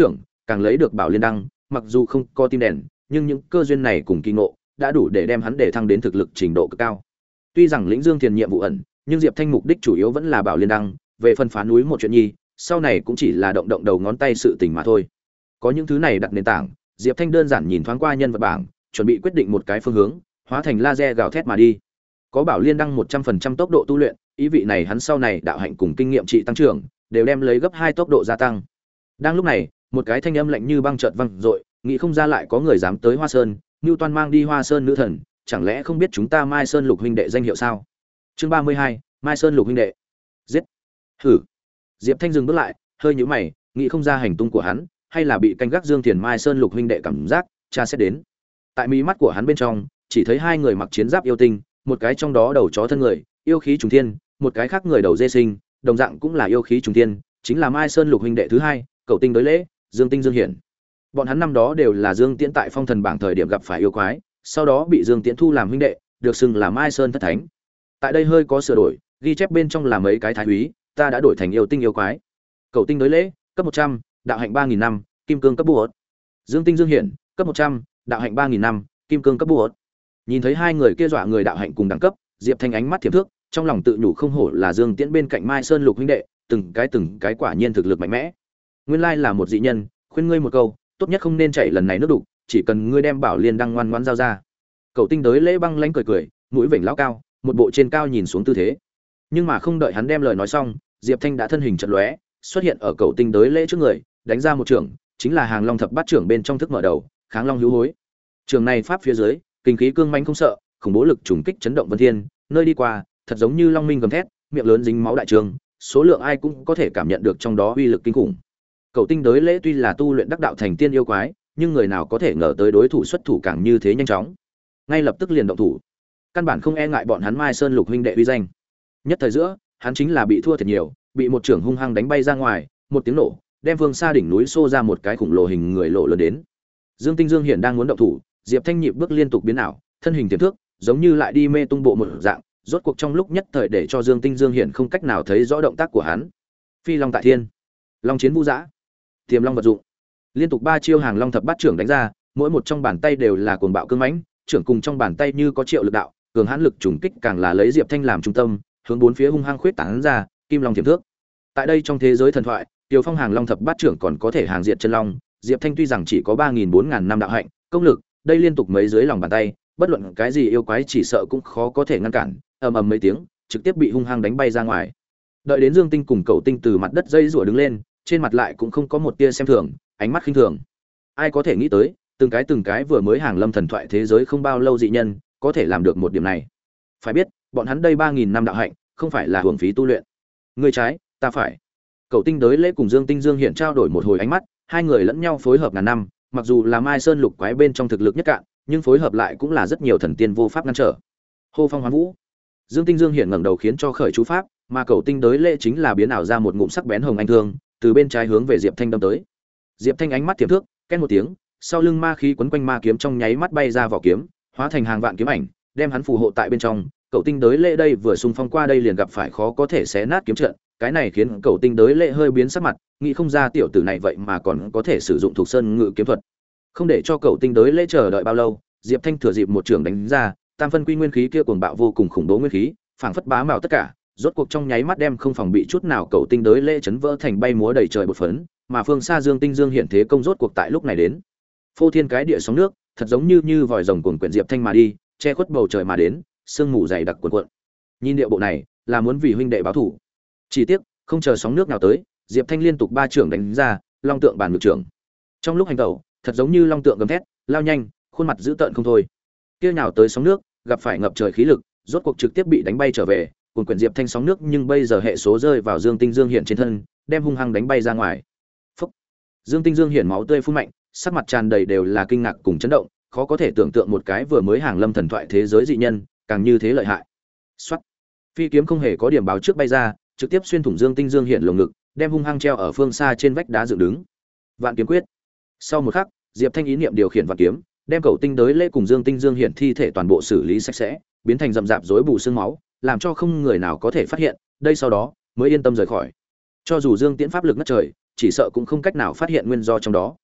càng lấy được bảo liên đăng, mặc dù không có tim đèn, nhưng những cơ duyên này cùng kỳ ngộ đã đủ để đem hắn để thăng đến thực lực trình độ cực cao. Tuy rằng lĩnh Dương Thiền nhiệm vụ ẩn, nhưng Diệp Thanh mục đích chủ yếu vẫn là bảo liên đăng, về phần phá núi một chuyện nhi, sau này cũng chỉ là động động đầu ngón tay sự tình mà thôi. Có những thứ này đặt nền tảng, Diệp Thanh đơn giản nhìn thoáng qua nhân vật bảng, chuẩn bị quyết định một cái phương hướng, hóa thành laser gào thét mà đi. Có bảo liên đăng một trăm phần trăm tốc độ tu luyện, ý vị này hắn sau này đạo hạnh cùng kinh nghiệm trị tăng trưởng, đều đem lấy gấp hai tốc độ gia tăng. Đang lúc này, một cái thanh âm lạnh như băng chợt vang dội, nghĩ không ra lại có người dám tới Hoa Sơn, Newton mang đi Hoa Sơn nữ thần, chẳng lẽ không biết chúng ta Mai Sơn Lục huynh đệ danh hiệu sao? Chương ba mươi hai, Mai Sơn Lục huynh đệ. Giết. Hử. Diệp Thanh dừng bước lại, hơi nhíu mày, nghĩ không ra hành tung của hắn, hay là bị canh gác Dương Tiền Mai Sơn Lục huynh đệ cảm giác, cha sẽ đến. Tại mí mắt của hắn bên trong, chỉ thấy hai người mặc chiến giáp yêu tinh, một cái trong đó đầu chó thân người, yêu khí trùng thiên, một cái khác người đầu dê sinh, đồng dạng cũng là yêu khí trùng thiên, chính là Mai Sơn Lục huynh đệ thứ hai, Cậu Tinh đối lễ, Dương Tinh Dương Hiển. Bọn hắn năm đó đều là Dương Tiễn tại Phong Thần bảng thời điểm gặp phải yêu quái, sau đó bị Dương Tiễn thu làm huynh đệ, được xưng là Mai Sơn thất thánh. Tại đây hơi có sửa đổi, ghi chép bên trong là mấy cái thái úy, ta đã đổi thành yêu tinh yêu quái. Cậu Tinh đối lễ, cấp một trăm, đạo hạnh ba nghìn năm, kim cương cấp bút. Dương Tinh Dương Hiển, cấp một trăm, đạo hạnh ba nghìn năm, kim cương cấp bút. Nhìn thấy hai người kia dọa người đạo hạnh cùng đẳng cấp, Diệp Thanh ánh mắt thiểm thước, trong lòng tự nhủ không hổ là Dương Tiễn bên cạnh Mai Sơn Lục huynh đệ, từng cái từng cái quả nhiên thực lực mạnh mẽ. Nguyên lai là một dị nhân, khuyên ngươi một câu, tốt nhất không nên chạy lần này nước đục, chỉ cần ngươi đem bảo liên đăng ngoan ngoãn giao ra. Cậu Tinh đối lễ băng lãnh cười cười, mũi vểnh lão cao, một bộ trên cao nhìn xuống tư thế. Nhưng mà không đợi hắn đem lời nói xong, Diệp Thanh đã thân hình chợt lóe, xuất hiện ở Cậu Tinh đối lễ trước người, đánh ra một trường, chính là Hàng Long thập bát trưởng bên trong thức mở đầu, Kháng Long hữu hối. Trường này pháp phía dưới, kinh khí cương mãnh không sợ, khủng bố lực trùng kích chấn động vân thiên, nơi đi qua, thật giống như long minh gầm thét, miệng lớn dính máu đại trường, số lượng ai cũng có thể cảm nhận được trong đó uy lực kinh khủng. Cậu Tinh đối lễ tuy là tu luyện đắc đạo thành tiên yêu quái, nhưng người nào có thể ngờ tới đối thủ xuất thủ càng như thế nhanh chóng. Ngay lập tức liền động thủ. Căn bản không e ngại bọn hắn Mai Sơn Lục huynh đệ uy danh. Nhất thời giữa, hắn chính là bị thua thiệt nhiều, bị một trưởng hung hăng đánh bay ra ngoài, một tiếng nổ, đem phương xa đỉnh núi xô ra một cái khủng lồ hình người lộ lớn đến. Dương Tinh Dương Hiển đang muốn động thủ, Diệp Thanh nhịp bước liên tục biến ảo, thân hình tiềm thước, giống như lại đi mê tung bộ một dạng, rốt cuộc trong lúc nhất thời để cho Dương Tinh Dương Hiển không cách nào thấy rõ động tác của hắn. Phi Long tại thiên, Long chiến vũ dã, Tiềm Long vật dụng. Liên tục ba chiêu Hàng Long thập bát trưởng đánh ra, mỗi một trong bàn tay đều là cuồng bạo cương mãnh, trưởng cùng trong bàn tay như có triệu lực đạo, cường hãn lực trùng kích càng là lấy Diệp Thanh làm trung tâm, hướng bốn phía hung hăng khuyết tán ra, kim long tiềm thước. Tại đây trong thế giới thần thoại, Tiêu Phong Hàng Long thập bát trưởng còn có thể hàng diệt chân long, Diệp Thanh tuy rằng chỉ có ba nghìn bốn ngàn năm đạo hạnh, công lực, đây liên tục mấy dưới lòng bàn tay, bất luận cái gì yêu quái chỉ sợ cũng khó có thể ngăn cản, ầm ầm mấy tiếng, trực tiếp bị hung hăng đánh bay ra ngoài. Đợi đến Dương Tinh cùng Cậu Tinh từ mặt đất dây rủa đứng lên, trên mặt lại cũng không có một tia xem thường, ánh mắt khinh thường. Ai có thể nghĩ tới, từng cái từng cái vừa mới hàng lâm thần thoại thế giới không bao lâu dị nhân, có thể làm được một điểm này. Phải biết, bọn hắn đây ba nghìn năm đạo hạnh, không phải là hưởng phí tu luyện. Ngươi trái, ta phải. Cậu Tinh đối lễ cùng Dương Tinh Dương Hiển trao đổi một hồi ánh mắt, hai người lẫn nhau phối hợp ngàn năm, mặc dù là Mai Sơn Lục quái bên trong thực lực nhất cạn, nhưng phối hợp lại cũng là rất nhiều thần tiên vô pháp ngăn trở. Hô phong hoán vũ. Dương Tinh Dương Hiển ngẩng đầu khiến cho khởi chú pháp, mà Cậu Tinh đối lễ chính là biến ảo ra một ngụm sắc bén hồng anh thương, từ bên trái hướng về Diệp Thanh đâm tới. Diệp Thanh ánh mắt tiềm thước, két một tiếng, sau lưng ma khí quấn quanh ma kiếm trong nháy mắt bay ra vỏ kiếm, hóa thành hàng vạn kiếm ảnh, đem hắn phù hộ tại bên trong. Cậu Tinh đối lễ đây vừa xung phong qua đây liền gặp phải khó có thể xé nát kiếm trận, cái này khiến Cậu Tinh đối lễ hơi biến sắc mặt, nghĩ không ra tiểu tử này vậy mà còn có thể sử dụng thuộc sơn ngự kiếm thuật. Không để cho Cậu Tinh đối lễ chờ đợi bao lâu, Diệp Thanh thừa dịp một trường đánh ra, tam phân quy nguyên khí kia cuồng bạo vô cùng khủng bố nguyên khí, phảng phất bá mào tất cả, rốt cuộc trong nháy mắt đem không phòng bị chút nào Cậu Tinh đối lễ chấn vỡ thành bay múa đầy trời bột phấn, mà phương xa Dương Tinh Dương Hiển thế công rốt cuộc tại lúc này đến. Phô thiên cái địa sóng nước, thật giống như như vòi rồng cuồn quyển Diệp Thanh mà đi, che khuất bầu trời mà đến, sương mù dày đặc cuồn cuộn. Nhìn điệu bộ này, là muốn vì huynh đệ báo thù. Chỉ tiếc, không chờ sóng nước nào tới, Diệp Thanh liên tục ba trưởng đánh ra, long tượng bản ngược trưởng. Trong lúc hành tẩu, thật giống như long tượng gầm thét, lao nhanh, khuôn mặt dữ tợn không thôi. Kia nhào tới sóng nước, gặp phải ngập trời khí lực, rốt cuộc trực tiếp bị đánh bay trở về, cuồn quyển Diệp Thanh sóng nước nhưng bây giờ hệ số rơi vào Dương Tinh Dương Hiển trên thân, đem hung hăng đánh bay ra ngoài. Phúc. Dương Tinh Dương Hiển máu tươi phun mạnh, sắc mặt tràn đầy đều là kinh ngạc cùng chấn động, khó có thể tưởng tượng một cái vừa mới hàng lâm thần thoại thế giới dị nhân, càng như thế lợi hại. Soát. Phi kiếm không hề có điểm báo trước bay ra, trực tiếp xuyên thủng Dương Tinh Dương Hiển lồng ngực, đem hung hăng treo ở phương xa trên vách đá dựng đứng. Vạn kiếm quyết. Sau một khắc, Diệp Thanh ý niệm điều khiển vạn kiếm, đem Cậu Tinh đối lễ cùng Dương Tinh Dương Hiển thi thể toàn bộ xử lý sạch sẽ, biến thành rậm rạp rối bù xương máu, làm cho không người nào có thể phát hiện, đây sau đó mới yên tâm rời khỏi. Cho dù Dương Tiễn pháp lực ngất trời, chỉ sợ cũng không cách nào phát hiện nguyên do trong đó.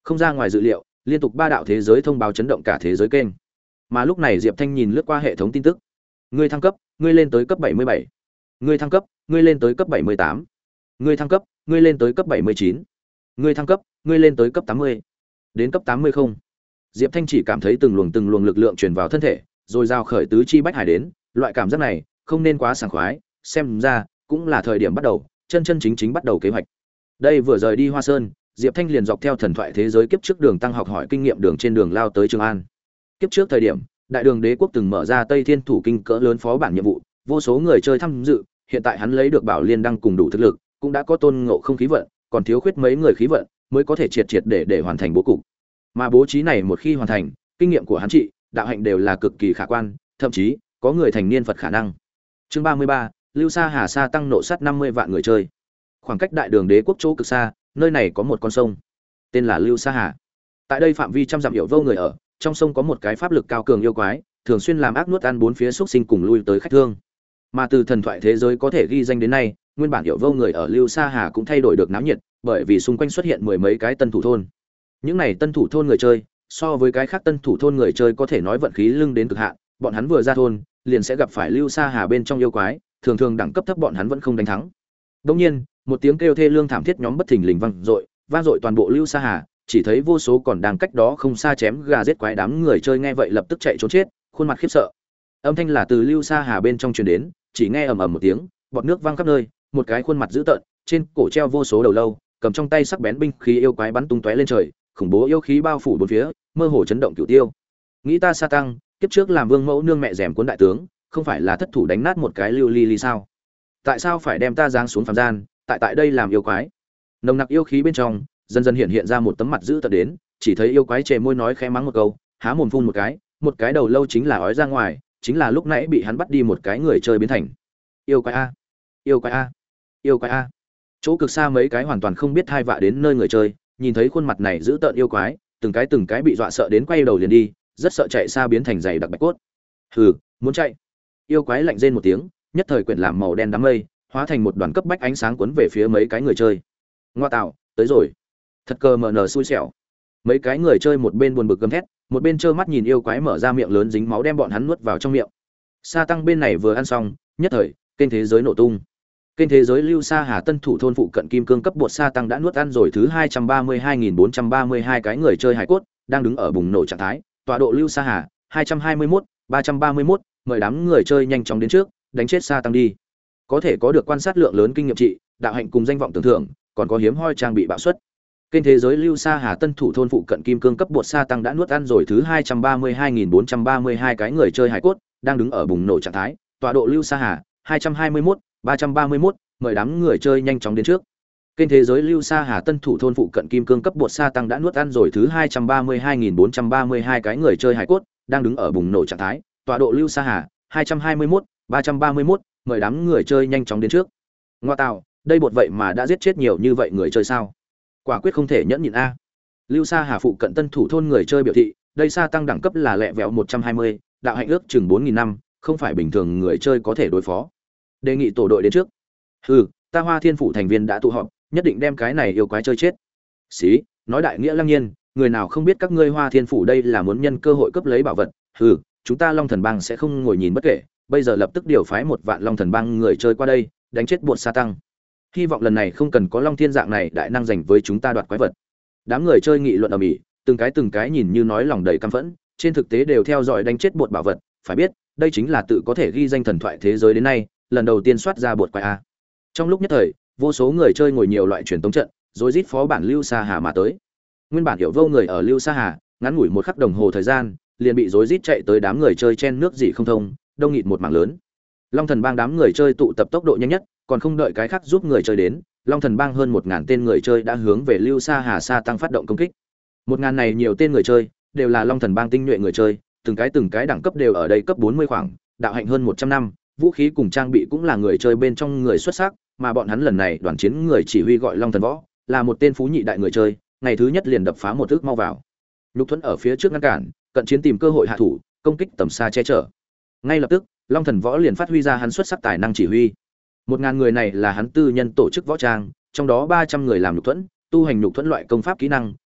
Không ra ngoài dự liệu, liên tục ba đạo thế giới thông báo chấn động cả thế giới kênh. Mà lúc này Diệp Thanh nhìn lướt qua hệ thống tin tức. Ngươi thăng cấp, ngươi lên tới cấp bảy mươi bảy. Ngươi thăng cấp, ngươi lên tới cấp bảy mươi tám. Ngươi thăng cấp, ngươi lên tới cấp bảy mươi chín. Ngươi thăng cấp, ngươi lên tới cấp tám mươi. Đến cấp tám mươi không. Diệp Thanh chỉ cảm thấy từng luồng từng luồng lực lượng truyền vào thân thể, rồi giao khởi tứ chi bách hải đến, loại cảm giác này không nên quá sảng khoái, xem ra cũng là thời điểm bắt đầu, chân chân chính chính bắt đầu kế hoạch. Đây vừa rời đi Hoa Sơn, Diệp Thanh liền dọc theo thần thoại thế giới kiếp trước đường tăng học hỏi kinh nghiệm đường trên đường lao tới Trường An. Kiếp trước thời điểm, Đại Đường Đế quốc từng mở ra Tây Thiên Thủ Kinh cỡ lớn phó bản nhiệm vụ, vô số người chơi tham dự, hiện tại hắn lấy được Bảo Liên đăng cùng đủ thực lực, cũng đã có tôn ngộ không khí vận, còn thiếu khuyết mấy người khí vận mới có thể triệt triệt để để hoàn thành bố cục. Mà bố trí này một khi hoàn thành, kinh nghiệm của hắn trị, đạo hạnh đều là cực kỳ khả quan, thậm chí có người thành niên Phật khả năng. Chương ba mươi ba, Lưu Sa Hà Sa tăng nộ sát năm mươi vạn người chơi. Khoảng cách Đại Đường Đế quốc chỗ cực xa, nơi này có một con sông, tên là Lưu Sa Hà. Tại đây phạm vi trăm dặm hiểu vô người ở, trong sông có một cái pháp lực cao cường yêu quái, thường xuyên làm ác nuốt ăn bốn phía xúc sinh cùng lui tới khách thương. Mà từ thần thoại thế giới có thể ghi danh đến nay, nguyên bản hiểu vô người ở Lưu Sa Hà cũng thay đổi được náo nhiệt, bởi vì xung quanh xuất hiện mười mấy cái tân thủ thôn. Những này tân thủ thôn người chơi, so với cái khác tân thủ thôn người chơi có thể nói vận khí lưng đến cực hạn, bọn hắn vừa ra thôn, liền sẽ gặp phải Lưu Sa Hà bên trong yêu quái, thường thường đẳng cấp thấp bọn hắn vẫn không đánh thắng. Đương nhiên, một tiếng kêu thê lương thảm thiết nhóm bất thình lình vang dội, vang dội toàn bộ Lưu Sa Hà, chỉ thấy vô số còn đang cách đó không xa chém gà giết quái đám người chơi nghe vậy lập tức chạy trốn chết, khuôn mặt khiếp sợ. Âm thanh là từ Lưu Sa Hà bên trong truyền đến, chỉ nghe ầm ầm một tiếng, bọt nước văng khắp nơi, một cái khuôn mặt dữ tợn, trên cổ treo vô số đầu lâu, cầm trong tay sắc bén binh khí yêu quái bắn tung tóe lên trời, khủng bố yêu khí bao phủ bốn phía, mơ hồ chấn động cửu tiêu. Nghĩ ta Sa tăng, kiếp trước làm vương mẫu nương mẹ rèm cuốn đại tướng, không phải là thất thủ đánh nát một cái lưu ly ly sao? Tại sao phải đem ta giáng xuống phàm gian, tại tại đây làm yêu quái? Nồng nặc yêu khí bên trong, dần dần hiện hiện ra một tấm mặt dữ tợn đến, chỉ thấy yêu quái chề môi nói khẽ mắng một câu, há mồm phun một cái, một cái đầu lâu chính là ói ra ngoài, chính là lúc nãy bị hắn bắt đi một cái người chơi biến thành. Yêu quái a, yêu quái a, yêu quái a. Chỗ cực xa mấy cái hoàn toàn không biết thai vạ đến nơi người chơi, nhìn thấy khuôn mặt này dữ tợn yêu quái, từng cái từng cái bị dọa sợ đến quay đầu liền đi, rất sợ chạy xa biến thành giày đặc bạch cốt. Hừ, muốn chạy. Yêu quái lạnh rên một tiếng, nhất thời quyển làm màu đen đám mây, hóa thành một đoàn cấp bách ánh sáng cuốn về phía mấy cái người chơi. Ngoa tạo, tới rồi. Thật cờ mờ nờ xui xẻo. Mấy cái người chơi một bên buồn bực gầm thét, một bên trơ mắt nhìn yêu quái mở ra miệng lớn dính máu đem bọn hắn nuốt vào trong miệng. Sa tăng bên này vừa ăn xong, nhất thời, kênh thế giới nổ tung. Kênh thế giới Lưu Sa Hà Tân Thủ thôn phụ cận kim cương cấp bột sa tăng đã nuốt ăn rồi thứ hai trăm ba mươi hai nghìn bốn trăm ba mươi hai cái người chơi hải cốt, đang đứng ở bùng nổ trạng thái, tọa độ Lưu Sa Hà hai trăm hai mươi mốt, ba trăm ba mươi mốt, mời đám người chơi nhanh chóng đến trước, đánh chết sa tăng đi. Có thể có được quan sát lượng lớn kinh nghiệm trị, đạo hạnh cùng danh vọng tưởng thưởng, còn có hiếm hoi trang bị bạo suất. Kênh thế giới Lưu Sa Hà Tân Thủ thôn phụ cận kim cương cấp bột sa tăng đã nuốt ăn rồi thứ hai trăm ba mươi hai nghìn bốn trăm ba mươi hai cái người chơi hải cốt, đang đứng ở bùng nổ trạng thái, tọa độ Lưu Sa Hà hai trăm hai mươi mốt, ba trăm ba mươi mốt, mời đám người chơi nhanh chóng đến trước. Kênh thế giới Lưu Sa Hà Tân Thủ thôn phụ cận kim cương cấp bột sa tăng đã nuốt ăn rồi thứ hai trăm ba mươi hai nghìn bốn trăm ba mươi hai cái người chơi hải cốt, đang đứng ở bùng nổ trạng thái, tọa độ Lưu Sa Hà hai trăm hai mươi mốt, ba trăm ba mươi mốt, mời đám người chơi nhanh chóng đến trước. Ngoa tạo, đây bột vậy mà đã giết chết nhiều như vậy người chơi sao? Quả quyết không thể nhẫn nhịn a. Lưu Sa Hà phụ cận Tân Thủ thôn người chơi biểu thị, đây sa tăng đẳng cấp là lẹ vẹo một trăm hai mươi, đạo hạnh ước chừng bốn nghìn năm, không phải bình thường người chơi có thể đối phó. Đề nghị tổ đội đến trước. Hừ, ta Hoa Thiên phủ thành viên đã tụ họp, nhất định đem cái này yêu quái chơi chết. Xí, nói đại nghĩa lăng nhiên, người nào không biết các ngươi Hoa Thiên phủ đây là muốn nhân cơ hội cướp lấy bảo vật. Hừ, chúng ta Long Thần Bang sẽ không ngồi nhìn bất kể, bây giờ lập tức điều phái một vạn Long Thần Bang người chơi qua đây, đánh chết bột sa tăng. Hy vọng lần này không cần có Long Thiên dạng này đại năng dành với chúng ta đoạt quái vật. Đám người chơi nghị luận ầm ĩ, từng cái từng cái nhìn như nói lòng đầy căm phẫn, trên thực tế đều theo dõi đánh chết bột bảo vật, phải biết, đây chính là tự có thể ghi danh thần thoại thế giới đến nay, lần đầu tiên soát ra bột quái a. Trong lúc nhất thời, vô số người chơi ngồi nhiều loại truyền tống trận, rồi rít phó bản Lưu Sa Hà mà tới. Nguyên bản hiểu vô người ở Lưu Sa Hà, ngắn ngủi một khắc đồng hồ thời gian, liền bị rối rít chạy tới đám người chơi chen nước dị không thông, đông nghịt một mảng lớn. Long Thần Bang đám người chơi tụ tập tốc độ nhanh nhất, còn không đợi cái khác giúp người chơi đến, Long Thần Bang hơn một ngàn tên người chơi đã hướng về Lưu Sa Hà Sa tăng phát động công kích. một ngàn này nhiều tên người chơi, đều là Long Thần Bang tinh nhuệ người chơi, từng cái từng cái đẳng cấp đều ở đây cấp bốn mươi khoảng, đạo hạnh hơn một trăm năm, vũ khí cùng trang bị cũng là người chơi bên trong người xuất sắc, mà bọn hắn lần này đoàn chiến người chỉ huy gọi Long Thần Võ, là một tên phú nhị đại người chơi, ngày thứ nhất liền đập phá một ước mau vào. Lục Thuẫn ở phía trước ngăn cản, cận chiến tìm cơ hội hạ thủ, công kích tầm xa che chở. Ngay lập tức, Long Thần Võ liền phát huy ra hắn xuất sắc tài năng chỉ huy. Một ngàn người này là hắn tư nhân tổ chức võ trang, trong đó ba trăm người làm Lục Thuẫn, tu hành Lục Thuẫn loại công pháp kỹ năng,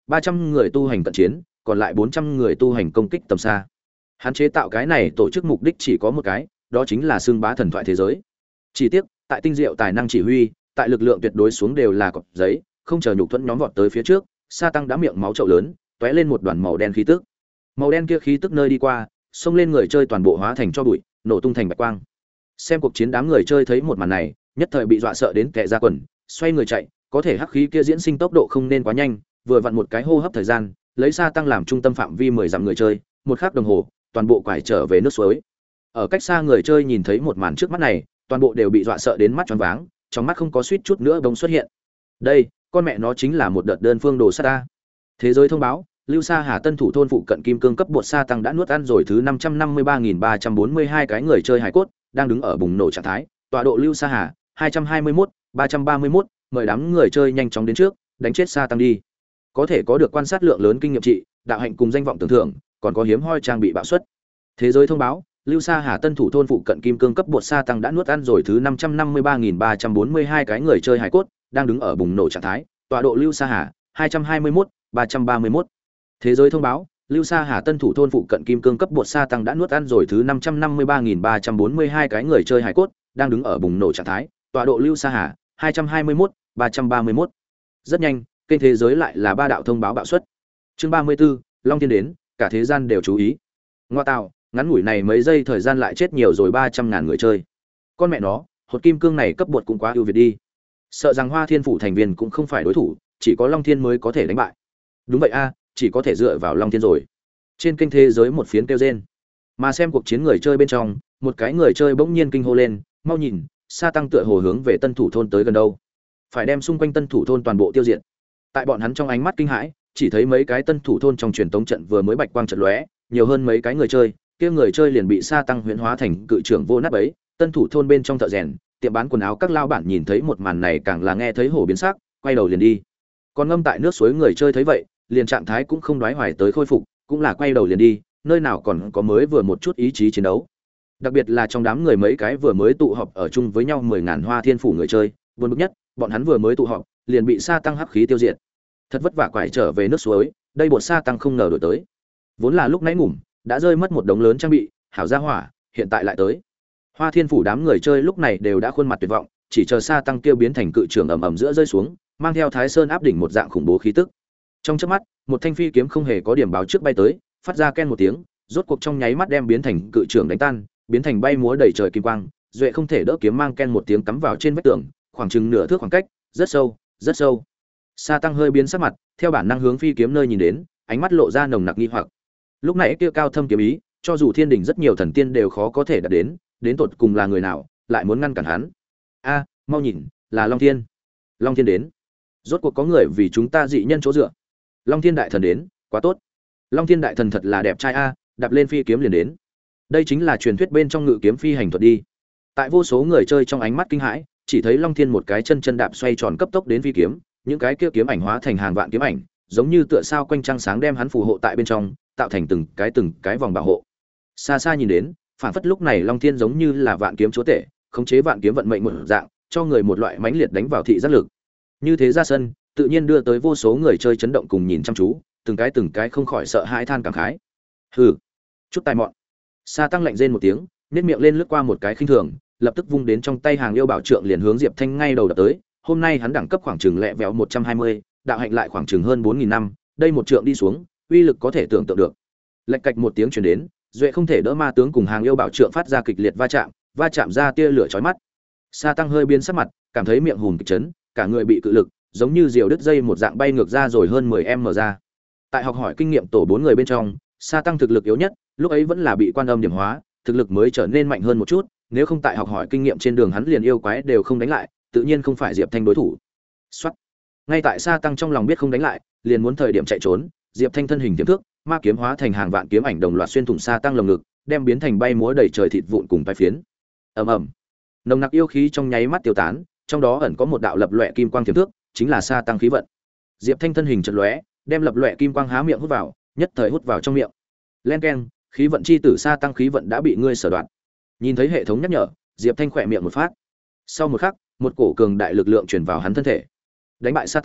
ba trăm người tu hành cận chiến, còn lại bốn trăm người tu hành công kích tầm xa. Hắn chế tạo cái này tổ chức mục đích chỉ có một cái, đó chính là xưng bá thần thoại thế giới. Chỉ tiếc, tại tinh diệu tài năng chỉ huy, tại lực lượng tuyệt đối xuống đều là cọp giấy, không chờ nhục thuẫn nhóm vọt tới phía trước, Sa Tăng đã miệng máu chậu lớn, tóe lên một đoàn màu đen khí tức. Màu đen kia khí tức nơi đi qua, xông lên người chơi toàn bộ hóa thành cho bụi, nổ tung thành bạch quang. Xem cuộc chiến đám người chơi thấy một màn này, nhất thời bị dọa sợ đến tè ra quần, xoay người chạy, có thể hắc khí kia diễn sinh tốc độ không nên quá nhanh, vừa vặn một cái hô hấp thời gian, lấy Sa Tăng làm trung tâm phạm vi mười dặm người chơi, một khắc đồng hồ, toàn bộ quải trở về nước suối. Ở cách xa người chơi nhìn thấy một màn trước mắt này, toàn bộ đều bị dọa sợ đến mắt tròn váng, trong mắt không có suýt chút nữa bỗng xuất hiện. Đây, con mẹ nó chính là một đợt đơn phương đồ sát ta. Thế giới thông báo, Lưu Sa Hà Tân thủ thôn phụ cận kim cương cấp bột Sa Tăng đã nuốt ăn rồi thứ năm trăm năm mươi ba nghìn ba trăm bốn mươi hai cái người chơi hải cốt, đang đứng ở bùng nổ trạng thái, tọa độ Lưu Sa Hà hai trăm hai mươi mốt, ba trăm ba mươi mốt, mời đám người chơi nhanh chóng đến trước, đánh chết Sa Tăng đi. Có thể có được quan sát lượng lớn kinh nghiệm trị, đạo hạnh cùng danh vọng tưởng thưởng, còn có hiếm hoi trang bị bạo suất. Thế giới thông báo, Lưu Sa Hà Tân thủ thôn phụ cận kim cương cấp bột Sa Tăng đã nuốt ăn rồi thứ năm trăm năm mươi ba nghìn ba trăm bốn mươi hai cái người chơi hải cốt, đang đứng ở bùng nổ trạng thái, tọa độ Lưu Sa Hà hai trăm hai mươi mốt, ba trăm ba mươi mốt. Thế giới thông báo, Lưu Sa Hà Tân thủ thôn phụ cận kim cương cấp bột Sa Tăng đã nuốt ăn rồi thứ năm trăm năm mươi ba nghìn ba trăm bốn mươi hai cái người chơi hải cốt, đang đứng ở bùng nổ trạng thái, tọa độ Lưu Sa Hà hai trăm hai mươi mốt, ba trăm ba mươi mốt. Rất nhanh, kênh thế giới lại là ba đạo thông báo bạo suất. Chương ba mươi 34, Long Thiên đến, cả thế gian đều chú ý. Ngoa tạo, ngắn ngủi này mấy giây thời gian lại chết nhiều rồi ba trăm ngàn người chơi. Con mẹ nó, hột kim cương này cấp bột cũng quá ưu việt đi. Sợ rằng Hoa Thiên phủ thành viên cũng không phải đối thủ, chỉ có Long Thiên mới có thể đánh bại. Đúng vậy a, chỉ có thể dựa vào Long Thiên rồi. Trên kênh thế giới một phiến kêu rên. Mà xem cuộc chiến người chơi bên trong, một cái người chơi bỗng nhiên kinh hô lên, mau nhìn, Sa Tăng tựa hồ hướng về Tân thủ thôn tới gần đâu. Phải đem xung quanh Tân thủ thôn toàn bộ tiêu diệt. Tại bọn hắn trong ánh mắt kinh hãi, chỉ thấy mấy cái Tân thủ thôn trong truyền tống trận vừa mới bạch quang trận lóe, nhiều hơn mấy cái người chơi, kia người chơi liền bị Sa Tăng huyễn hóa thành cự trưởng vô nát bấy. Tân thủ thôn bên trong thợ rèn, tiệm bán quần áo các lao bản nhìn thấy một màn này càng là nghe thấy hổ biến sắc, quay đầu liền đi. Còn ngâm tại nước suối người chơi thấy vậy, liền trạng thái cũng không đoái hoài tới khôi phục, cũng là quay đầu liền đi, nơi nào còn có mới vừa một chút ý chí chiến đấu. Đặc biệt là trong đám người mấy cái vừa mới tụ họp ở chung với nhau mười ngàn Hoa Thiên phủ người chơi, buồn bực nhất, bọn hắn vừa mới tụ họp, liền bị Sa Tăng hắc khí tiêu diệt. Thật vất vả quải trở về nước suối, đây bột Sa Tăng không ngờ đổi tới. Vốn là lúc nãy ngủm, đã rơi mất một đống lớn trang bị, hảo gia hỏa, hiện tại lại tới. Hoa Thiên phủ đám người chơi lúc này đều đã khuôn mặt tuyệt vọng, chỉ chờ Sa Tăng kêu biến thành cự trường ầm ầm giữa rơi xuống, mang theo Thái Sơn áp đỉnh một dạng khủng bố khí tức. Trong chớp mắt, một thanh phi kiếm không hề có điểm báo trước bay tới, phát ra ken một tiếng, rốt cuộc trong nháy mắt đem biến thành cự trường đánh tan, biến thành bay múa đầy trời kim quang, duệ không thể đỡ kiếm mang ken một tiếng cắm vào trên vách tường, khoảng chừng nửa thước khoảng cách, rất sâu, rất sâu. Sa Tăng hơi biến sắc mặt, theo bản năng hướng phi kiếm nơi nhìn đến, ánh mắt lộ ra nồng nặc nghi hoặc. Lúc nãy kia cao thâm kiếm ý, cho dù thiên đình rất nhiều thần tiên đều khó có thể đạt đến, đến tột cùng là người nào, lại muốn ngăn cản hắn. A, mau nhìn, là Long Thiên. Long Thiên đến. Rốt cuộc có người vì chúng ta dị nhân chỗ dựa. Long Thiên đại thần đến, quá tốt. Long Thiên đại thần thật là đẹp trai a, đạp lên phi kiếm liền đến. Đây chính là truyền thuyết bên trong ngự kiếm phi hành thuật đi. Tại vô số người chơi trong ánh mắt kinh hãi, chỉ thấy Long Thiên một cái chân chân đạp xoay tròn cấp tốc đến phi kiếm, những cái kia kiếm ảnh hóa thành hàng vạn kiếm ảnh, giống như tựa sao quanh trăng sáng đem hắn phù hộ tại bên trong, tạo thành từng cái từng cái vòng bảo hộ. Xa xa nhìn đến, phản phất lúc này Long Thiên giống như là vạn kiếm chúa tể, khống chế vạn kiếm vận mệnh một dạng, cho người một loại mãnh liệt đánh vào thị giác lực. Như thế ra sân, tự nhiên đưa tới vô số người chơi chấn động cùng nhìn chăm chú, từng cái từng cái không khỏi sợ hãi than cảm khái. Hừ, chút tài mọn. Sa Tăng lạnh rên một tiếng, nhếch miệng lên lướt qua một cái khinh thường, lập tức vung đến trong tay hàng yêu bảo trượng liền hướng Diệp Thanh ngay đầu đập tới. Hôm nay hắn đẳng cấp khoảng chừng lẹ vẹo một trăm hai mươi, đạo hạnh lại khoảng chừng hơn bốn nghìn năm, đây một trượng đi xuống, uy lực có thể tưởng tượng được. Lệch cạch một tiếng truyền đến, duệ không thể đỡ ma tướng cùng hàng yêu bảo trượng phát ra kịch liệt va chạm, va chạm ra tia lửa chói mắt. Sa Tăng hơi biến sắc mặt, cảm thấy miệng hùn kịch chấn, cả người bị cự lực, giống như diều đứt dây một dạng bay ngược ra rồi hơn mười mét ra. Tại học hỏi kinh nghiệm tổ bốn người bên trong, Sa Tăng thực lực yếu nhất, lúc ấy vẫn là bị Quan Âm điểm hóa, thực lực mới trở nên mạnh hơn một chút, nếu không tại học hỏi kinh nghiệm trên đường hắn liền yêu quái đều không đánh lại, tự nhiên không phải Diệp Thanh đối thủ. Soát. Ngay tại Sa Tăng trong lòng biết không đánh lại, liền muốn thời điểm chạy trốn, Diệp Thanh thân hình tiềm thước, ma kiếm hóa thành hàng vạn kiếm ảnh đồng loạt xuyên thủng Sa Tăng lồng ngực, đem biến thành bay múa đầy trời thịt vụn cùng tai phiến. Ầm ầm. Nồng nặc yêu khí trong nháy mắt tiêu tán, trong đó ẩn có một đạo lập loè kim quang tiềm thước, chính là Sa Tăng khí vận. Diệp Thanh thân hình chợt lóe, đem lập loè kim quang há miệng hút vào, nhất thời hút vào trong miệng. Len keng, khí vận chi tử Sa Tăng khí vận đã bị ngươi sở đoạt. Nhìn thấy hệ thống nhắc nhở, Diệp Thanh khỏe miệng một phát. Sau một khắc, một cổ cường đại lực lượng truyền vào hắn thân thể. Đánh bại Sa Tăng,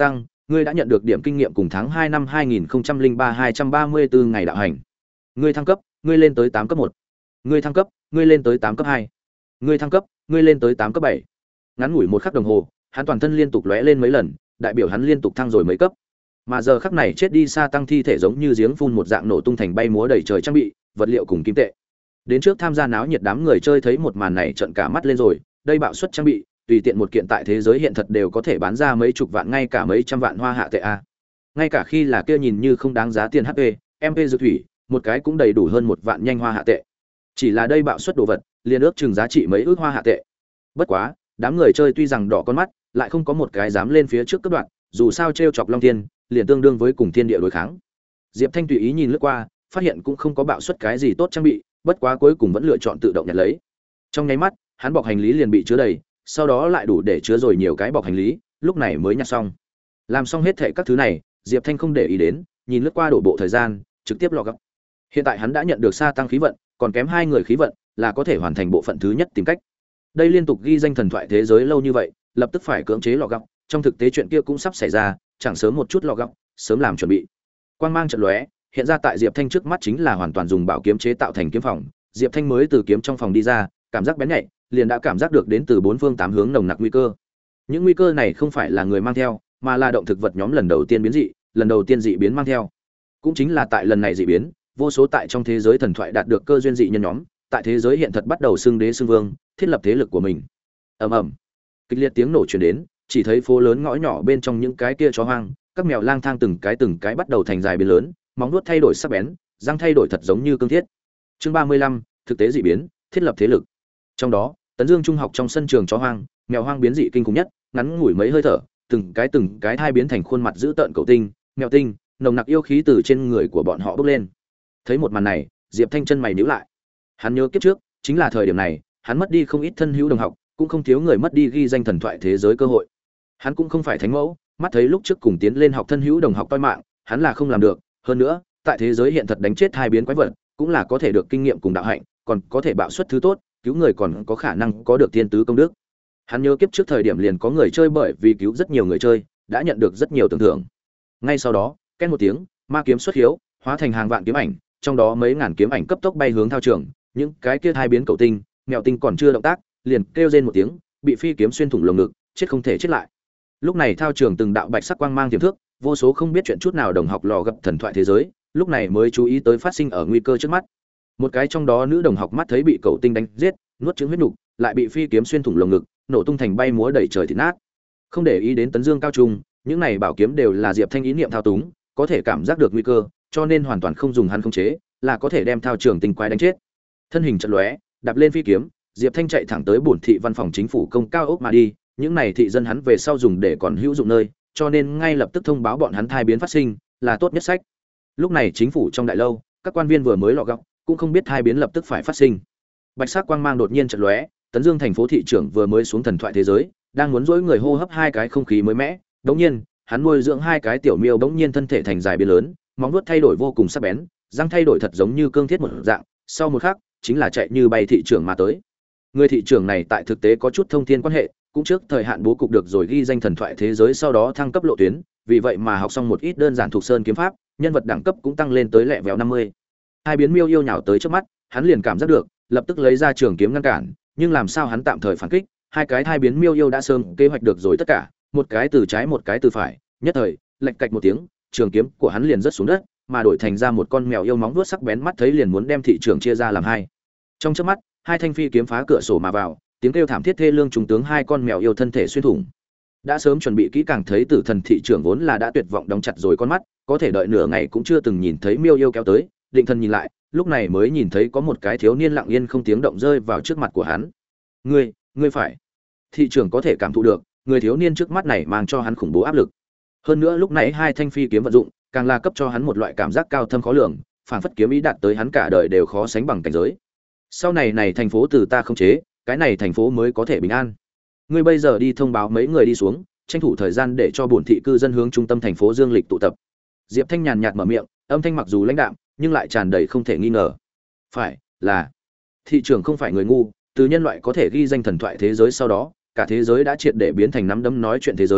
Ngươi đã nhận được điểm kinh nghiệm cùng tháng hai năm hai nghìn không trăm lẻ ba hai trăm ba mươi tư ngày đạo hành. Ngươi thăng cấp, ngươi lên tới tám cấp một. Ngươi thăng cấp, ngươi lên tới tám cấp hai. Ngươi thăng cấp, ngươi lên tới tám cấp bảy. Ngắn ngủi một khắc đồng hồ, hắn toàn thân liên tục lóe lên mấy lần, đại biểu hắn liên tục thăng rồi mấy cấp. Mà giờ khắc này chết đi Sa Tăng thi thể giống như giếng phun một dạng nổ tung thành bay múa đầy trời trang bị, vật liệu cùng kim tệ. Đến trước tham gia náo nhiệt đám người chơi thấy một màn này trợn cả mắt lên rồi, đây bạo suất trang bị, tùy tiện một kiện tại thế giới hiện thật đều có thể bán ra mấy chục vạn ngay cả mấy trăm vạn hoa hạ tệ a. Ngay cả khi là kia nhìn như không đáng giá tiền hát pê, em pê dược thủy, một cái cũng đầy đủ hơn một vạn nhanh hoa hạ tệ. Chỉ là đây bạo suất đồ vật, liền ước chừng giá trị mấy ước hoa hạ tệ. Bất quá, đám người chơi tuy rằng đỏ con mắt, lại không có một cái dám lên phía trước cấp đoạn, dù sao trêu chọc Long Thiên, liền tương đương với cùng thiên địa đối kháng. Diệp Thanh tùy ý nhìn lướt qua, phát hiện cũng không có bạo suất cái gì tốt trang bị, bất quá cuối cùng vẫn lựa chọn tự động nhặt lấy. Trong nháy mắt, hắn bọc hành lý liền bị chứa đầy, sau đó lại đủ để chứa rồi nhiều cái bọc hành lý, lúc này mới nhặt xong. Làm xong hết thảy các thứ này, Diệp Thanh không để ý đến, nhìn lướt qua đổ bộ thời gian, trực tiếp log up. Hiện tại hắn đã nhận được Sa Tăng khí vận, còn kém hai người khí vận là có thể hoàn thành bộ phận thứ nhất tìm cách. Đây liên tục ghi danh thần thoại thế giới lâu như vậy, lập tức phải cưỡng chế log up, trong thực tế chuyện kia cũng sắp xảy ra, chẳng sớm một chút log up, sớm làm chuẩn bị. Quang mang chợt lóe, hiện ra tại Diệp Thanh trước mắt chính là hoàn toàn dùng bảo kiếm chế tạo thành kiếm phòng. Diệp Thanh mới từ kiếm trong phòng đi ra, cảm giác bén nhạy, liền đã cảm giác được đến từ bốn phương tám hướng nồng nặc nguy cơ. Những nguy cơ này không phải là người mang theo, mà là động thực vật nhóm lần đầu tiên biến dị, lần đầu tiên dị biến mang theo. Cũng chính là tại lần này dị biến, vô số tại trong thế giới thần thoại đạt được cơ duyên dị nhân nhóm, tại thế giới hiện thật bắt đầu xưng đế xưng vương, thiết lập thế lực của mình. Ầm ầm, kịch liệt tiếng nổ truyền đến, chỉ thấy phố lớn ngõ nhỏ bên trong những cái kia chó hoang, các mèo lang thang từng cái từng cái bắt đầu thành dài biến lớn, móng vuốt thay đổi sắc bén, răng thay đổi thật giống như cương thiết. Chương ba mươi lăm, thực tế dị biến, thiết lập thế lực. Trong đó, Tấn Dương trung học trong sân trường chó hoang, mèo hoang biến dị kinh khủng nhất, ngắn ngủi mấy hơi thở, từng cái từng cái hai biến thành khuôn mặt dữ tợn cậu tinh, mèo tinh, nồng nặc yêu khí từ trên người của bọn họ bốc lên. Thấy một màn này, Diệp Thanh chân mày nhíu lại. Hắn nhớ kiếp trước, chính là thời điểm này, hắn mất đi không ít thân hữu đồng học, cũng không thiếu người mất đi ghi danh thần thoại thế giới cơ hội. Hắn cũng không phải thánh mẫu, mắt thấy lúc trước cùng tiến lên học thân hữu đồng học toi mạng, hắn là không làm được, hơn nữa, tại thế giới hiện thật đánh chết hai biến quái vật, cũng là có thể được kinh nghiệm cùng đạo hạnh, còn có thể bạo suất thứ tốt, cứu người còn có khả năng có được tiên tứ công đức. Hắn nhớ kiếp trước thời điểm liền có người chơi bởi vì cứu rất nhiều người chơi, đã nhận được rất nhiều tưởng thưởng. Ngay sau đó, két một tiếng, ma kiếm xuất hiếu, hóa thành hàng vạn kiếm ảnh, trong đó mấy ngàn kiếm ảnh cấp tốc bay hướng thao trường, những cái kia hai biến cầu tinh, mèo tinh còn chưa động tác, liền kêu rên một tiếng, bị phi kiếm xuyên thủng lồng ngực, chết không thể chết lại. Lúc này thao trường từng đạo bạch sắc quang mang tiềm thước, vô số không biết chuyện chút nào đồng học lò gặp thần thoại thế giới, lúc này mới chú ý tới phát sinh ở nguy cơ trước mắt. Một cái trong đó nữ đồng học mắt thấy bị cầu tinh đánh giết, nuốt trứng huyết nục, lại bị phi kiếm xuyên thủng lồng ngực, nổ tung thành bay múa đầy trời thịt nát. Không để ý đến Tấn Dương cao trung, những này bảo kiếm đều là Diệp Thanh ý niệm thao túng, có thể cảm giác được nguy cơ, cho nên hoàn toàn không dùng hắn khống chế, là có thể đem thao trường tinh quái đánh chết. Thân hình chợt lóe, đạp lên phi kiếm, Diệp Thanh chạy thẳng tới bổn thị văn phòng chính phủ công cao ốc mà đi, những này thị dân hắn về sau dùng để còn hữu dụng nơi, cho nên ngay lập tức thông báo bọn hắn thai biến phát sinh, là tốt nhất sách. Lúc này chính phủ trong đại lâu, các quan viên vừa mới lọ gọc, cũng không biết thai biến lập tức phải phát sinh. Bạch sắc quang mang đột nhiên chợt lóe, Tấn Dương thành phố thị trưởng vừa mới xuống thần thoại thế giới, đang muốn dỗi người hô hấp hai cái không khí mới mẻ, đột nhiên, hắn nuôi dưỡng hai cái tiểu miêu bỗng nhiên thân thể thành dài biến lớn, móng vuốt thay đổi vô cùng sắc bén, răng thay đổi thật giống như cương thiết một dạng, sau một khắc, chính là chạy như bay thị trưởng mà tới. Người thị trưởng này tại thực tế có chút thông thiên quan hệ, cũng trước thời hạn bố cục được rồi ghi danh thần thoại thế giới sau đó thăng cấp lộ tuyến, vì vậy mà học xong một ít đơn giản thuộc sơn kiếm pháp, nhân vật đẳng cấp cũng tăng lên tới lẹ vẹo năm mươi. Hai biến miêu yêu nhào tới trước mắt, hắn liền cảm giác được, lập tức lấy ra trường kiếm ngăn cản, nhưng làm sao hắn tạm thời phản kích, hai cái hai biến miêu yêu đã sớm kế hoạch được rồi tất cả, một cái từ trái một cái từ phải, nhất thời, lệch cạch một tiếng, trường kiếm của hắn liền rớt xuống đất, mà đổi thành ra một con mèo yêu móng vuốt sắc bén mắt thấy liền muốn đem thị trường chia ra làm hai. Trong chớp mắt, hai thanh phi kiếm phá cửa sổ mà vào, tiếng kêu thảm thiết thê lương trùng tướng hai con mèo yêu thân thể xuyên thủng. Đã sớm chuẩn bị kỹ càng thấy tử thần thị trưởng vốn là đã tuyệt vọng đóng chặt rồi con mắt, có thể đợi nửa ngày cũng chưa từng nhìn thấy miêu yêu kéo tới, định thần nhìn lại, lúc này mới nhìn thấy có một cái thiếu niên lặng yên không tiếng động rơi vào trước mặt của hắn. "Ngươi, ngươi phải." Thị trưởng có thể cảm thụ được, người thiếu niên trước mắt này mang cho hắn khủng bố áp lực. Hơn nữa lúc nãy hai thanh phi kiếm vận dụng, càng là cấp cho hắn một loại cảm giác cao thâm khó lường, phảng phất kiếm ý đạt tới hắn cả đời đều khó sánh bằng cảnh giới. Sau này này thành phố từ ta không chế, cái này thành phố mới có thể bình an. Ngươi bây giờ đi thông báo mấy người đi xuống, tranh thủ thời gian để cho bổn thị cư dân hướng trung tâm thành phố Dương Lịch tụ tập. Diệp Thanh nhàn nhạt mở miệng, âm thanh mặc dù lãnh đạm, nhưng lại tràn đầy không thể nghi ngờ. Phải, là thị trưởng không phải người ngu, từ nhân loại có thể ghi danh thần thoại thế giới sau đó, cả thế giới đã triệt để biến thành nắm đấm nói chuyện thế giới,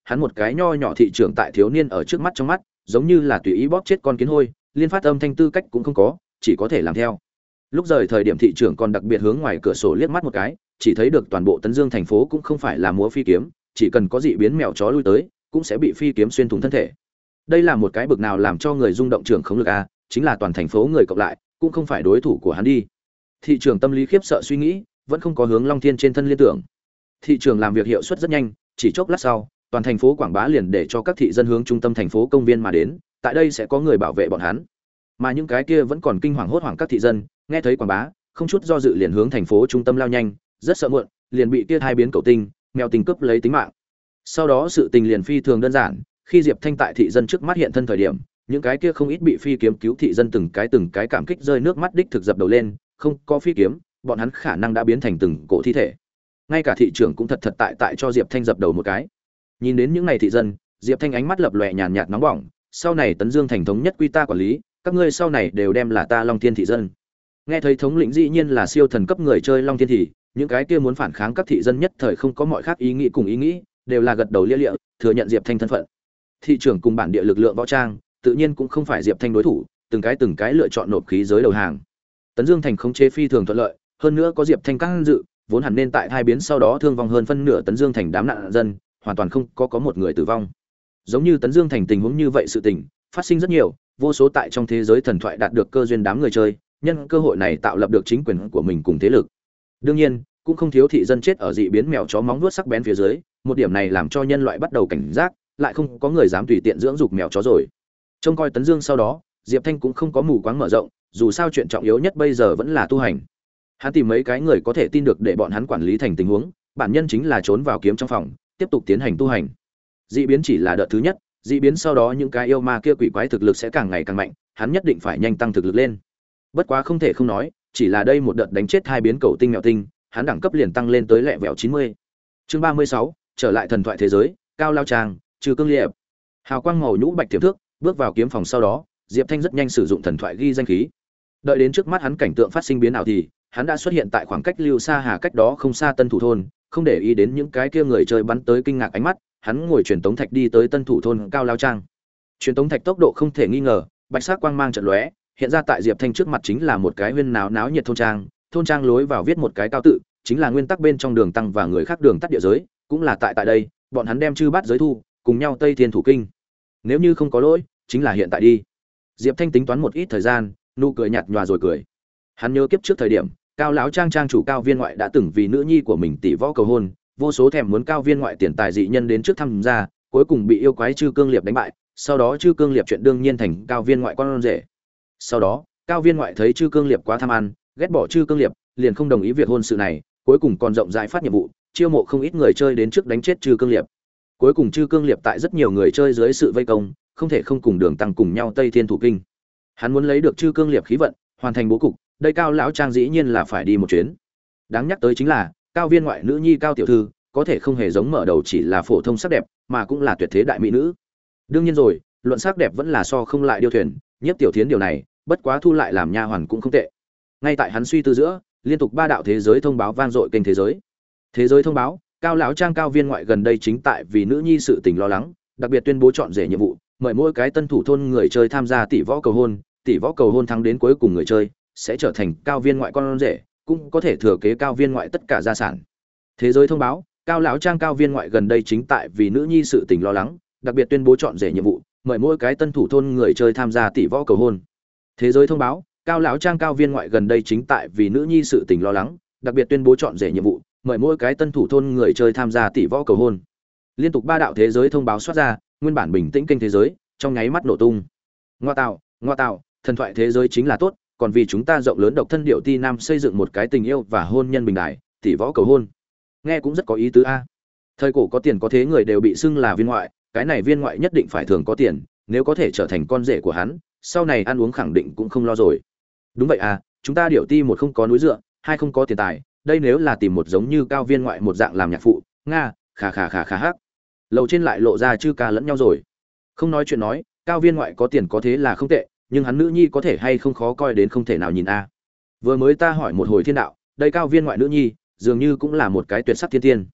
hắn một cái nho nhỏ thị trưởng tại thiếu niên ở trước mắt trong mắt giống như là tùy ý bóp chết con kiến hôi, liên phát âm thanh tư cách cũng không có, chỉ có thể làm theo. Lúc rời thời điểm thị trưởng còn đặc biệt hướng ngoài cửa sổ liếc mắt một cái, chỉ thấy được toàn bộ Tấn Dương thành phố cũng không phải là múa phi kiếm, chỉ cần có dị biến mèo chó lui tới, cũng sẽ bị phi kiếm xuyên thủng thân thể. Đây là một cái bực nào làm cho người rung động trưởng không lực a, chính là toàn thành phố người cộng lại, cũng không phải đối thủ của hắn đi. Thị trưởng tâm lý khiếp sợ suy nghĩ, vẫn không có hướng Long Thiên trên thân liên tưởng. Thị trường làm việc hiệu suất rất nhanh, chỉ chốc lát sau, toàn thành phố quảng bá liền để cho các thị dân hướng trung tâm thành phố công viên mà đến, tại đây sẽ có người bảo vệ bọn hắn. Mà những cái kia vẫn còn kinh hoàng hốt hoảng các thị dân, nghe thấy quảng bá, không chút do dự liền hướng thành phố trung tâm lao nhanh, rất sợ muộn, liền bị kia hai biến cẩu tinh, mèo tinh cướp lấy tính mạng. Sau đó sự tình liền phi thường đơn giản, khi Diệp Thanh tại thị dân trước mắt hiện thân thời điểm, những cái kia không ít bị phi kiếm cứu thị dân từng cái từng cái cảm kích rơi nước mắt đích thực dập đầu lên, không có phi kiếm, bọn hắn khả năng đã biến thành từng cổ thi thể. Ngay cả thị trưởng cũng thật thật tại tại cho Diệp Thanh dập đầu một cái. Nhìn đến những này thị dân, Diệp Thanh ánh mắt lập lòe nhàn nhạt nóng bỏng, sau này Tấn Dương thành thống nhất quy ta quản lý, các ngươi sau này đều đem là ta Long Thiên thị dân. Nghe thấy thống lĩnh dĩ nhiên là siêu thần cấp người chơi Long Thiên thì, những cái kia muốn phản kháng các thị dân nhất thời không có mọi khác ý nghĩ cùng ý nghĩ, đều là gật đầu lia lịa, thừa nhận Diệp Thanh thân phận. Thị trưởng cùng bản địa lực lượng võ trang, tự nhiên cũng không phải Diệp Thanh đối thủ, từng cái từng cái lựa chọn nộp khí giới đầu hàng. Tấn Dương thành khống chế phi thường thuận lợi, hơn nữa có Diệp Thanh can dự, vốn hẳn nên tại hai biến sau đó thương vong hơn phân nửa Tấn Dương thành đám nạn dân, hoàn toàn không có có một người tử vong. Giống như Tấn Dương thành tình huống như vậy sự tình, phát sinh rất nhiều, vô số tại trong thế giới thần thoại đạt được cơ duyên đám người chơi, nhân cơ hội này tạo lập được chính quyền của mình cùng thế lực. Đương nhiên, cũng không thiếu thị dân chết ở dị biến mèo chó móng vuốt sắc bén phía dưới, một điểm này làm cho nhân loại bắt đầu cảnh giác, lại không có người dám tùy tiện dưỡng dục mèo chó rồi. Trông coi Tấn Dương sau đó, Diệp Thanh cũng không có mù quáng mở rộng, dù sao chuyện trọng yếu nhất bây giờ vẫn là tu hành. Hắn tìm mấy cái người có thể tin được để bọn hắn quản lý thành tình huống, bản nhân chính là trốn vào kiếm trong phòng, tiếp tục tiến hành tu hành. Dị biến chỉ là đợt thứ nhất, dị biến sau đó những cái yêu ma kia quỷ quái thực lực sẽ càng ngày càng mạnh, hắn nhất định phải nhanh tăng thực lực lên. Bất quá không thể không nói, chỉ là đây một đợt đánh chết hai biến cầu tinh mèo tinh, hắn đẳng cấp liền tăng lên tới lẹ vẹo chín mươi. Chương ba mươi sáu, trở lại thần thoại thế giới, Cao Lao Trang, trừ cương liệp. Hào quang màu nhũ bạch tiềm thước, bước vào kiếm phòng sau đó, Diệp Thanh rất nhanh sử dụng thần thoại ghi danh khí. Đợi đến trước mắt hắn cảnh tượng phát sinh biến ảo thì, hắn đã xuất hiện tại khoảng cách Lưu Sa Hà cách đó không xa Tân Thủ thôn, không để ý đến những cái kia người chơi bắn tới kinh ngạc ánh mắt, hắn ngồi truyền tống thạch đi tới Tân Thủ thôn Cao Lao Trang. Truyền tống thạch tốc độ không thể nghi ngờ, bạch sắc quang mang chợt lóe, hiện ra tại Diệp Thanh trước mặt chính là một cái huyên náo náo nhiệt thôn trang, thôn trang lối vào viết một cái cao tự, chính là nguyên tắc bên trong đường tăng và người khác đường tắt địa giới, cũng là tại tại đây, bọn hắn đem chư bát giới thu, cùng nhau Tây Thiên thủ kinh. Nếu như không có lỗi, chính là hiện tại đi. Diệp Thanh tính toán một ít thời gian, nụ cười nhạt nhòa rồi cười. Hắn nhớ kiếp trước thời điểm, Cao lão trang trang chủ Cao Viên ngoại đã từng vì nữ nhi của mình tỷ võ cầu hôn, vô số thèm muốn Cao Viên ngoại tiền tài dị nhân đến trước thăm gia, cuối cùng bị yêu quái Chư Cương Liệp đánh bại, sau đó Chư Cương Liệp chuyện đương nhiên thành Cao Viên ngoại con rể. Sau đó, Cao Viên ngoại thấy Chư Cương Liệp quá tham ăn, ghét bỏ Chư Cương Liệp, liền không đồng ý việc hôn sự này, cuối cùng còn rộng rãi phát nhiệm vụ, chiêu mộ không ít người chơi đến trước đánh chết Chư Cương Liệp. Cuối cùng Chư Cương Liệp tại rất nhiều người chơi dưới sự vây công, không thể không cùng Đường Tăng cùng nhau Tây Thiên thủ kinh. Hắn muốn lấy được Chư Cương Liệp khí vận, hoàn thành bố cục, đây Cao lão trang dĩ nhiên là phải đi một chuyến. Đáng nhắc tới chính là, Cao Viên ngoại nữ nhi Cao tiểu thư, có thể không hề giống mở đầu chỉ là phổ thông sắc đẹp, mà cũng là tuyệt thế đại mỹ nữ. Đương nhiên rồi, luận sắc đẹp vẫn là so không lại điêu thuyền, Nhiếp Tiểu Thiến điều này, bất quá thu lại làm nha hoàn cũng không tệ. Ngay tại hắn suy tư giữa, liên tục ba đạo thế giới thông báo vang dội kênh thế giới. Thế giới thông báo, Cao lão trang Cao Viên ngoại gần đây chính tại vì nữ nhi sự tình lo lắng, đặc biệt tuyên bố chọn rể nhiệm vụ, mời mỗi cái tân thủ thôn người chơi tham gia tỷ võ cầu hôn, tỷ võ cầu hôn thắng đến cuối cùng người chơi sẽ trở thành Cao Viên ngoại con rể, cũng có thể thừa kế Cao Viên ngoại tất cả gia sản. Thế giới thông báo, Cao lão trang Cao Viên ngoại gần đây chính tại vì nữ nhi sự tình lo lắng, đặc biệt tuyên bố chọn rể nhiệm vụ, mời mỗi cái tân thủ thôn người chơi tham gia tỷ võ cầu hôn. Thế giới thông báo, Cao lão trang Cao Viên ngoại gần đây chính tại vì nữ nhi sự tình lo lắng, đặc biệt tuyên bố chọn rể nhiệm vụ, mời mỗi cái tân thủ thôn người chơi tham gia tỷ võ cầu hôn. Liên tục ba đạo thế giới thông báo xuất ra, nguyên bản bình tĩnh kênh thế giới, trong nháy mắt nổ tung. Ngoa tạo, ngoa tạo, thần thoại thế giới chính là tốt, còn vì chúng ta rộng lớn độc thân điệu ti nam xây dựng một cái tình yêu và hôn nhân bình đại, tỷ võ cầu hôn. Nghe cũng rất có ý tứ a. Thời cổ có tiền có thế người đều bị xưng là viên ngoại, cái này viên ngoại nhất định phải thường có tiền, nếu có thể trở thành con rể của hắn, sau này ăn uống khẳng định cũng không lo rồi. Đúng vậy à, chúng ta điệu ti một không có núi dựa, hai không có tiền tài, đây nếu là tìm một giống như Cao Viên ngoại một dạng làm nhạc phụ, nga, khà khà khà khà hắc. Lầu trên lại lộ ra chư ca lẫn nhau rồi. Không nói chuyện nói, Cao Viên ngoại có tiền có thế là không tệ, nhưng hắn nữ nhi có thể hay không khó coi đến không thể nào nhìn a. Vừa mới ta hỏi một hồi thiên đạo, đây Cao Viên ngoại nữ nhi, dường như cũng là một cái tuyệt sắc thiên tiên.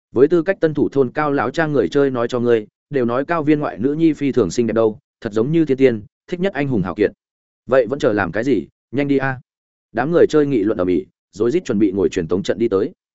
với tư cách tân thủ thôn cao lão trang người chơi nói cho ngươi, đều nói cao viên ngoại nữ nhi phi thường xinh đẹp đâu, thật giống như thiên tiên, thích nhất anh hùng hào kiệt. Vậy vẫn chờ làm cái gì, nhanh đi a. Đám người chơi nghị luận ở mỹ, rối rít chuẩn bị ngồi truyền tống trận đi tới.